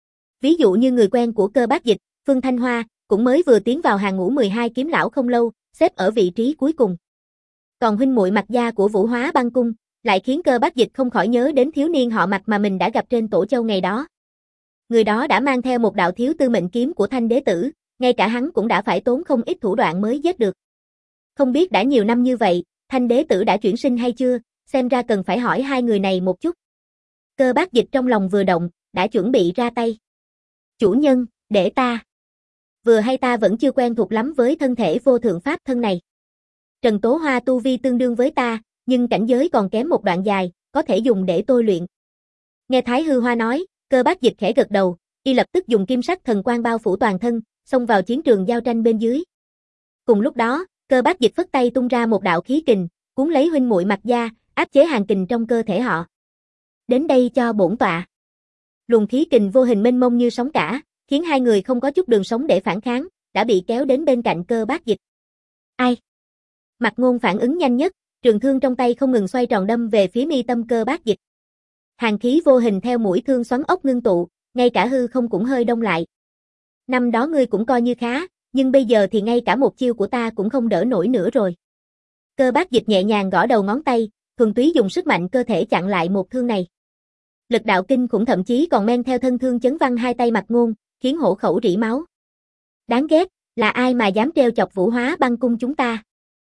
Ví dụ như người quen của Cơ Bác Dịch, Phương Thanh Hoa, cũng mới vừa tiến vào hàng ngũ mười hai kiếm lão không lâu, xếp ở vị trí cuối cùng. Còn huynh muội Mạc gia của Vũ Hóa Băng Cung, lại khiến Cơ Bác Dịch không khỏi nhớ đến thiếu niên họ Mạc mà mình đã gặp trên Tổ Châu ngày đó. Người đó đã mang theo một đạo thiếu tư mệnh kiếm của Thanh Đế Tử, ngay cả hắn cũng đã phải tốn không ít thủ đoạn mới giết được. Không biết đã nhiều năm như vậy, Thanh Đế Tử đã chuyển sinh hay chưa, xem ra cần phải hỏi hai người này một chút. Cơ Bác Dịch trong lòng vừa động, đã chuẩn bị ra tay. Chủ nhân, để ta. Vừa hay ta vẫn chưa quen thuộc lắm với thân thể vô thượng pháp thân này. Trần Tố Hoa tu vi tương đương với ta, nhưng cảnh giới còn kém một đoạn dài, có thể dùng để tôi luyện. Nghe Thái Hư Hoa nói, Cơ Bác Dịch khẽ gật đầu, y lập tức dùng kim sắc thần quang bao phủ toàn thân, xông vào chiến trường giao tranh bên dưới. Cùng lúc đó, Cơ Bác Dịch phất tay tung ra một đạo khí kình, cuốn lấy huynh muội Mạc gia, áp chế hàng kình trong cơ thể họ. Đến đây cho bổn tọa. Luồng khí kình vô hình mênh mông như sóng cả, khiến hai người không có chút đường sống để phản kháng, đã bị kéo đến bên cạnh Cơ Bác Dịch. Ai? Mạc Ngôn phản ứng nhanh nhất, trường thương trong tay không ngừng xoay tròn đâm về phía mi tâm Cơ Bác Dịch. Hàng khí vô hình theo mũi thương xoắn ốc ngưng tụ, ngay cả hư không cũng hơi đông lại. Năm đó ngươi cũng coi như khá, nhưng bây giờ thì ngay cả một chiêu của ta cũng không đỡ nổi nữa rồi. Cơ Bác Dịch nhẹ nhàng gõ đầu ngón tay, thuần túy dùng sức mạnh cơ thể chặn lại một thương này. Lực đạo kinh khủng thậm chí còn men theo thân thương chấn văng hai tay Mạc Ngôn, khiến hổ khẩu rỉ máu. Đáng ghét, là ai mà dám trêu chọc Vũ Hóa Băng Cung chúng ta?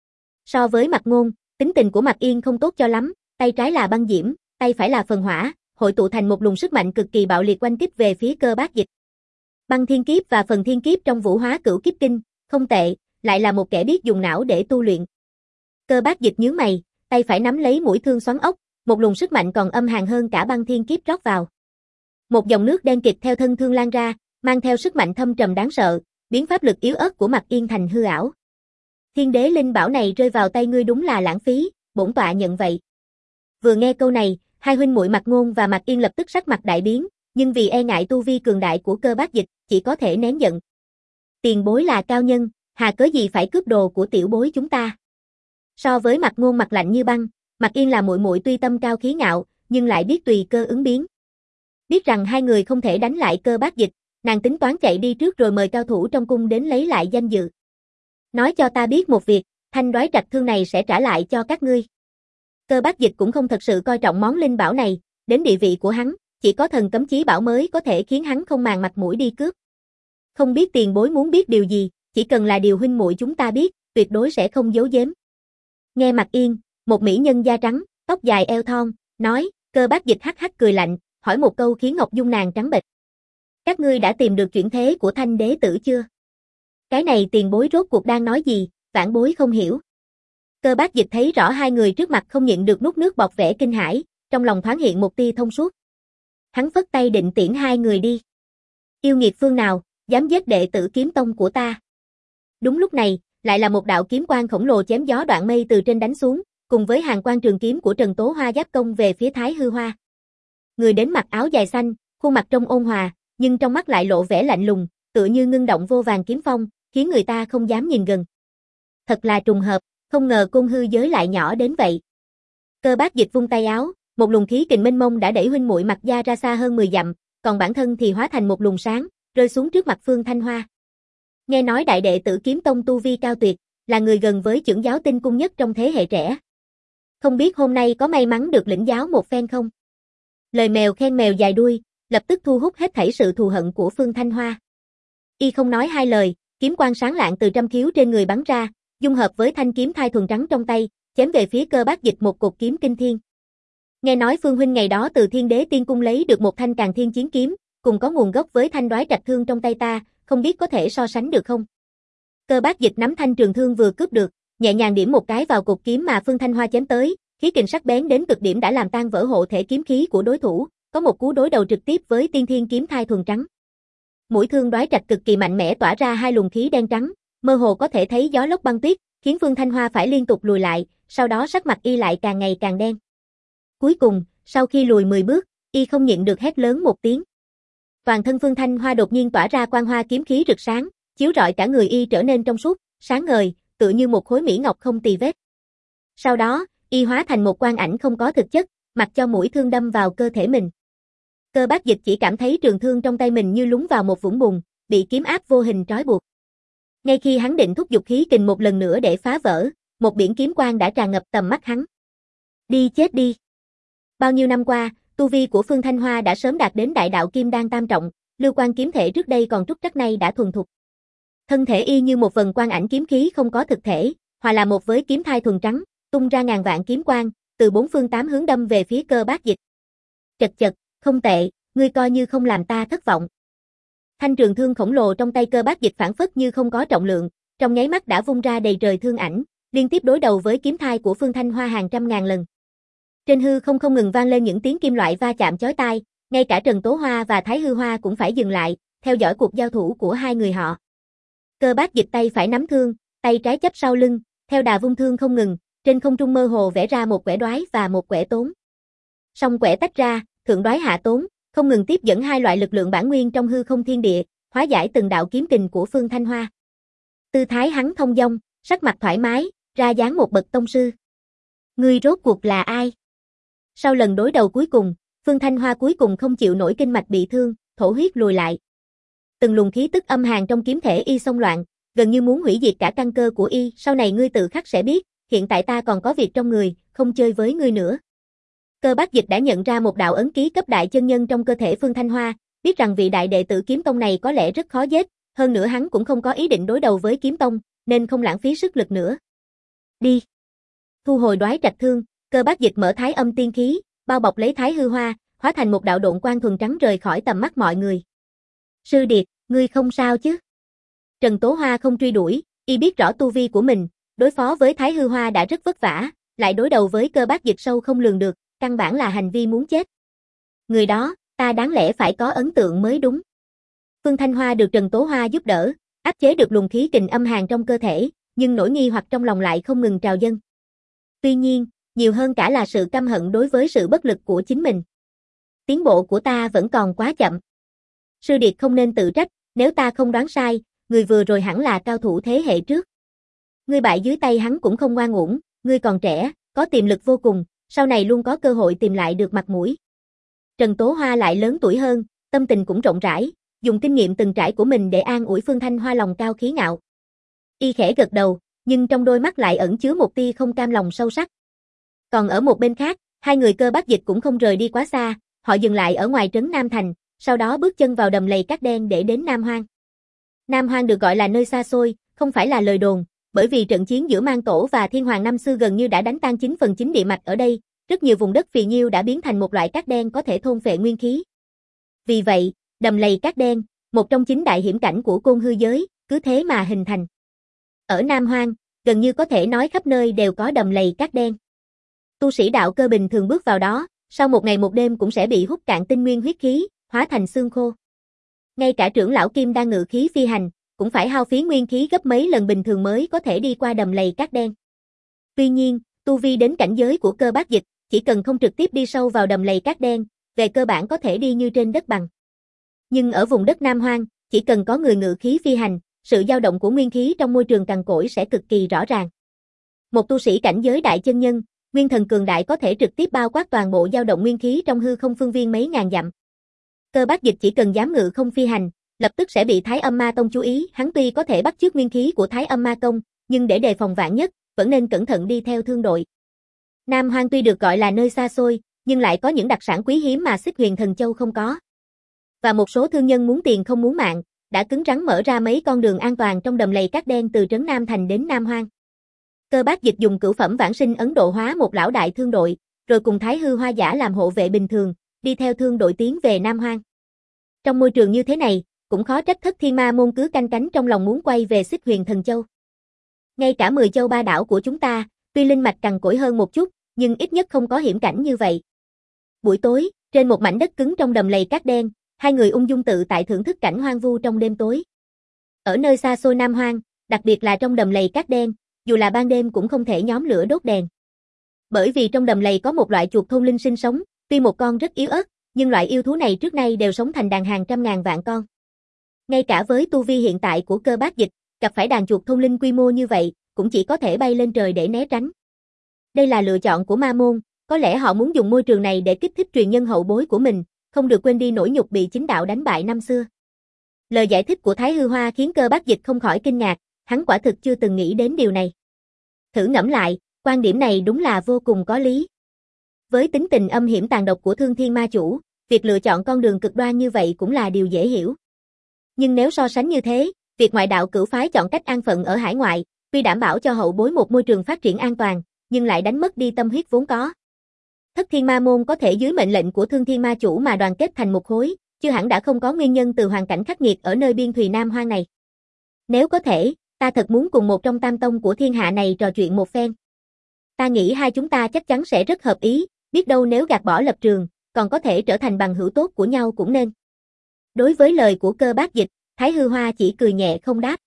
So với Mạc Ngôn, tính tình của Mạc Yên không tốt cho lắm, tay trái là băng diễm, tay phải là phần hỏa, hội tụ thành một luồng sức mạnh cực kỳ bạo liệt oanh kích về phía Cơ Bác Dịch. Băng thiên kiếp và phần thiên kiếp trong Vũ Hóa Cửu Kiếp Kinh, không tệ, lại là một kẻ biết dùng não để tu luyện. Cơ Bác Dịch nhướng mày, tay phải nắm lấy mũi thương xoắn ốc, một luồng sức mạnh còn âm hàn hơn cả băng thiên kiếp rót vào. Một dòng nước đen kịt theo thân thương lan ra, mang theo sức mạnh thâm trầm đáng sợ, biến pháp lực yếu ớt của Mạc Yên thành hư ảo. Thiên Đế linh bảo này rơi vào tay ngươi đúng là lãng phí, bổn tọa nhận vậy. Vừa nghe câu này, hai huynh muội Mạc Ngôn và Mạc Yên lập tức sắc mặt đại biến, nhưng vì e ngại tu vi cường đại của Cơ Bác Dịch, chỉ có thể nén giận. Tiền bối là cao nhân, hà cớ gì phải cướp đồ của tiểu bối chúng ta? So với Mạc Ngôn mặt lạnh như băng, Mạc Yên là muội muội tuy tâm cao khí ngạo, nhưng lại biết tùy cơ ứng biến. Biết rằng hai người không thể đánh lại Cơ Bác Dịch, nàng tính toán chạy đi trước rồi mời cao thủ trong cung đến lấy lại danh dự. Nói cho ta biết một việc, thanh đoái trạch thương này sẽ trả lại cho các ngươi. Cơ Bác Dịch cũng không thật sự coi trọng món linh bảo này, đến địa vị của hắn, chỉ có thần cấm chí bảo mới có thể khiến hắn không màng mặt mũi đi cướp. Không biết tiền bối muốn biết điều gì, chỉ cần là điều huynh muội chúng ta biết, tuyệt đối sẽ không giấu giếm. Nghe Mạc Yên, một mỹ nhân da trắng, tóc dài eo thon, nói, Cơ Bác Dịch hắc hắc cười lạnh, hỏi một câu khiến Ngọc Dung nàng trắng bệch. Các ngươi đã tìm được chuyển thế của Thanh Đế Tử chưa? Cái này tiền bối rốt cuộc đang nói gì, vãn bối không hiểu. Cơ Bác Dịch thấy rõ hai người trước mặt không nhịn được nuốt nước bọt vẻ kinh hãi, trong lòng thoáng hiện một tia thông suốt. Hắn phất tay định tiễn hai người đi. Yêu nghiệt phương nào, dám giết đệ tử kiếm tông của ta? Đúng lúc này, lại là một đạo kiếm quang khổng lồ chém gió đoạn mây từ trên đánh xuống, cùng với hàng quang trường kiếm của Trần Tố Hoa giáp công về phía Thái Hư Hoa. Người đến mặc áo dài xanh, khuôn mặt trông ôn hòa, nhưng trong mắt lại lộ vẻ lạnh lùng, tựa như ngưng động vô vàn kiếm phong, khiến người ta không dám nhìn gần. Thật là trùng hợp, không ngờ côn hư giới lại nhỏ đến vậy. Cơ Bác Dịch vung tay áo, một luồng khí kình mênh mông đã đẩy huynh muội Mạc gia ra xa hơn mười dặm, còn bản thân thì hóa thành một luồng sáng, rơi xuống trước mặt Phương Thanh Hoa. Nghe nói đại đệ tử kiếm tông tu vi cao tuyệt, là người gần với chưởng giáo tinh cung nhất trong thế hệ trẻ. Không biết hôm nay có may mắn được lĩnh giáo một phen không? Lời mèo khen mèo dài đuôi, lập tức thu hút hết thảy sự thù hận của Phương Thanh Hoa. Y không nói hai lời, kiếm quang sáng lạng từ trăm khiếu trên người bắn ra, dung hợp với thanh kiếm thai thuần trắng trong tay, chém về phía Cơ Bác Dịch một cột kiếm kinh thiên. Nghe nói Phương huynh ngày đó từ Thiên Đế Tiên cung lấy được một thanh Càn Thiên chiến kiếm, cùng có nguồn gốc với thanh đoái trạch thương trong tay ta, không biết có thể so sánh được không? Cơ Bác Dịch nắm thanh trường thương vừa cướp được, nhẹ nhàng điểm một cái vào cột kiếm mà Phương Thanh Hoa chém tới, khí kình sắc bén đến cực điểm đã làm tan vỡ hộ thể kiếm khí của đối thủ, có một cú đối đầu trực tiếp với Tiên Thiên kiếm thai thuần trắng. Mũi thương đoái trạch cực kỳ mạnh mẽ tỏa ra hai luồng khí đen trắng, mơ hồ có thể thấy gió lốc băng tuyết, khiến Phương Thanh Hoa phải liên tục lùi lại, sau đó sắc mặt y lại càng ngày càng đen. Cuối cùng, sau khi lùi mười bước, y không nhịn được hét lớn một tiếng. Toàn thân Phương Thanh Hoa đột nhiên tỏa ra quang hoa kiếm khí rực sáng, chiếu rọi cả người y trở nên trong suốt, sáng ngời, tựa như một khối mỹ ngọc không tì vết. Sau đó, y hóa thành một quang ảnh không có thực chất, mặc cho mũi thương đâm vào cơ thể mình. Cơ Bác Dịch chỉ cảm thấy trường thương trong tay mình như lún vào một vũng bùn, bị kiếm áp vô hình trói buộc. Ngay khi hắn định thúc giục khí kình một lần nữa để phá vỡ, một biển kiếm quang đã tràn ngập tầm mắt hắn. Đi chết đi. Bao nhiêu năm qua, tu vi của Phương Thanh Hoa đã sớm đạt đến đại đạo kim đan tam trọng, lưu quan kiếm thể trước đây còn trúc trắc nay đã thuần thục. Thân thể y như một vần quang ảnh kiếm khí không có thực thể, hòa là một với kiếm thai thuần trắng, tung ra ngàn vạn kiếm quang, từ bốn phương tám hướng đâm về phía Cơ Bác Dịch. Chật chật, không tệ, ngươi coi như không làm ta thất vọng. Thanh trường thương khổng lồ trong tay Cơ Bác Dịch phản phất như không có trọng lượng, trong nháy mắt đã vung ra đầy trời thương ảnh, liên tiếp đối đầu với kiếm thai của Phương Thanh Hoa hàng trăm ngàn lần. Trên hư không không ngừng vang lên những tiếng kim loại va chạm chói tai, ngay cả Trần Tố Hoa và Thái Hư Hoa cũng phải dừng lại, theo dõi cuộc giao thủ của hai người họ. Cơ Bác Dịch tay phải nắm thương, tay trái chắp sau lưng, theo đà vung thương không ngừng, trên không trung mơ hồ vẽ ra một quẻ đoái và một quẻ tốn. Song quẻ tách ra, thượng đoái hạ tốn, không ngừng tiếp dẫn hai loại lực lượng bản nguyên trong hư không thiên địa, hóa giải từng đạo kiếm kình của Phương Thanh Hoa. Tư thái hắn thông dong, sắc mặt thoải mái, ra dáng một bậc tông sư. Ngươi rốt cuộc là ai? Sau lần đối đầu cuối cùng, Phương Thanh Hoa cuối cùng không chịu nổi kinh mạch bị thương, thổ huyết lùi lại. Từng luồng khí tức âm hàn trong kiếm thể y xông loạn, gần như muốn hủy diệt cả căn cơ của y, sau này ngươi tự khắc sẽ biết, hiện tại ta còn có việc trong người, không chơi với ngươi nữa. Cơ Bác Dịch đã nhận ra một đạo ấn ký cấp đại chân nhân trong cơ thể Phương Thanh Hoa, biết rằng vị đại đệ tử kiếm tông này có lẽ rất khó giết, hơn nữa hắn cũng không có ý định đối đầu với kiếm tông, nên không lãng phí sức lực nữa. Đi. Thu hồi đoái trạch thương, Cơ Bác Dịch mở thái âm tiên khí, bao bọc lấy Thái Hư Hoa, hóa thành một đạo độn quang thuần trắng rời khỏi tầm mắt mọi người. Sư điệt, ngươi không sao chứ? Trần Tố Hoa không truy đuổi, y biết rõ tu vi của mình, đối phó với Thái Hư Hoa đã rất vất vả, lại đối đầu với Cơ Bác Dịch sâu không lường được, căn bản là hành vi muốn chết. Người đó, ta đáng lẽ phải có ấn tượng mới đúng. Phương Thanh Hoa được Trần Tố Hoa giúp đỡ, áp chế được luồng khí kình âm hàn trong cơ thể, nhưng nỗi nghi hoặc trong lòng lại không ngừng trào dâng. Tuy nhiên, nhiều hơn cả là sự căm hận đối với sự bất lực của chính mình. Tiến bộ của ta vẫn còn quá chậm. Sư điệt không nên tự trách, nếu ta không đoán sai, người vừa rồi hẳn là cao thủ thế hệ trước. Ngươi bại dưới tay hắn cũng không ngoan uổng, ngươi còn trẻ, có tiềm lực vô cùng, sau này luôn có cơ hội tìm lại được mặt mũi. Trần Tố Hoa lại lớn tuổi hơn, tâm tình cũng rộng rãi, dùng kinh nghiệm từng trải của mình để an ủi Phương Thanh Hoa lòng cao khí ngạo. Y khẽ gật đầu, nhưng trong đôi mắt lại ẩn chứa một tia không cam lòng sâu sắc. Còn ở một bên khác, hai người Cơ Bác Dịch cũng không rời đi quá xa, họ dừng lại ở ngoài trấn Nam Thành, sau đó bước chân vào đầm lầy cát đen để đến Nam Hoang. Nam Hoang được gọi là nơi xa xôi, không phải là lời đồn, bởi vì trận chiến giữa Mang Tổ và Thiên Hoàng năm xưa gần như đã đánh tan chín phần chín địa mạch ở đây, rất nhiều vùng đất phì nhiêu đã biến thành một loại cát đen có thể thôn phệ nguyên khí. Vì vậy, đầm lầy cát đen, một trong chín đại hiểm cảnh của côn hư giới, cứ thế mà hình thành. Ở Nam Hoang, gần như có thể nói khắp nơi đều có đầm lầy cát đen. Tu sĩ đạo cơ bình thường bước vào đó, sau một ngày một đêm cũng sẽ bị hút cạn tinh nguyên huyết khí, hóa thành xương khô. Ngay cả trưởng lão Kim đang ngự khí phi hành, cũng phải hao phí nguyên khí gấp mấy lần bình thường mới có thể đi qua đầm lầy cát đen. Tuy nhiên, tu vi đến cảnh giới của Cơ Bác Dịch, chỉ cần không trực tiếp đi sâu vào đầm lầy cát đen, về cơ bản có thể đi như trên đất bằng. Nhưng ở vùng đất Nam Hoang, chỉ cần có người ngự khí phi hành, sự dao động của nguyên khí trong môi trường cằn cỗi sẽ cực kỳ rõ ràng. Một tu sĩ cảnh giới đại chân nhân, nguyên thần cường đại có thể trực tiếp bao quát toàn bộ dao động nguyên khí trong hư không phương viên mấy ngàn dặm. Cơ Bác Dịch chỉ cần dám ngự không phi hành, lập tức sẽ bị Thái Âm Ma Tông chú ý, hắn tuy có thể bắt chước nguyên khí của Thái Âm Ma Tông, nhưng để đề phòng vạn nhất, vẫn nên cẩn thận đi theo thương đội. Nam Hoang tuy được gọi là nơi xa xôi, nhưng lại có những đặc sản quý hiếm mà Xích Huyền Thần Châu không có. Và một số thương nhân muốn tiền không muốn mạng, đã cứng rắn mở ra mấy con đường an toàn trong đầm lầy cát đen từ trấn Nam Thành đến Nam Hoang. Cơ Bác Dịch dùng cửu phẩm vãng sinh Ấn Độ hóa một lão đại thương đội, rồi cùng Thái Hư Hoa giả làm hộ vệ bình thường, đi theo thương đội tiến về Nam Hoang. Trong môi trường như thế này, cũng khó trách Thất Thiên Ma môn cứ canh cánh trong lòng muốn quay về Xích Huyền Thần Châu. Ngay cả mười châu ba đảo của chúng ta, tuy linh mạch cằn cỗi hơn một chút, nhưng ít nhất không có hiểm cảnh như vậy. Buổi tối, trên một mảnh đất cứng trong đầm lầy cát đen, hai người ung dung tự tại thưởng thức cảnh hoang vu trong đêm tối. Ở nơi xa xôi Nam Hoang, đặc biệt là trong đầm lầy cát đen, dù là ban đêm cũng không thể nhóm lửa đốt đèn. Bởi vì trong đầm lầy có một loại chuột thôn linh sinh sống, tuy một con rất yếu ớt, nhưng loại yêu thú này trước nay đều sống thành đàn hàng trăm ngàn vạn con. Ngay cả với tu vi hiện tại của Cơ Bác Dịch, gặp phải đàn chuột thôn linh quy mô như vậy, cũng chỉ có thể bay lên trời để né tránh. Đây là lựa chọn của ma môn, có lẽ họ muốn dùng môi trường này để kích thích truyền nhân hậu bối của mình, không được quên đi nỗi nhục bị chính đạo đánh bại năm xưa. Lời giải thích của Thái Hư Hoa khiến Cơ Bác Dịch không khỏi kinh ngạc, hắn quả thực chưa từng nghĩ đến điều này. Thử ngẫm lại, quan điểm này đúng là vô cùng có lý. Với tính tình âm hiểm tàn độc của Thương Thiên Ma Chủ, việc lựa chọn con đường cực đoan như vậy cũng là điều dễ hiểu. Nhưng nếu so sánh như thế, việc ngoại đạo cửu phái chọn cách an phận ở hải ngoại, tuy đảm bảo cho hậu bối một môi trường phát triển an toàn, nhưng lại đánh mất đi tâm huyết vốn có. Thất Thiên Ma Môn có thể dưới mệnh lệnh của Thương Thiên Ma Chủ mà đoàn kết thành một khối, chứ hẳn đã không có nguyên nhân từ hoàn cảnh khắc nghiệt ở nơi biên thùy Nam Hoang này. Nếu có thể, ta thật muốn cùng một trong tam tông của thiên hạ này trò chuyện một phen. Ta nghĩ hai chúng ta chắc chắn sẽ rất hợp ý, biết đâu nếu gạt bỏ lập trường, còn có thể trở thành bằng hữu tốt của nhau cũng nên. Đối với lời của Cơ Bác Dịch, Thái Hư Hoa chỉ cười nhẹ không đáp.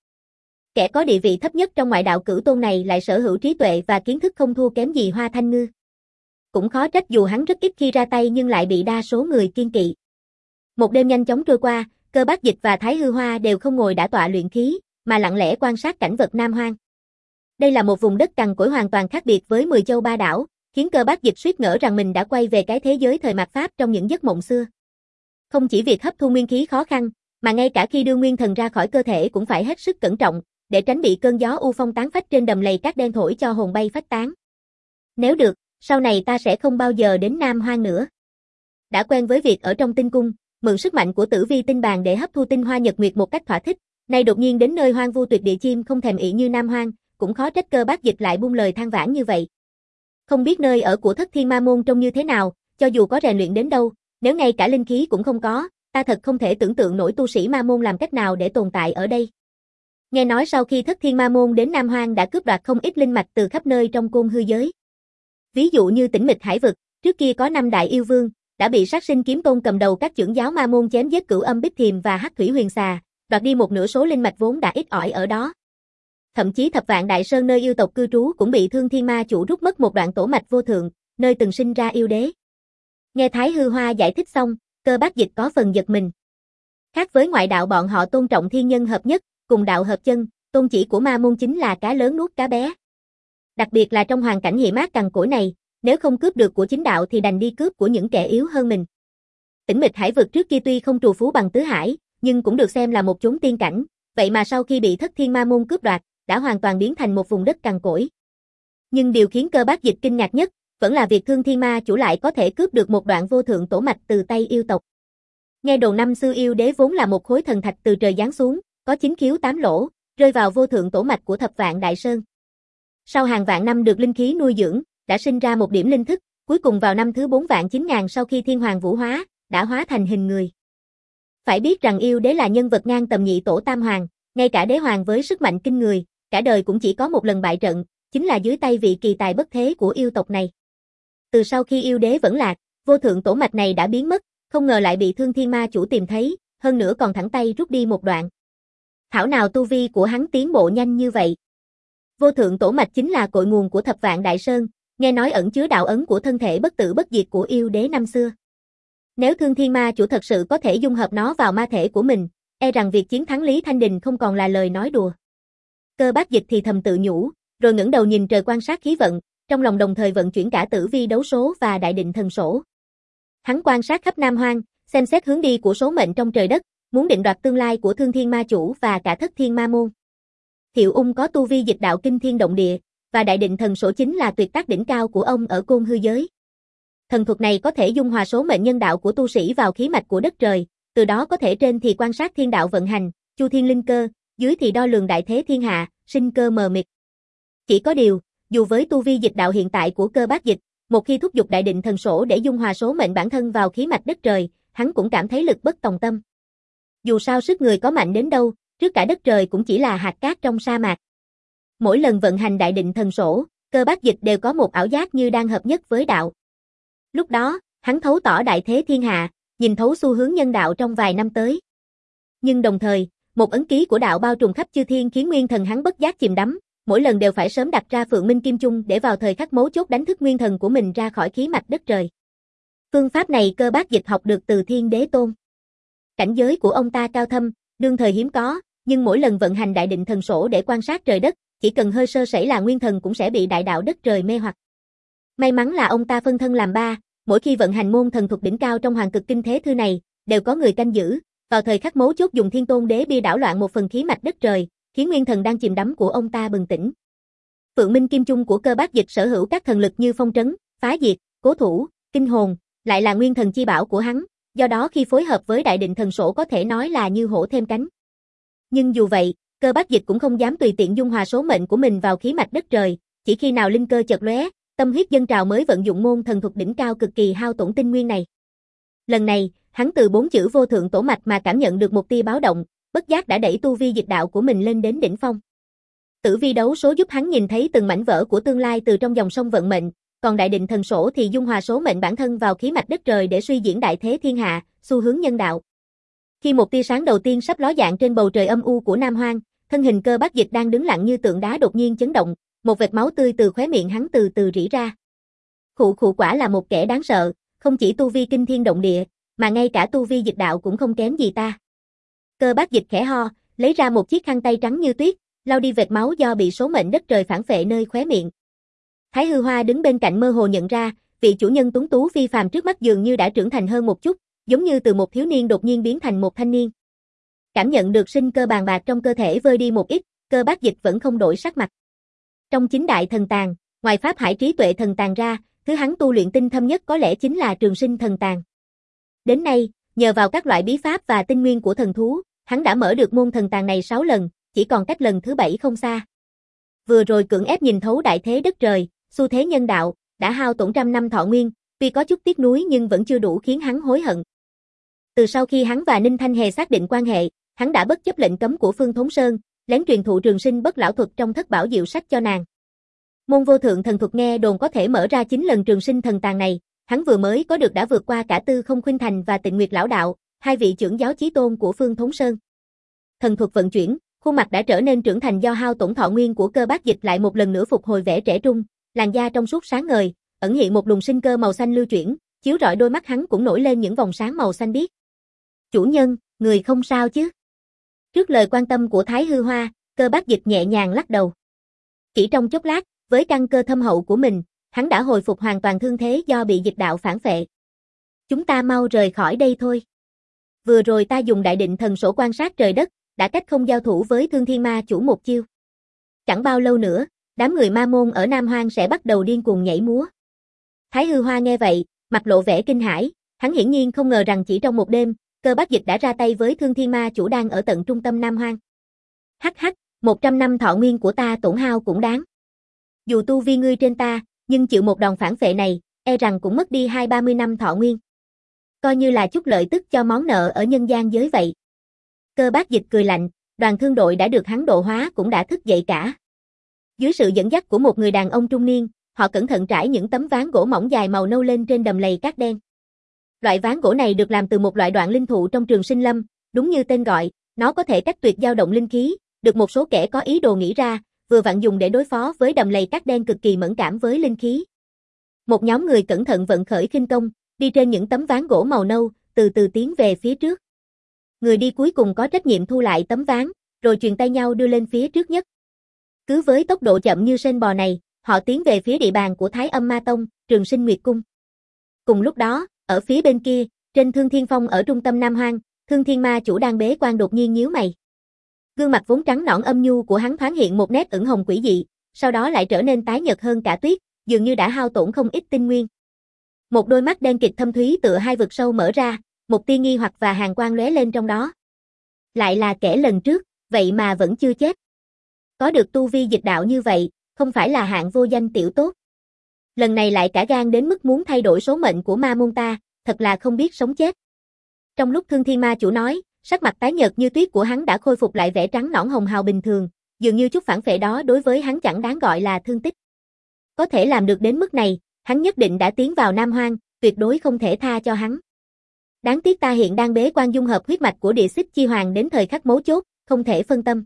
Kẻ có địa vị thấp nhất trong ngoại đạo cửu tôn này lại sở hữu trí tuệ và kiến thức không thua kém gì Hoa Thanh Ngư. Cũng khó trách dù hắn rất ít khi ra tay nhưng lại bị đa số người kiêng kỵ. Một đêm nhanh chóng trôi qua, Cơ Bác Dịch và Thái Hư Hoa đều không ngồi đả tọa luyện khí, mà lặng lẽ quan sát cảnh vật Nam Hoang. Đây là một vùng đất cằn cỗi hoàn toàn khác biệt với mười châu ba đảo, khiến Cơ Bác Dịch suýt ngỡ rằng mình đã quay về cái thế giới thời mạt Pháp trong những giấc mộng xưa. Không chỉ việc hấp thu nguyên khí khó khăn, mà ngay cả khi đưa nguyên thần ra khỏi cơ thể cũng phải hết sức cẩn trọng, để tránh bị cơn gió u phong tán phách trên đầm lầy cát đen thổi cho hồn bay phách tán. Nếu được, sau này ta sẽ không bao giờ đến Nam Hoang nữa. Đã quen với việc ở trong tinh cung, mượn sức mạnh của Tử Vi tinh bàn để hấp thu tinh hoa nhật nguyệt một cách thỏa thích, nay đột nhiên đến nơi hoang vu tuyệt địa chim không thèm ị như Nam Hoang, cũng khó trách Cơ Bác Dịch lại buông lời than vãn như vậy. Không biết nơi ở của Thất Thiên Ma Môn trông như thế nào, cho dù có rèn luyện đến đâu, nếu ngay cả linh khí cũng không có, ta thật không thể tưởng tượng nổi tu sĩ Ma Môn làm cách nào để tồn tại ở đây. Nghe nói sau khi Thất Thiên Ma Môn đến Nam Hoang đã cướp đoạt không ít linh mạch từ khắp nơi trong côn hư giới. Ví dụ như Tĩnh Mịch Hải vực, trước kia có năm đại yêu vương, đã bị Sát Sinh Kiếm Tôn cầm đầu các trưởng giáo Ma Môn chém giết Cửu Âm Bích Thiềm và Hắc Thủy Huyền Xà, đoạt đi một nửa số linh mạch vốn đã ít ỏi ở đó. Thậm chí Thập Vạn Đại Sơn nơi yêu tộc cư trú cũng bị Thương Thiên Ma Chủ rút mất một đoạn tổ mạch vô thượng, nơi từng sinh ra yêu đế. Nghe Thái Hư Hoa giải thích xong, Cơ Bác Dịch có phần giật mình. Khác với ngoại đạo bọn họ tôn trọng thiên nhân hợp nhất, cùng đạo hợp chân, tôn chỉ của Ma Môn chính là cá lớn nuốt cá bé. Đặc biệt là trong hoàn cảnh hiểm ác cằn cỗi này, nếu không cướp được của chính đạo thì đành đi cướp của những kẻ yếu hơn mình. Tĩnh Mịch Hải vực trước kia tuy không trù phú bằng Tứ Hải, nhưng cũng được xem là một chốn tiên cảnh, vậy mà sau khi bị Thất Thiên Ma Môn cướp đoạt, đã hoàn toàn biến thành một vùng đất cằn cỗi. Nhưng điều khiến Cơ Bác Dịch kinh ngạc nhất, vẫn là việc Thương Thiên Ma Chủ lại có thể cướp được một đoạn vô thượng tổ mạch từ tay yêu tộc. Nghe đồn năm xưa yêu đế vốn là một khối thần thạch từ trời giáng xuống, có chín khiếu tám lỗ, rơi vào vô thượng tổ mạch của Thập Vạn Đại Sơn. Sau hàng vạn năm được linh khí nuôi dưỡng, đã sinh ra một điểm linh thức, cuối cùng vào năm thứ bốn vạn chín ngàn sau khi thiên hoàng vũ hóa, đã hóa thành hình người. Phải biết rằng yêu đế là nhân vật ngang tầm nhị tổ tam hoàng, ngay cả đế hoàng với sức mạnh kinh người, cả đời cũng chỉ có một lần bại trận, chính là dưới tay vị kỳ tài bất thế của yêu tộc này. Từ sau khi yêu đế vẫn lạc, vô thượng tổ mạch này đã biến mất, không ngờ lại bị Thương Thiên Ma Chủ tìm thấy, hơn nữa còn thẳng tay rút đi một đoạn. Thảo nào tu vi của hắn tiến bộ nhanh như vậy. Vô thượng tổ mạch chính là cội nguồn của Thập Vạn Đại Sơn, nghe nói ẩn chứa đạo ấn của thân thể bất tử bất diệt của yêu đế năm xưa. Nếu Thương Thiên Ma Chủ thật sự có thể dung hợp nó vào ma thể của mình, e rằng việc chiến thắng Lý Thanh Đình không còn là lời nói đùa. Cơ Bác Dịch thì thầm tự nhủ, rồi ngẩng đầu nhìn trời quan sát khí vận, trong lòng đồng thời vận chuyển cả Tử Vi đấu số và Đại Định thần sổ. Hắn quan sát khắp Nam Hoang, xem xét hướng đi của số mệnh trong trời đất, muốn định đoạt tương lai của Thương Thiên Ma Chủ và cả Thất Thiên Ma Môn. Thiệu Ung có tu vi dịch đạo kinh thiên động địa, và Đại Định thần sổ chính là tuyệt tác đỉnh cao của ông ở côn hư giới. Thần thuật này có thể dung hòa số mệnh nhân đạo của tu sĩ vào khí mạch của đất trời, từ đó có thể trên thì quan sát thiên đạo vận hành, chu thiên linh cơ, dưới thì đo lường đại thế thiên hạ, sinh cơ mờ mịt. Chỉ có điều, dù với tu vi dịch đạo hiện tại của Cơ Bác Dịch, một khi thúc giục Đại Định thần sổ để dung hòa số mệnh bản thân vào khí mạch đất trời, hắn cũng cảm thấy lực bất tòng tâm. Dù sao sức người có mạnh đến đâu, trước cả đất trời cũng chỉ là hạt cát trong sa mạc. Mỗi lần vận hành Đại Định thần sổ, Cơ Bác Dịch đều có một ảo giác như đang hợp nhất với đạo. Lúc đó, hắn thấu tỏ đại thế thiên hạ, nhìn thấu xu hướng nhân đạo trong vài năm tới. Nhưng đồng thời, một ấn ký của đạo bao trùm khắp chư thiên khiến nguyên thần hắn bất giác chìm đắm, mỗi lần đều phải sớm đặt ra Phượng Minh Kim Chung để vào thời khắc mấu chốt đánh thức nguyên thần của mình ra khỏi khí mạch đất trời. Phương pháp này Cơ Bác Dịch học được từ Thiên Đế Tôn. Cảnh giới của ông ta cao thâm, đương thời hiếm có, nhưng mỗi lần vận hành Đại Định thần sổ để quan sát trời đất, chỉ cần hơi sơ sẩy là nguyên thần cũng sẽ bị đại đạo đất trời mê hoặc. May mắn là ông ta phân thân làm ba, mỗi khi vận hành môn thần thuật đỉnh cao trong Hoàng Cực Kinh Thế Thư này, đều có người canh giữ, vào thời khắc mấu chốt dùng Thiên Tôn Đế bia đảo loạn một phần khí mạch đất trời, khiến nguyên thần đang chìm đắm của ông ta bừng tỉnh. Phượng Minh Kim Chung của Cơ Bác Dịch sở hữu các thần lực như phong trấn, phá diệt, cố thủ, kinh hồn, lại là nguyên thần chi bảo của hắn, do đó khi phối hợp với Đại Định Thần Sổ có thể nói là như hổ thêm cánh. Nhưng dù vậy, Cơ Bác Dịch cũng không dám tùy tiện dung hòa số mệnh của mình vào khí mạch đất trời, chỉ khi nào linh cơ chợt lóe, tâm huyết dâng trào mới vận dụng môn thần thuật đỉnh cao cực kỳ hao tổn tinh nguyên này. Lần này, hắn từ bốn chữ vô thượng tổ mạch mà cảm nhận được một tia báo động, bất giác đã đẩy tu vi dịch đạo của mình lên đến đỉnh phong. Tử vi đấu số giúp hắn nhìn thấy từng mảnh vỡ của tương lai từ trong dòng sông vận mệnh, còn Đại Định Thần Sổ thì dung hòa số mệnh bản thân vào khí mạch đất trời để suy diễn đại thế thiên hạ, xu hướng nhân đạo. Khi một tia sáng đầu tiên sắp ló dạng trên bầu trời âm u của Nam Hoang, thân hình Cơ Bác Dịch đang đứng lặng như tượng đá đột nhiên chấn động, một vệt máu tươi từ khóe miệng hắn từ từ rỉ ra. Khụ khụ quả là một kẻ đáng sợ, không chỉ tu vi kinh thiên động địa, mà ngay cả tu vi dịch đạo cũng không kém gì ta. Cơ Bác Dịch khẽ ho, lấy ra một chiếc khăn tay trắng như tuyết, lau đi vệt máu do bị số mệnh đất trời phản phệ nơi khóe miệng. Thái Hư Hoa đứng bên cạnh mơ hồ nhận ra, vị chủ nhân tuấn tú phi phàm trước mắt dường như đã trưởng thành hơn một chút, giống như từ một thiếu niên đột nhiên biến thành một thanh niên. Cảm nhận được sinh cơ bàn bạc trong cơ thể vơi đi một ít, Cơ Bác Dịch vẫn không đổi sắc mặt. Trong chính đại thần tàng, ngoài pháp hải trí tuệ thần tàng ra, thứ hắn tu luyện tinh thâm nhất có lẽ chính là trường sinh thần tàng. Đến nay, nhờ vào các loại bí pháp và tinh nguyên của thần thú, hắn đã mở được môn thần tàng này sáu lần, chỉ còn cách lần thứ bảy không xa. Vừa rồi cưỡng ép nhìn thấu đại thế đất trời, xu thế nhân đạo, đã hao tổn trăm năm thọ nguyên, tuy có chút tiếc nuối nhưng vẫn chưa đủ khiến hắn hối hận. Từ sau khi hắn và Ninh Thanh Hề xác định quan hệ, hắn đã bất chấp lệnh cấm của Phương Thốn Sơn, lén truyền thụ trường sinh bất lão thuật trong thất bảo diệu sách cho nàng. Môn vô thượng thần thuật nghe đồn có thể mở ra chín lần trường sinh thần tàng này, hắn vừa mới có được đã vượt qua cả Tư Không Khuynh Thành và Tịnh Nguyệt lão đạo, hai vị trưởng giáo chí tôn của Phương Thốn Sơn. Thần thuật vận chuyển, khuôn mặt đã trở nên trưởng thành do hao tổn thọ nguyên của Cơ Bác Dịch lại một lần nữa phục hồi vẻ trẻ trung, làn da trong suốt sáng ngời, ẩn hiện một luồng sinh cơ màu xanh lưu chuyển, chiếu rọi đôi mắt hắn cũng nổi lên những vòng sáng màu xanh biếc. "Chủ nhân, người không sao chứ?" Trước lời quan tâm của Thái Hư Hoa, Cơ Bác Dịch nhẹ nhàng lắc đầu. Chỉ trong chốc lát, với căn cơ thâm hậu của mình, hắn đã hồi phục hoàn toàn thương thế do bị dịch đạo phản phệ. "Chúng ta mau rời khỏi đây thôi. Vừa rồi ta dùng Đại Định Thần Sổ quan sát trời đất, đã cách không giao thủ với Thương Thiên Ma Chủ một chiêu. Chẳng bao lâu nữa, đám người ma môn ở Nam Hoang sẽ bắt đầu điên cuồng nhảy múa." Thái Hư Hoa nghe vậy, mặt lộ vẻ kinh hãi, hắn hiển nhiên không ngờ rằng chỉ trong một đêm, Cơ Bác Dịch đã ra tay với Thương Thiên Ma Chủ đang ở tận trung tâm Nam Hoang. "Hắc hắc, một trăm năm thọ nguyên của ta tổn hao cũng đáng. Dù tu vi ngươi trên ta, nhưng chịu một đòn phản phệ này, e rằng cũng mất đi hai ba mươi năm thọ nguyên. Coi như là chút lợi tức cho món nợ ở nhân gian giới vậy." Cơ Bác Dịch cười lạnh, đoàn thương đội đã được hắn độ hóa cũng đã thức dậy cả. Dưới sự dẫn dắt của một người đàn ông trung niên, họ cẩn thận trải những tấm ván gỗ mỏng dài màu nâu lên trên đầm lầy cát đen. Loại ván gỗ này được làm từ một loại đoạn linh thụ trong Trường Sinh Lâm, đúng như tên gọi, nó có thể cách tuyệt dao động linh khí, được một số kẻ có ý đồ nghĩ ra, vừa vặn dùng để đối phó với đầm lầy cát đen cực kỳ mẫn cảm với linh khí. Một nhóm người cẩn thận vận khởi khinh công, đi trên những tấm ván gỗ màu nâu, từ từ tiến về phía trước. Người đi cuối cùng có trách nhiệm thu lại tấm ván, rồi truyền tay nhau đưa lên phía trước nhất. Cứ với tốc độ chậm như sên bò này, họ tiến về phía địa bàn của Thái Âm Ma Tông, Trường Sinh Nguyệt Cung. Cùng lúc đó, ở phía bên kia, trên Thương Thiên Phong ở trung tâm Nam Hoang, Thương Thiên Ma Chủ đang bế quan đột nhiên nhíu mày. Gương mặt vốn trắng nõn âm nhu của hắn thoáng hiện một nét ửng hồng quỷ dị, sau đó lại trở nên tái nhợt hơn cả tuyết, dường như đã hao tổn không ít tinh nguyên. Một đôi mắt đen kịt thâm thúy tựa hai vực sâu mở ra, một tia nghi hoặc và hàn quang lóe lên trong đó. Lại là kẻ lần trước, vậy mà vẫn chưa chết. Có được tu vi dịch đạo như vậy, không phải là hạng vô danh tiểu tốt. Lần này lại cả gan đến mức muốn thay đổi số mệnh của ma môn ta, thật là không biết sống chết. Trong lúc Thương Thiên Ma Chủ nói, sắc mặt tái nhợt như tuyết của hắn đã khôi phục lại vẻ trắng nõn hồng hào bình thường, dường như chút phản phệ đó đối với hắn chẳng đáng gọi là thương tích. Có thể làm được đến mức này, hắn nhất định đã tiến vào Nam Hoang, tuyệt đối không thể tha cho hắn. Đáng tiếc ta hiện đang bế quan dung hợp huyết mạch của Địa Xích Chi Hoàng đến thời khắc mấu chốt, không thể phân tâm.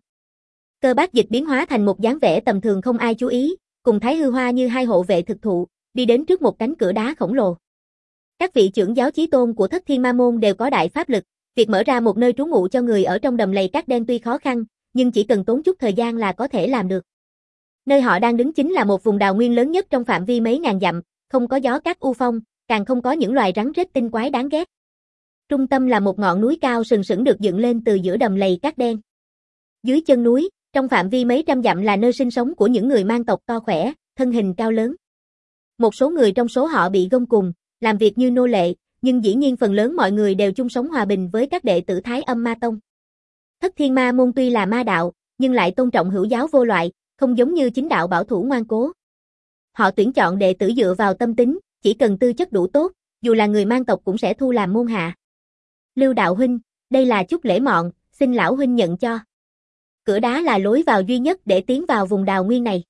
Cơ Bác Dịch biến hóa thành một dáng vẻ tầm thường không ai chú ý, cùng Thái Hư Hoa như hai hộ vệ thực thụ, đi đến trước một cánh cửa đá khổng lồ. Các vị trưởng giáo chí tôn của Thất Thiên Ma Môn đều có đại pháp lực, việc mở ra một nơi trú ngụ cho người ở trong đầm lầy cát đen tuy khó khăn, nhưng chỉ cần tốn chút thời gian là có thể làm được. Nơi họ đang đứng chính là một vùng đào nguyên lớn nhất trong phạm vi mấy ngàn dặm, không có gió cát u phong, càng không có những loài rắn rết tinh quái đáng ghét. Trung tâm là một ngọn núi cao sừng sững được dựng lên từ giữa đầm lầy cát đen. Dưới chân núi, trong phạm vi mấy trăm dặm là nơi sinh sống của những người mang tộc to khỏe, thân hình cao lớn. Một số người trong số họ bị gông cùng, làm việc như nô lệ, nhưng dĩ nhiên phần lớn mọi người đều chung sống hòa bình với các đệ tử Thái Âm Ma Tông. Thất Thiên Ma Môn tuy là ma đạo, nhưng lại tôn trọng hữu giáo vô loại, không giống như chính đạo bảo thủ ngoan cố. Họ tuyển chọn đệ tử dựa vào tâm tính, chỉ cần tư chất đủ tốt, dù là người mang tộc cũng sẽ thu làm môn hạ. Lưu đạo huynh, đây là chút lễ mọn, xin lão huynh nhận cho. Cửa đá là lối vào duy nhất để tiến vào vùng đào nguyên này.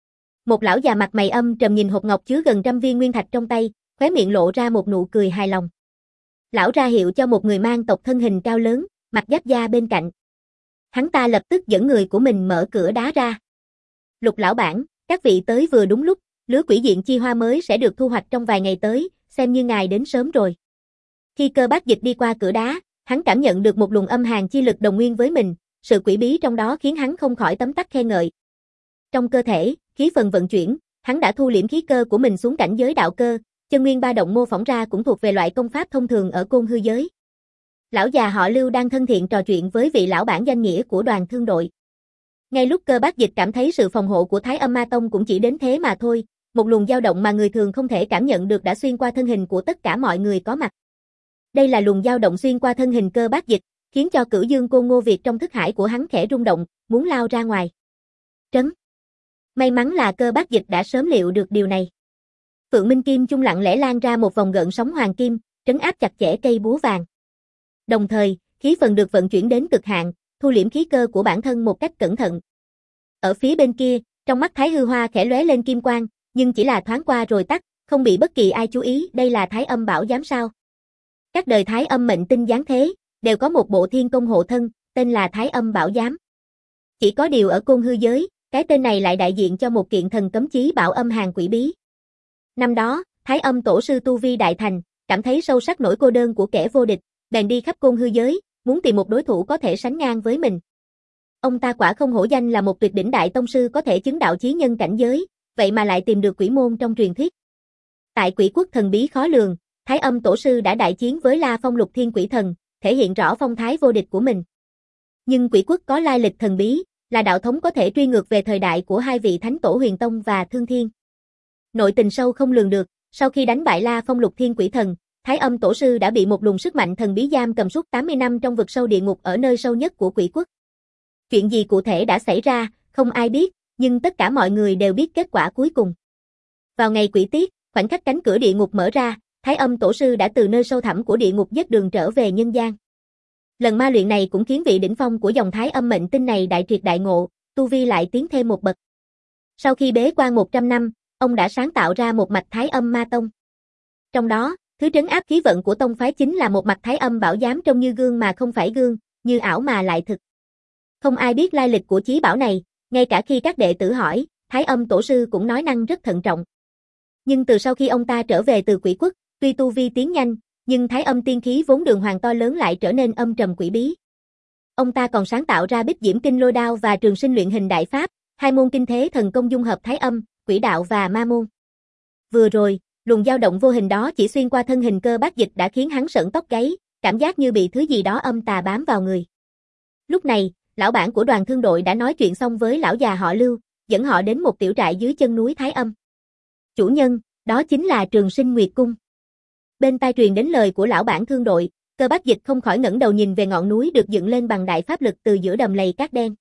Một lão già mặt mày âm trầm nhìn hộp ngọc chứa gần trăm viên nguyên thạch trong tay, khóe miệng lộ ra một nụ cười hài lòng. Lão ra hiệu cho một người mang tộc thân hình cao lớn, mặt giáp da bên cạnh. Hắn ta lập tức dẫn người của mình mở cửa đá ra. Lục lão bản, các vị tới vừa đúng lúc, lứa quỷ diện chi hoa mới sẽ được thu hoạch trong vài ngày tới, xem như ngài đến sớm rồi. Khi Cơ Bác Dịch đi qua cửa đá, hắn cảm nhận được một luồng âm hàn chi lực đồng nguyên với mình, sự quỷ bí trong đó khiến hắn không khỏi tấm tắc khen ngợi. Trong cơ thể, khí phần vận chuyển, hắn đã thu liễm khí cơ của mình xuống cảnh giới đạo cơ, chân nguyên ba động mô phỏng ra cũng thuộc về loại công pháp thông thường ở côn hư giới. Lão già họ Lưu đang thân thiện trò chuyện với vị lão bản danh nghĩa của đoàn thương đội. Ngay lúc Cơ Bác Dịch cảm thấy sự phòng hộ của Thái Âm Ma Tông cũng chỉ đến thế mà thôi, một luồng dao động mà người thường không thể cảm nhận được đã xuyên qua thân hình của tất cả mọi người có mặt. Đây là luồng dao động xuyên qua thân hình Cơ Bác Dịch, khiến cho Cửu Dương Côn Ngô Việt trong thức hải của hắn khẽ rung động, muốn lao ra ngoài. Trấn. May mắn là Cơ Bác Dịch đã sớm liệu được điều này. Phượng Minh Kim Chung lặng lẽ lan ra một vòng gợn sóng hoàng kim, trấn áp chặt chẽ cây búa vàng. Đồng thời, khí phần được vận chuyển đến cực hạn, thu liễm khí cơ của bản thân một cách cẩn thận. Ở phía bên kia, trong mắt Thái Hư Hoa khẽ lóe lên kim quang, nhưng chỉ là thoáng qua rồi tắt, không bị bất kỳ ai chú ý. Đây là Thái Âm Bảo Giám sao? Các đời Thái Âm mệnh tinh giáng thế, đều có một bộ thiên công hộ thân, tên là Thái Âm Bảo Giám. Chỉ có điều ở côn hư giới, cái tên này lại đại diện cho một kiện thần cấm chí bảo âm hàn quỷ bí. Năm đó, Thái Âm Tổ sư tu vi đại thành, cảm thấy sâu sắc nỗi cô đơn của kẻ vô địch, bèn đi khắp côn hư giới, muốn tìm một đối thủ có thể sánh ngang với mình. Ông ta quả không hổ danh là một tuyệt đỉnh đại tông sư có thể chứng đạo chí nhân cảnh giới, vậy mà lại tìm được quỷ môn trong truyền thuyết. Tại quỷ quốc thần bí khó lường, Thái Âm Tổ sư đã đại chiến với La Phong Lục Thiên Quỷ Thần, thể hiện rõ phong thái vô địch của mình. Nhưng quỷ quốc có lai lịch thần bí, là đạo thống có thể truy ngược về thời đại của hai vị thánh tổ Huyền Tông và Thương Thiên. Nội tình sâu không lường được, sau khi đánh bại La Phong Lục Thiên Quỷ Thần, Thái Âm Tổ sư đã bị một luồng sức mạnh thần bí giam cầm suốt tám mươi năm trong vực sâu địa ngục ở nơi sâu nhất của quỷ quốc. Chuyện gì cụ thể đã xảy ra, không ai biết, nhưng tất cả mọi người đều biết kết quả cuối cùng. Vào ngày quỷ tiết, khoảnh khắc cánh cửa địa ngục mở ra, Thái Âm Tổ sư đã từ nơi sâu thẳm của địa ngục dứt đường trở về nhân gian. Lần ma luyện này cũng khiến vị đỉnh phong của dòng Thái Âm mệnh tinh này đại triệt đại ngộ, tu vi lại tiến thêm một bậc. Sau khi bế quan một trăm năm, ông đã sáng tạo ra một mạch Thái Âm Ma Tông. Trong đó, thứ trấn áp khí vận của tông phái chính là một mặt Thái Âm Bảo Giám trông như gương mà không phải gương, như ảo mà lại thực. Không ai biết lai lịch của chí bảo này, ngay cả khi các đệ tử hỏi, Thái Âm Tổ sư cũng nói năng rất thận trọng. Nhưng từ sau khi ông ta trở về từ quỷ quốc, tuy tu vi tiến nhanh, nhưng Thái Âm tiên khí vốn đường hoàng to lớn lại trở nên âm trầm quỷ bí. Ông ta còn sáng tạo ra Bích Diễm Kinh Lôi Đao và Trường Sinh Luyện Hình Đại Pháp, hai môn kinh thế thần công dung hợp Thái Âm, Quỷ Đạo và Ma môn. Vừa rồi, luồng dao động vô hình đó chỉ xuyên qua thân hình Cơ Bác Dịch đã khiến hắn sởn tóc gáy, cảm giác như bị thứ gì đó âm tà bám vào người. Lúc này, lão bản của đoàn thương đội đã nói chuyện xong với lão già họ Lưu, dẫn họ đến một tiểu trại dưới chân núi Thái Âm. Chủ nhân, đó chính là Trường Sinh Nguyệt Cung. Bên tai truyền đến lời của lão bản thương đội, Cơ Bác Dịch không khỏi ngẩng đầu nhìn về ngọn núi được dựng lên bằng đại pháp lực từ giữa đầm lầy cát đen.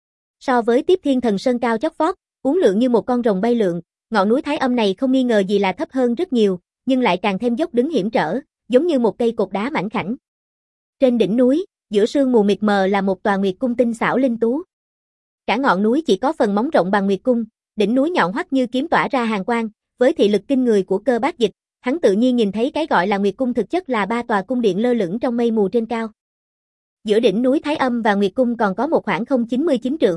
So với Tiếp Thiên Thần Sơn cao chót vót, uốn lượn như một con rồng bay lượn, ngọn núi Thái Âm này không nghi ngờ gì là thấp hơn rất nhiều, nhưng lại càng thêm dốc đứng hiểm trở, giống như một cây cột đá mảnh khảnh. Trên đỉnh núi, giữa sương mù mịt mờ là một tòa nguyệt cung tinh xảo linh tú. Cả ngọn núi chỉ có phần móng rộng bằng nguyệt cung, đỉnh núi nhọn hoắt như kiếm tỏa ra hàn quang, với thị lực kinh người của Cơ Bác Dịch, hắn tự nhiên nhìn thấy cái gọi là nguyệt cung thực chất là ba tòa cung điện lơ lửng trong mây mù trên cao. Giữa đỉnh núi Thái Âm và nguyệt cung còn có một khoảng không chín mươi chín trượng.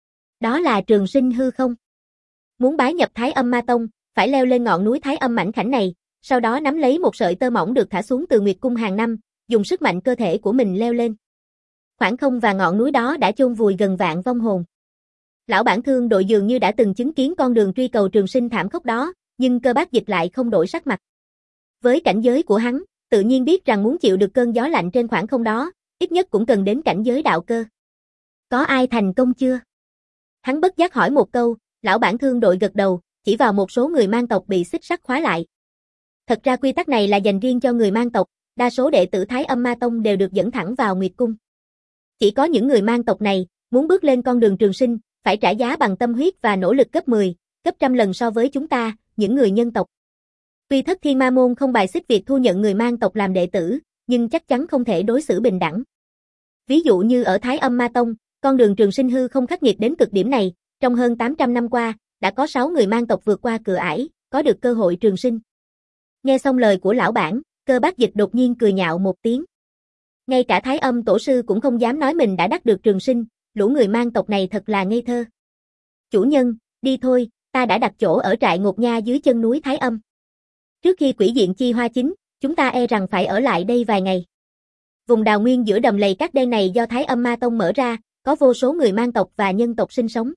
Đó là Trường Sinh hư không. Muốn bái nhập Thái Âm Ma Tông, phải leo lên ngọn núi Thái Âm mảnh khảnh này, sau đó nắm lấy một sợi tơ mỏng được thả xuống từ nguyệt cung hàng năm, dùng sức mạnh cơ thể của mình leo lên. Khoảng không và ngọn núi đó đã chôn vùi gần vạn vong hồn. Lão bản thương đội dường như đã từng chứng kiến con đường truy cầu trường sinh thảm khốc đó, nhưng Cơ Bác Dịch lại không đổi sắc mặt. Với cảnh giới của hắn, tự nhiên biết rằng muốn chịu được cơn gió lạnh trên khoảng không đó, ít nhất cũng cần đến cảnh giới đạo cơ. Có ai thành công chưa? Hắn bất giác hỏi một câu, lão bản thương đội gật đầu, chỉ vào một số người mang tộc bị xích sắt khóa lại. Thật ra quy tắc này là dành riêng cho người mang tộc, đa số đệ tử Thái Âm Ma Tông đều được dẫn thẳng vào Nguyệt Cung. Chỉ có những người mang tộc này, muốn bước lên con đường trường sinh, phải trả giá bằng tâm huyết và nỗ lực gấp mười, gấp trăm lần so với chúng ta, những người nhân tộc. Tuy Thất Thiên Ma Môn không bài xích việc thu nhận người mang tộc làm đệ tử, nhưng chắc chắn không thể đối xử bình đẳng. Ví dụ như ở Thái Âm Ma Tông, con đường trường sinh hư không khắc nghiệt đến cực điểm này, trong hơn tám trăm năm qua, đã có sáu người mang tộc vượt qua cửa ải, có được cơ hội trường sinh. Nghe xong lời của lão bản, Cơ Bác Dịch đột nhiên cười nhạo một tiếng. Ngay cả Thái Âm tổ sư cũng không dám nói mình đã đắc được trường sinh, lũ người mang tộc này thật là ngây thơ. Chủ nhân, đi thôi, ta đã đặt chỗ ở trại Ngột Nha dưới chân núi Thái Âm. Trước khi quỷ diện chi hoa chín, chúng ta e rằng phải ở lại đây vài ngày. Vùng đào nguyên giữa đầm lầy cát đen này do Thái Âm Ma Tông mở ra, có vô số người mang tộc và nhân tộc sinh sống.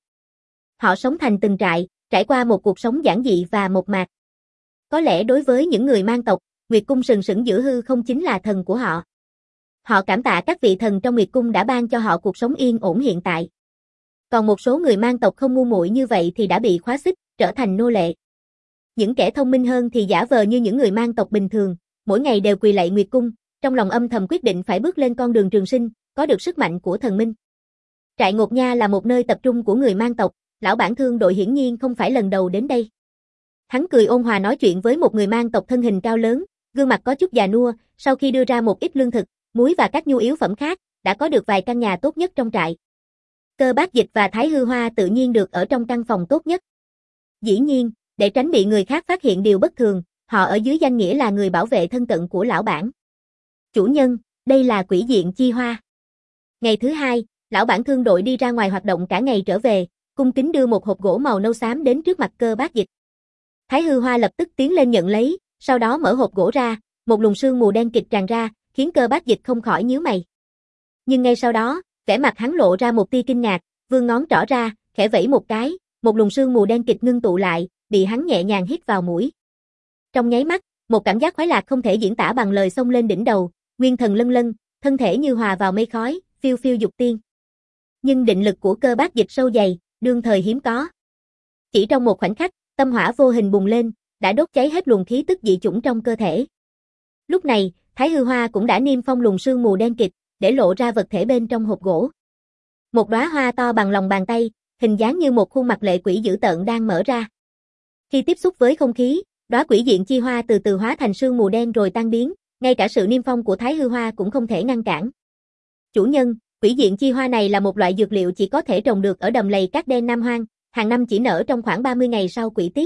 Họ sống thành từng trại, trải qua một cuộc sống giản dị và mộc mạc. Có lẽ đối với những người mang tộc, Nguyệt Cung sừng sững giữa hư không chính là thần của họ. Họ cảm tạ các vị thần trong Nguyệt Cung đã ban cho họ cuộc sống yên ổn hiện tại. Còn một số người mang tộc không ngu muội như vậy thì đã bị khóa xích, trở thành nô lệ. Những kẻ thông minh hơn thì giả vờ như những người mang tộc bình thường, mỗi ngày đều quỳ lạy Nguyệt Cung, trong lòng âm thầm quyết định phải bước lên con đường trường sinh, có được sức mạnh của thần minh. Trại Ngột Nha là một nơi tập trung của người mang tộc, lão bản thương đội hiển nhiên không phải lần đầu đến đây. Hắn cười ôn hòa nói chuyện với một người mang tộc thân hình cao lớn, gương mặt có chút già nua, sau khi đưa ra một ít lương thực, muối và các nhu yếu phẩm khác, đã có được vài căn nhà tốt nhất trong trại. Cơ Bác Dịch và Thái Hư Hoa tự nhiên được ở trong căn phòng tốt nhất. Dĩ nhiên, để tránh bị người khác phát hiện điều bất thường, họ ở dưới danh nghĩa là người bảo vệ thân cận của lão bản. Chủ nhân, đây là quỷ diện chi hoa. Ngày thứ hai, lão bản thương đội đi ra ngoài hoạt động cả ngày trở về, cung kính đưa một hộp gỗ màu nâu xám đến trước mặt Cơ Bác Dịch. Thái Hư Hoa lập tức tiến lên nhận lấy, sau đó mở hộp gỗ ra, một luồng sương mù đen kịt tràn ra, khiến Cơ Bác Dịch không khỏi nhíu mày. Nhưng ngay sau đó, vẻ mặt hắn lộ ra một tia kinh ngạc, vươn ngón trỏ ra, khẽ vẫy một cái, một luồng sương mù đen kịt ngưng tụ lại, bị hắn nhẹ nhàng hít vào mũi. Trong nháy mắt, một cảm giác khoái lạc không thể diễn tả bằng lời xông lên đỉnh đầu, nguyên thần lân lân, thân thể như hòa vào mây khói, phiêu phiêu dục tiên. Nhưng định lực của Cơ Bác Dịch sâu dày, đương thời hiếm có. Chỉ trong một khoảnh khắc, tâm hỏa vô hình bùng lên, đã đốt cháy hết luồng khí tức dị chủng trong cơ thể. Lúc này, Thái Hư Hoa cũng đã niêm phong luồng sương mù đen kịt, để lộ ra vật thể bên trong hộp gỗ. Một đóa hoa to bằng lòng bàn tay, hình dáng như một khuôn mặt lệ quỷ dữ tợn đang mở ra. Khi tiếp xúc với không khí, đóa quỷ diện chi hoa từ từ hóa thành sương mù đen rồi tan biến, ngay cả sự niêm phong của Thái Hư Hoa cũng không thể ngăn cản. Chủ nhân, quỷ diện chi hoa này là một loại dược liệu chỉ có thể trồng được ở đầm lầy cát đen Nam Hoang, hàng năm chỉ nở trong khoảng ba mươi ngày sau quỷ tiết.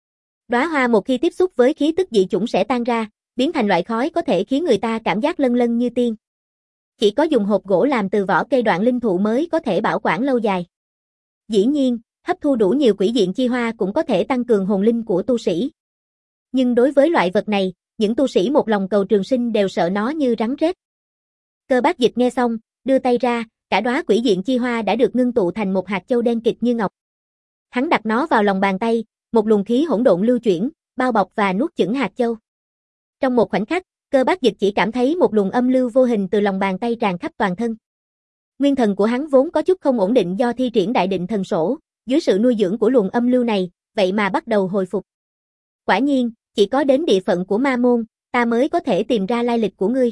Đóa hoa một khi tiếp xúc với khí tức dị chủng sẽ tan ra, biến thành loại khói có thể khiến người ta cảm giác lân lân như tiên. Chỉ có dùng hộp gỗ làm từ vỏ cây đoạn linh thụ mới có thể bảo quản lâu dài. Dĩ nhiên, hấp thu đủ nhiều quỷ diện chi hoa cũng có thể tăng cường hồn linh của tu sĩ. Nhưng đối với loại vật này, những tu sĩ một lòng cầu trường sinh đều sợ nó như rắn rết. Cơ Bác Dịch nghe xong, đưa tay ra, cả đóa quỷ diện chi hoa đã được ngưng tụ thành một hạt châu đen kịt như ngọc. Hắn đặt nó vào lòng bàn tay, một luồng khí hỗn độn lưu chuyển, bao bọc và nuốt chửng hạt châu. Trong một khoảnh khắc, Cơ Bác Dịch chỉ cảm thấy một luồng âm lưu vô hình từ lòng bàn tay tràn khắp toàn thân. Nguyên thần của hắn vốn có chút không ổn định do thi triển đại định thần sổ, dưới sự nuôi dưỡng của luồng âm lưu này, vậy mà bắt đầu hồi phục. Quả nhiên, chỉ có đến địa phận của ma môn, ta mới có thể tìm ra lai lịch của ngươi.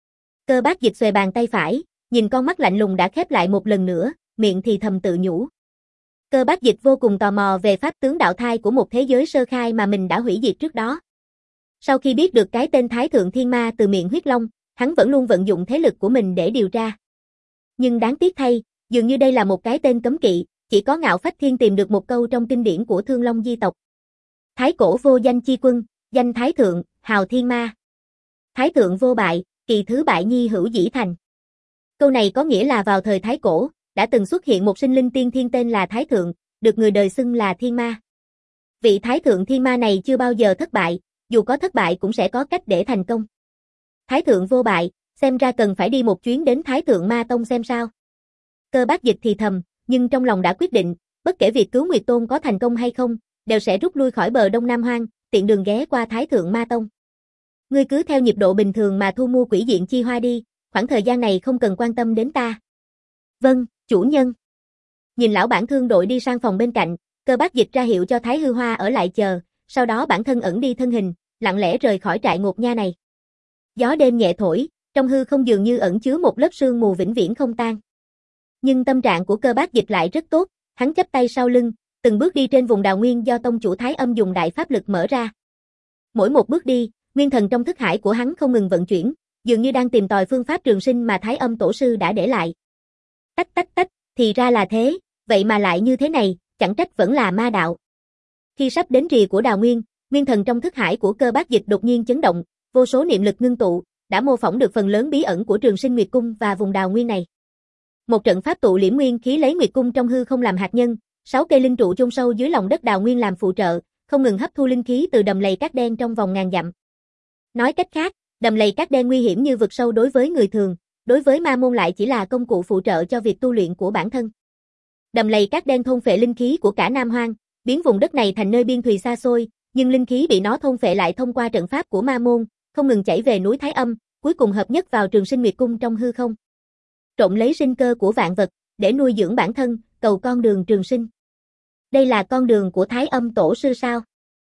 Cơ Bác Dịch xuề bàn tay phải, nhìn con mắt lạnh lùng đã khép lại một lần nữa, miệng thì thầm tự nhủ. Cơ Bác Dịch vô cùng tò mò về pháp tướng đạo thai của một thế giới sơ khai mà mình đã hủy diệt trước đó. Sau khi biết được cái tên Thái Thượng Thiên Ma từ miệng huyết long, hắn vẫn luôn vận dụng thế lực của mình để điều tra. Nhưng đáng tiếc thay, dường như đây là một cái tên cấm kỵ, chỉ có Ngạo Phách Thiên tìm được một câu trong kinh điển của Thương Long di tộc. Thái cổ vô danh chi quân, danh Thái Thượng, hào thiên ma. Thái Thượng vô bại, kỳ thứ bại nhi hữu dĩ thành. Câu này có nghĩa là vào thời Thái cổ, đã từng xuất hiện một sinh linh tiên thiên tên là Thái Thượng, được người đời xưng là thiên ma. Vị Thái Thượng thiên ma này chưa bao giờ thất bại, dù có thất bại cũng sẽ có cách để thành công. Thái Thượng vô bại, xem ra cần phải đi một chuyến đến Thái Thượng Ma Tông xem sao. Cơ Bác Dịch thì thầm, nhưng trong lòng đã quyết định, bất kể việc cứu Nguyệt Tôn có thành công hay không, đều sẽ rút lui khỏi bờ Đông Nam Hoang, tiện đường ghé qua Thái Thượng Ma Tông. Ngươi cứ theo nhịp độ bình thường mà thu mua quỷ diện chi hoa đi, khoảng thời gian này không cần quan tâm đến ta. Vâng, chủ nhân. Nhìn lão bản thương đội đi sang phòng bên cạnh, Cơ Bác Dịch ra hiệu cho Thái Hư Hoa ở lại chờ, sau đó bản thân ẩn đi thân hình, lặng lẽ rời khỏi trại ngục nha này. Gió đêm nhẹ thổi, trong hư không dường như ẩn chứa một lớp sương mù vĩnh viễn không tan. Nhưng tâm trạng của Cơ Bác Dịch lại rất tốt, hắn chắp tay sau lưng, từng bước đi trên vùng đào nguyên do tông chủ Thái Âm dùng đại pháp lực mở ra. Mỗi một bước đi, nguyên thần trong thức hải của hắn không ngừng vận chuyển, dường như đang tìm tòi phương pháp trường sinh mà Thái Âm tổ sư đã để lại. Tách tách tách, thì ra là thế, vậy mà lại như thế này, chẳng trách vẫn là ma đạo. Khi sắp đến rìa của đào nguyên, nguyên thần trong thức hải của Cơ Bác Dịch đột nhiên chấn động, vô số niệm lực ngưng tụ, đã mô phỏng được phần lớn bí ẩn của Trường Sinh Nguyệt Cung và vùng đào nguyên này. Một trận pháp tụ liễm nguyên khí lấy Nguyệt Cung trong hư không làm hạt nhân, sáu cây linh trụ chôn sâu dưới lòng đất đào nguyên làm phụ trợ, không ngừng hấp thu linh khí từ đầm lầy cát đen trong vòng ngàn dặm. Nói cách khác, đầm lầy cát đen nguy hiểm như vực sâu đối với người thường, đối với ma môn lại chỉ là công cụ phụ trợ cho việc tu luyện của bản thân. Đầm lầy cát đen thôn phệ linh khí của cả Nam Hoang, biến vùng đất này thành nơi biên thùy xa xôi, nhưng linh khí bị nó thôn phệ lại thông qua trận pháp của ma môn, không ngừng chảy về núi Thái Âm, cuối cùng hợp nhất vào Trường Sinh Nguyệt Cung trong hư không. Trộn lấy sinh cơ của vạn vật, để nuôi dưỡng bản thân, cầu con đường trường sinh. Đây là con đường của Thái Âm tổ sư sao?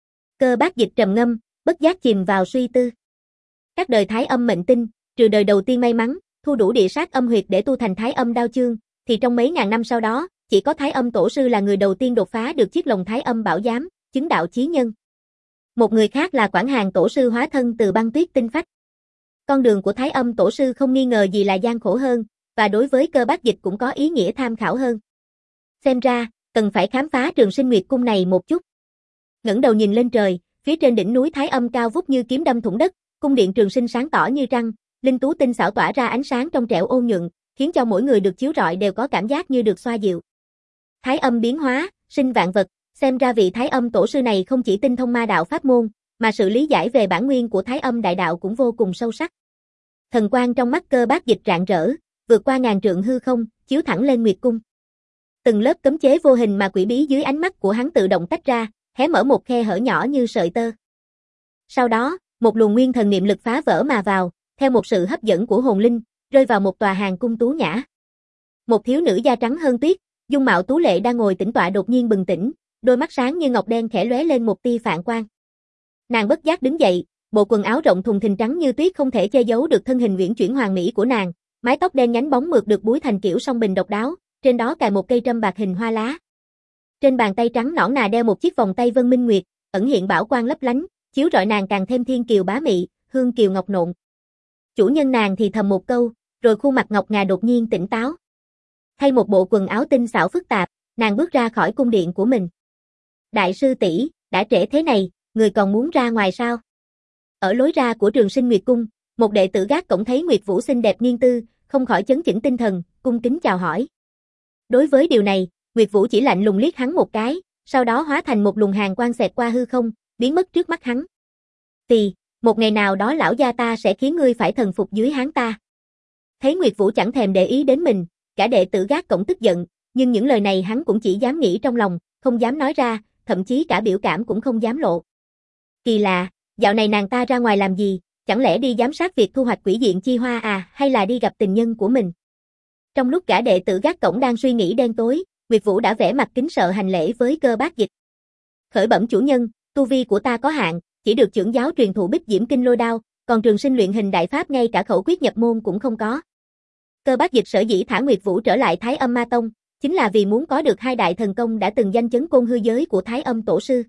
Cơ Bác Dịch trầm ngâm, bất giác chìm vào suy tư. Các đời Thái Âm mệnh tinh, trừ đời đầu tiên may mắn, thu đủ địa sát âm huyệt để tu thành Thái Âm đao chương, thì trong mấy ngàn năm sau đó, chỉ có Thái Âm tổ sư là người đầu tiên đột phá được chiếc lồng Thái Âm bảo giám, chứng đạo chí nhân. Một người khác là Quảng Hàn tổ sư hóa thân từ băng tuyết tinh phách. Con đường của Thái Âm tổ sư không nghi ngờ gì là gian khổ hơn, và đối với Cơ Bác Dịch cũng có ý nghĩa tham khảo hơn. Xem ra, cần phải khám phá Trường Sinh Nguyệt Cung này một chút. Ngẩng đầu nhìn lên trời, phía trên đỉnh núi Thái Âm cao vút như kiếm đâm thủng đất, cung điện Trường Sinh sáng tỏ như trăng, linh tú tinh xảo tỏa ra ánh sáng trong trẻo ôn nhuận, khiến cho mỗi người được chiếu rọi đều có cảm giác như được xoa dịu. Thái Âm biến hóa, sinh vạn vật, xem ra vị Thái Âm tổ sư này không chỉ tinh thông ma đạo pháp môn, mà sự lý giải về bản nguyên của Thái Âm đại đạo cũng vô cùng sâu sắc. Thần quang trong mắt Cơ Bác Dịch rạng rỡ, vượt qua ngàn trượng hư không, chiếu thẳng lên Nguyệt Cung. Từng lớp cấm chế vô hình mà quỷ bí dưới ánh mắt của hắn tự động tách ra, hé mở một khe hở nhỏ như sợi tơ. Sau đó, một luồng nguyên thần niệm lực phá vỡ mà vào, theo một sự hấp dẫn của hồn linh, rơi vào một tòa hàng cung tú nhã. Một thiếu nữ da trắng hơn tuyết, dung mạo tú lệ đang ngồi tĩnh tọa đột nhiên bừng tỉnh, đôi mắt sáng như ngọc đen khẽ lóe lên một tia phản quang. Nàng bất giác đứng dậy, bộ quần áo rộng thùng thình trắng như tuyết không thể che giấu được thân hình uyển chuyển hoàn mỹ của nàng, mái tóc đen nhánh bóng mượt được búi thành kiểu song bình độc đáo, trên đó cài một cây trâm bạc hình hoa lá. Trên bàn tay trắng nõn nà đeo một chiếc vòng tay vân minh nguyệt, ẩn hiện bảo quang lấp lánh, chiếu rọi nàng càng thêm thiên kiều bá mị, hương kiều ngọc nộn. Chủ nhân nàng thì thầm một câu, rồi khuôn mặt ngọc ngà đột nhiên tỉnh táo. Thay một bộ quần áo tinh xảo phức tạp, nàng bước ra khỏi cung điện của mình. Đại sư tỷ, đã trễ thế này, người còn muốn ra ngoài sao? Ở lối ra của Trường Sinh Nguyệt Cung, một đệ tử gác cổng thấy Nguyệt Vũ xinh đẹp nghiêng tư, không khỏi chấn chỉnh tinh thần, cung kính chào hỏi. Đối với điều này, Nguyệt Vũ chỉ lạnh lùng liếc hắn một cái, sau đó hóa thành một luồng hàn quang xẹt qua hư không, biến mất trước mắt hắn. Tì, một ngày nào đó lão gia ta sẽ khiến ngươi phải thần phục dưới hán ta. Thấy Nguyệt Vũ chẳng thèm để ý đến mình, cả đệ tử gác cổng tức giận, nhưng những lời này hắn cũng chỉ dám nghĩ trong lòng, không dám nói ra, thậm chí cả biểu cảm cũng không dám lộ. Kỳ lạ, dạo này nàng ta ra ngoài làm gì, chẳng lẽ đi giám sát việc thu hoạch quỷ diện chi hoa à, hay là đi gặp tình nhân của mình? Trong lúc cả đệ tử gác cổng đang suy nghĩ đen tối, Nguyệt Vũ đã vẽ mặt kính sợ hành lễ với Cơ Bác Dịch. Khởi bẩm chủ nhân, tu vi của ta có hạn, chỉ được chưởng giáo truyền thụ Bích Diễm Kinh Lôi Đao, còn Trường Sinh luyện hình đại pháp ngay cả khẩu quyết nhập môn cũng không có. Cơ Bác Dịch sở dĩ thả Nguyệt Vũ trở lại Thái Âm Ma Tông, chính là vì muốn có được hai đại thần công đã từng danh chấn côn hư giới của Thái Âm tổ sư.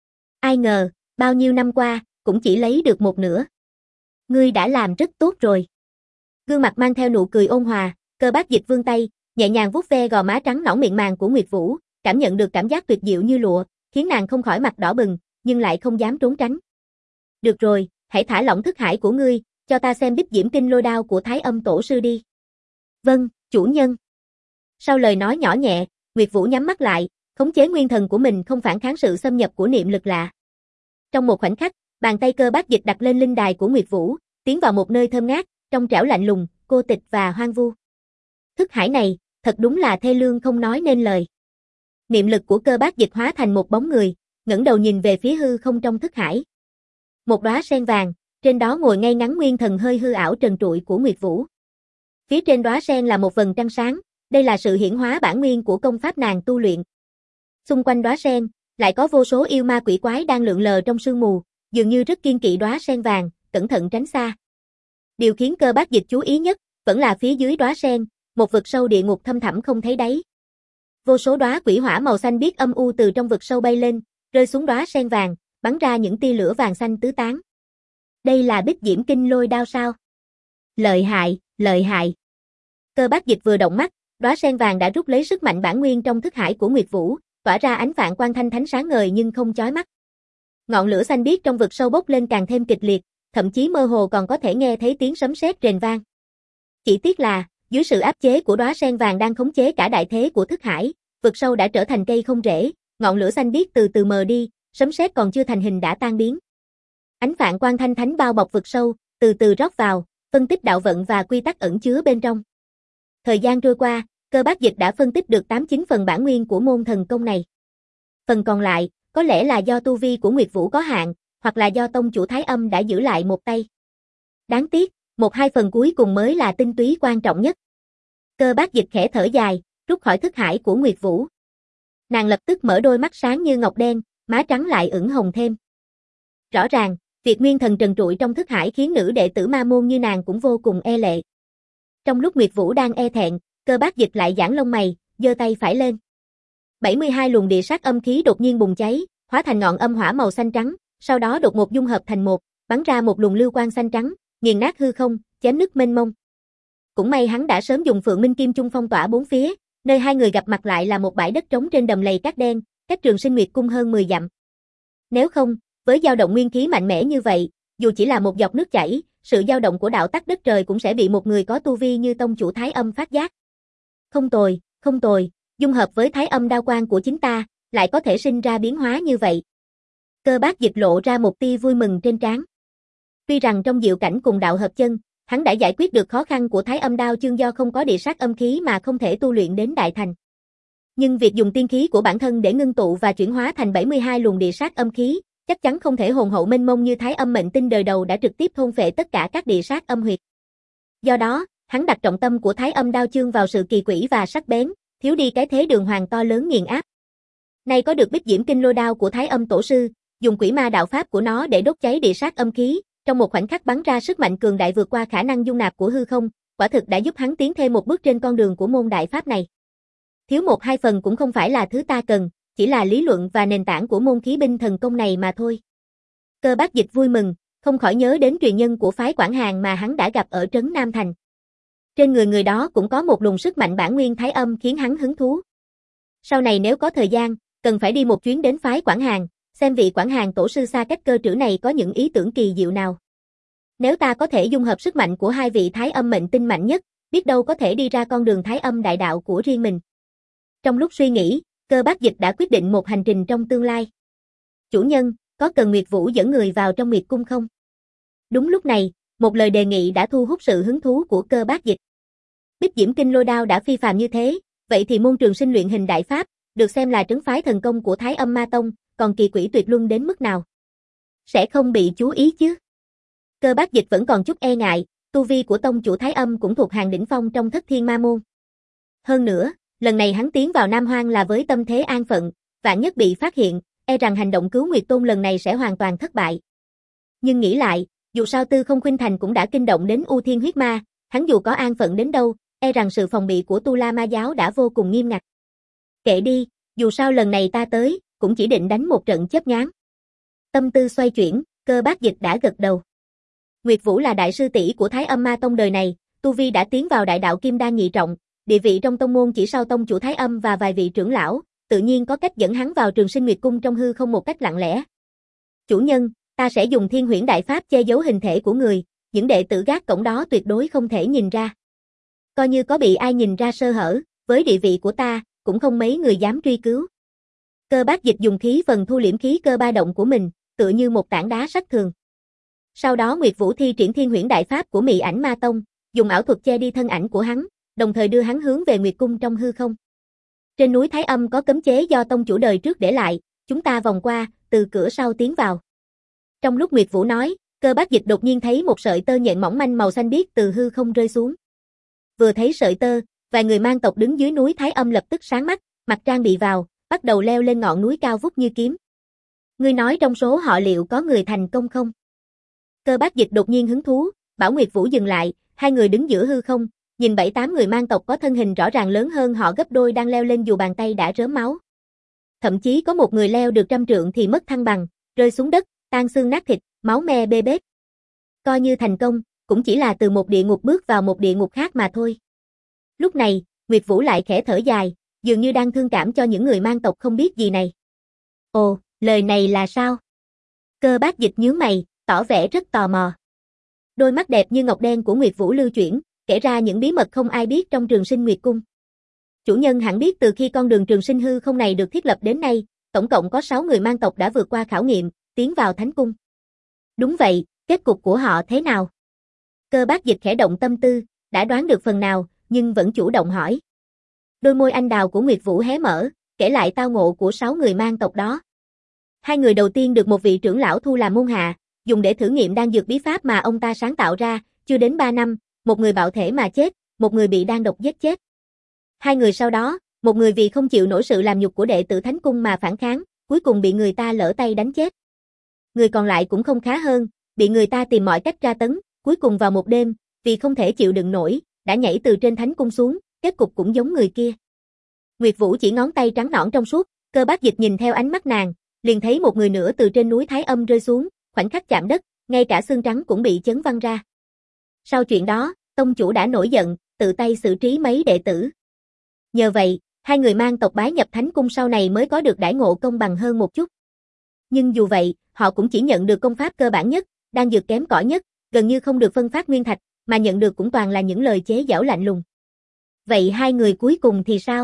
Ai ngờ, bao nhiêu năm qua, cũng chỉ lấy được một nửa. Ngươi đã làm rất tốt rồi. Gương mặt mang theo nụ cười ôn hòa, Cơ Bác Dịch vươn tay, nhẹ nhàng vuốt ve gò má trắng nõn mịn màng của Nguyệt Vũ, cảm nhận được cảm giác tuyệt diệu như lụa, khiến nàng không khỏi mặt đỏ bừng, nhưng lại không dám trốn tránh. Được rồi, hãy thả lỏng thức hải của ngươi, cho ta xem Bích Diễm Kinh Lôi Đao của Thái Âm tổ sư đi. Vâng, chủ nhân. Sau lời nói nhỏ nhẹ, Nguyệt Vũ nhắm mắt lại, khống chế nguyên thần của mình không phản kháng sự xâm nhập của niệm lực lạ. Trong một khoảnh khắc, bàn tay Cơ Bác Dịch đặt lên linh đài của Nguyệt Vũ, tiến vào một nơi thơm ngát, trong trẻo lạnh lùng, cô tịch và hoang vu. Thức hải này, thật đúng là thê lương không nói nên lời. Niệm lực của Cơ Bác Dịch hóa thành một bóng người, ngẩng đầu nhìn về phía hư không trong thức hải. Một đóa sen vàng, trên đó ngồi ngay ngắn nguyên thần hơi hư ảo trần trụi của Nguyệt Vũ. Phía trên đóa sen là một vầng trăng sáng, đây là sự hiển hóa bản nguyên của công pháp nàng tu luyện. Xung quanh đóa sen, lại có vô số yêu ma quỷ quái đang lượn lờ trong sương mù, dường như rất kiêng kỵ đóa sen vàng, cẩn thận tránh xa. Điều khiến Cơ Bác Dịch chú ý nhất, vẫn là phía dưới đóa sen, một vực sâu địa ngục thâm thẳm không thấy đáy. Vô số đóa quỷ hỏa màu xanh biếc âm u từ trong vực sâu bay lên, rơi xuống đóa sen vàng, bắn ra những tia lửa vàng xanh tứ tán. Đây là Bích Diễm Kinh Lôi Đao sao? Lợi hại, lợi hại. Cơ Bác Dịch vừa động mắt, đóa sen vàng đã rút lấy sức mạnh bản nguyên trong thức hải của Nguyệt Vũ, tỏa ra ánh phản quang thanh thánh sáng ngời nhưng không chói mắt. Ngọn lửa xanh biếc trong vực sâu bốc lên càng thêm kịch liệt, thậm chí mơ hồ còn có thể nghe thấy tiếng sấm sét rền vang. Chỉ tiếc là, dưới sự áp chế của đóa sen vàng đang khống chế cả đại thế của thức hải, vực sâu đã trở thành cây không rễ, ngọn lửa xanh biếc từ từ mờ đi, sấm sét còn chưa thành hình đã tan biến. Ánh phản quang thanh thánh bao bọc vực sâu, từ từ rót vào, phân tích đạo vận và quy tắc ẩn chứa bên trong. Thời gian trôi qua, Cơ Bác Dịch đã phân tích được tám chín phần bản nguyên của môn thần công này. Phần còn lại, có lẽ là do tu vi của Nguyệt Vũ có hạn, hoặc là do tông chủ Thái Âm đã giữ lại một tay. Đáng tiếc, một hai phần cuối cùng mới là tinh túy quan trọng nhất. Cơ Bác Dịch khẽ thở dài, rút khỏi thức hải của Nguyệt Vũ. Nàng lập tức mở đôi mắt sáng như ngọc đen, má trắng lại ửng hồng thêm. Rõ ràng, việc nguyên thần trần trụi trong thức hải khiến nữ đệ tử ma môn như nàng cũng vô cùng e lệ. Trong lúc Nguyệt Vũ đang e thẹn, Cơ Bác Dịch lại giãn lông mày, giơ tay phải lên. bảy mươi hai luồng địa sát âm khí đột nhiên bùng cháy, hóa thành ngọn âm hỏa màu xanh trắng, sau đó đột ngột dung hợp thành một, bắn ra một luồng lưu quang xanh trắng, nghiền nát hư không, chém nứt mênh mông. Cũng may hắn đã sớm dùng Phượng Minh Kim Chung phong tỏa bốn phía, nơi hai người gặp mặt lại là một bãi đất trống trên đầm lầy cát đen, cách Trường Sinh Nguyệt Cung hơn mười dặm. Nếu không, với dao động nguyên khí mạnh mẽ như vậy, dù chỉ là một giọt nước chảy, sự dao động của đạo tắc đất trời cũng sẽ bị một người có tu vi như tông chủ Thái Âm phát giác. Không tồi, không tồi, dung hợp với Thái Âm đao quang của chính ta, lại có thể sinh ra biến hóa như vậy. Cơ Bác Dịch lộ ra một tia vui mừng trên trán. Tuy rằng trong diệu cảnh cùng đạo hợp chân, hắn đã giải quyết được khó khăn của Thái Âm đao chương do không có địa sát âm khí mà không thể tu luyện đến đại thành. Nhưng việc dùng tiên khí của bản thân để ngưng tụ và chuyển hóa thành bảy mươi hai luồng địa sát âm khí, chắc chắn không thể hồn hậu mênh mông như Thái Âm mệnh tinh đời đầu đã trực tiếp thôn phệ tất cả các địa sát âm huyệt. Do đó, hắn đặt trọng tâm của Thái Âm đao chương vào sự kỳ quỷ và sắc bén, thiếu đi cái thế đường hoàng to lớn nghiền áp. Nay có được Bích Diễm Kinh Lôi Đao của Thái Âm tổ sư, dùng quỷ ma đạo pháp của nó để đốt cháy địa sát âm khí, trong một khoảnh khắc bắn ra sức mạnh cường đại vượt qua khả năng dung nạp của hư không, quả thực đã giúp hắn tiến thêm một bước trên con đường của môn đại pháp này. Thiếu một hai phần cũng không phải là thứ ta cần, chỉ là lý luận và nền tảng của môn khí binh thần công này mà thôi. Cơ Bác Dịch vui mừng, không khỏi nhớ đến truyền nhân của phái Quảng Hàn mà hắn đã gặp ở trấn Nam Thành. Trên người người đó cũng có một luồng sức mạnh bản nguyên Thái Âm khiến hắn hứng thú. Sau này nếu có thời gian, cần phải đi một chuyến đến phái Quảng Hàn, xem vị Quảng Hàn tổ sư xa cách cơ trữ này có những ý tưởng kỳ diệu nào. Nếu ta có thể dung hợp sức mạnh của hai vị Thái Âm mệnh tinh mạnh nhất, biết đâu có thể đi ra con đường Thái Âm đại đạo của riêng mình. Trong lúc suy nghĩ, Cơ Bác Dịch đã quyết định một hành trình trong tương lai. Chủ nhân, có cần Nguyệt Vũ dẫn người vào trong Nguyệt Cung không? Đúng lúc này, một lời đề nghị đã thu hút sự hứng thú của Cơ Bác Dịch. Bích Diễm Kinh Lôi Đao đã phi phàm như thế, vậy thì môn Trường Sinh luyện hình đại pháp, được xem là trấn phái thần công của Thái Âm Ma Tông, còn kỳ quỷ tuyệt luân đến mức nào? Sẽ không bị chú ý chứ? Cơ Bác Dịch vẫn còn chút e ngại, tu vi của tông chủ Thái Âm cũng thuộc hàng đỉnh phong trong Thất Thiên Ma môn. Hơn nữa, lần này hắn tiến vào Nam Hoang là với tâm thế an phận, vạn nhất bị phát hiện, e rằng hành động cứu Nguyệt Tôn lần này sẽ hoàn toàn thất bại. Nhưng nghĩ lại, dù sao Tư Không Khuynh Thành cũng đã kinh động đến U Thiên huyết ma, hắn dù có an phận đến đâu, e rằng sự phòng bị của Tu La Ma giáo đã vô cùng nghiêm ngặt. Kệ đi, dù sao lần này ta tới, cũng chỉ định đánh một trận chớp nhoáng. Tâm tư xoay chuyển, Cơ Bác Dịch đã gật đầu. Nguyệt Vũ là đại sư tỷ của Thái Âm Ma Tông đời này, tu vi đã tiến vào đại đạo kim đan nhị trọng, địa vị trong tông môn chỉ sau tông chủ Thái Âm và vài vị trưởng lão, tự nhiên có cách dẫn hắn vào Trường Sinh Nguyệt Cung trong hư không một cách lặng lẽ. Chủ nhân, ta sẽ dùng Thiên Huyễn đại pháp che giấu hình thể của người, những đệ tử gác cổng đó tuyệt đối không thể nhìn ra. Coi như có bị ai nhìn ra sơ hở, với địa vị của ta, cũng không mấy người dám truy cứu. Cơ Bác Dịch dùng khí phần thu liễm khí cơ ba động của mình, tựa như một tảng đá sắt thường. Sau đó Nguyệt Vũ thi triển Thiên Huyễn đại pháp của Mị Ảnh Ma Tông, dùng ảo thuật che đi thân ảnh của hắn, đồng thời đưa hắn hướng về Nguyệt Cung trong hư không. Trên núi Thái Âm có cấm chế do tông chủ đời trước để lại, chúng ta vòng qua, từ cửa sau tiến vào. Trong lúc Nguyệt Vũ nói, Cơ Bác Dịch đột nhiên thấy một sợi tơ nhện mỏng manh màu xanh biếc từ hư không rơi xuống. Vừa thấy sợi tơ, vài người mang tộc đứng dưới núi Thái Âm lập tức sáng mắt, mặc trang bị vào, bắt đầu leo lên ngọn núi cao vút như kiếm. Ngươi nói trong số họ liệu có người thành công không? Cơ Bác Dịch đột nhiên hứng thú, bảo Nguyệt Vũ dừng lại, hai người đứng giữa hư không, nhìn bảy tám người mang tộc có thân hình rõ ràng lớn hơn họ gấp đôi đang leo lên dù bàn tay đã rớm máu. Thậm chí có một người leo được trăm trượng thì mất thăng bằng, rơi xuống đất, tan xương nát thịt, máu me bê bết. Coi như thành công, cũng chỉ là từ một địa ngục bước vào một địa ngục khác mà thôi. Lúc này, Nguyệt Vũ lại khẽ thở dài, dường như đang thương cảm cho những người mang tộc không biết gì này. Ồ, lời này là sao? Cơ Bác Dịch nhướng mày, tỏ vẻ rất tò mò. Đôi mắt đẹp như ngọc đen của Nguyệt Vũ lưu chuyển, kể ra những bí mật không ai biết trong Trường Sinh Nguyệt Cung. Chủ nhân hẳn biết từ khi con đường Trường Sinh hư không này được thiết lập đến nay, tổng cộng có sáu người mang tộc đã vượt qua khảo nghiệm, tiến vào Thánh Cung. Đúng vậy, kết cục của họ thế nào? Cơ Bác Dịch khẽ động tâm tư, đã đoán được phần nào, nhưng vẫn chủ động hỏi. Đôi môi anh đào của Nguyệt Vũ hé mở, kể lại tao ngộ của sáu người mang tộc đó. Hai người đầu tiên được một vị trưởng lão thu làm môn hạ, dùng để thử nghiệm đan dược bí pháp mà ông ta sáng tạo ra, chưa đến ba năm, một người bạo thể mà chết, một người bị đan độc giết chết. Hai người sau đó, một người vì không chịu nổi sự làm nhục của đệ tử Thánh Cung mà phản kháng, cuối cùng bị người ta lỡ tay đánh chết. Người còn lại cũng không khá hơn, bị người ta tìm mọi cách tra tấn, cuối cùng vào một đêm, vì không thể chịu đựng nổi, đã nhảy từ trên Thánh Cung xuống, kết cục cũng giống người kia. Nguyệt Vũ chỉ ngón tay trắng nõn trong suốt, Cơ Bác Dịch nhìn theo ánh mắt nàng, liền thấy một người nữa từ trên núi Thái Âm rơi xuống, khoảnh khắc chạm đất, ngay cả xương trắng cũng bị chấn văng ra. Sau chuyện đó, tông chủ đã nổi giận, tự tay xử trí mấy đệ tử. Nhờ vậy, hai người mang tộc bái nhập Thánh Cung sau này mới có được đãi ngộ công bằng hơn một chút. Nhưng dù vậy, họ cũng chỉ nhận được công pháp cơ bản nhất, đan dược kém cỏi nhất, gần như không được phân phát nguyên thạch, mà nhận được cũng toàn là những lời chế giễu lạnh lùng. Vậy hai người cuối cùng thì sao?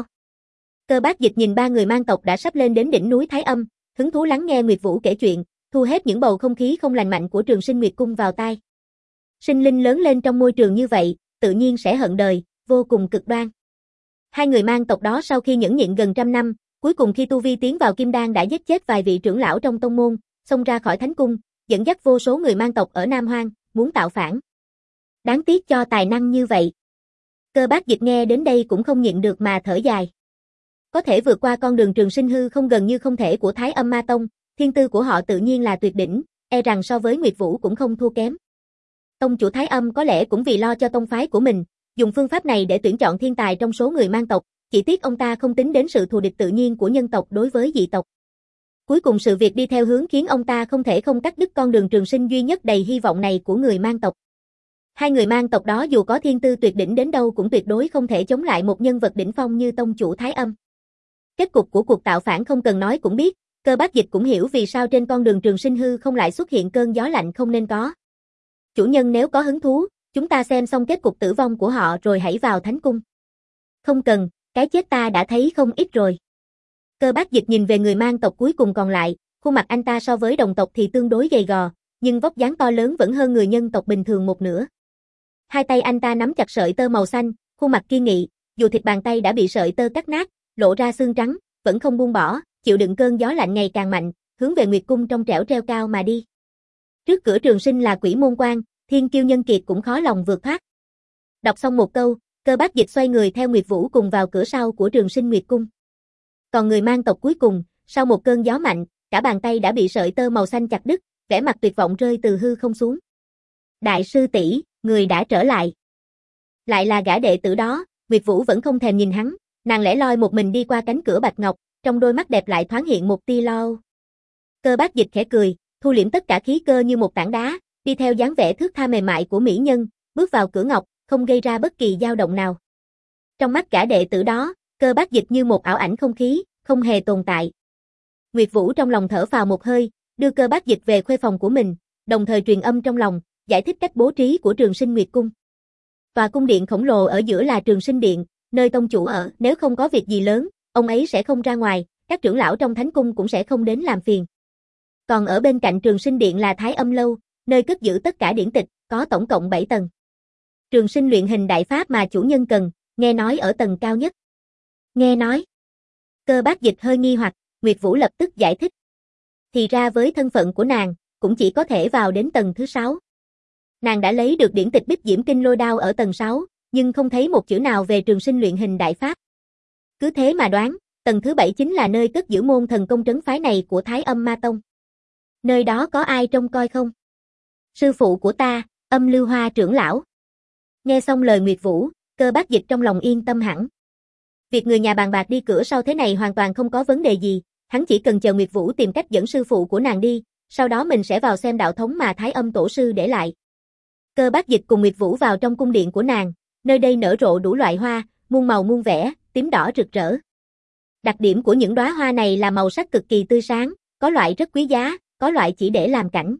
Cơ Bác Dịch nhìn ba người mang tộc đã sắp lên đến đỉnh núi Thái Âm, hứng thú lắng nghe Nguyệt Vũ kể chuyện, thu hết những bầu không khí không lành mạnh của Trường Sinh Nguyệt Cung vào tai. Sinh linh lớn lên trong môi trường như vậy, tự nhiên sẽ hận đời, vô cùng cực đoan. Hai người mang tộc đó sau khi nhẫn nhịn gần trăm năm, cuối cùng khi tu vi tiến vào Kim Đan đã giết chết vài vị trưởng lão trong tông môn, xông ra khỏi Thánh Cung, dẫn dắt vô số người mang tộc ở Nam Hoang, muốn tạo phản. Đáng tiếc cho tài năng như vậy. Cơ Bác Dịch nghe đến đây cũng không nhịn được mà thở dài. Có thể vượt qua con đường Trường Sinh hư không gần như không thể của Thái Âm Ma Tông, thiên tư của họ tự nhiên là tuyệt đỉnh, e rằng so với Nguyệt Vũ cũng không thua kém. Tông chủ Thái Âm có lẽ cũng vì lo cho tông phái của mình, dùng phương pháp này để tuyển chọn thiên tài trong số người mang tộc, chỉ tiếc ông ta không tính đến sự thù địch tự nhiên của nhân tộc đối với dị tộc. Cuối cùng sự việc đi theo hướng khiến ông ta không thể không cắt đứt con đường trường sinh duy nhất đầy hy vọng này của người mang tộc. Hai người mang tộc đó dù có thiên tư tuyệt đỉnh đến đâu cũng tuyệt đối không thể chống lại một nhân vật đỉnh phong như tông chủ Thái Âm. Kết cục của cuộc tạo phản không cần nói cũng biết, Cơ Bác Dịch cũng hiểu vì sao trên con đường trường sinh hư không lại xuất hiện cơn gió lạnh không nên có. Chủ nhân nếu có hứng thú, chúng ta xem xong kết cục tử vong của họ rồi hãy vào Thánh Cung. Không cần, cái chết ta đã thấy không ít rồi. Cơ Bác Dịch nhìn về người mang tộc cuối cùng còn lại, khuôn mặt anh ta so với đồng tộc thì tương đối gầy gò, nhưng vóc dáng to lớn vẫn hơn người nhân tộc bình thường một nửa. Hai tay anh ta nắm chặt sợi tơ màu xanh, khuôn mặt kiên nghị, dù thịt bàn tay đã bị sợi tơ cắt nát, lộ ra xương trắng, vẫn không buông bỏ, chịu đựng cơn gió lạnh ngày càng mạnh, hướng về Nguyệt Cung trong trẻo treo cao mà đi. Trước cửa trường sinh là Quỷ Môn Quan, thiên kiêu nhân kiệt cũng khó lòng vượt thoát. Đọc xong một câu, Cơ Bác Dịch xoay người theo Nguyệt Vũ cùng vào cửa sau của trường sinh Nguyệt Cung. Còn người mang tộc cuối cùng, sau một cơn gió mạnh, cả bàn tay đã bị sợi tơ màu xanh chặt đứt, vẻ mặt tuyệt vọng rơi từ hư không xuống. Đại sư tỷ, người đã trở lại. Lại là gã đệ tử đó, Nguyệt Vũ vẫn không thèm nhìn hắn, nàng lẻ loi một mình đi qua cánh cửa bạch ngọc, trong đôi mắt đẹp lại thoáng hiện một tia lo âu. Cơ Bác Dịch khẽ cười, thu liễm tất cả khí cơ như một tảng đá, đi theo dáng vẻ thướt tha mềm mại của mỹ nhân, bước vào cửa ngọc, không gây ra bất kỳ dao động nào. Trong mắt gã đệ tử đó, Cơ Bác Dịch như một ảo ảnh không khí, không hề tồn tại. Nguyệt Vũ trong lòng thở phào một hơi, đưa Cơ Bác Dịch về khuê phòng của mình, đồng thời truyền âm trong lòng, giải thích cách bố trí của Trường Sinh Nguyệt Cung. Tòa cung điện khổng lồ ở giữa là Trường Sinh Điện, nơi tông chủ ở, nếu không có việc gì lớn, ông ấy sẽ không ra ngoài, các trưởng lão trong Thánh Cung cũng sẽ không đến làm phiền. Còn ở bên cạnh Trường Sinh Điện là Thái Âm Lâu, nơi cất giữ tất cả điển tịch, có tổng cộng bảy tầng. Trường sinh luyện hình đại pháp mà chủ nhân cần, nghe nói ở tầng cao nhất. Nghe nói. Cơ Bác Dịch hơi nghi hoặc, Nguyệt Vũ lập tức giải thích. Thì ra với thân phận của nàng, cũng chỉ có thể vào đến tầng thứ sáu. Nàng đã lấy được điển tịch Bích Diễm Kinh Lôi Đao ở tầng sáu, nhưng không thấy một chữ nào về trường sinh luyện hình đại pháp. Cứ thế mà đoán, tầng thứ bảy chính là nơi cất giữ môn thần công trấn phái này của Thái Âm Ma Tông. Nơi đó có ai trông coi không? Sư phụ của ta, Âm Lưu Hoa trưởng lão. Nghe xong lời Nguyệt Vũ, Cơ Bác Dịch trong lòng yên tâm hẳn. Việc người nhà bàn bạc đi cửa sau thế này hoàn toàn không có vấn đề gì, hắn chỉ cần chờ Nguyệt Vũ tìm cách dẫn sư phụ của nàng đi, sau đó mình sẽ vào xem đạo thống mà Thái Âm tổ sư để lại. Cơ Bác Dịch cùng Nguyệt Vũ vào trong cung điện của nàng, nơi đây nở rộ đủ loại hoa, muôn màu muôn vẻ, tím đỏ rực rỡ. Đặc điểm của những đóa hoa này là màu sắc cực kỳ tươi sáng, có loại rất quý giá, có loại chỉ để làm cảnh.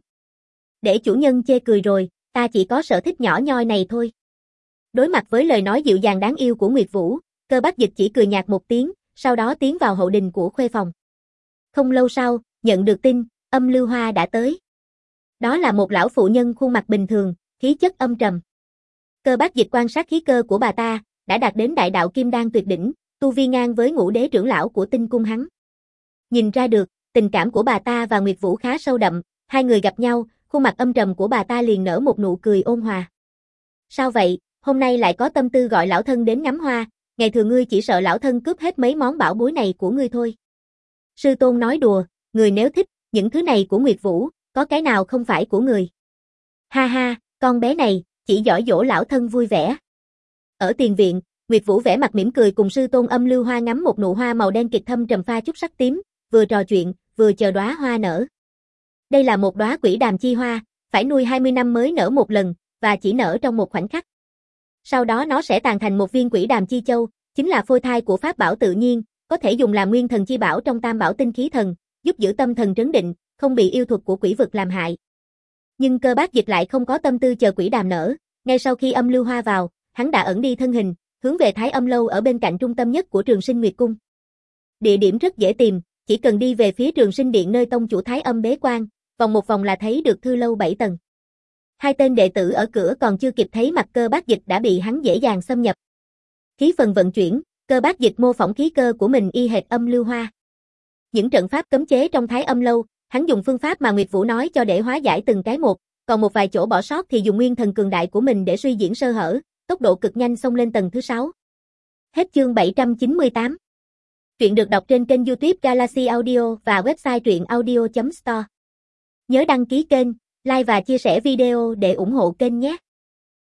Để chủ nhân chê cười rồi, ta chỉ có sở thích nhỏ nhoi này thôi. Đối mặt với lời nói dịu dàng đáng yêu của Nguyệt Vũ, Cơ Bác Dịch chỉ cười nhạt một tiếng, sau đó tiến vào hậu đình của khuê phòng. Không lâu sau, nhận được tin, Âm Lưu Hoa đã tới. Đó là một lão phụ nhân khuôn mặt bình thường, khí chất âm trầm. Cơ Bác Dịch quan sát khí cơ của bà ta, đã đạt đến đại đạo kim đan tuyệt đỉnh, tu vi ngang với Ngũ Đế trưởng lão của Tinh Cung hắn. Nhìn ra được, tình cảm của bà ta và Nguyệt Vũ khá sâu đậm, hai người gặp nhau, khuôn mặt âm trầm của bà ta liền nở một nụ cười ôn hòa. Sao vậy, hôm nay lại có tâm tư gọi lão thân đến ngắm hoa, ngày thường ngươi chỉ sợ lão thân cướp hết mấy món bảo bối này của ngươi thôi. Sư tôn nói đùa, người nếu thích, những thứ này của Nguyệt Vũ, có cái nào không phải của người. Ha ha, con bé này, chỉ giỏi dỗ lão thân vui vẻ. Ở tiền viện, Nguyệt Vũ vẻ mặt mỉm cười cùng sư tôn Âm Lưu Hoa ngắm một nụ hoa màu đen kịch thâm trầm pha chút sắc tím, vừa trò chuyện, vừa chờ đóa hoa nở. Đây là một đóa quỷ đàm chi hoa, phải nuôi hai mươi năm mới nở một lần, và chỉ nở trong một khoảnh khắc. Sau đó nó sẽ tàn thành một viên quỷ đàm chi châu, chính là phôi thai của pháp bảo tự nhiên, có thể dùng làm nguyên thần chi bảo trong tam bảo tinh khí thần, giúp giữ tâm thần trấn định, không bị yêu thuật của quỷ vực làm hại. Nhưng Cơ Bác Dịch lại không có tâm tư chờ quỷ đàm nở, ngay sau khi Âm Lưu Hoa vào, hắn đã ẩn đi thân hình, hướng về Thái Âm lâu ở bên cạnh trung tâm nhất của Trường Sinh Nguyệt cung. Địa điểm rất dễ tìm, chỉ cần đi về phía Trường Sinh điện nơi tông chủ Thái Âm bế quan, vòng một vòng là thấy được thư lâu bảy tầng. Hai tên đệ tử ở cửa còn chưa kịp thấy mặt Cơ Bác Dịch đã bị hắn dễ dàng xâm nhập. Khí phần vận chuyển, Cơ Bác Dịch mô phỏng khí cơ của mình y hệt Âm Lưu Hoa. Những trận pháp cấm chế trong Thái Âm lâu, hắn dùng phương pháp mà Nguyệt Vũ nói cho để hóa giải từng cái một, còn một vài chỗ bỏ sót thì dùng nguyên thần cường đại của mình để suy diễn sơ hở, tốc độ cực nhanh xông lên tầng thứ sáu. Hết chương bảy trăm chín mươi tám. Truyện được đọc trên kênh YouTube Galaxy Audio và website truyện audio chấm store. Nhớ đăng ký kênh, like và chia sẻ video để ủng hộ kênh nhé.